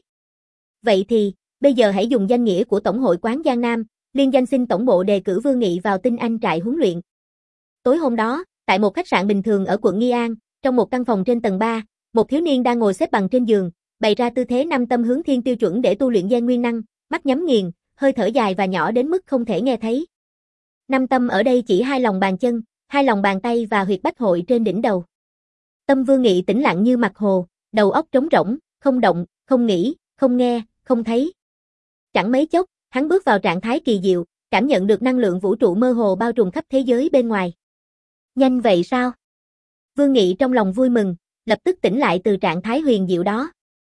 Vậy thì, bây giờ hãy dùng danh nghĩa của Tổng hội quán Giang Nam, liên danh xin tổng bộ đề cử Vương Nghị vào tinh anh trại huấn luyện. Tối hôm đó, tại một khách sạn bình thường ở quận Nghi An, trong một căn phòng trên tầng ba, một thiếu niên đang ngồi xếp bằng trên giường, bày ra tư thế năm tâm hướng thiên tiêu chuẩn để tu luyện gen nguyên năng, mắt nhắm nghiền, hơi thở dài và nhỏ đến mức không thể nghe thấy. Năm tâm ở đây chỉ hai lòng bàn chân, hai lòng bàn tay và huyệt bách hội trên đỉnh đầu. Tâm Vương Nghị tĩnh lặng như mặt hồ, đầu óc trống rỗng, không động, không nghĩ, không nghe, không thấy. Chẳng mấy chốc, hắn bước vào trạng thái kỳ diệu, cảm nhận được năng lượng vũ trụ mơ hồ bao trùm khắp thế giới bên ngoài. Nhanh vậy sao? Vương Nghị trong lòng vui mừng, lập tức tỉnh lại từ trạng thái huyền diệu đó.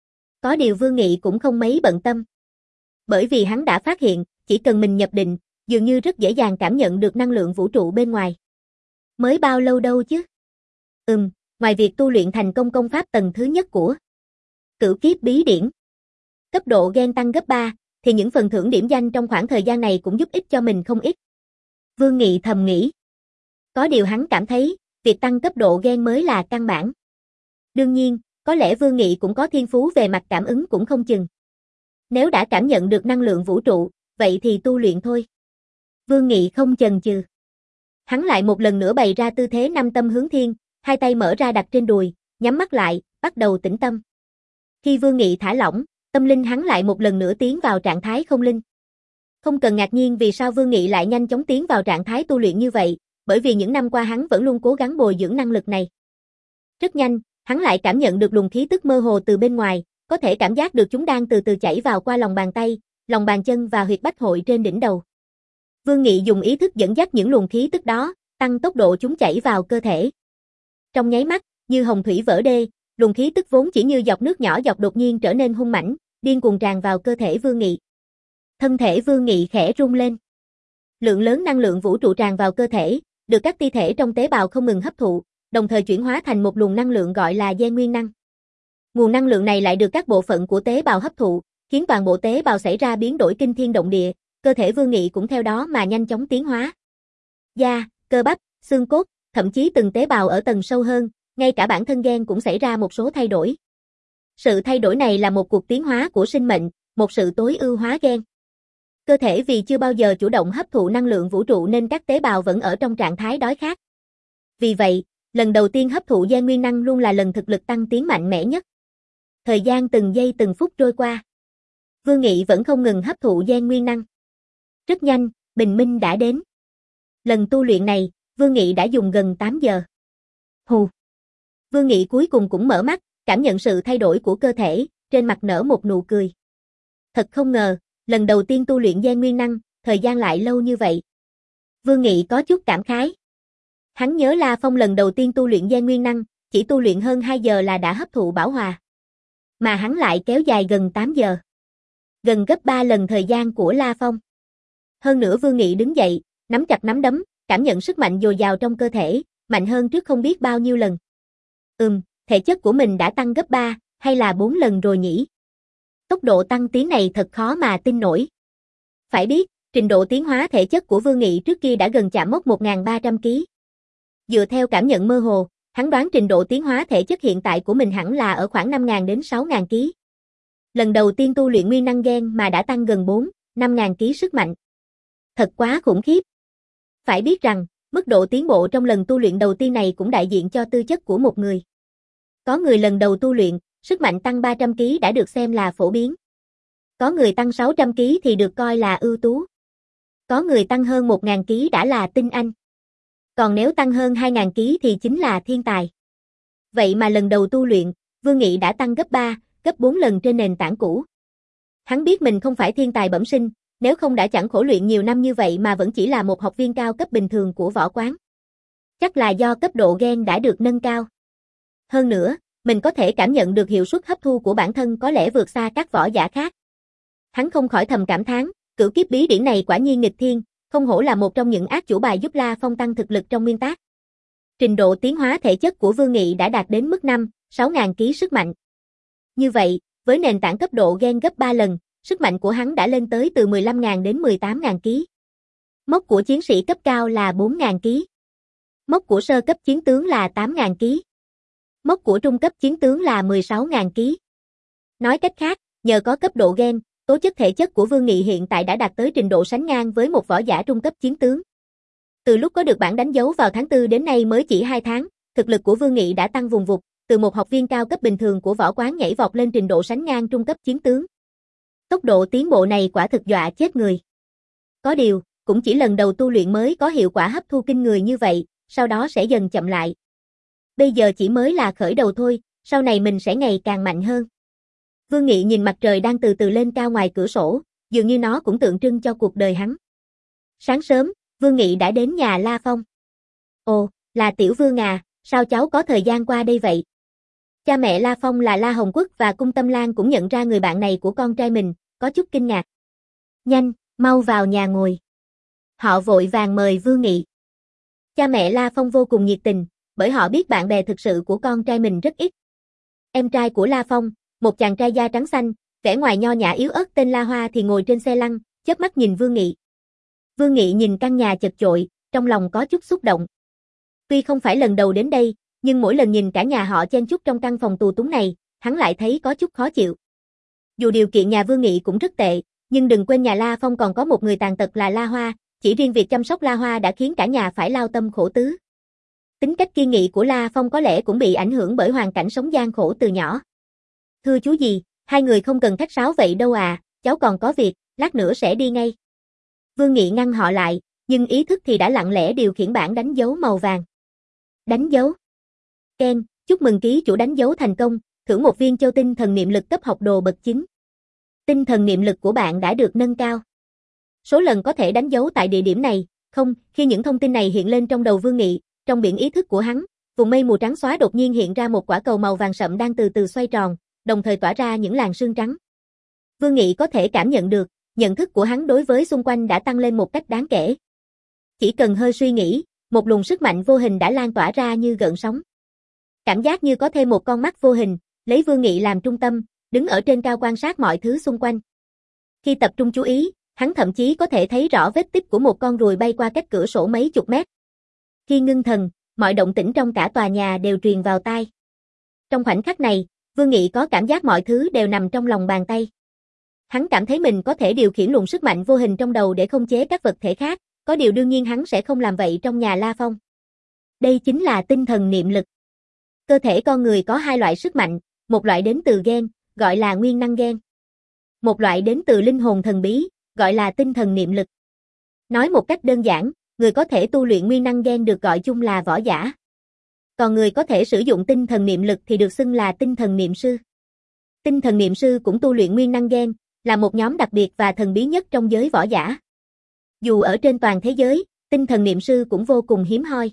Có điều Vương Nghị cũng không mấy bận tâm. Bởi vì hắn đã phát hiện, chỉ cần mình nhập định, dường như rất dễ dàng cảm nhận được năng lượng vũ trụ bên ngoài. Mới bao lâu đâu chứ? Ừm, ngoài việc tu luyện thành công công pháp tầng thứ nhất của Cửu Kiếp Bí Điển, cấp độ gen tăng gấp ba, thì những phần thưởng điểm danh trong khoảng thời gian này cũng giúp ích cho mình không ít. Vương Nghị thầm nghĩ. Có điều hắn cảm thấy, việc tăng cấp độ gen mới là căn bản. Đương nhiên, có lẽ Vương Nghị cũng có thiên phú về mặt cảm ứng cũng không chừng. Nếu đã cảm nhận được năng lượng vũ trụ, vậy thì tu luyện thôi. Vương Nghị không chần chừ. Hắn lại một lần nữa bày ra tư thế năm tâm hướng thiên, hai tay mở ra đặt trên đùi, nhắm mắt lại, bắt đầu tĩnh tâm. Khi Vương Nghị thả lỏng, tâm linh hắn lại một lần nữa tiến vào trạng thái không linh. Không cần ngạc nhiên vì sao Vương Nghị lại nhanh chóng tiến vào trạng thái tu luyện như vậy, bởi vì những năm qua hắn vẫn luôn cố gắng bồi dưỡng năng lực này. Rất nhanh, hắn lại cảm nhận được luồng khí tức mơ hồ từ bên ngoài, có thể cảm giác được chúng đang từ từ chảy vào qua lòng bàn tay, lòng bàn chân và huyệt bách hội trên đỉnh đầu. Vương Nghị dùng ý thức dẫn dắt những luồng khí tức đó, tăng tốc độ chúng chảy vào cơ thể. Trong nháy mắt, như hồng thủy vỡ đê, luồng khí tức vốn chỉ như giọt nước nhỏ giọt đột nhiên trở nên hung mãnh, điên cuồng tràn vào cơ thể Vương Nghị. Thân thể Vương Nghị khẽ rung lên. Lượng lớn năng lượng vũ trụ tràn vào cơ thể, được các ti thể trong tế bào không ngừng hấp thụ, đồng thời chuyển hóa thành một luồng năng lượng gọi là gen nguyên năng. Nguồn năng lượng này lại được các bộ phận của tế bào hấp thụ, khiến toàn bộ tế bào xảy ra biến đổi kinh thiên động địa, cơ thể Vương Nghị cũng theo đó mà nhanh chóng tiến hóa. Da, cơ bắp, xương cốt, thậm chí từng tế bào ở tầng sâu hơn, ngay cả bản thân gen cũng xảy ra một số thay đổi. Sự thay đổi này là một cuộc tiến hóa của sinh mệnh, một sự tối ưu hóa gen. Cơ thể vì chưa bao giờ chủ động hấp thụ năng lượng vũ trụ nên các tế bào vẫn ở trong trạng thái đói khát. Vì vậy, lần đầu tiên hấp thụ gen nguyên năng luôn là lần thực lực tăng tiến mạnh mẽ nhất. Thời gian từng giây từng phút trôi qua. Vương Nghị vẫn không ngừng hấp thụ gen nguyên năng. Rất nhanh, bình minh đã đến. Lần tu luyện này, Vương Nghị đã dùng gần tám giờ. Hù. Vương Nghị cuối cùng cũng mở mắt, cảm nhận sự thay đổi của cơ thể, trên mặt nở một nụ cười. Thật không ngờ, lần đầu tiên tu luyện gen nguyên năng, thời gian lại lâu như vậy. Vương Nghị có chút cảm khái. Hắn nhớ La Phong lần đầu tiên tu luyện gen nguyên năng, chỉ tu luyện hơn hai giờ là đã hấp thụ bảo hòa. Mà hắn lại kéo dài gần tám giờ. Gần gấp ba lần thời gian của La Phong. Hơn nữa Vương Nghị đứng dậy, nắm chặt nắm đấm, cảm nhận sức mạnh dồi dào trong cơ thể, mạnh hơn trước không biết bao nhiêu lần. Ừm, thể chất của mình đã tăng gấp ba, hay là bốn lần rồi nhỉ? Tốc độ tăng tiến này thật khó mà tin nổi. Phải biết, trình độ tiến hóa thể chất của Vương Nghị trước kia đã gần chạm mốc một nghìn ba trăm ki lô gam. Dựa theo cảm nhận mơ hồ, hắn đoán trình độ tiến hóa thể chất hiện tại của mình hẳn là ở khoảng năm nghìn đến sáu nghìn ki lô gam. Lần đầu tiên tu luyện nguyên năng gen mà đã tăng gần bốn, năm nghìn ki lô gam sức mạnh. Thật quá khủng khiếp. Phải biết rằng, mức độ tiến bộ trong lần tu luyện đầu tiên này cũng đại diện cho tư chất của một người. Có người lần đầu tu luyện, sức mạnh tăng ba trăm ki lô gam đã được xem là phổ biến. Có người tăng sáu trăm ki lô gam thì được coi là ưu tú. Có người tăng hơn một nghìn ki lô gam đã là tinh anh. Còn nếu tăng hơn hai nghìn ki lô gam thì chính là thiên tài. Vậy mà lần đầu tu luyện, Vương Nghị đã tăng gấp ba, gấp bốn lần trên nền tảng cũ. Hắn biết mình không phải thiên tài bẩm sinh, nếu không đã chẳng khổ luyện nhiều năm như vậy mà vẫn chỉ là một học viên cao cấp bình thường của võ quán. Chắc là do cấp độ gen đã được nâng cao. Hơn nữa, mình có thể cảm nhận được hiệu suất hấp thu của bản thân có lẽ vượt xa các võ giả khác. Hắn không khỏi thầm cảm thán, cửu kiếp bí điển này quả nhiên nghịch thiên, không hổ là một trong những ác chủ bài giúp La Phong tăng thực lực trong nguyên tác. Trình độ tiến hóa thể chất của Vương Nghị đã đạt đến mức năm, sáu ngàn ký sức mạnh. Như vậy, với nền tảng cấp độ gen gấp ba lần, sức mạnh của hắn đã lên tới từ mười lăm ngàn đến mười tám ngàn ký. Mốc của chiến sĩ cấp cao là bốn ngàn ký. Mốc của sơ cấp chiến tướng là tám ngàn ký. Mốc của trung cấp chiến tướng là mười sáu ngàn ký. Nói cách khác, nhờ có cấp độ gen, tố chất thể chất của Vương Nghị hiện tại đã đạt tới trình độ sánh ngang với một võ giả trung cấp chiến tướng. Từ lúc có được bản đánh dấu vào tháng tư đến nay mới chỉ hai tháng, thực lực của Vương Nghị đã tăng vùng vụt, từ một học viên cao cấp bình thường của võ quán nhảy vọt lên trình độ sánh ngang trung cấp chiến tướng. Tốc độ tiến bộ này quả thực dọa chết người. Có điều, cũng chỉ lần đầu tu luyện mới có hiệu quả hấp thu kinh người như vậy, sau đó sẽ dần chậm lại. Bây giờ chỉ mới là khởi đầu thôi, sau này mình sẽ ngày càng mạnh hơn. Vương Nghị nhìn mặt trời đang từ từ lên cao ngoài cửa sổ, dường như nó cũng tượng trưng cho cuộc đời hắn. Sáng sớm, Vương Nghị đã đến nhà La Phong. Ồ, là Tiểu Vương à, sao cháu có thời gian qua đây vậy? Cha mẹ La Phong là La Hồng Quốc và Cung Tâm Lan cũng nhận ra người bạn này của con trai mình, có chút kinh ngạc. Nhanh, mau vào nhà ngồi. Họ vội vàng mời Vương Nghị. Cha mẹ La Phong vô cùng nhiệt tình, bởi họ biết bạn bè thực sự của con trai mình rất ít. Em trai của La Phong, một chàng trai da trắng xanh, vẻ ngoài nho nhã yếu ớt tên La Hoa thì ngồi trên xe lăn, chớp mắt nhìn Vương Nghị. Vương Nghị nhìn căn nhà chật chội, trong lòng có chút xúc động. Tuy không phải lần đầu đến đây, nhưng mỗi lần nhìn cả nhà họ chen chúc trong căn phòng tù túng này, hắn lại thấy có chút khó chịu. Dù điều kiện nhà Vương Nghị cũng rất tệ, nhưng đừng quên nhà La Phong còn có một người tàn tật là La Hoa, chỉ riêng việc chăm sóc La Hoa đã khiến cả nhà phải lao tâm khổ tứ. Tính cách kiên nghị của La Phong có lẽ cũng bị ảnh hưởng bởi hoàn cảnh sống gian khổ từ nhỏ. Thưa chú gì, hai người không cần khách sáo vậy đâu à, cháu còn có việc, lát nữa sẽ đi ngay. Vương Nghị ngăn họ lại, nhưng ý thức thì đã lặng lẽ điều khiển bảng đánh dấu màu vàng. Đánh dấu. Ken, chúc mừng ký chủ đánh dấu thành công, thưởng một viên châu tinh thần niệm lực cấp học đồ bậc chín. Tinh thần niệm lực của bạn đã được nâng cao. Số lần có thể đánh dấu tại địa điểm này, không, khi những thông tin này hiện lên trong đầu Vương Nghị, trong biển ý thức của hắn, vùng mây mù trắng xóa đột nhiên hiện ra một quả cầu màu vàng sậm đang từ từ xoay tròn, đồng thời tỏa ra những làn sương trắng. Vương Nghị có thể cảm nhận được, nhận thức của hắn đối với xung quanh đã tăng lên một cách đáng kể. Chỉ cần hơi suy nghĩ, một luồng sức mạnh vô hình đã lan tỏa ra như gợn sóng. Cảm giác như có thêm một con mắt vô hình, lấy Vương Nghị làm trung tâm, đứng ở trên cao quan sát mọi thứ xung quanh. Khi tập trung chú ý, hắn thậm chí có thể thấy rõ vết tích của một con ruồi bay qua cách cửa sổ mấy chục mét. Khi ngưng thần, mọi động tĩnh trong cả tòa nhà đều truyền vào tai. Trong khoảnh khắc này, Vương Nghị có cảm giác mọi thứ đều nằm trong lòng bàn tay. Hắn cảm thấy mình có thể điều khiển luồng sức mạnh vô hình trong đầu để khống chế các vật thể khác, có điều đương nhiên hắn sẽ không làm vậy trong nhà La Phong. Đây chính là tinh thần niệm lực. Cơ thể con người có hai loại sức mạnh, một loại đến từ gen, gọi là nguyên năng gen. Một loại đến từ linh hồn thần bí, gọi là tinh thần niệm lực. Nói một cách đơn giản, người có thể tu luyện nguyên năng gen được gọi chung là võ giả. Còn người có thể sử dụng tinh thần niệm lực thì được xưng là tinh thần niệm sư. Tinh thần niệm sư cũng tu luyện nguyên năng gen, là một nhóm đặc biệt và thần bí nhất trong giới võ giả. Dù ở trên toàn thế giới, tinh thần niệm sư cũng vô cùng hiếm hoi.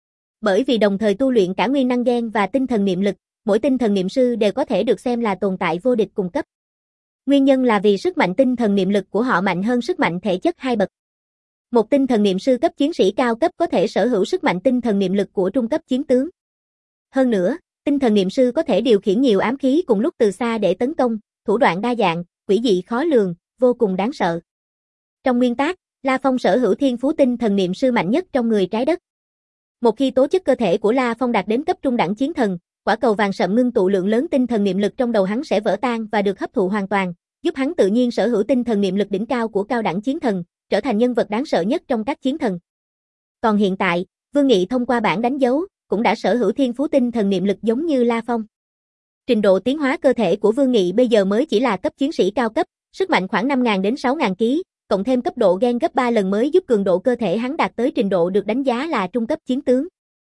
Bởi vì đồng thời tu luyện cả nguyên năng gen và tinh thần niệm lực, mỗi tinh thần niệm sư đều có thể được xem là tồn tại vô địch cùng cấp. Nguyên nhân là vì sức mạnh tinh thần niệm lực của họ mạnh hơn sức mạnh thể chất hai bậc. Một tinh thần niệm sư cấp chiến sĩ cao cấp có thể sở hữu sức mạnh tinh thần niệm lực của trung cấp chiến tướng. Hơn nữa, tinh thần niệm sư có thể điều khiển nhiều ám khí cùng lúc từ xa để tấn công, thủ đoạn đa dạng, quỷ dị khó lường, vô cùng đáng sợ. Trong nguyên tác, La Phong sở hữu thiên phú tinh thần niệm sư mạnh nhất trong người trái đất. Một khi tố chất cơ thể của La Phong đạt đến cấp trung đẳng chiến thần, quả cầu vàng sậm ngưng tụ lượng lớn tinh thần niệm lực trong đầu hắn sẽ vỡ tan và được hấp thụ hoàn toàn, giúp hắn tự nhiên sở hữu tinh thần niệm lực đỉnh cao của cao đẳng chiến thần, trở thành nhân vật đáng sợ nhất trong các chiến thần. Còn hiện tại, Vương Nghị thông qua bảng đánh dấu, cũng đã sở hữu thiên phú tinh thần niệm lực giống như La Phong. Trình độ tiến hóa cơ thể của Vương Nghị bây giờ mới chỉ là cấp chiến sĩ cao cấp, sức mạnh khoảng năm nghìn đến sáu nghìn ký, cộng thêm cấp độ gen gấp ba lần mới giúp cường độ cơ thể hắn đạt tới trình độ được đánh giá là trung cấp chiến tướng.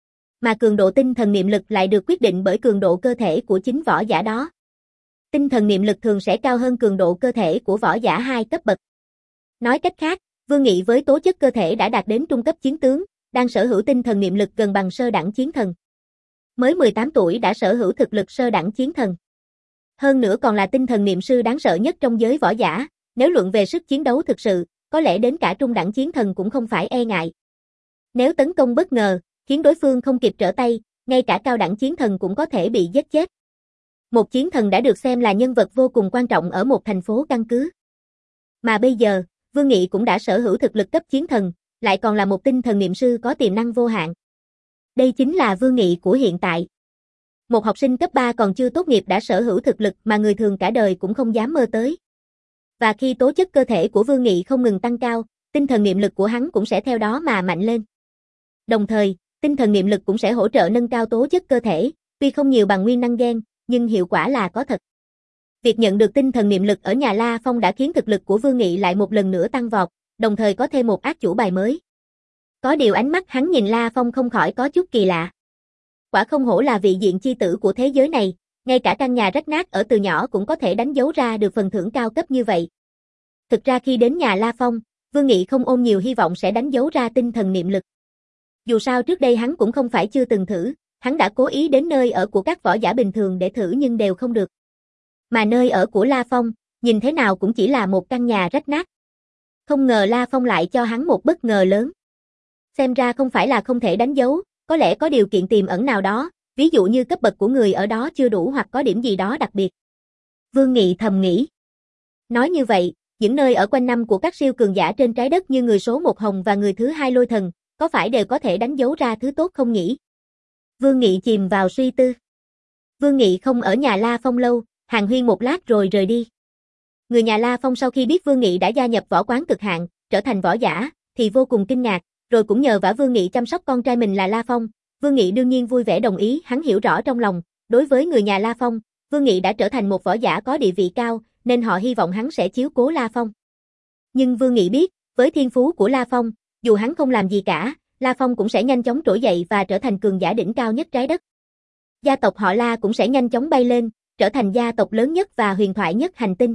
Mà cường độ tinh thần niệm lực lại được quyết định bởi cường độ cơ thể của chính võ giả đó. Tinh thần niệm lực thường sẽ cao hơn cường độ cơ thể của võ giả hai cấp bậc. Nói cách khác, Vương Nghị với tố chất cơ thể đã đạt đến trung cấp chiến tướng, đang sở hữu tinh thần niệm lực gần bằng sơ đẳng chiến thần. Mới mười tám tuổi đã sở hữu thực lực sơ đẳng chiến thần. Hơn nữa còn là tinh thần niệm sư đáng sợ nhất trong giới võ giả, nếu luận về sức chiến đấu thực sự, có lẽ đến cả trung đẳng chiến thần cũng không phải e ngại. Nếu tấn công bất ngờ, khiến đối phương không kịp trở tay, ngay cả cao đẳng chiến thần cũng có thể bị giết chết. Một chiến thần đã được xem là nhân vật vô cùng quan trọng ở một thành phố căn cứ. Mà bây giờ, Vương Nghị cũng đã sở hữu thực lực cấp chiến thần, lại còn là một tinh thần niệm sư có tiềm năng vô hạn. Đây chính là Vương Nghị của hiện tại. Một học sinh cấp ba còn chưa tốt nghiệp đã sở hữu thực lực mà người thường cả đời cũng không dám mơ tới. Và khi tố chất cơ thể của Vương Nghị không ngừng tăng cao, tinh thần niệm lực của hắn cũng sẽ theo đó mà mạnh lên. Đồng thời, tinh thần niệm lực cũng sẽ hỗ trợ nâng cao tố chất cơ thể, tuy không nhiều bằng nguyên năng gen, nhưng hiệu quả là có thật. Việc nhận được tinh thần niệm lực ở nhà La Phong đã khiến thực lực của Vương Nghị lại một lần nữa tăng vọt, đồng thời có thêm một ác chủ bài mới. Có điều ánh mắt hắn nhìn La Phong không khỏi có chút kỳ lạ. Quả không hổ là vị diện chi tử của thế giới này, ngay cả căn nhà rách nát ở từ nhỏ cũng có thể đánh dấu ra được phần thưởng cao cấp như vậy. Thực ra khi đến nhà La Phong, Vương Nghị không ôm nhiều hy vọng sẽ đánh dấu ra tinh thần niệm lực. Dù sao trước đây hắn cũng không phải chưa từng thử, hắn đã cố ý đến nơi ở của các võ giả bình thường để thử nhưng đều không được. Mà nơi ở của La Phong, nhìn thế nào cũng chỉ là một căn nhà rách nát. Không ngờ La Phong lại cho hắn một bất ngờ lớn. Xem ra không phải là không thể đánh dấu, có lẽ có điều kiện tiềm ẩn nào đó, ví dụ như cấp bậc của người ở đó chưa đủ hoặc có điểm gì đó đặc biệt. Vương Nghị thầm nghĩ. Nói như vậy, những nơi ở quanh năm của các siêu cường giả trên trái đất như người số một Hồng và người thứ hai Lôi Thần, có phải đều có thể đánh dấu ra thứ tốt không nhỉ? Vương Nghị chìm vào suy tư. Vương Nghị không ở nhà La Phong lâu, hàn huyên một lát rồi rời đi. Người nhà La Phong sau khi biết Vương Nghị đã gia nhập võ quán cực hạn, trở thành võ giả, thì vô cùng kinh ngạc, rồi cũng nhờ vả Vương Nghị chăm sóc con trai mình là La Phong. Vương Nghị đương nhiên vui vẻ đồng ý, hắn hiểu rõ trong lòng, đối với người nhà La Phong, Vương Nghị đã trở thành một võ giả có địa vị cao, nên họ hy vọng hắn sẽ chiếu cố La Phong. Nhưng Vương Nghị biết, với thiên phú của La Phong, dù hắn không làm gì cả, La Phong cũng sẽ nhanh chóng trỗi dậy và trở thành cường giả đỉnh cao nhất trái đất. Gia tộc họ La cũng sẽ nhanh chóng bay lên, trở thành gia tộc lớn nhất và huyền thoại nhất hành tinh.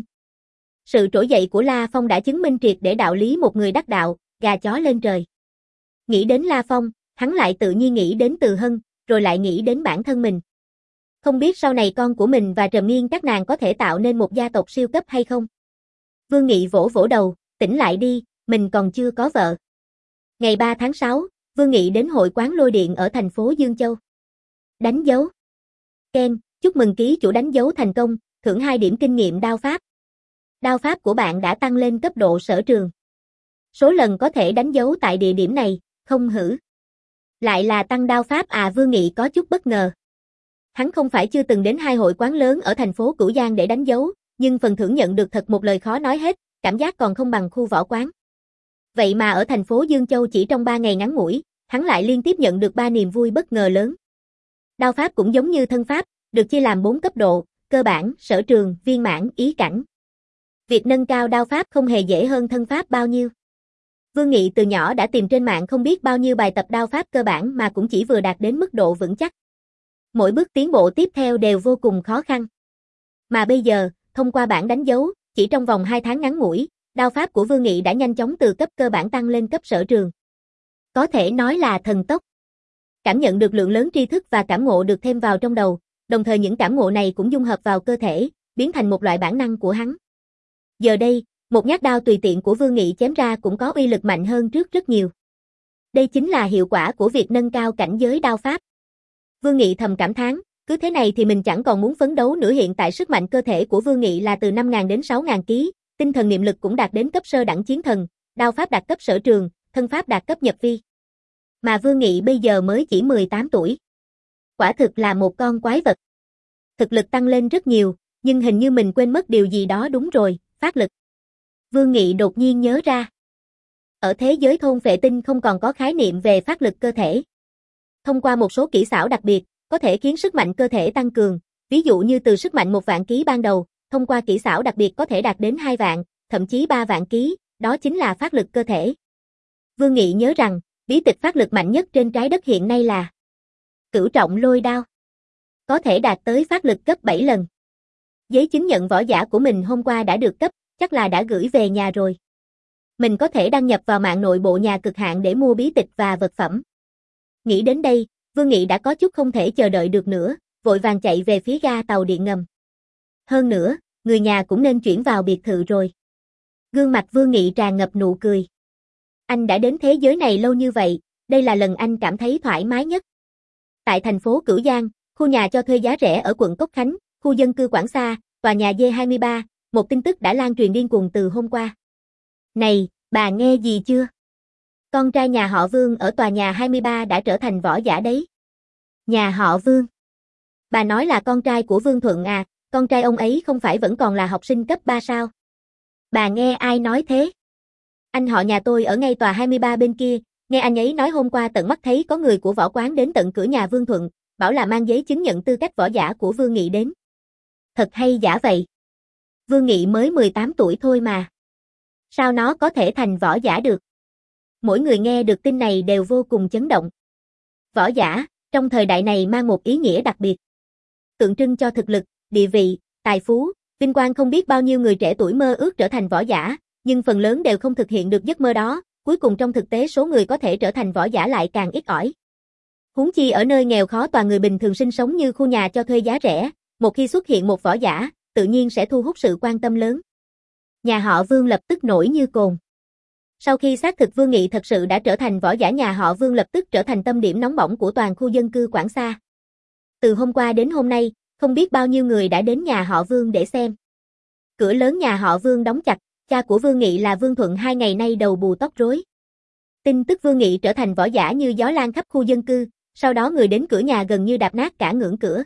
Sự trỗi dậy của La Phong đã chứng minh triệt để đạo lý một người đắc đạo, gà chó lên trời. Nghĩ đến La Phong, hắn lại tự nhiên nghĩ đến Từ Hân, rồi lại nghĩ đến bản thân mình. Không biết sau này con của mình và Trầm Nghiên các nàng có thể tạo nên một gia tộc siêu cấp hay không? Vương Nghị vỗ vỗ đầu, tỉnh lại đi, mình còn chưa có vợ. Ngày ba tháng sáu, Vương Nghị đến hội quán Lôi Điện ở thành phố Dương Châu. Đánh dấu. Ken, chúc mừng ký chủ đánh dấu thành công, thưởng hai điểm kinh nghiệm đao pháp. Đao pháp của bạn đã tăng lên cấp độ sở trường. Số lần có thể đánh dấu tại địa điểm này, không hử. Lại là tăng đao pháp à? Vương Nghị có chút bất ngờ. Hắn không phải chưa từng đến hai hội quán lớn ở thành phố Cửu Giang để đánh dấu, nhưng phần thưởng nhận được thật một lời khó nói hết, cảm giác còn không bằng khu võ quán. Vậy mà ở thành phố Dương Châu chỉ trong ba ngày ngắn ngủi, hắn lại liên tiếp nhận được ba niềm vui bất ngờ lớn. Đao pháp cũng giống như thân pháp, được chia làm bốn cấp độ, cơ bản, sở trường, viên mãn, ý cảnh. Việc nâng cao đao pháp không hề dễ hơn thân pháp bao nhiêu. Vương Nghị từ nhỏ đã tìm trên mạng không biết bao nhiêu bài tập đao pháp cơ bản mà cũng chỉ vừa đạt đến mức độ vững chắc. Mỗi bước tiến bộ tiếp theo đều vô cùng khó khăn. Mà bây giờ, thông qua bảng đánh dấu, chỉ trong vòng hai tháng ngắn ngủi, đao pháp của Vương Nghị đã nhanh chóng từ cấp cơ bản tăng lên cấp sở trường. Có thể nói là thần tốc. Cảm nhận được lượng lớn tri thức và cảm ngộ được thêm vào trong đầu, đồng thời những cảm ngộ này cũng dung hợp vào cơ thể, biến thành một loại bản năng của hắn. Giờ đây, một nhát đao tùy tiện của Vương Nghị chém ra cũng có uy lực mạnh hơn trước rất nhiều. Đây chính là hiệu quả của việc nâng cao cảnh giới đao pháp. Vương Nghị thầm cảm thán, cứ thế này thì mình chẳng còn muốn phấn đấu nữa. Hiện tại sức mạnh cơ thể của Vương Nghị là từ năm nghìn đến sáu nghìn ký, tinh thần niệm lực cũng đạt đến cấp sơ đẳng chiến thần, đao pháp đạt cấp sở trường, thân pháp đạt cấp nhập vi. Mà Vương Nghị bây giờ mới chỉ mười tám tuổi. Quả thực là một con quái vật. Thực lực tăng lên rất nhiều, nhưng hình như mình quên mất điều gì đó. Đúng rồi, phát lực. Vương Nghị đột nhiên nhớ ra. Ở thế giới thôn vệ tinh không còn có khái niệm về phát lực cơ thể. Thông qua một số kỹ xảo đặc biệt, có thể khiến sức mạnh cơ thể tăng cường, ví dụ như từ sức mạnh một vạn ký ban đầu, thông qua kỹ xảo đặc biệt có thể đạt đến hai vạn, thậm chí ba vạn ký, đó chính là phát lực cơ thể. Vương Nghị nhớ rằng, bí tịch phát lực mạnh nhất trên trái đất hiện nay là Cửu Trọng Lôi Đao. Có thể đạt tới phát lực cấp bảy lần. Giấy chứng nhận võ giả của mình hôm qua đã được cấp, chắc là đã gửi về nhà rồi. Mình có thể đăng nhập vào mạng nội bộ nhà cực hạn để mua bí tịch và vật phẩm. Nghĩ đến đây, Vương Nghị đã có chút không thể chờ đợi được nữa, vội vàng chạy về phía ga tàu điện ngầm. Hơn nữa, người nhà cũng nên chuyển vào biệt thự rồi. Gương mặt Vương Nghị tràn ngập nụ cười. Anh đã đến thế giới này lâu như vậy, đây là lần anh cảm thấy thoải mái nhất. Tại thành phố Cửu Giang, khu nhà cho thuê giá rẻ ở quận Cốc Khánh, khu dân cư Quảng Sa, tòa nhà D hai mươi ba, một tin tức đã lan truyền điên cuồng từ hôm qua. Này, bà nghe gì chưa? Con trai nhà họ Vương ở tòa nhà hai mươi ba đã trở thành võ giả đấy. Nhà họ Vương? Bà nói là con trai của Vương Thuận à, con trai ông ấy không phải vẫn còn là học sinh cấp ba sao? Bà nghe ai nói thế? Anh họ nhà tôi ở ngay tòa hai mươi ba bên kia, nghe anh ấy nói hôm qua tận mắt thấy có người của võ quán đến tận cửa nhà Vương Thuận, bảo là mang giấy chứng nhận tư cách võ giả của Vương Nghị đến. Thật hay giả vậy? Vương Nghị mới mười tám tuổi thôi mà. Sao nó có thể thành võ giả được? Mỗi người nghe được tin này đều vô cùng chấn động. Võ giả, trong thời đại này mang một ý nghĩa đặc biệt. Tượng trưng cho thực lực, địa vị, tài phú, vinh quang. Không biết bao nhiêu người trẻ tuổi mơ ước trở thành võ giả, nhưng phần lớn đều không thực hiện được giấc mơ đó, cuối cùng trong thực tế số người có thể trở thành võ giả lại càng ít ỏi. Huống chi ở nơi nghèo khó toàn người bình thường sinh sống như khu nhà cho thuê giá rẻ, một khi xuất hiện một võ giả, tự nhiên sẽ thu hút sự quan tâm lớn. Nhà họ Vương lập tức nổi như cồn. Sau khi xác thực Vương Nghị thật sự đã trở thành võ giả, nhà họ Vương lập tức trở thành tâm điểm nóng bỏng của toàn khu dân cư Quảng Sa. Từ hôm qua đến hôm nay, không biết bao nhiêu người đã đến nhà họ Vương để xem. Cửa lớn nhà họ Vương đóng chặt, cha của Vương Nghị là Vương Thuận hai ngày nay đầu bù tóc rối. Tin tức Vương Nghị trở thành võ giả như gió lan khắp khu dân cư, sau đó người đến cửa nhà gần như đạp nát cả ngưỡng cửa.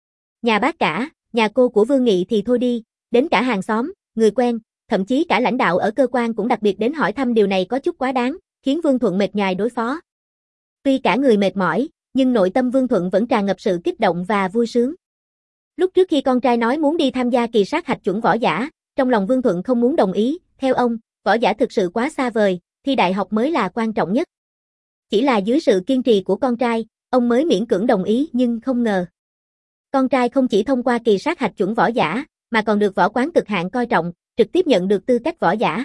Nhà bác cả, nhà cô của Vương Nghị thì thôi đi, đến cả hàng xóm, người quen, thậm chí cả lãnh đạo ở cơ quan cũng đặc biệt đến hỏi thăm. Điều này có chút quá đáng, khiến Vương Thuận mệt nhoài đối phó. Tuy cả người mệt mỏi, nhưng nội tâm Vương Thuận vẫn tràn ngập sự kích động và vui sướng. Lúc trước khi con trai nói muốn đi tham gia kỳ sát hạch chuẩn võ giả, trong lòng Vương Thuận không muốn đồng ý, theo ông, võ giả thực sự quá xa vời, thi đại học mới là quan trọng nhất. Chỉ là dưới sự kiên trì của con trai, ông mới miễn cưỡng đồng ý, nhưng không ngờ. Con trai không chỉ thông qua kỳ sát hạch chuẩn võ giả, mà còn được võ quán cực hạn coi trọng, trực tiếp nhận được tư cách võ giả.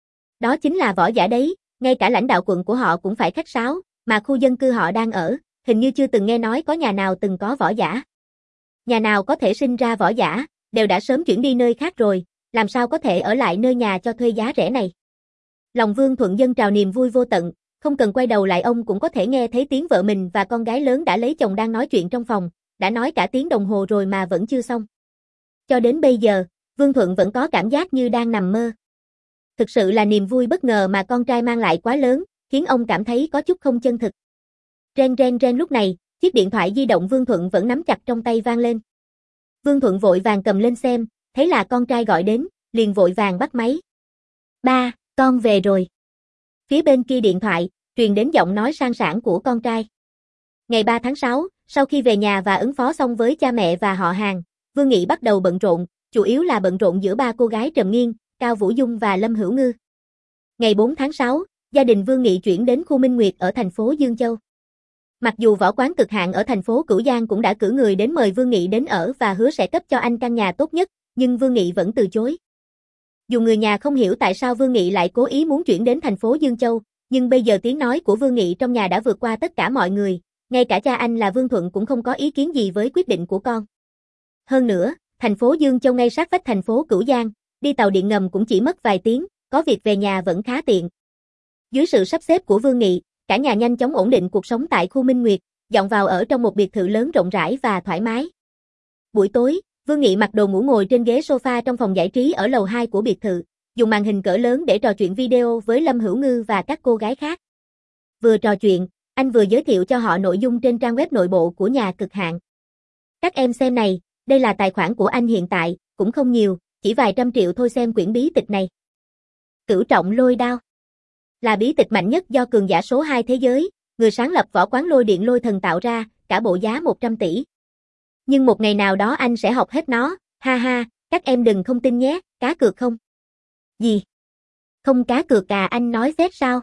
Đó chính là võ giả đấy, ngay cả lãnh đạo quận của họ cũng phải khách sáo, mà khu dân cư họ đang ở, hình như chưa từng nghe nói có nhà nào từng có võ giả. Nhà nào có thể sinh ra võ giả, đều đã sớm chuyển đi nơi khác rồi, làm sao có thể ở lại nơi nhà cho thuê giá rẻ này. Lòng Vương Thuận dâng trào niềm vui vô tận, không cần quay đầu lại ông cũng có thể nghe thấy tiếng vợ mình và con gái lớn đã lấy chồng đang nói chuyện trong phòng, đã nói cả tiếng đồng hồ rồi mà vẫn chưa xong. Cho đến bây giờ, Vương Thuận vẫn có cảm giác như đang nằm mơ. Thực sự là niềm vui bất ngờ mà con trai mang lại quá lớn, khiến ông cảm thấy có chút không chân thực. Ren ren ren, lúc này, chiếc điện thoại di động Vương Thuận vẫn nắm chặt trong tay vang lên. Vương Thuận vội vàng cầm lên xem, thấy là con trai gọi đến, liền vội vàng bắt máy. Ba, con về rồi. Phía bên kia điện thoại, truyền đến giọng nói sang sảng của con trai. Ngày ba tháng sáu, sau khi về nhà và ứng phó xong với cha mẹ và họ hàng, Vương Nghị bắt đầu bận rộn, chủ yếu là bận rộn giữa ba cô gái Trầm Nghiên, Cao Vũ Dung và Lâm Hữu Ngư. Ngày bốn tháng sáu, gia đình Vương Nghị chuyển đến khu Minh Nguyệt ở thành phố Dương Châu. Mặc dù võ quán cực hạn ở thành phố Cửu Giang cũng đã cử người đến mời Vương Nghị đến ở và hứa sẽ cấp cho anh căn nhà tốt nhất, nhưng Vương Nghị vẫn từ chối. Dù người nhà không hiểu tại sao Vương Nghị lại cố ý muốn chuyển đến thành phố Dương Châu, nhưng bây giờ tiếng nói của Vương Nghị trong nhà đã vượt qua tất cả mọi người, ngay cả cha anh là Vương Thuận cũng không có ý kiến gì với quyết định của con. Hơn nữa, thành phố Dương Châu ngay sát vách thành phố Cửu Giang, đi tàu điện ngầm cũng chỉ mất vài tiếng, có việc về nhà vẫn khá tiện. Dưới sự sắp xếp của Vương Nghị, cả nhà nhanh chóng ổn định cuộc sống tại khu Minh Nguyệt, dọn vào ở trong một biệt thự lớn rộng rãi và thoải mái. Buổi tối, Vương Nghị mặc đồ ngủ ngồi trên ghế sofa trong phòng giải trí ở lầu hai của biệt thự, dùng màn hình cỡ lớn để trò chuyện video với Lâm Hữu Ngư và các cô gái khác. Vừa trò chuyện, anh vừa giới thiệu cho họ nội dung trên trang web nội bộ của nhà cực hạn. Các em xem này, đây là tài khoản của anh hiện tại, cũng không nhiều, chỉ vài trăm triệu thôi, xem quyển bí tịch này. Cửu Trọng Lôi Đao là bí tịch mạnh nhất do cường giả số hai thế giới, người sáng lập võ quán Lôi Điện Lôi Thần tạo ra, cả bộ giá một trăm tỷ. Nhưng một ngày nào đó anh sẽ học hết nó, ha ha, các em đừng không tin nhé, cá cược không? Gì? Không cá cược à, anh nói phép sao?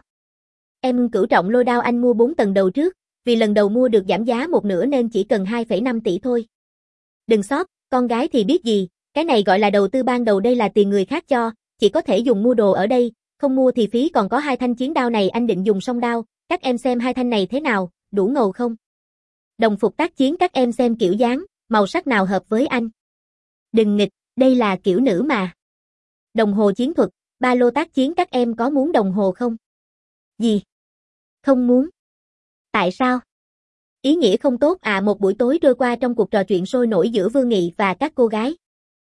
Em Cửu Trọng Lôi Đao anh mua bốn tầng đầu trước, vì lần đầu mua được giảm giá một nửa nên chỉ cần hai phẩy năm tỷ thôi. Đừng sót, con gái thì biết gì, cái này gọi là đầu tư ban đầu, đây là tiền người khác cho, chỉ có thể dùng mua đồ ở đây, không mua thì phí, còn có hai thanh chiến đao này anh định dùng song đao, các em xem hai thanh này thế nào, đủ ngầu không? Đồng phục tác chiến các em xem kiểu dáng, màu sắc nào hợp với anh? Đừng nghịch, đây là kiểu nữ mà. Đồng hồ chiến thuật, ba lô tác chiến các em có muốn đồng hồ không? Gì? Không muốn. Tại sao? Ý nghĩa không tốt à? Một buổi tối trôi qua trong cuộc trò chuyện sôi nổi giữa Vương Nghị và các cô gái.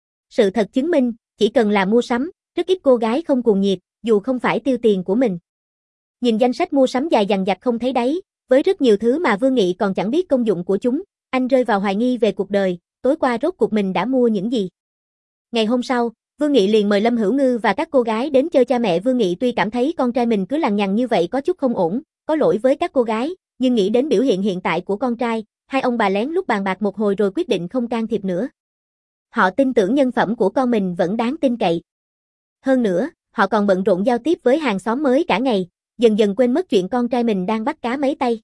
Sự thật chứng minh, chỉ cần là mua sắm, rất ít cô gái không cuồng nhiệt, dù không phải tiêu tiền của mình. Nhìn danh sách mua sắm dài dằng dặc không thấy đáy, với rất nhiều thứ mà Vương Nghị còn chẳng biết công dụng của chúng, anh rơi vào hoài nghi về cuộc đời, tối qua rốt cuộc mình đã mua những gì. Ngày hôm sau, Vương Nghị liền mời Lâm Hữu Ngư và các cô gái đến chơi. Cha mẹ Vương Nghị tuy cảm thấy con trai mình cứ lằng nhằng như vậy có chút không ổn, có lỗi với các cô gái, nhưng nghĩ đến biểu hiện hiện tại của con trai, hai ông bà lén lút bàn bạc một hồi rồi quyết định không can thiệp nữa. Họ tin tưởng nhân phẩm của con mình vẫn đáng tin cậy. Hơn nữa, họ còn bận rộn giao tiếp với hàng xóm mới cả ngày, dần dần quên mất chuyện con trai mình đang bắt cá mấy tay.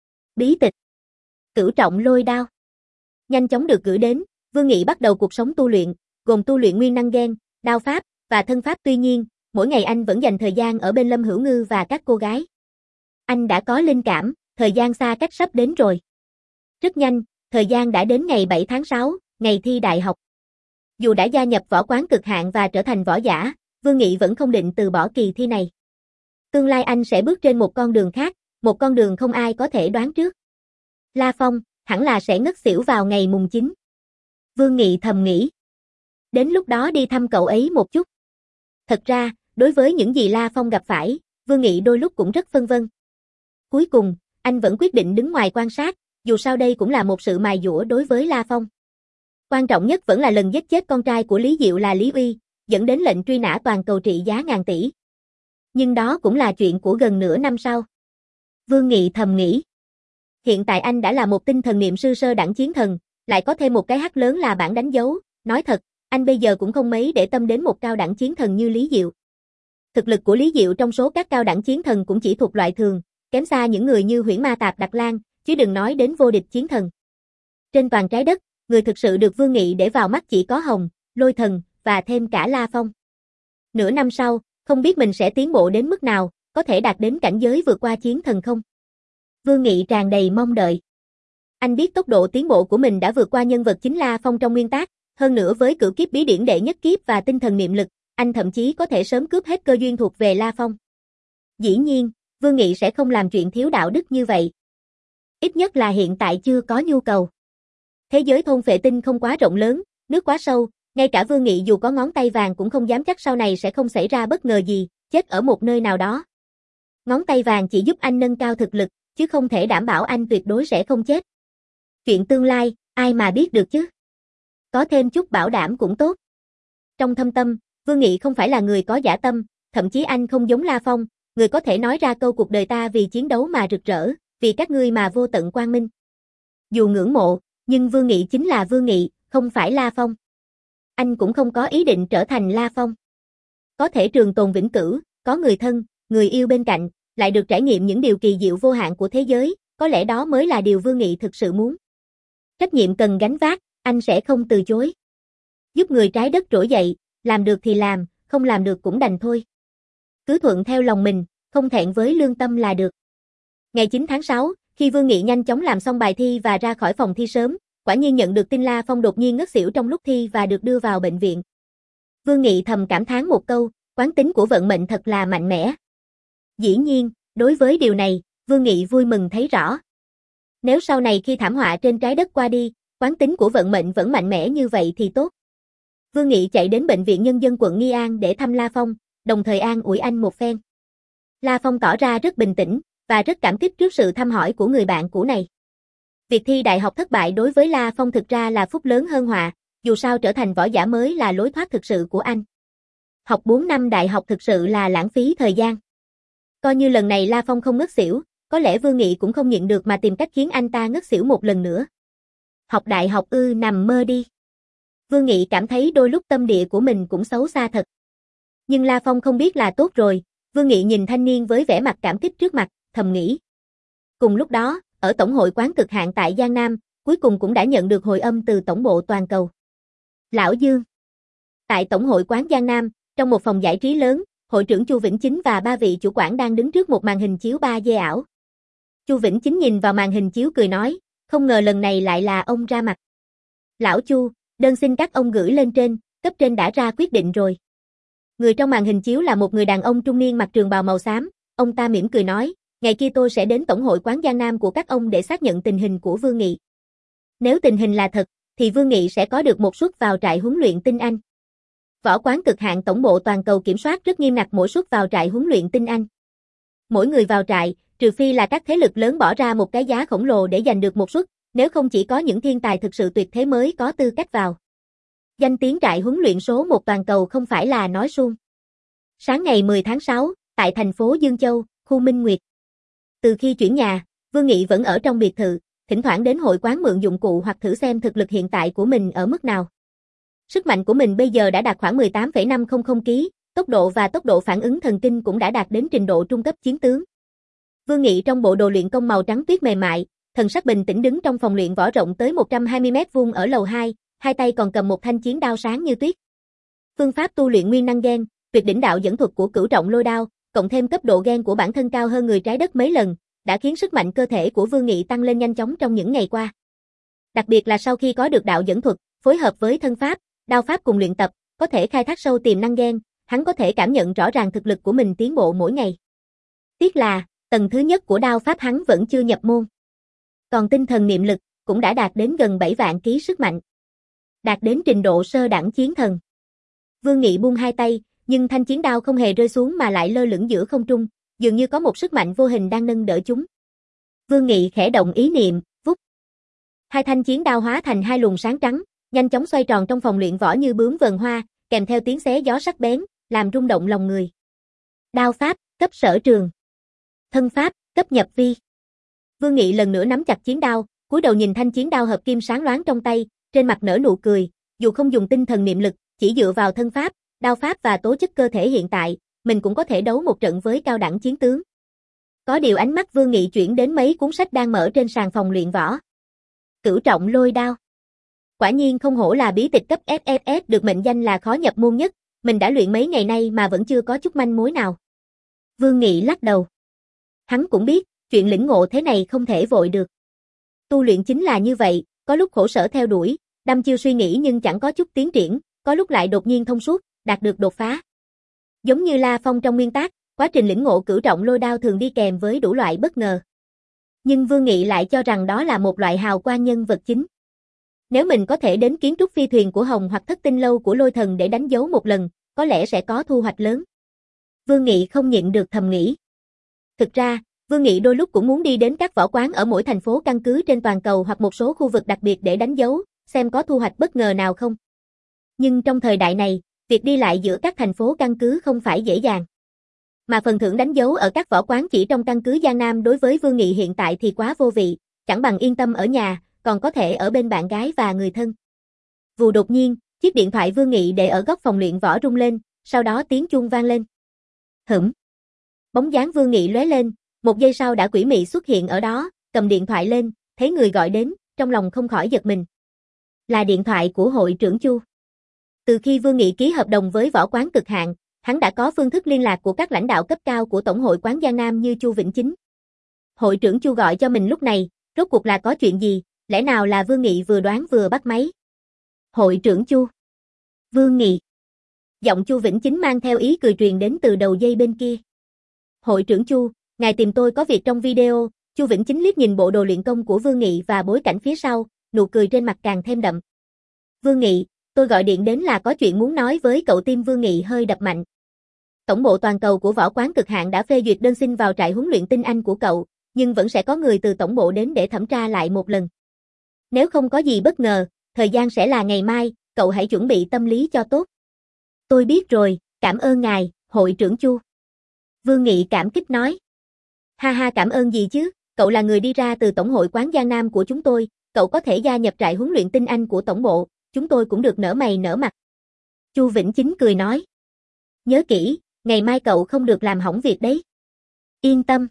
Bí tịch Cửu Trọng Lôi Đao nhanh chóng được gửi đến, Vương Nghị bắt đầu cuộc sống tu luyện, gồm tu luyện nguyên năng gen, đao pháp và thân pháp. Tuy nhiên, mỗi ngày anh vẫn dành thời gian ở bên Lâm Hữu Ngư và các cô gái. Anh đã có linh cảm, thời gian xa cách sắp đến rồi. Rất nhanh, thời gian đã đến ngày bảy tháng sáu, ngày thi đại học. Dù đã gia nhập võ quán cực hạn và trở thành võ giả, Vương Nghị vẫn không định từ bỏ kỳ thi này. Tương lai anh sẽ bước trên một con đường khác, một con đường không ai có thể đoán trước. La Phong, hẳn là sẽ ngất xỉu vào ngày mùng chín. Vương Nghị thầm nghĩ. Đến lúc đó đi thăm cậu ấy một chút. Thật ra, đối với những gì La Phong gặp phải, Vương Nghị đôi lúc cũng rất phân vân. Cuối cùng, anh vẫn quyết định đứng ngoài quan sát, dù sao đây cũng là một sự mài dũa đối với La Phong. Quan trọng nhất vẫn là lần giết chết con trai của Lý Diệu là Lý Uy, dẫn đến lệnh truy nã toàn cầu trị giá ngàn tỷ. Nhưng đó cũng là chuyện của gần nửa năm sau. Vương Nghị thầm nghĩ. Hiện tại anh đã là một tinh thần niệm sư sơ đẳng chiến thần, lại có thêm một cái H lớn là bảng đánh dấu, nói thật, anh bây giờ cũng không mấy để tâm đến một cao đẳng chiến thần như Lý Diệu. Thực lực của Lý Diệu trong số các cao đẳng chiến thần cũng chỉ thuộc loại thường, kém xa những người như Huyễn Ma Tạp Đặc Lang, chứ đừng nói đến vô địch chiến thần. Trên toàn trái đất, người thực sự được Vương Nghị để vào mắt chỉ có Hồng, Lôi Thần và thêm cả La Phong. Nửa năm sau, không biết mình sẽ tiến bộ đến mức nào, có thể đạt đến cảnh giới vượt qua chiến thần không? Vương Nghị tràn đầy mong đợi. Anh biết tốc độ tiến bộ của mình đã vượt qua nhân vật chính La Phong trong nguyên tác, hơn nữa với cửu kiếp bí điển đệ nhất kiếp và tinh thần niệm lực, anh thậm chí có thể sớm cướp hết cơ duyên thuộc về La Phong. Dĩ nhiên, Vương Nghị sẽ không làm chuyện thiếu đạo đức như vậy. Ít nhất là hiện tại chưa có nhu cầu. Thế giới thôn phệ tinh không quá rộng lớn, nước quá sâu, ngay cả Vương Nghị dù có ngón tay vàng cũng không dám chắc sau này sẽ không xảy ra bất ngờ gì, chết ở một nơi nào đó. Ngón tay vàng chỉ giúp anh nâng cao thực lực, chứ không thể đảm bảo anh tuyệt đối sẽ không chết. Chuyện tương lai, ai mà biết được chứ? Có thêm chút bảo đảm cũng tốt. Trong thâm tâm, Vương Nghị không phải là người có dã tâm, thậm chí anh không giống La Phong, người có thể nói ra câu cuộc đời ta vì chiến đấu mà rực rỡ, vì các ngươi mà vô tận quang minh. Dù ngưỡng mộ, nhưng Vương Nghị chính là Vương Nghị, không phải La Phong. Anh cũng không có ý định trở thành La Phong. Có thể trường tồn vĩnh cửu, có người thân, người yêu bên cạnh, lại được trải nghiệm những điều kỳ diệu vô hạn của thế giới, có lẽ đó mới là điều Vương Nghị thực sự muốn. Trách nhiệm cần gánh vác, anh sẽ không từ chối. Giúp người trái đất trỗi dậy, làm được thì làm, không làm được cũng đành thôi. Cứ thuận theo lòng mình, không thẹn với lương tâm là được. Ngày chín tháng sáu, khi Vương Nghị nhanh chóng làm xong bài thi và ra khỏi phòng thi sớm, quả nhiên nhận được tin La Phong đột nhiên ngất xỉu trong lúc thi và được đưa vào bệnh viện. Vương Nghị thầm cảm thán một câu, quán tính của vận mệnh thật là mạnh mẽ. Dĩ nhiên, đối với điều này, Vương Nghị vui mừng thấy rõ. Nếu sau này khi thảm họa trên trái đất qua đi, quán tính của vận mệnh vẫn mạnh mẽ như vậy thì tốt. Vương Nghị chạy đến Bệnh viện Nhân dân quận Nghi An để thăm La Phong, đồng thời an ủi anh một phen. La Phong tỏ ra rất bình tĩnh, và rất cảm kích trước sự thăm hỏi của người bạn cũ này. Việc thi đại học thất bại đối với La Phong thực ra là phúc lớn hơn họa, dù sao trở thành võ giả mới là lối thoát thực sự của anh. Học bốn năm đại học thực sự là lãng phí thời gian. Coi như lần này La Phong không ngất xỉu, có lẽ Vương Nghị cũng không nhịn được mà tìm cách khiến anh ta ngất xỉu một lần nữa. Học đại học ư, nằm mơ đi. Vương Nghị cảm thấy đôi lúc tâm địa của mình cũng xấu xa thật. Nhưng La Phong không biết là tốt rồi, Vương Nghị nhìn thanh niên với vẻ mặt cảm kích trước mặt, thầm nghĩ. Cùng lúc đó, ở Tổng hội quán cực hạn tại Giang Nam, cuối cùng cũng đã nhận được hồi âm từ Tổng bộ toàn cầu. Lão Dương. Tại Tổng hội quán Giang Nam, trong một phòng giải trí lớn, hội trưởng Chu Vĩnh Chính và ba vị chủ quản đang đứng trước một màn hình chiếu ba D ảo. Chu Vĩnh Chính nhìn vào màn hình chiếu cười nói, không ngờ lần này lại là ông ra mặt. Lão Chu, đơn xin các ông gửi lên trên, cấp trên đã ra quyết định rồi. Người trong màn hình chiếu là một người đàn ông trung niên mặc trường bào màu xám, ông ta mỉm cười nói, ngày kia tôi sẽ đến tổng hội quán Giang Nam của các ông để xác nhận tình hình của Vương Nghị. Nếu tình hình là thật, thì Vương Nghị sẽ có được một suất vào trại huấn luyện tinh Anh. Võ quán cực hạn tổng bộ toàn cầu kiểm soát rất nghiêm ngặt mỗi suất vào trại huấn luyện tinh Anh. Mỗi người vào trại, trừ phi là các thế lực lớn bỏ ra một cái giá khổng lồ để giành được một suất, nếu không chỉ có những thiên tài thực sự tuyệt thế mới có tư cách vào. Danh tiếng trại huấn luyện số một toàn cầu không phải là nói suông. Sáng ngày mười tháng sáu, tại thành phố Dương Châu, khu Minh Nguyệt. Từ khi chuyển nhà, Vương Nghị vẫn ở trong biệt thự, thỉnh thoảng đến hội quán mượn dụng cụ hoặc thử xem thực lực hiện tại của mình ở mức nào. Sức mạnh của mình bây giờ đã đạt khoảng mười tám phẩy năm trăm ki lô gam, tốc độ và tốc độ phản ứng thần kinh cũng đã đạt đến trình độ trung cấp chiến tướng. Vương Nghị trong bộ đồ luyện công màu trắng tuyết mềm mại, thần sắc bình tĩnh đứng trong phòng luyện võ rộng tới một trăm hai mươi mét vuông ở lầu hai, hai tay còn cầm một thanh chiến đao sáng như tuyết. Phương pháp tu luyện nguyên năng gen, tuyệt đỉnh đạo dẫn thuật của Cửu Trọng Lôi Đao, cộng thêm cấp độ gen của bản thân cao hơn người trái đất mấy lần, đã khiến sức mạnh cơ thể của Vương Nghị tăng lên nhanh chóng trong những ngày qua. Đặc biệt là sau khi có được đạo dẫn thuật, phối hợp với thân pháp, đao pháp cùng luyện tập, có thể khai thác sâu tiềm năng gen, hắn có thể cảm nhận rõ ràng thực lực của mình tiến bộ mỗi ngày. Tiếc là, tầng thứ nhất của đao pháp hắn vẫn chưa nhập môn. Còn tinh thần niệm lực cũng đã đạt đến gần bảy vạn ký sức mạnh. Đạt đến trình độ sơ đẳng chiến thần. Vương Nghị buông hai tay, nhưng thanh chiến đao không hề rơi xuống mà lại lơ lửng giữa không trung, dường như có một sức mạnh vô hình đang nâng đỡ chúng. Vương Nghị khẽ động ý niệm, vút. Hai thanh chiến đao hóa thành hai luồng sáng trắng, nhanh chóng xoay tròn trong phòng luyện võ như bướm vờn hoa, kèm theo tiếng xé gió sắc bén, làm rung động lòng người. Đao pháp, cấp sở trường. Thân pháp, cấp nhập vi. Vương Nghị lần nữa nắm chặt chiến đao, cúi đầu nhìn thanh chiến đao hợp kim sáng loáng trong tay, trên mặt nở nụ cười, dù không dùng tinh thần niệm lực, chỉ dựa vào thân pháp, đao pháp và tố chất cơ thể hiện tại, mình cũng có thể đấu một trận với cao đẳng chiến tướng. Có điều ánh mắt Vương Nghị chuyển đến mấy cuốn sách đang mở trên sàn phòng luyện võ. Cửu Trọng Lôi Đao. Quả nhiên không hổ là bí tịch cấp ép ép ét được mệnh danh là khó nhập môn nhất, mình đã luyện mấy ngày nay mà vẫn chưa có chút manh mối nào. Vương Nghị lắc đầu. Hắn cũng biết, chuyện lĩnh ngộ thế này không thể vội được. Tu luyện chính là như vậy, có lúc khổ sở theo đuổi, đăm chiêu suy nghĩ nhưng chẳng có chút tiến triển, có lúc lại đột nhiên thông suốt, đạt được đột phá. Giống như La Phong trong nguyên tác, quá trình lĩnh ngộ Cửu Trọng Lôi Đao thường đi kèm với đủ loại bất ngờ. Nhưng Vương Nghị lại cho rằng đó là một loại hào quang nhân vật chính. Nếu mình có thể đến kiến trúc phi thuyền của Hồng hoặc thất tinh lâu của Lôi Thần để đánh dấu một lần, có lẽ sẽ có thu hoạch lớn. Vương Nghị không nhịn được thầm nghĩ. Thực ra, Vương Nghị đôi lúc cũng muốn đi đến các võ quán ở mỗi thành phố căn cứ trên toàn cầu hoặc một số khu vực đặc biệt để đánh dấu, xem có thu hoạch bất ngờ nào không. Nhưng trong thời đại này, việc đi lại giữa các thành phố căn cứ không phải dễ dàng. Mà phần thưởng đánh dấu ở các võ quán chỉ trong căn cứ Giang Nam đối với Vương Nghị hiện tại thì quá vô vị, chẳng bằng yên tâm ở nhà, còn có thể ở bên bạn gái và người thân. Vù đột nhiên, chiếc điện thoại Vương Nghị để ở góc phòng luyện võ rung lên, sau đó tiếng chuông vang lên. Hửm. Bóng dáng Vương Nghị lóe lên, một giây sau đã quỷ mị xuất hiện ở đó, cầm điện thoại lên, thấy người gọi đến, trong lòng không khỏi giật mình. Là điện thoại của hội trưởng Chu. Từ khi Vương Nghị ký hợp đồng với võ quán cực hạn, hắn đã có phương thức liên lạc của các lãnh đạo cấp cao của tổng hội quán Giang Nam như Chu Vĩnh Chính. Hội trưởng Chu gọi cho mình lúc này, rốt cuộc là có chuyện gì, lẽ nào là Vương Nghị vừa đoán vừa bắt máy. Hội trưởng Chu. Vương Nghị. Giọng Chu Vĩnh Chính mang theo ý cười truyền đến từ đầu dây bên kia. Hội trưởng Chu, ngài tìm tôi có việc trong video. Chu Vĩnh Chính liếc nhìn bộ đồ luyện công của Vương Nghị và bối cảnh phía sau, nụ cười trên mặt càng thêm đậm. Vương Nghị, tôi gọi điện đến là có chuyện muốn nói với cậu. Tim Vương Nghị hơi đập mạnh. Tổng bộ toàn cầu của võ quán cực hạn đã phê duyệt đơn xin vào trại huấn luyện tinh Anh của cậu, nhưng vẫn sẽ có người từ tổng bộ đến để thẩm tra lại một lần. Nếu không có gì bất ngờ, thời gian sẽ là ngày mai, cậu hãy chuẩn bị tâm lý cho tốt. Tôi biết rồi, cảm ơn ngài, hội trưởng Chu. Vương Nghị cảm kích nói. Ha ha, cảm ơn gì chứ, cậu là người đi ra từ tổng hội quán Giang Nam của chúng tôi, cậu có thể gia nhập trại huấn luyện tinh Anh của tổng bộ, chúng tôi cũng được nở mày nở mặt. Chu Vĩnh Chính cười nói. Nhớ kỹ, ngày mai cậu không được làm hỏng việc đấy. Yên tâm.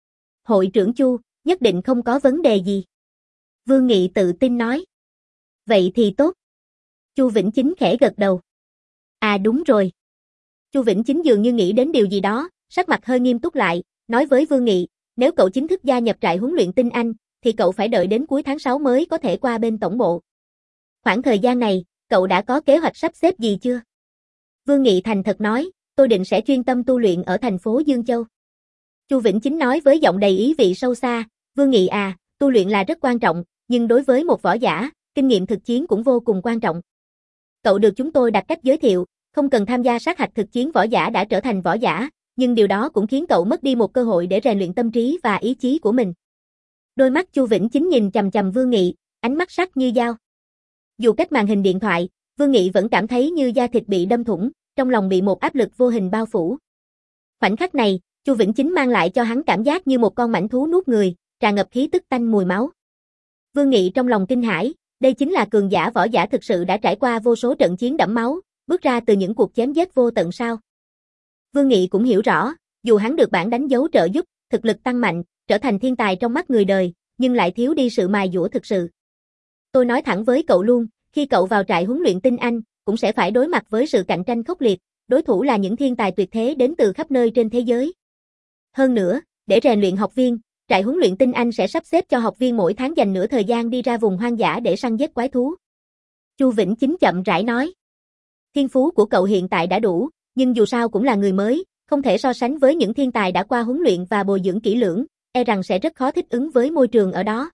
Hội trưởng Chu, nhất định không có vấn đề gì. Vương Nghị tự tin nói. Vậy thì tốt. Chu Vĩnh Chính khẽ gật đầu. À đúng rồi. Chu Vĩnh Chính dường như nghĩ đến điều gì đó, sắc mặt hơi nghiêm túc lại, nói với Vương Nghị, nếu cậu chính thức gia nhập trại huấn luyện tinh Anh, thì cậu phải đợi đến cuối tháng sáu mới có thể qua bên tổng bộ. Khoảng thời gian này, cậu đã có kế hoạch sắp xếp gì chưa? Vương Nghị thành thật nói, tôi định sẽ chuyên tâm tu luyện ở thành phố Dương Châu. Chu Vĩnh Chính nói với giọng đầy ý vị sâu xa, Vương Nghị à, tu luyện là rất quan trọng, nhưng đối với một võ giả, kinh nghiệm thực chiến cũng vô cùng quan trọng. Cậu được chúng tôi đặt cách giới thiệu, không cần tham gia sát hạch thực chiến võ giả đã trở thành võ giả, nhưng điều đó cũng khiến cậu mất đi một cơ hội để rèn luyện tâm trí và ý chí của mình. Đôi mắt Chu Vĩnh Chính nhìn chằm chằm Vương Nghị, ánh mắt sắc như dao. Dù cách màn hình điện thoại, Vương Nghị vẫn cảm thấy như da thịt bị đâm thủng, trong lòng bị một áp lực vô hình bao phủ. Khoảnh khắc này, Chu Vĩnh Chính mang lại cho hắn cảm giác như một con mãnh thú nuốt người, tràn ngập khí tức tanh mùi máu. Vương Nghị trong lòng kinh hãi, đây chính là cường giả võ giả thực sự đã trải qua vô số trận chiến đẫm máu, bước ra từ những cuộc chém giết vô tận sao. Vương Nghị cũng hiểu rõ, dù hắn được bản đánh dấu trợ giúp, thực lực tăng mạnh, trở thành thiên tài trong mắt người đời, nhưng lại thiếu đi sự mài dũa thực sự. Tôi nói thẳng với cậu luôn, khi cậu vào trại huấn luyện tinh Anh, cũng sẽ phải đối mặt với sự cạnh tranh khốc liệt, đối thủ là những thiên tài tuyệt thế đến từ khắp nơi trên thế giới. Hơn nữa, để rèn luyện học viên, trại huấn luyện tinh Anh sẽ sắp xếp cho học viên mỗi tháng dành nửa thời gian đi ra vùng hoang dã để săn giết quái thú. Chu Vĩnh Chính chậm rãi nói. Thiên phú của cậu hiện tại đã đủ, nhưng dù sao cũng là người mới, không thể so sánh với những thiên tài đã qua huấn luyện và bồi dưỡng kỹ lưỡng, e rằng sẽ rất khó thích ứng với môi trường ở đó.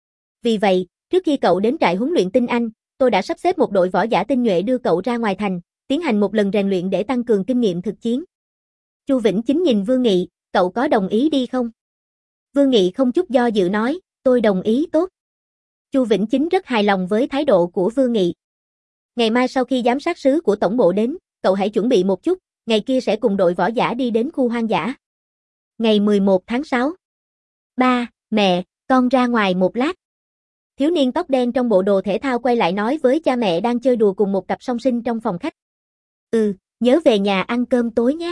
Vì vậy, trước khi cậu đến trại huấn luyện tinh Anh, tôi đã sắp xếp một đội võ giả tinh nhuệ đưa cậu ra ngoài thành, tiến hành một lần rèn luyện để tăng cường kinh nghiệm thực chiến. Chu Vĩnh Chính nhìn Vương Nghị, cậu có đồng ý đi không? Vương Nghị không chút do dự nói, tôi đồng ý tốt. Chu Vĩnh Chính rất hài lòng với thái độ của Vương Nghị. Ngày mai sau khi giám sát sứ của tổng bộ đến, cậu hãy chuẩn bị một chút, ngày kia sẽ cùng đội võ giả đi đến khu hoang dã. Ngày mười một tháng sáu. Ba, mẹ, con ra ngoài một lát. Thiếu niên tóc đen trong bộ đồ thể thao quay lại nói với cha mẹ đang chơi đùa cùng một cặp song sinh trong phòng khách. Ừ, nhớ về nhà ăn cơm tối nhé.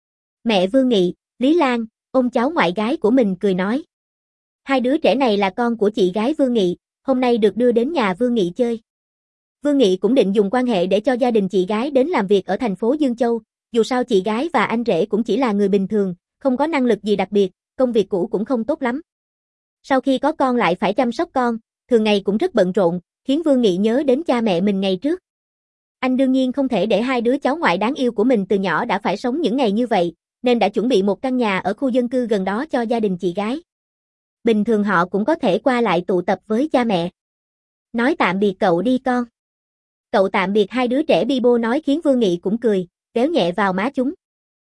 Mẹ Vương Nghị, Lý Lan, ôm cháu ngoại gái của mình cười nói. Hai đứa trẻ này là con của chị gái Vương Nghị, hôm nay được đưa đến nhà Vương Nghị chơi. Vương Nghị cũng định dùng quan hệ để cho gia đình chị gái đến làm việc ở thành phố Dương Châu, dù sao chị gái và anh rể cũng chỉ là người bình thường, không có năng lực gì đặc biệt, công việc cũ cũng không tốt lắm. Sau khi có con lại phải chăm sóc con, thường ngày cũng rất bận rộn, khiến Vương Nghị nhớ đến cha mẹ mình ngày trước. Anh đương nhiên không thể để hai đứa cháu ngoại đáng yêu của mình từ nhỏ đã phải sống những ngày như vậy, nên đã chuẩn bị một căn nhà ở khu dân cư gần đó cho gia đình chị gái. Bình thường họ cũng có thể qua lại tụ tập với cha mẹ. Nói tạm biệt cậu đi con. Cậu tạm biệt hai đứa trẻ bi bô nói khiến Vương Nghị cũng cười, véo nhẹ vào má chúng.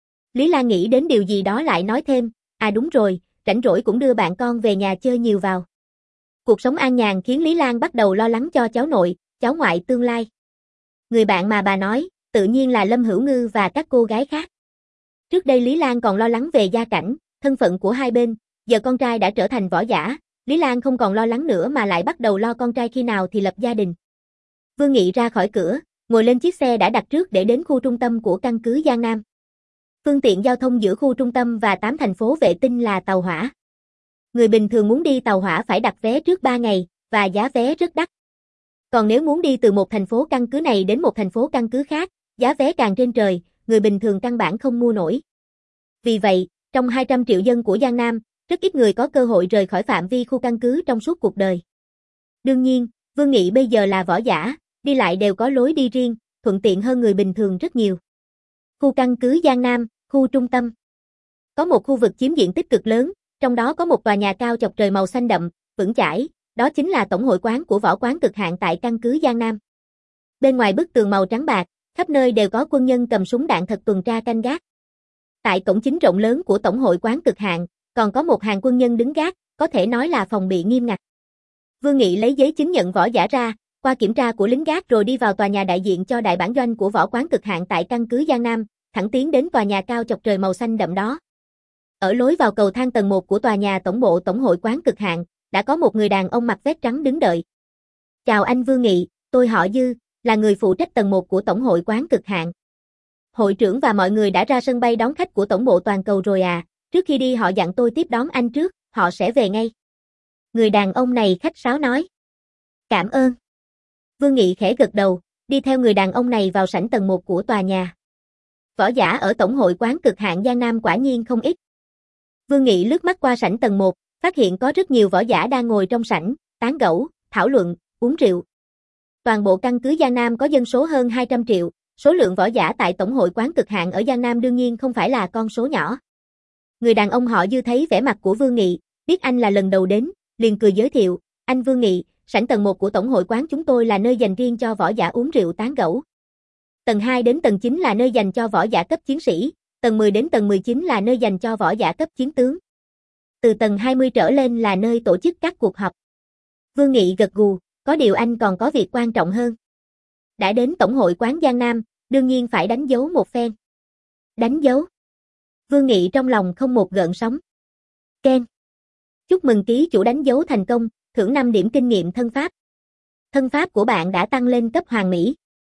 Lý Lan nghĩ đến điều gì đó lại nói thêm, à đúng rồi, rảnh rỗi cũng đưa bạn con về nhà chơi nhiều vào. Cuộc sống an nhàn khiến Lý Lan bắt đầu lo lắng cho cháu nội, cháu ngoại tương lai. Người bạn mà bà nói, tự nhiên là Lâm Hữu Ngư và các cô gái khác. Trước đây Lý Lan còn lo lắng về gia cảnh, thân phận của hai bên, giờ con trai đã trở thành võ giả, Lý Lan không còn lo lắng nữa mà lại bắt đầu lo con trai khi nào thì lập gia đình. Vương Nghị ra khỏi cửa, ngồi lên chiếc xe đã đặt trước để đến khu trung tâm của căn cứ Giang Nam. Phương tiện giao thông giữa khu trung tâm và tám thành phố vệ tinh là tàu hỏa. Người bình thường muốn đi tàu hỏa phải đặt vé trước ba ngày, và giá vé rất đắt. Còn nếu muốn đi từ một thành phố căn cứ này đến một thành phố căn cứ khác, giá vé càng trên trời, người bình thường căn bản không mua nổi. Vì vậy, trong hai trăm triệu dân của Giang Nam, rất ít người có cơ hội rời khỏi phạm vi khu căn cứ trong suốt cuộc đời. Đương nhiên, Vương Nghị bây giờ là võ giả, đi lại đều có lối đi riêng, thuận tiện hơn người bình thường rất nhiều. Khu căn cứ Giang Nam, khu trung tâm. Có một khu vực chiếm diện tích cực lớn, trong đó có một tòa nhà cao chọc trời màu xanh đậm, vững chãi, đó chính là tổng hội quán của võ quán cực hạn tại căn cứ Giang Nam. Bên ngoài bức tường màu trắng bạc, khắp nơi đều có quân nhân cầm súng đạn thật tuần tra canh gác. Tại cổng chính rộng lớn của tổng hội quán cực hạn, còn có một hàng quân nhân đứng gác, có thể nói là phòng bị nghiêm ngặt. Vương Nghị lấy giấy chứng nhận võ giả ra, qua kiểm tra của lính gác rồi đi vào tòa nhà đại diện cho đại bản doanh của võ quán cực hạn tại căn cứ Giang Nam, thẳng tiến đến tòa nhà cao chọc trời màu xanh đậm đó. Ở lối vào cầu thang tầng một của tòa nhà tổng bộ tổng hội quán cực hạn, đã có một người đàn ông mặc vest trắng đứng đợi. Chào anh Vương Nghị, tôi họ Dư, là người phụ trách tầng một của tổng hội quán cực hạn. Hội trưởng và mọi người đã ra sân bay đón khách của tổng bộ toàn cầu rồi à, trước khi đi họ dặn tôi tiếp đón anh trước, họ sẽ về ngay. Người đàn ông này khách sáo nói. Cảm ơn. Vương Nghị khẽ gật đầu, đi theo người đàn ông này vào sảnh tầng một của tòa nhà. Võ giả ở tổng hội quán cực hạn Giang Nam quả nhiên không ít. Vương Nghị lướt mắt qua sảnh tầng một, phát hiện có rất nhiều võ giả đang ngồi trong sảnh, tán gẫu, thảo luận, uống rượu. Toàn bộ căn cứ Giang Nam có dân số hơn hai trăm triệu, số lượng võ giả tại tổng hội quán cực hạn ở Giang Nam đương nhiên không phải là con số nhỏ. Người đàn ông họ Dư thấy vẻ mặt của Vương Nghị, biết anh là lần đầu đến, liền cười giới thiệu, anh Vương Nghị, sảnh tầng một của tổng hội quán chúng tôi là nơi dành riêng cho võ giả uống rượu tán gẫu. Tầng hai đến tầng chín là nơi dành cho võ giả cấp chiến sĩ, tầng mười đến tầng mười chín là nơi dành cho võ giả cấp chiến tướng. Từ tầng hai mươi trở lên là nơi tổ chức các cuộc họp. Vương Nghị gật gù, có điều anh còn có việc quan trọng hơn. Đã đến tổng hội quán Giang Nam, đương nhiên phải đánh dấu một phen. Đánh dấu. Vương Nghị trong lòng không một gợn sóng. Ken. Chúc mừng ký chủ đánh dấu thành công, thưởng năm điểm kinh nghiệm thân pháp. Thân pháp của bạn đã tăng lên cấp hoàn mỹ.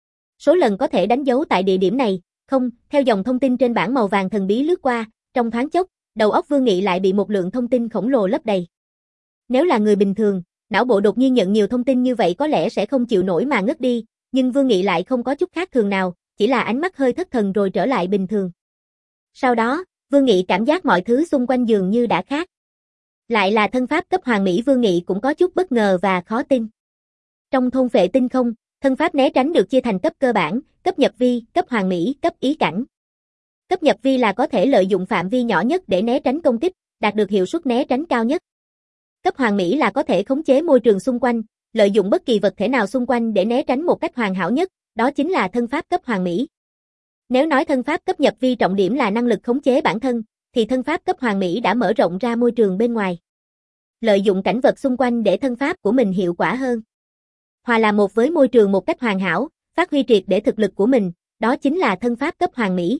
Số lần có thể đánh dấu tại địa điểm này, không, theo dòng thông tin trên bảng màu vàng thần bí lướt qua, trong thoáng chốc, đầu óc Vương Nghị lại bị một lượng thông tin khổng lồ lấp đầy. Nếu là người bình thường, não bộ đột nhiên nhận nhiều thông tin như vậy có lẽ sẽ không chịu nổi mà ngất đi, nhưng Vương Nghị lại không có chút khác thường nào, chỉ là ánh mắt hơi thất thần rồi trở lại bình thường. Sau đó, Vương Nghị cảm giác mọi thứ xung quanh dường như đã khác. Lại là thân pháp cấp hoàn mỹ, Vương Nghị cũng có chút bất ngờ và khó tin. Trong thôn Phệ Tinh Không, thân pháp né tránh được chia thành cấp cơ bản, cấp nhập vi, cấp hoàn mỹ, cấp ý cảnh. Cấp nhập vi là có thể lợi dụng phạm vi nhỏ nhất để né tránh công kích, đạt được hiệu suất né tránh cao nhất. Cấp hoàn mỹ là có thể khống chế môi trường xung quanh, lợi dụng bất kỳ vật thể nào xung quanh để né tránh một cách hoàn hảo nhất, đó chính là thân pháp cấp hoàn mỹ. Nếu nói thân pháp cấp nhập vi trọng điểm là năng lực khống chế bản thân, thì thân pháp cấp hoàn mỹ đã mở rộng ra môi trường bên ngoài. Lợi dụng cảnh vật xung quanh để thân pháp của mình hiệu quả hơn. Hòa là một với môi trường một cách hoàn hảo, phát huy triệt để thực lực của mình, đó chính là thân pháp cấp hoàn mỹ.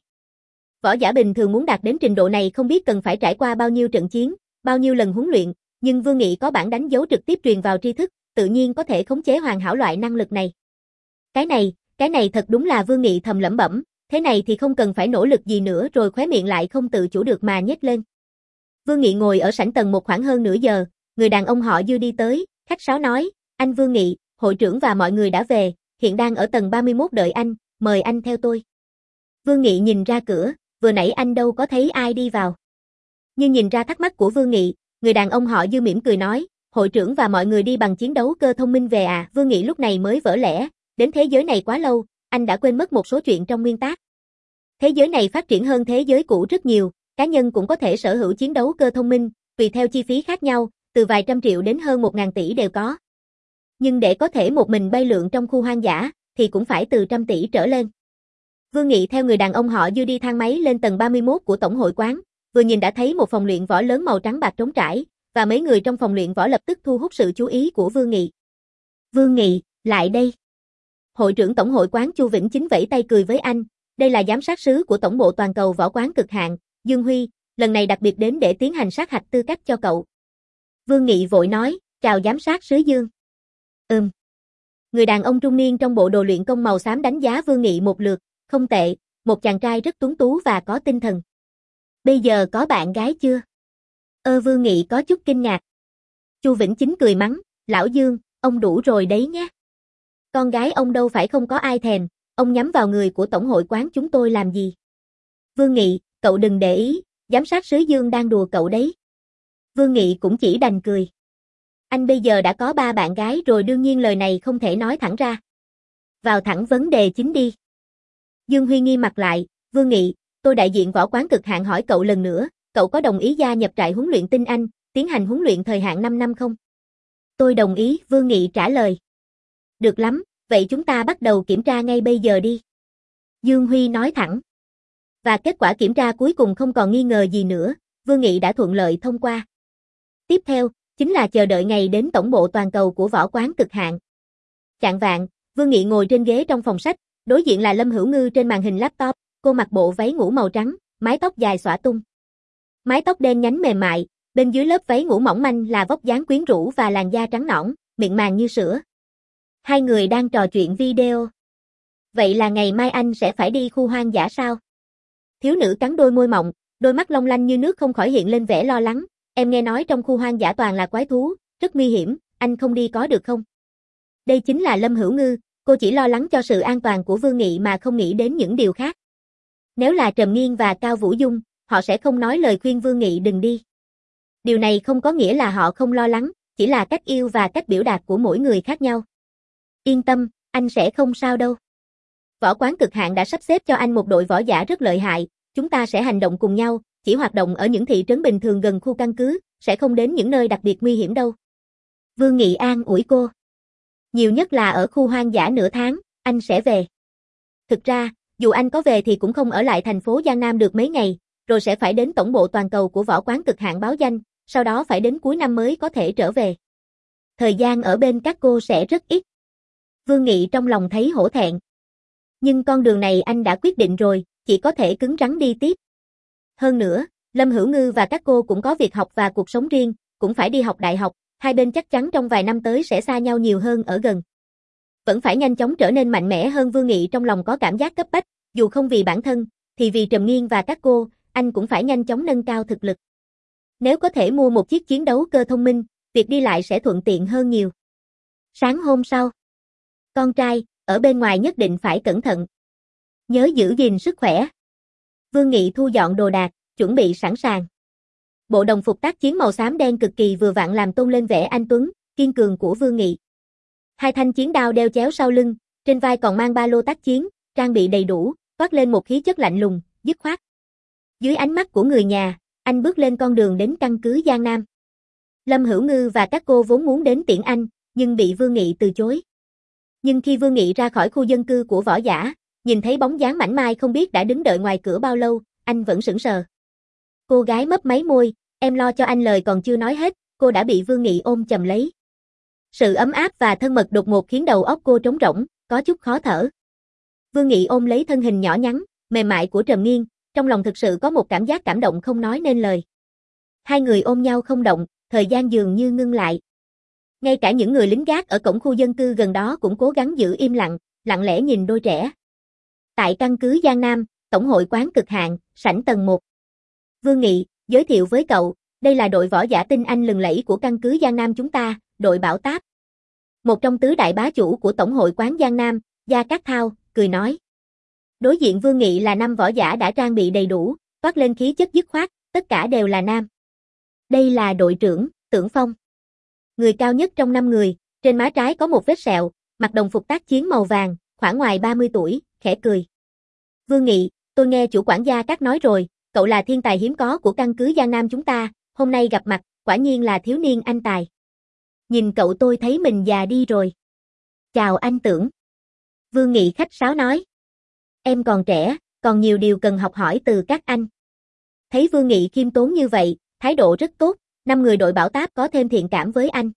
Võ giả bình thường muốn đạt đến trình độ này không biết cần phải trải qua bao nhiêu trận chiến, bao nhiêu lần huấn luyện, nhưng Vương Nghị có bản đánh dấu trực tiếp truyền vào tri thức, tự nhiên có thể khống chế hoàn hảo loại năng lực này. Cái này, cái này thật đúng là Vương Nghị thầm lẩm bẩm, thế này thì không cần phải nỗ lực gì nữa, rồi khóe miệng lại không tự chủ được mà nhếch lên. Vương Nghị ngồi ở sảnh tầng một khoảng hơn nửa giờ, người đàn ông họ Dư đi tới, khách sáo nói, anh Vương Nghị, hội trưởng và mọi người đã về, hiện đang ở tầng ba mươi mốt đợi anh, mời anh theo tôi. Vương Nghị nhìn ra cửa, vừa nãy anh đâu có thấy ai đi vào. Nhưng nhìn ra thắc mắc của Vương Nghị, người đàn ông họ Dư mỉm cười nói, hội trưởng và mọi người đi bằng chiến đấu cơ thông minh về à. Vương Nghị lúc này mới vỡ lẽ, đến thế giới này quá lâu, anh đã quên mất một số chuyện trong nguyên tắc. Thế giới này phát triển hơn thế giới cũ rất nhiều, cá nhân cũng có thể sở hữu chiến đấu cơ thông minh, tùy theo chi phí khác nhau, từ vài trăm triệu đến hơn một ngàn tỷ đều có. Nhưng để có thể một mình bay lượn trong khu hoang dã, thì cũng phải từ trăm tỷ trở lên. Vương Nghị theo người đàn ông họ Dư đi thang máy lên tầng ba mươi mốt của tổng hội quán, vừa nhìn đã thấy một phòng luyện võ lớn màu trắng bạc trống trải, và mấy người trong phòng luyện võ lập tức thu hút sự chú ý của Vương Nghị. Vương Nghị, lại đây. Hội trưởng tổng hội quán Chu Vĩnh Chính vẫy tay cười với anh, đây là giám sát sứ của tổng bộ toàn cầu võ quán cực hạn, Dương Huy, lần này đặc biệt đến để tiến hành sát hạch tư cách cho cậu. Vương Nghị vội nói, chào giám sát sứ Dương. Ừm. Người đàn ông trung niên trong bộ đồ luyện công màu xám đánh giá Vương Nghị một lượt, không tệ, một chàng trai rất tuấn tú và có tinh thần. Bây giờ có bạn gái chưa? Ơ Vương Nghị có chút kinh ngạc. Chu Vĩnh Chính cười mắng, lão Dương, ông đủ rồi đấy nhé. Con gái ông đâu phải không có ai thèm, ông nhắm vào người của tổng hội quán chúng tôi làm gì? Vương Nghị, cậu đừng để ý, giám sát sứ Dương đang đùa cậu đấy. Vương Nghị cũng chỉ đành cười. Anh bây giờ đã có ba bạn gái rồi, đương nhiên lời này không thể nói thẳng ra. Vào thẳng vấn đề chính đi. Dương Huy nghi mặt lại, Vương Nghị, tôi đại diện võ quán cực hạn hỏi cậu lần nữa, cậu có đồng ý gia nhập trại huấn luyện tinh Anh, tiến hành huấn luyện thời hạn năm năm không? Tôi đồng ý, Vương Nghị trả lời. Được lắm, vậy chúng ta bắt đầu kiểm tra ngay bây giờ đi. Dương Huy nói thẳng. Và kết quả kiểm tra cuối cùng không còn nghi ngờ gì nữa, Vương Nghị đã thuận lợi thông qua. Tiếp theo, chính là chờ đợi ngày đến tổng bộ toàn cầu của võ quán cực hạn. Chạng vạng, Vương Nghị ngồi trên ghế trong phòng sách, đối diện là Lâm Hữu Ngư trên màn hình laptop, cô mặc bộ váy ngủ màu trắng, mái tóc dài xõa tung. Mái tóc đen nhánh mềm mại, bên dưới lớp váy ngủ mỏng manh là vóc dáng quyến rũ và làn da trắng nõn, miệng màng như sữa. Hai người đang trò chuyện video. Vậy là ngày mai anh sẽ phải đi khu hoang dã sao? Thiếu nữ cắn đôi môi mọng, đôi mắt long lanh như nước không khỏi hiện lên vẻ lo lắng. Em nghe nói trong khu hoang dã toàn là quái thú, rất nguy hiểm, anh không đi có được không? Đây chính là Lâm Hữu Ngư, cô chỉ lo lắng cho sự an toàn của Vương Nghị mà không nghĩ đến những điều khác. Nếu là Trầm Nghiên và Cao Vũ Dung, họ sẽ không nói lời khuyên Vương Nghị đừng đi. Điều này không có nghĩa là họ không lo lắng, chỉ là cách yêu và cách biểu đạt của mỗi người khác nhau. Yên tâm, anh sẽ không sao đâu. Võ quán cực hạn đã sắp xếp cho anh một đội võ giả rất lợi hại, chúng ta sẽ hành động cùng nhau, chỉ hoạt động ở những thị trấn bình thường gần khu căn cứ, sẽ không đến những nơi đặc biệt nguy hiểm đâu. Vương Nghị an ủi cô. Nhiều nhất là ở khu hoang dã nửa tháng, anh sẽ về. Thực ra, dù anh có về thì cũng không ở lại thành phố Giang Nam được mấy ngày, rồi sẽ phải đến tổng bộ toàn cầu của võ quán cực hạn báo danh, sau đó phải đến cuối năm mới có thể trở về. Thời gian ở bên các cô sẽ rất ít. Vương Nghị trong lòng thấy hổ thẹn. Nhưng con đường này anh đã quyết định rồi, chỉ có thể cứng rắn đi tiếp. Hơn nữa, Lâm Hữu Ngư và các cô cũng có việc học và cuộc sống riêng, cũng phải đi học đại học, hai bên chắc chắn trong vài năm tới sẽ xa nhau nhiều hơn ở gần. Vẫn phải nhanh chóng trở nên mạnh mẽ hơn. Vương Nghị trong lòng có cảm giác cấp bách, dù không vì bản thân, thì vì Trầm Nghiên và các cô, anh cũng phải nhanh chóng nâng cao thực lực. Nếu có thể mua một chiếc chiến đấu cơ thông minh, việc đi lại sẽ thuận tiện hơn nhiều. Sáng hôm sau, con trai, ở bên ngoài nhất định phải cẩn thận. Nhớ giữ gìn sức khỏe. Vương Nghị thu dọn đồ đạc, chuẩn bị sẵn sàng. Bộ đồng phục tác chiến màu xám đen cực kỳ vừa vặn làm tôn lên vẻ anh tuấn, kiên cường của Vương Nghị. Hai thanh chiến đao đeo chéo sau lưng, trên vai còn mang ba lô tác chiến, trang bị đầy đủ, toát lên một khí chất lạnh lùng, dứt khoát. Dưới ánh mắt của người nhà, anh bước lên con đường đến căn cứ Giang Nam. Lâm Hữu Ngư và các cô vốn muốn đến tiễn anh, nhưng bị Vương Nghị từ chối. Nhưng khi Vương Nghị ra khỏi khu dân cư của võ giả, nhìn thấy bóng dáng mảnh mai không biết đã đứng đợi ngoài cửa bao lâu, anh vẫn sững sờ. Cô gái mấp máy môi, em lo cho anh lời còn chưa nói hết, cô đã bị Vương Nghị ôm chầm lấy. Sự ấm áp và thân mật đột ngột khiến đầu óc cô trống rỗng, có chút khó thở. Vương Nghị ôm lấy thân hình nhỏ nhắn, mềm mại của Trầm Nghiên, trong lòng thực sự có một cảm giác cảm động không nói nên lời. Hai người ôm nhau không động, thời gian dường như ngưng lại. Ngay cả những người lính gác ở cổng khu dân cư gần đó cũng cố gắng giữ im lặng, lặng lẽ nhìn đôi trẻ. Tại căn cứ Giang Nam, tổng hội quán cực hạn, sảnh tầng một. Vương Nghị, giới thiệu với cậu, đây là đội võ giả tinh anh lừng lẫy của căn cứ Giang Nam chúng ta, đội Bảo Táp. Một trong tứ đại bá chủ của tổng hội quán Giang Nam, Gia Cát Thao, cười nói. Đối diện Vương Nghị là năm võ giả đã trang bị đầy đủ, toát lên khí chất dứt khoát, tất cả đều là nam. Đây là đội trưởng, Tưởng Phong. Người cao nhất trong năm người, trên má trái có một vết sẹo, mặc đồng phục tác chiến màu vàng, khoảng ngoài ba mươi tuổi, khẽ cười. Vương Nghị, tôi nghe chủ quản Gia Cát nói rồi, cậu là thiên tài hiếm có của căn cứ Giang Nam chúng ta, hôm nay gặp mặt, quả nhiên là thiếu niên anh tài. Nhìn cậu tôi thấy mình già đi rồi. Chào anh Tưởng. Vương Nghị khách sáo nói. Em còn trẻ, còn nhiều điều cần học hỏi từ các anh. Thấy Vương Nghị khiêm tốn như vậy, thái độ rất tốt, năm người đội Bảo Táp có thêm thiện cảm với anh.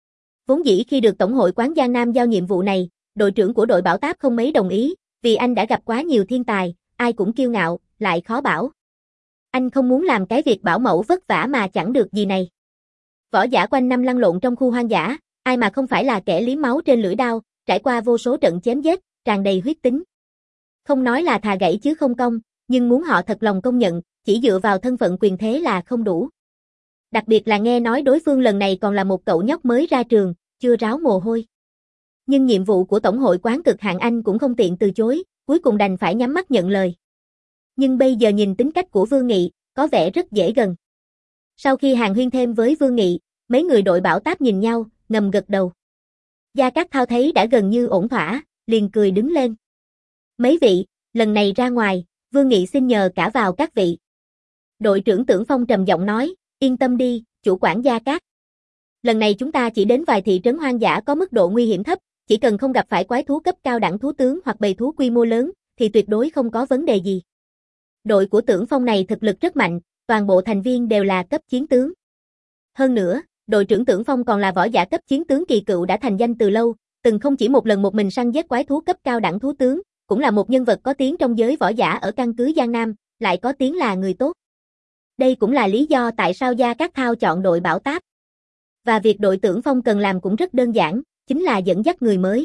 Vốn dĩ khi được Tổng hội quán Giang Nam giao nhiệm vụ này, đội trưởng của đội Bảo Táp không mấy đồng ý, vì anh đã gặp quá nhiều thiên tài, ai cũng kiêu ngạo, lại khó bảo. Anh không muốn làm cái việc bảo mẫu vất vả mà chẳng được gì này. Võ giả quanh năm lăn lộn trong khu hoang dã, ai mà không phải là kẻ liếm máu trên lưỡi đao, trải qua vô số trận chém giết, tràn đầy huyết tính. Không nói là thà gãy chứ không công, nhưng muốn họ thật lòng công nhận, chỉ dựa vào thân phận quyền thế là không đủ. Đặc biệt là nghe nói đối phương lần này còn là một cậu nhóc mới ra trường, chưa ráo mồ hôi. Nhưng nhiệm vụ của Tổng hội quán cực hạn anh cũng không tiện từ chối, cuối cùng đành phải nhắm mắt nhận lời. Nhưng bây giờ nhìn tính cách của Vương Nghị, có vẻ rất dễ gần. Sau khi hàn huyên thêm với Vương Nghị, mấy người đội Bảo Táp nhìn nhau, ngầm gật đầu. Gia Cát Thao thấy đã gần như ổn thỏa, liền cười đứng lên. Mấy vị, lần này ra ngoài, Vương Nghị xin nhờ cả vào các vị. Đội trưởng Tưởng Phong trầm giọng nói, yên tâm đi, chủ quản Gia Cát. Lần này chúng ta chỉ đến vài thị trấn hoang dã có mức độ nguy hiểm thấp, chỉ cần không gặp phải quái thú cấp cao đẳng thú tướng hoặc bầy thú quy mô lớn, thì tuyệt đối không có vấn đề gì. Đội của Tưởng Phong này thực lực rất mạnh, toàn bộ thành viên đều là cấp chiến tướng. Hơn nữa, đội trưởng Tưởng Phong còn là võ giả cấp chiến tướng kỳ cựu đã thành danh từ lâu, từng không chỉ một lần một mình săn giết quái thú cấp cao đẳng thú tướng, cũng là một nhân vật có tiếng trong giới võ giả ở căn cứ Giang Nam, lại có tiếng là người tốt. Đây cũng là lý do tại sao Gia Cát Thao chọn đội Bảo Táp. Và việc đội Tưởng Phong cần làm cũng rất đơn giản, chính là dẫn dắt người mới.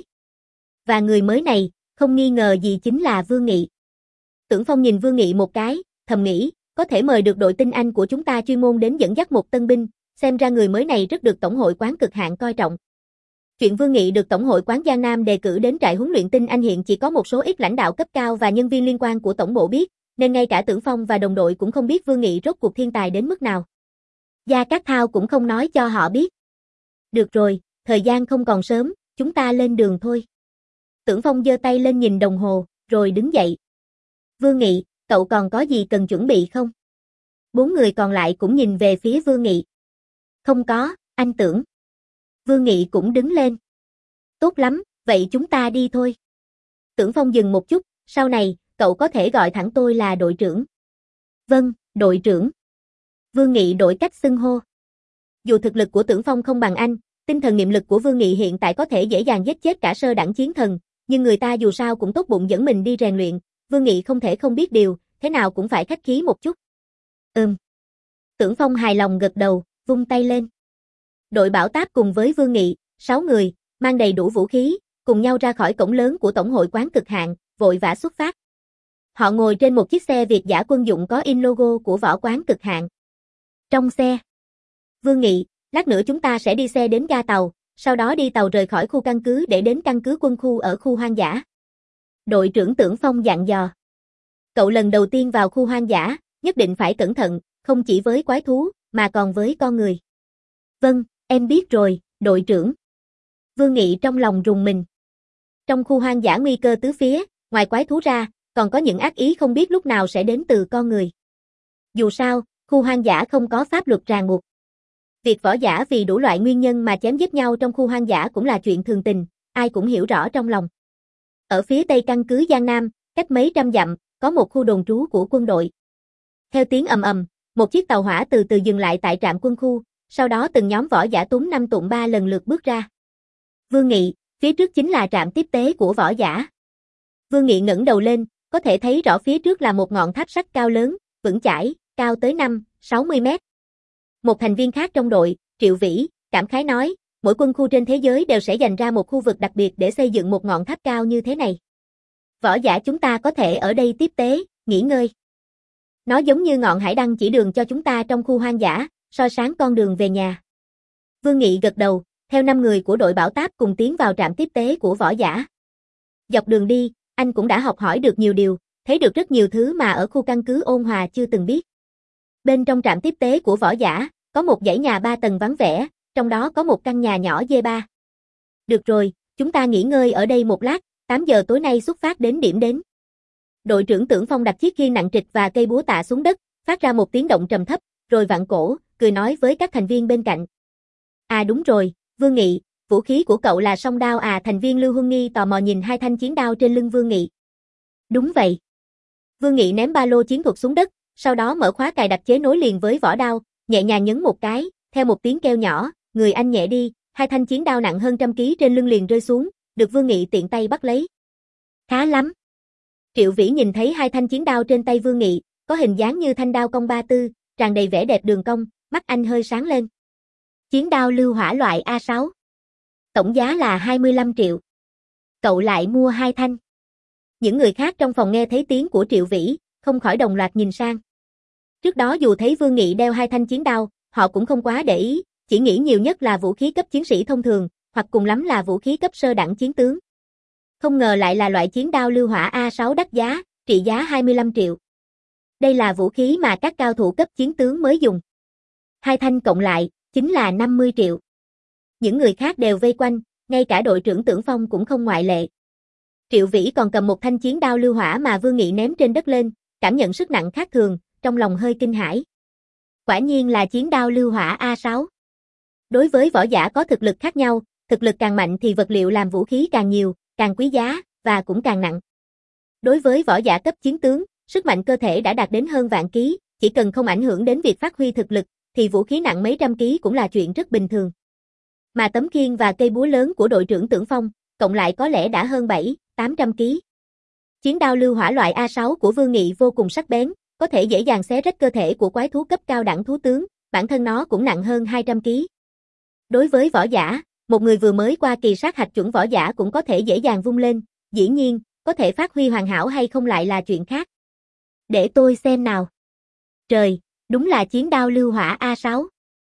Và người mới này, không nghi ngờ gì chính là Vương Nghị. Tưởng Phong nhìn Vương Nghị một cái, thầm nghĩ, có thể mời được đội tinh anh của chúng ta chuyên môn đến dẫn dắt một tân binh, xem ra người mới này rất được Tổng hội quán cực hạn coi trọng. Chuyện Vương Nghị được Tổng hội quán Giang Nam đề cử đến trại huấn luyện tinh anh hiện chỉ có một số ít lãnh đạo cấp cao và nhân viên liên quan của tổng bộ biết, nên ngay cả Tưởng Phong và đồng đội cũng không biết Vương Nghị rốt cuộc thiên tài đến mức nào. Gia Cát Thao cũng không nói cho họ biết. Được rồi, thời gian không còn sớm, chúng ta lên đường thôi. Tưởng Phong giơ tay lên nhìn đồng hồ, rồi đứng dậy. Vương Nghị, cậu còn có gì cần chuẩn bị không? Bốn người còn lại cũng nhìn về phía Vương Nghị. Không có, anh Tưởng. Vương Nghị cũng đứng lên. Tốt lắm, vậy chúng ta đi thôi. Tưởng Phong dừng một chút, sau này, cậu có thể gọi thẳng tôi là đội trưởng. Vâng, đội trưởng. Vương Nghị đổi cách xưng hô. Dù thực lực của Tưởng Phong không bằng anh, tinh thần niệm lực của Vương Nghị hiện tại có thể dễ dàng giết chết cả sơ đẳng chiến thần, nhưng người ta dù sao cũng tốt bụng dẫn mình đi rèn luyện, Vương Nghị không thể không biết điều, thế nào cũng phải khách khí một chút. Ừm. Tưởng Phong hài lòng gật đầu, vung tay lên. Đội bảo táp cùng với Vương Nghị, sáu người, mang đầy đủ vũ khí, cùng nhau ra khỏi cổng lớn của Tổng hội quán cực hạn, vội vã xuất phát. Họ ngồi trên một chiếc xe Việt dã quân dụng có in logo của võ quán cực hạn. Trong xe, Vương Nghị, lát nữa chúng ta sẽ đi xe đến ga tàu, sau đó đi tàu rời khỏi khu căn cứ để đến căn cứ quân khu ở khu hoang dã. Đội trưởng Tưởng Phong dặn dò. Cậu lần đầu tiên vào khu hoang dã, nhất định phải cẩn thận, không chỉ với quái thú, mà còn với con người. Vâng, em biết rồi, đội trưởng. Vương Nghị trong lòng rùng mình. Trong khu hoang dã nguy cơ tứ phía, ngoài quái thú ra, còn có những ác ý không biết lúc nào sẽ đến từ con người. Dù sao, khu hoang dã không có pháp luật ràng buộc. Việc võ giả vì đủ loại nguyên nhân mà chém giết nhau trong khu hoang dã cũng là chuyện thường tình, ai cũng hiểu rõ trong lòng. Ở phía tây căn cứ Giang Nam, cách mấy trăm dặm, có một khu đồn trú của quân đội. Theo tiếng ầm ầm, một chiếc tàu hỏa từ từ dừng lại tại trạm quân khu, sau đó từng nhóm võ giả túm năm tụm ba lần lượt bước ra. Vương Nghị, phía trước chính là trạm tiếp tế của võ giả. Vương Nghị ngẩng đầu lên, có thể thấy rõ phía trước là một ngọn tháp sắt cao lớn, vững chãi, cao tới năm, sáu mươi mét. Một thành viên khác trong đội, Triệu Vĩ, cảm khái nói, mỗi quân khu trên thế giới đều sẽ dành ra một khu vực đặc biệt để xây dựng một ngọn tháp cao như thế này. Võ giả chúng ta có thể ở đây tiếp tế, nghỉ ngơi. Nó giống như ngọn hải đăng chỉ đường cho chúng ta trong khu hoang dã, soi sáng con đường về nhà. Vương Nghị gật đầu, theo năm người của đội bảo táp cùng tiến vào trạm tiếp tế của võ giả. Dọc đường đi, anh cũng đã học hỏi được nhiều điều, thấy được rất nhiều thứ mà ở khu căn cứ Ôn Hòa chưa từng biết. Bên trong trạm tiếp tế của võ giả, có một dãy nhà ba tầng vắng vẻ, trong đó có một căn nhà nhỏ D ba. Được rồi, chúng ta nghỉ ngơi ở đây một lát, tám giờ tối nay xuất phát đến điểm đến. Đội trưởng Tưởng Phong đặt chiếc khiên nặng trịch và cây búa tạ xuống đất, phát ra một tiếng động trầm thấp, rồi vặn cổ, cười nói với các thành viên bên cạnh. À đúng rồi, Vương Nghị, vũ khí của cậu là song đao à? Thành viên Lưu Huân Nghi tò mò nhìn hai thanh chiến đao trên lưng Vương Nghị. Đúng vậy. Vương Nghị ném ba lô chiến thuật xuống đất, sau đó mở khóa cài đặt chế nối liền với vỏ đao, nhẹ nhàng nhấn một cái, theo một tiếng kêu nhỏ, người anh nhẹ đi, hai thanh chiến đao nặng hơn trăm ký trên lưng liền rơi xuống, được Vương Nghị tiện tay bắt lấy. Khá lắm. Triệu Vĩ nhìn thấy hai thanh chiến đao trên tay Vương Nghị, có hình dáng như thanh đao cong ba tư, tràn đầy vẻ đẹp đường cong, mắt anh hơi sáng lên. Chiến đao lưu hỏa loại A sáu. Tổng giá là hai mươi lăm triệu. Cậu lại mua hai thanh. Những người khác trong phòng nghe thấy tiếng của Triệu Vĩ, không khỏi đồng loạt nhìn sang. Trước đó dù thấy Vương Nghị đeo hai thanh chiến đao, họ cũng không quá để ý, chỉ nghĩ nhiều nhất là vũ khí cấp chiến sĩ thông thường, hoặc cùng lắm là vũ khí cấp sơ đẳng chiến tướng. Không ngờ lại là loại chiến đao lưu hỏa A sáu đắt giá, trị giá hai mươi lăm triệu. Đây là vũ khí mà các cao thủ cấp chiến tướng mới dùng. Hai thanh cộng lại, chính là năm mươi triệu. Những người khác đều vây quanh, ngay cả đội trưởng Tưởng Phong cũng không ngoại lệ. Triệu Vĩ còn cầm một thanh chiến đao lưu hỏa mà Vương Nghị ném trên đất lên, cảm nhận sức nặng khác thường, trong lòng hơi kinh hãi. Quả nhiên là chiến đao lưu hỏa A sáu. Đối với võ giả có thực lực khác nhau, thực lực càng mạnh thì vật liệu làm vũ khí càng nhiều, càng quý giá, và cũng càng nặng. Đối với võ giả cấp chiến tướng, sức mạnh cơ thể đã đạt đến hơn vạn ký, chỉ cần không ảnh hưởng đến việc phát huy thực lực, thì vũ khí nặng mấy trăm ký cũng là chuyện rất bình thường. Mà tấm khiên và cây búa lớn của đội trưởng Tưởng Phong, cộng lại có lẽ đã hơn bảy, tám trăm ký. Chiến đao lưu hỏa loại A sáu của Vương Nghị vô cùng sắc bén, có thể dễ dàng xé rách cơ thể của quái thú cấp cao đẳng thú tướng, bản thân nó cũng nặng hơn hai trăm ký. Đối với võ giả, một người vừa mới qua kỳ sát hạch chuẩn võ giả cũng có thể dễ dàng vung lên, dĩ nhiên, có thể phát huy hoàn hảo hay không lại là chuyện khác. Để tôi xem nào. Trời, đúng là chiến đao lưu hỏa A sáu.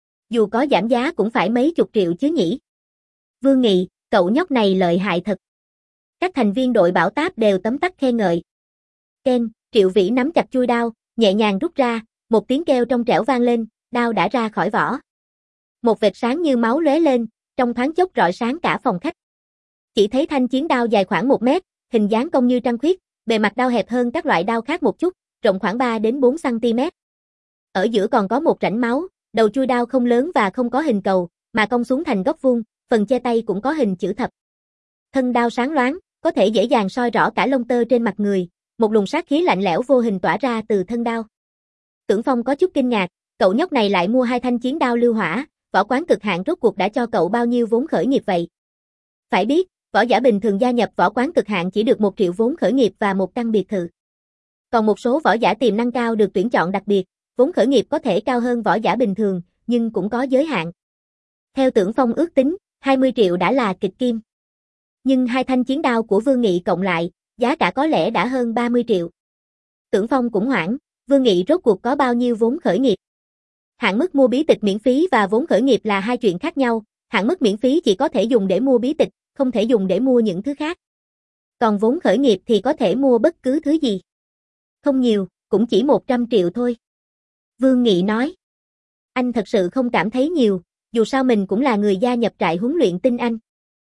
Dù có giảm giá cũng phải mấy chục triệu chứ nhỉ. Vương Nghị, cậu nhóc này lợi hại thật. Các thành viên đội bảo táp đều tấm tắc khen ngợi. Ken, Triệu Vĩ nắm chặt chuôi đao, nhẹ nhàng rút ra, một tiếng kêu trong trẻo vang lên, đao đã ra khỏi vỏ. Một vệt sáng như máu lóe lên, trong thoáng chốc rọi sáng cả phòng khách. Chỉ thấy thanh chiến đao dài khoảng một mét, hình dáng cong như trăng khuyết, bề mặt đao hẹp hơn các loại đao khác một chút, rộng khoảng ba đến bốn xăng ti mét. Ở giữa còn có một rãnh máu, đầu chui đao không lớn và không có hình cầu, mà cong xuống thành góc vuông, phần che tay cũng có hình chữ thập. Thân đao sáng loáng, có thể dễ dàng soi rõ cả lông tơ trên mặt người, một luồng sát khí lạnh lẽo vô hình tỏa ra từ thân đao. Tưởng Phong có chút kinh ngạc, cậu nhóc này lại mua hai thanh chiến đao lưu hỏa, Võ Quán Cực Hạn rốt cuộc đã cho cậu bao nhiêu vốn khởi nghiệp vậy? Phải biết, võ giả bình thường gia nhập Võ Quán Cực Hạn chỉ được một triệu vốn khởi nghiệp và một căn biệt thự. Còn một số võ giả tiềm năng cao được tuyển chọn đặc biệt, vốn khởi nghiệp có thể cao hơn võ giả bình thường, nhưng cũng có giới hạn. Theo Tưởng Phong ước tính, hai mươi triệu đã là kịch kim. Nhưng hai thanh chiến đao của Vương Nghị cộng lại, giá cả có lẽ đã hơn ba mươi triệu. Tưởng Phong cũng hoảng, Vương Nghị rốt cuộc có bao nhiêu vốn khởi nghiệp? Hạn mức mua bí tịch miễn phí và vốn khởi nghiệp là hai chuyện khác nhau, hạn mức miễn phí chỉ có thể dùng để mua bí tịch, không thể dùng để mua những thứ khác. Còn vốn khởi nghiệp thì có thể mua bất cứ thứ gì. Không nhiều, cũng chỉ một trăm triệu thôi. Vương Nghị nói. Anh thật sự không cảm thấy nhiều, dù sao mình cũng là người gia nhập trại huấn luyện tinh anh.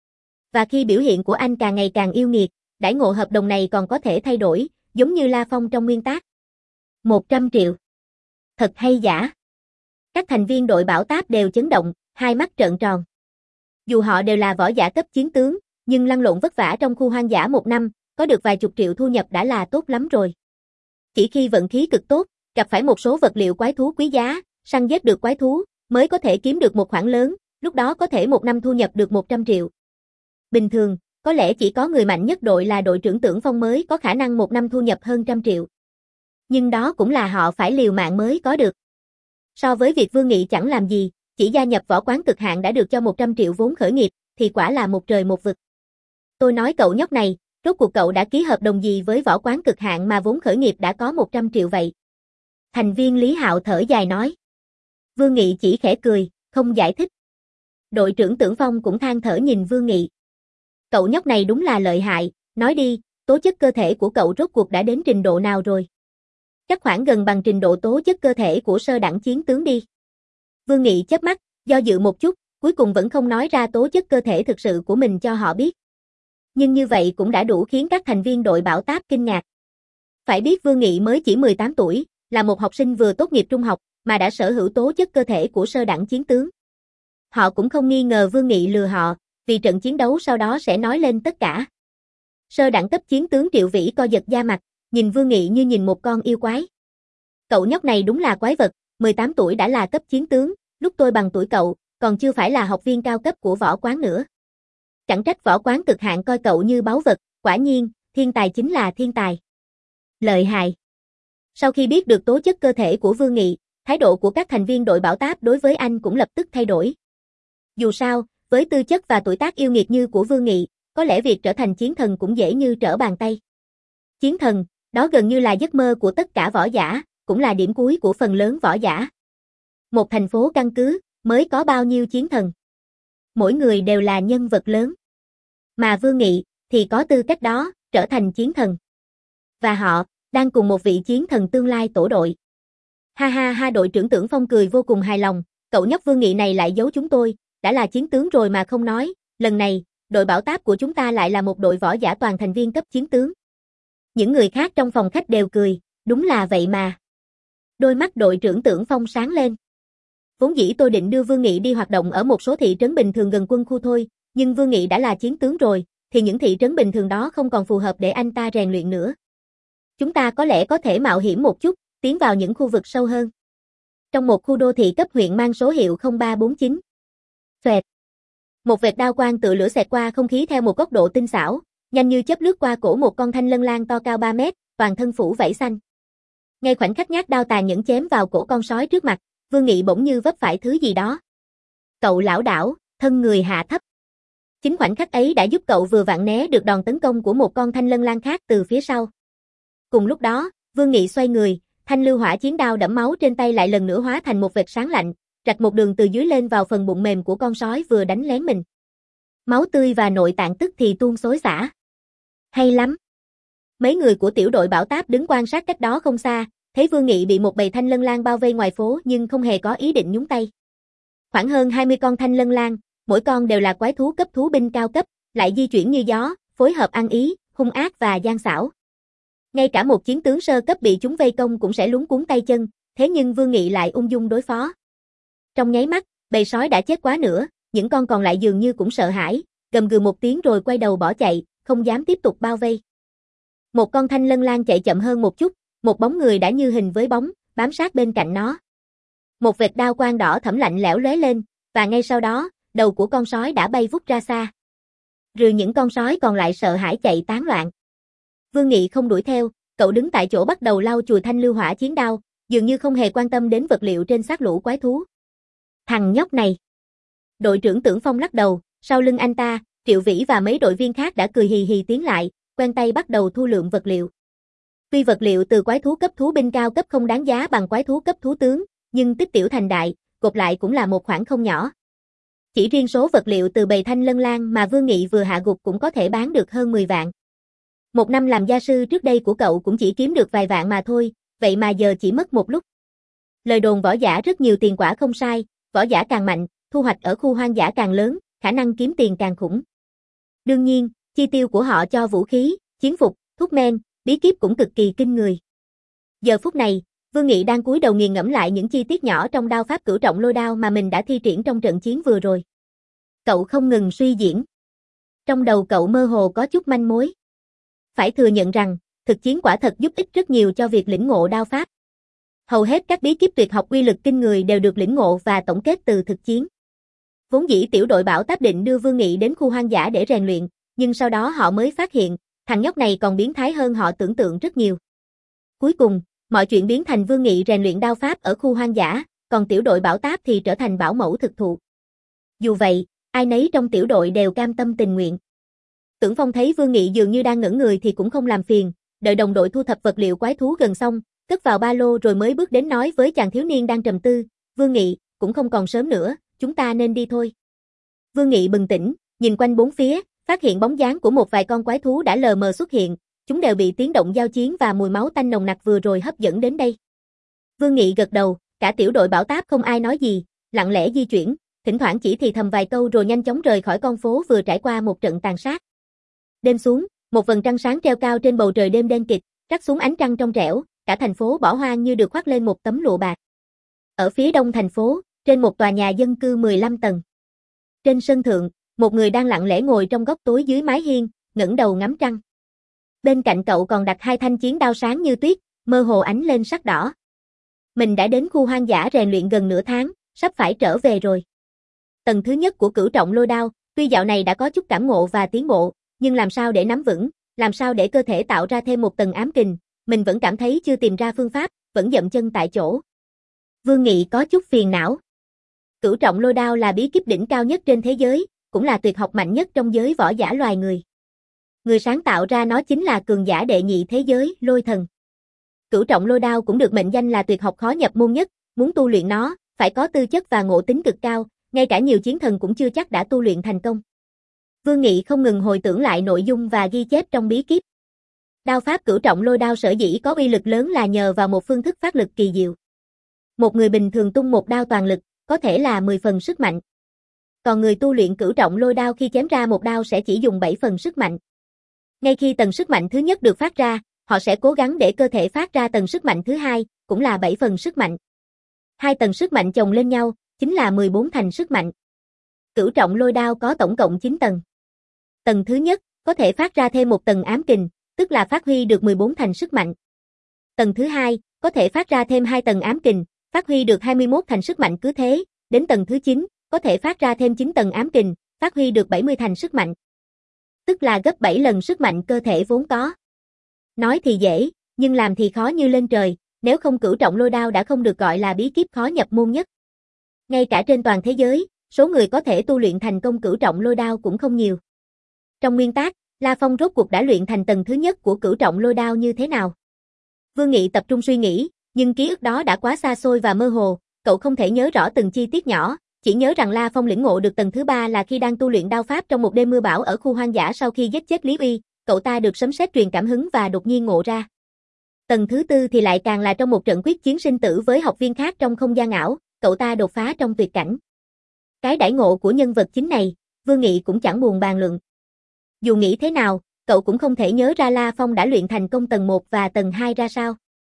Và khi biểu hiện của anh càng ngày càng yêu nghiệt, đãi ngộ hợp đồng này còn có thể thay đổi, giống như La Phong trong nguyên tác. một trăm triệu. Thật hay giả? Các thành viên đội bảo táp đều chấn động, hai mắt trợn tròn. Dù họ đều là võ giả cấp chiến tướng, nhưng lăn lộn vất vả trong khu hoang dã một năm, có được vài chục triệu thu nhập đã là tốt lắm rồi. Chỉ khi vận khí cực tốt, gặp phải một số vật liệu quái thú quý giá, săn giết được quái thú, mới có thể kiếm được một khoản lớn, lúc đó có thể một năm thu nhập được một trăm triệu. Bình thường, có lẽ chỉ có người mạnh nhất đội là đội trưởng Tưởng Phong mới có khả năng một năm thu nhập hơn trăm triệu. Nhưng đó cũng là họ phải liều mạng mới có được. So với việc Vương Nghị chẳng làm gì, chỉ gia nhập Võ Quán Cực Hạn đã được cho một trăm triệu vốn khởi nghiệp, thì quả là một trời một vực. Tôi nói cậu nhóc này, rốt cuộc cậu đã ký hợp đồng gì với Võ Quán Cực Hạn mà vốn khởi nghiệp đã có một trăm triệu vậy? Thành viên Lý Hạo thở dài nói. Vương Nghị chỉ khẽ cười, không giải thích. Đội trưởng Tưởng Phong cũng than thở nhìn Vương Nghị. Cậu nhóc này đúng là lợi hại, nói đi, tố chất cơ thể của cậu rốt cuộc đã đến trình độ nào rồi? Chắc khoảng gần bằng trình độ tố chất cơ thể của sơ đẳng chiến tướng đi. Vương Nghị chớp mắt, do dự một chút, cuối cùng vẫn không nói ra tố chất cơ thể thực sự của mình cho họ biết. Nhưng như vậy cũng đã đủ khiến các thành viên đội bảo táp kinh ngạc. Phải biết Vương Nghị mới chỉ mười tám tuổi, là một học sinh vừa tốt nghiệp trung học, mà đã sở hữu tố chất cơ thể của sơ đẳng chiến tướng. Họ cũng không nghi ngờ Vương Nghị lừa họ, vì trận chiến đấu sau đó sẽ nói lên tất cả. Sơ đẳng cấp chiến tướng Triệu Vĩ co giật da mặt, nhìn Vương Nghị như nhìn một con yêu quái. Cậu nhóc này đúng là quái vật, mười tám tuổi đã là cấp chiến tướng, lúc tôi bằng tuổi cậu, còn chưa phải là học viên cao cấp của võ quán nữa. Chẳng trách Võ Quán Cực Hạn coi cậu như báu vật, quả nhiên, thiên tài chính là thiên tài. Lợi hại. Sau khi biết được tố chất cơ thể của Vương Nghị, thái độ của các thành viên đội bảo táp đối với anh cũng lập tức thay đổi. Dù sao, với tư chất và tuổi tác yêu nghiệt như của Vương Nghị, có lẽ việc trở thành chiến thần cũng dễ như trở bàn tay. Chiến thần, đó gần như là giấc mơ của tất cả võ giả, cũng là điểm cuối của phần lớn võ giả. Một thành phố căn cứ, mới có bao nhiêu chiến thần? Mỗi người đều là nhân vật lớn. Mà Vương Nghị, thì có tư cách đó, trở thành chiến thần. Và họ, đang cùng một vị chiến thần tương lai tổ đội. Ha ha ha, đội trưởng Tưởng Phong cười vô cùng hài lòng, cậu nhóc Vương Nghị này lại giấu chúng tôi, đã là chiến tướng rồi mà không nói, lần này, đội bảo táp của chúng ta lại là một đội võ giả toàn thành viên cấp chiến tướng. Những người khác trong phòng khách đều cười, đúng là vậy mà. Đôi mắt đội trưởng Tưởng Phong sáng lên. Vốn dĩ tôi định đưa Vương Nghị đi hoạt động ở một số thị trấn bình thường gần quân khu thôi, nhưng Vương Nghị đã là chiến tướng rồi, thì những thị trấn bình thường đó không còn phù hợp để anh ta rèn luyện nữa. Chúng ta có lẽ có thể mạo hiểm một chút, tiến vào những khu vực sâu hơn. Trong một khu đô thị cấp huyện mang số hiệu không ba bốn chín. Xoẹt. Một vệt đao quang tự lửa xẹt qua không khí theo một góc độ tinh xảo, nhanh như chớp lướt qua cổ một con thanh lân lang to cao ba mét, toàn thân phủ vảy xanh. Ngay khoảnh khắc nhát đao tàn nhẫn chém vào cổ con sói trước mặt, Vương Nghị bỗng như vấp phải thứ gì đó. Cậu lảo đảo, thân người hạ thấp. Chính khoảnh khắc ấy đã giúp cậu vừa vặn né được đòn tấn công của một con thanh lân lang khác từ phía sau. Cùng lúc đó, Vương Nghị xoay người, thanh lưu hỏa chiến đao đẫm máu trên tay lại lần nữa hóa thành một vệt sáng lạnh, rạch một đường từ dưới lên vào phần bụng mềm của con sói vừa đánh lén mình. Máu tươi và nội tạng tức thì tuôn xối xả. Hay lắm. Mấy người của tiểu đội bảo táp đứng quan sát cách đó không xa, thấy Vương Nghị bị một bầy thanh lân lang bao vây ngoài phố nhưng không hề có ý định nhúng tay. Khoảng hơn hai mươi con thanh lân lang, mỗi con đều là quái thú cấp thú binh cao cấp, lại di chuyển như gió, phối hợp ăn ý, hung ác và gian xảo. Ngay cả một chiến tướng sơ cấp bị chúng vây công cũng sẽ luống cuống tay chân, thế nhưng Vương Nghị lại ung dung đối phó. Trong nháy mắt, bầy sói đã chết quá nữa, những con còn lại dường như cũng sợ hãi, gầm gừ một tiếng rồi quay đầu bỏ chạy, không dám tiếp tục bao vây. Một con thanh lân lang chạy chậm hơn một chút, một bóng người đã như hình với bóng, bám sát bên cạnh nó. Một vệt đao quang đỏ thẫm lạnh lẽo lóe lên, và ngay sau đó, đầu của con sói đã bay vút ra xa. Rồi những con sói còn lại sợ hãi chạy tán loạn. Vương Nghị không đuổi theo, cậu đứng tại chỗ bắt đầu lau chùi thanh lưu hỏa chiến đao, dường như không hề quan tâm đến vật liệu trên xác lũ quái thú. Thằng nhóc này. Đội trưởng Tưởng Phong lắc đầu, sau lưng anh ta, Triệu Vĩ và mấy đội viên khác đã cười hì hì tiến lại, quen tay bắt đầu thu lượm vật liệu. Tuy vật liệu từ quái thú cấp thú binh cao cấp không đáng giá bằng quái thú cấp thú tướng, nhưng tích tiểu thành đại, gộp lại cũng là một khoản không nhỏ. Chỉ riêng số vật liệu từ bầy thanh lân lang mà Vương Nghị vừa hạ gục cũng có thể bán được hơn mười vạn. Một năm làm gia sư trước đây của cậu cũng chỉ kiếm được vài vạn mà thôi, vậy mà giờ chỉ mất một lúc. Lời đồn võ giả rất nhiều tiền quả không sai, võ giả càng mạnh, thu hoạch ở khu hoang dã càng lớn, khả năng kiếm tiền càng khủng. Đương nhiên, chi tiêu của họ cho vũ khí, chiến phục, thuốc men, bí kíp cũng cực kỳ kinh người. Giờ phút này, Vương Nghị đang cúi đầu nghiền ngẫm lại những chi tiết nhỏ trong đao pháp cửu trọng lôi đao mà mình đã thi triển trong trận chiến vừa rồi. Cậu không ngừng suy diễn. Trong đầu cậu mơ hồ có chút manh mối. Phải thừa nhận rằng, thực chiến quả thật giúp ích rất nhiều cho việc lĩnh ngộ đao pháp. Hầu hết các bí kíp tuyệt học uy lực kinh người đều được lĩnh ngộ và tổng kết từ thực chiến. Vốn dĩ tiểu đội bảo táp định đưa Vương Nghị đến khu hoang dã để rèn luyện, nhưng sau đó họ mới phát hiện, thằng nhóc này còn biến thái hơn họ tưởng tượng rất nhiều. Cuối cùng, mọi chuyện biến thành Vương Nghị rèn luyện đao pháp ở khu hoang dã, còn tiểu đội bảo táp thì trở thành bảo mẫu thực thụ. Dù vậy, ai nấy trong tiểu đội đều cam tâm tình nguyện. Tưởng Phong thấy Vương Nghị dường như đang ngẩn người thì cũng không làm phiền, đợi đồng đội thu thập vật liệu quái thú gần xong, cất vào ba lô rồi mới bước đến nói với chàng thiếu niên đang trầm tư, Vương Nghị, cũng không còn sớm nữa, chúng ta nên đi thôi. Vương Nghị bừng tỉnh, nhìn quanh bốn phía, phát hiện bóng dáng của một vài con quái thú đã lờ mờ xuất hiện, chúng đều bị tiếng động giao chiến và mùi máu tanh nồng nặc vừa rồi hấp dẫn đến đây. Vương Nghị gật đầu, cả tiểu đội bảo táp không ai nói gì, lặng lẽ di chuyển, thỉnh thoảng chỉ thì thầm vài câu rồi nhanh chóng rời khỏi con phố vừa trải qua một trận tàn sát. Đêm xuống, một vầng trăng sáng treo cao trên bầu trời đêm đen kịt, rắc xuống ánh trăng trong trẻo, cả thành phố bỏ hoang như được khoác lên một tấm lụa bạc. Ở phía đông thành phố, trên một tòa nhà dân cư mười lăm tầng. Trên sân thượng, một người đang lặng lẽ ngồi trong góc tối dưới mái hiên, ngẩng đầu ngắm trăng. Bên cạnh cậu còn đặt hai thanh chiến đao sáng như tuyết, mơ hồ ánh lên sắc đỏ. Mình đã đến khu hoang dã rèn luyện gần nửa tháng, sắp phải trở về rồi. Tầng thứ nhất của cửu trọng lôi đao, tuy dạo này đã có chút cảm ngộ và tiến bộ, nhưng làm sao để nắm vững, làm sao để cơ thể tạo ra thêm một tầng ám kình, mình vẫn cảm thấy chưa tìm ra phương pháp, vẫn dậm chân tại chỗ. Vương Nghị có chút phiền não. Cửu trọng lôi đao là bí kíp đỉnh cao nhất trên thế giới, cũng là tuyệt học mạnh nhất trong giới võ giả loài người. Người sáng tạo ra nó chính là cường giả đệ nhị thế giới, Lôi Thần. Cửu trọng lôi đao cũng được mệnh danh là tuyệt học khó nhập môn nhất, muốn tu luyện nó, phải có tư chất và ngộ tính cực cao, ngay cả nhiều chiến thần cũng chưa chắc đã tu luyện thành công. Vương Nghị không ngừng hồi tưởng lại nội dung và ghi chép trong bí kíp. Đao pháp cửu trọng lôi đao sở dĩ có uy lực lớn là nhờ vào một phương thức phát lực kỳ diệu. Một người bình thường tung một đao toàn lực, có thể là mười phần sức mạnh. Còn người tu luyện cửu trọng lôi đao khi chém ra một đao sẽ chỉ dùng bảy phần sức mạnh. Ngay khi tầng sức mạnh thứ nhất được phát ra, họ sẽ cố gắng để cơ thể phát ra tầng sức mạnh thứ hai, cũng là bảy phần sức mạnh. Hai tầng sức mạnh chồng lên nhau, chính là mười bốn thành sức mạnh. Cửu trọng lôi đao có tổng cộng chín tầng. Tầng thứ nhất, có thể phát ra thêm một tầng ám kình, tức là phát huy được mười bốn thành sức mạnh. Tầng thứ hai, có thể phát ra thêm hai tầng ám kình, phát huy được hai mươi mốt thành sức mạnh cứ thế, đến tầng thứ chín, có thể phát ra thêm chín tầng ám kình, phát huy được bảy mươi thành sức mạnh. Tức là gấp bảy lần sức mạnh cơ thể vốn có. Nói thì dễ, nhưng làm thì khó như lên trời, nếu không cửu trọng lôi đao đã không được gọi là bí kíp khó nhập môn nhất. Ngay cả trên toàn thế giới, số người có thể tu luyện thành công cửu trọng lôi đao cũng không nhiều. Trong nguyên tắc, La Phong rốt cuộc đã luyện thành tầng thứ nhất của cửu trọng lôi đao như thế nào? Vương Nghị tập trung suy nghĩ, nhưng ký ức đó đã quá xa xôi và mơ hồ, cậu không thể nhớ rõ từng chi tiết nhỏ, chỉ nhớ rằng La Phong lĩnh ngộ được tầng thứ ba là khi đang tu luyện đao pháp trong một đêm mưa bão ở khu hoang dã sau khi giết chết Lý Uy, cậu ta được sấm sét truyền cảm hứng và đột nhiên ngộ ra. Tầng thứ tư thì lại càng là trong một trận quyết chiến sinh tử với học viên khác trong không gian ảo, cậu ta đột phá trong tuyệt cảnh. Cái đãi ngộ của nhân vật chính này, Vương Nghị cũng chẳng buồn bàn luận. Dù nghĩ thế nào, cậu cũng không thể nhớ ra La Phong đã luyện thành công tầng một và tầng hai ra sao.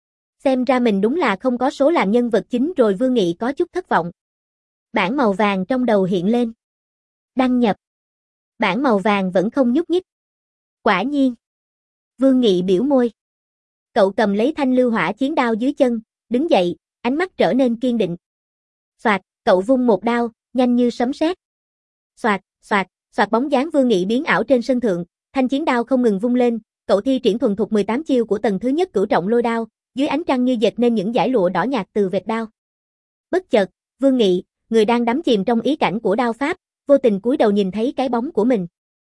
Xem ra mình đúng là không có số làm nhân vật chính rồi. Vương Nghị có chút thất vọng. Bảng màu vàng trong đầu hiện lên. Đăng nhập. Bảng màu vàng vẫn không nhúc nhích. Quả nhiên. Vương Nghị biểu môi. Cậu cầm lấy thanh lưu hỏa chiến đao dưới chân, đứng dậy, ánh mắt trở nên kiên định. Soạt, cậu vung một đao, nhanh như sấm sét. Soạt, soạt, soạt, bóng dáng Vương Nghị biến ảo trên sân thượng, thanh chiến đao không ngừng vung lên, cậu thi triển thuần thục mười tám chiêu của tầng thứ nhất cửu trọng lôi đao, dưới ánh trăng như dệt nên những dải lụa đỏ nhạt từ vệt đao. Bất chợt, Vương Nghị, người đang đắm chìm trong ý cảnh của đao pháp, vô tình cúi đầu nhìn thấy cái bóng của mình.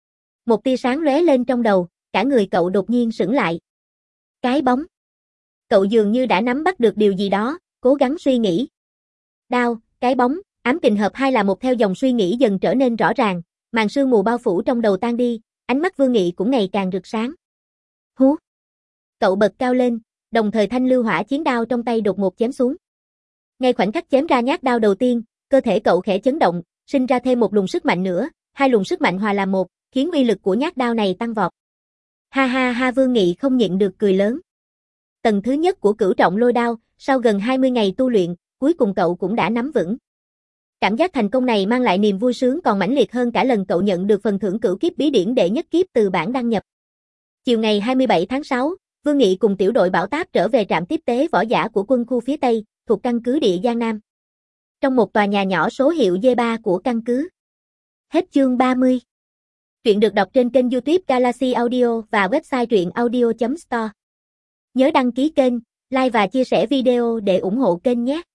Một tia sáng lóe lên trong đầu, cả người cậu đột nhiên sững lại. Cái bóng. Cậu dường như đã nắm bắt được điều gì đó, cố gắng suy nghĩ. Đao, cái bóng, ám kình hợp hai là một. Theo dòng suy nghĩ dần trở nên rõ ràng, màn sương mù bao phủ trong đầu tan đi, ánh mắt Vương Nghị cũng ngày càng rực sáng. Hú. Cậu bật cao lên, đồng thời thanh lưu hỏa chiến đao trong tay đột ngột chém xuống. Ngay khoảnh khắc chém ra nhát đao đầu tiên, cơ thể cậu khẽ chấn động, sinh ra thêm một luồng sức mạnh nữa, hai luồng sức mạnh hòa làm một, khiến uy lực của nhát đao này tăng vọt. Ha ha ha, Vương Nghị không nhịn được cười lớn. Tầng thứ nhất của cửu trọng lôi đao, sau gần hai mươi ngày tu luyện, cuối cùng cậu cũng đã nắm vững. Cảm giác thành công này mang lại niềm vui sướng còn mãnh liệt hơn cả lần cậu nhận được phần thưởng cửu kiếp bí điển đệ nhất kiếp từ bản đăng nhập. Chiều ngày hai mươi bảy tháng sáu, Vương Nghị cùng tiểu đội bảo táp trở về trạm tiếp tế võ giả của quân khu phía Tây, thuộc căn cứ địa Giang Nam. Trong một tòa nhà nhỏ số hiệu D ba của căn cứ. Hết chương ba mươi. Truyện được đọc trên kênh YouTube Galaxy Audio và website truyện audio chấm store. Nhớ đăng ký kênh, like và chia sẻ video để ủng hộ kênh nhé.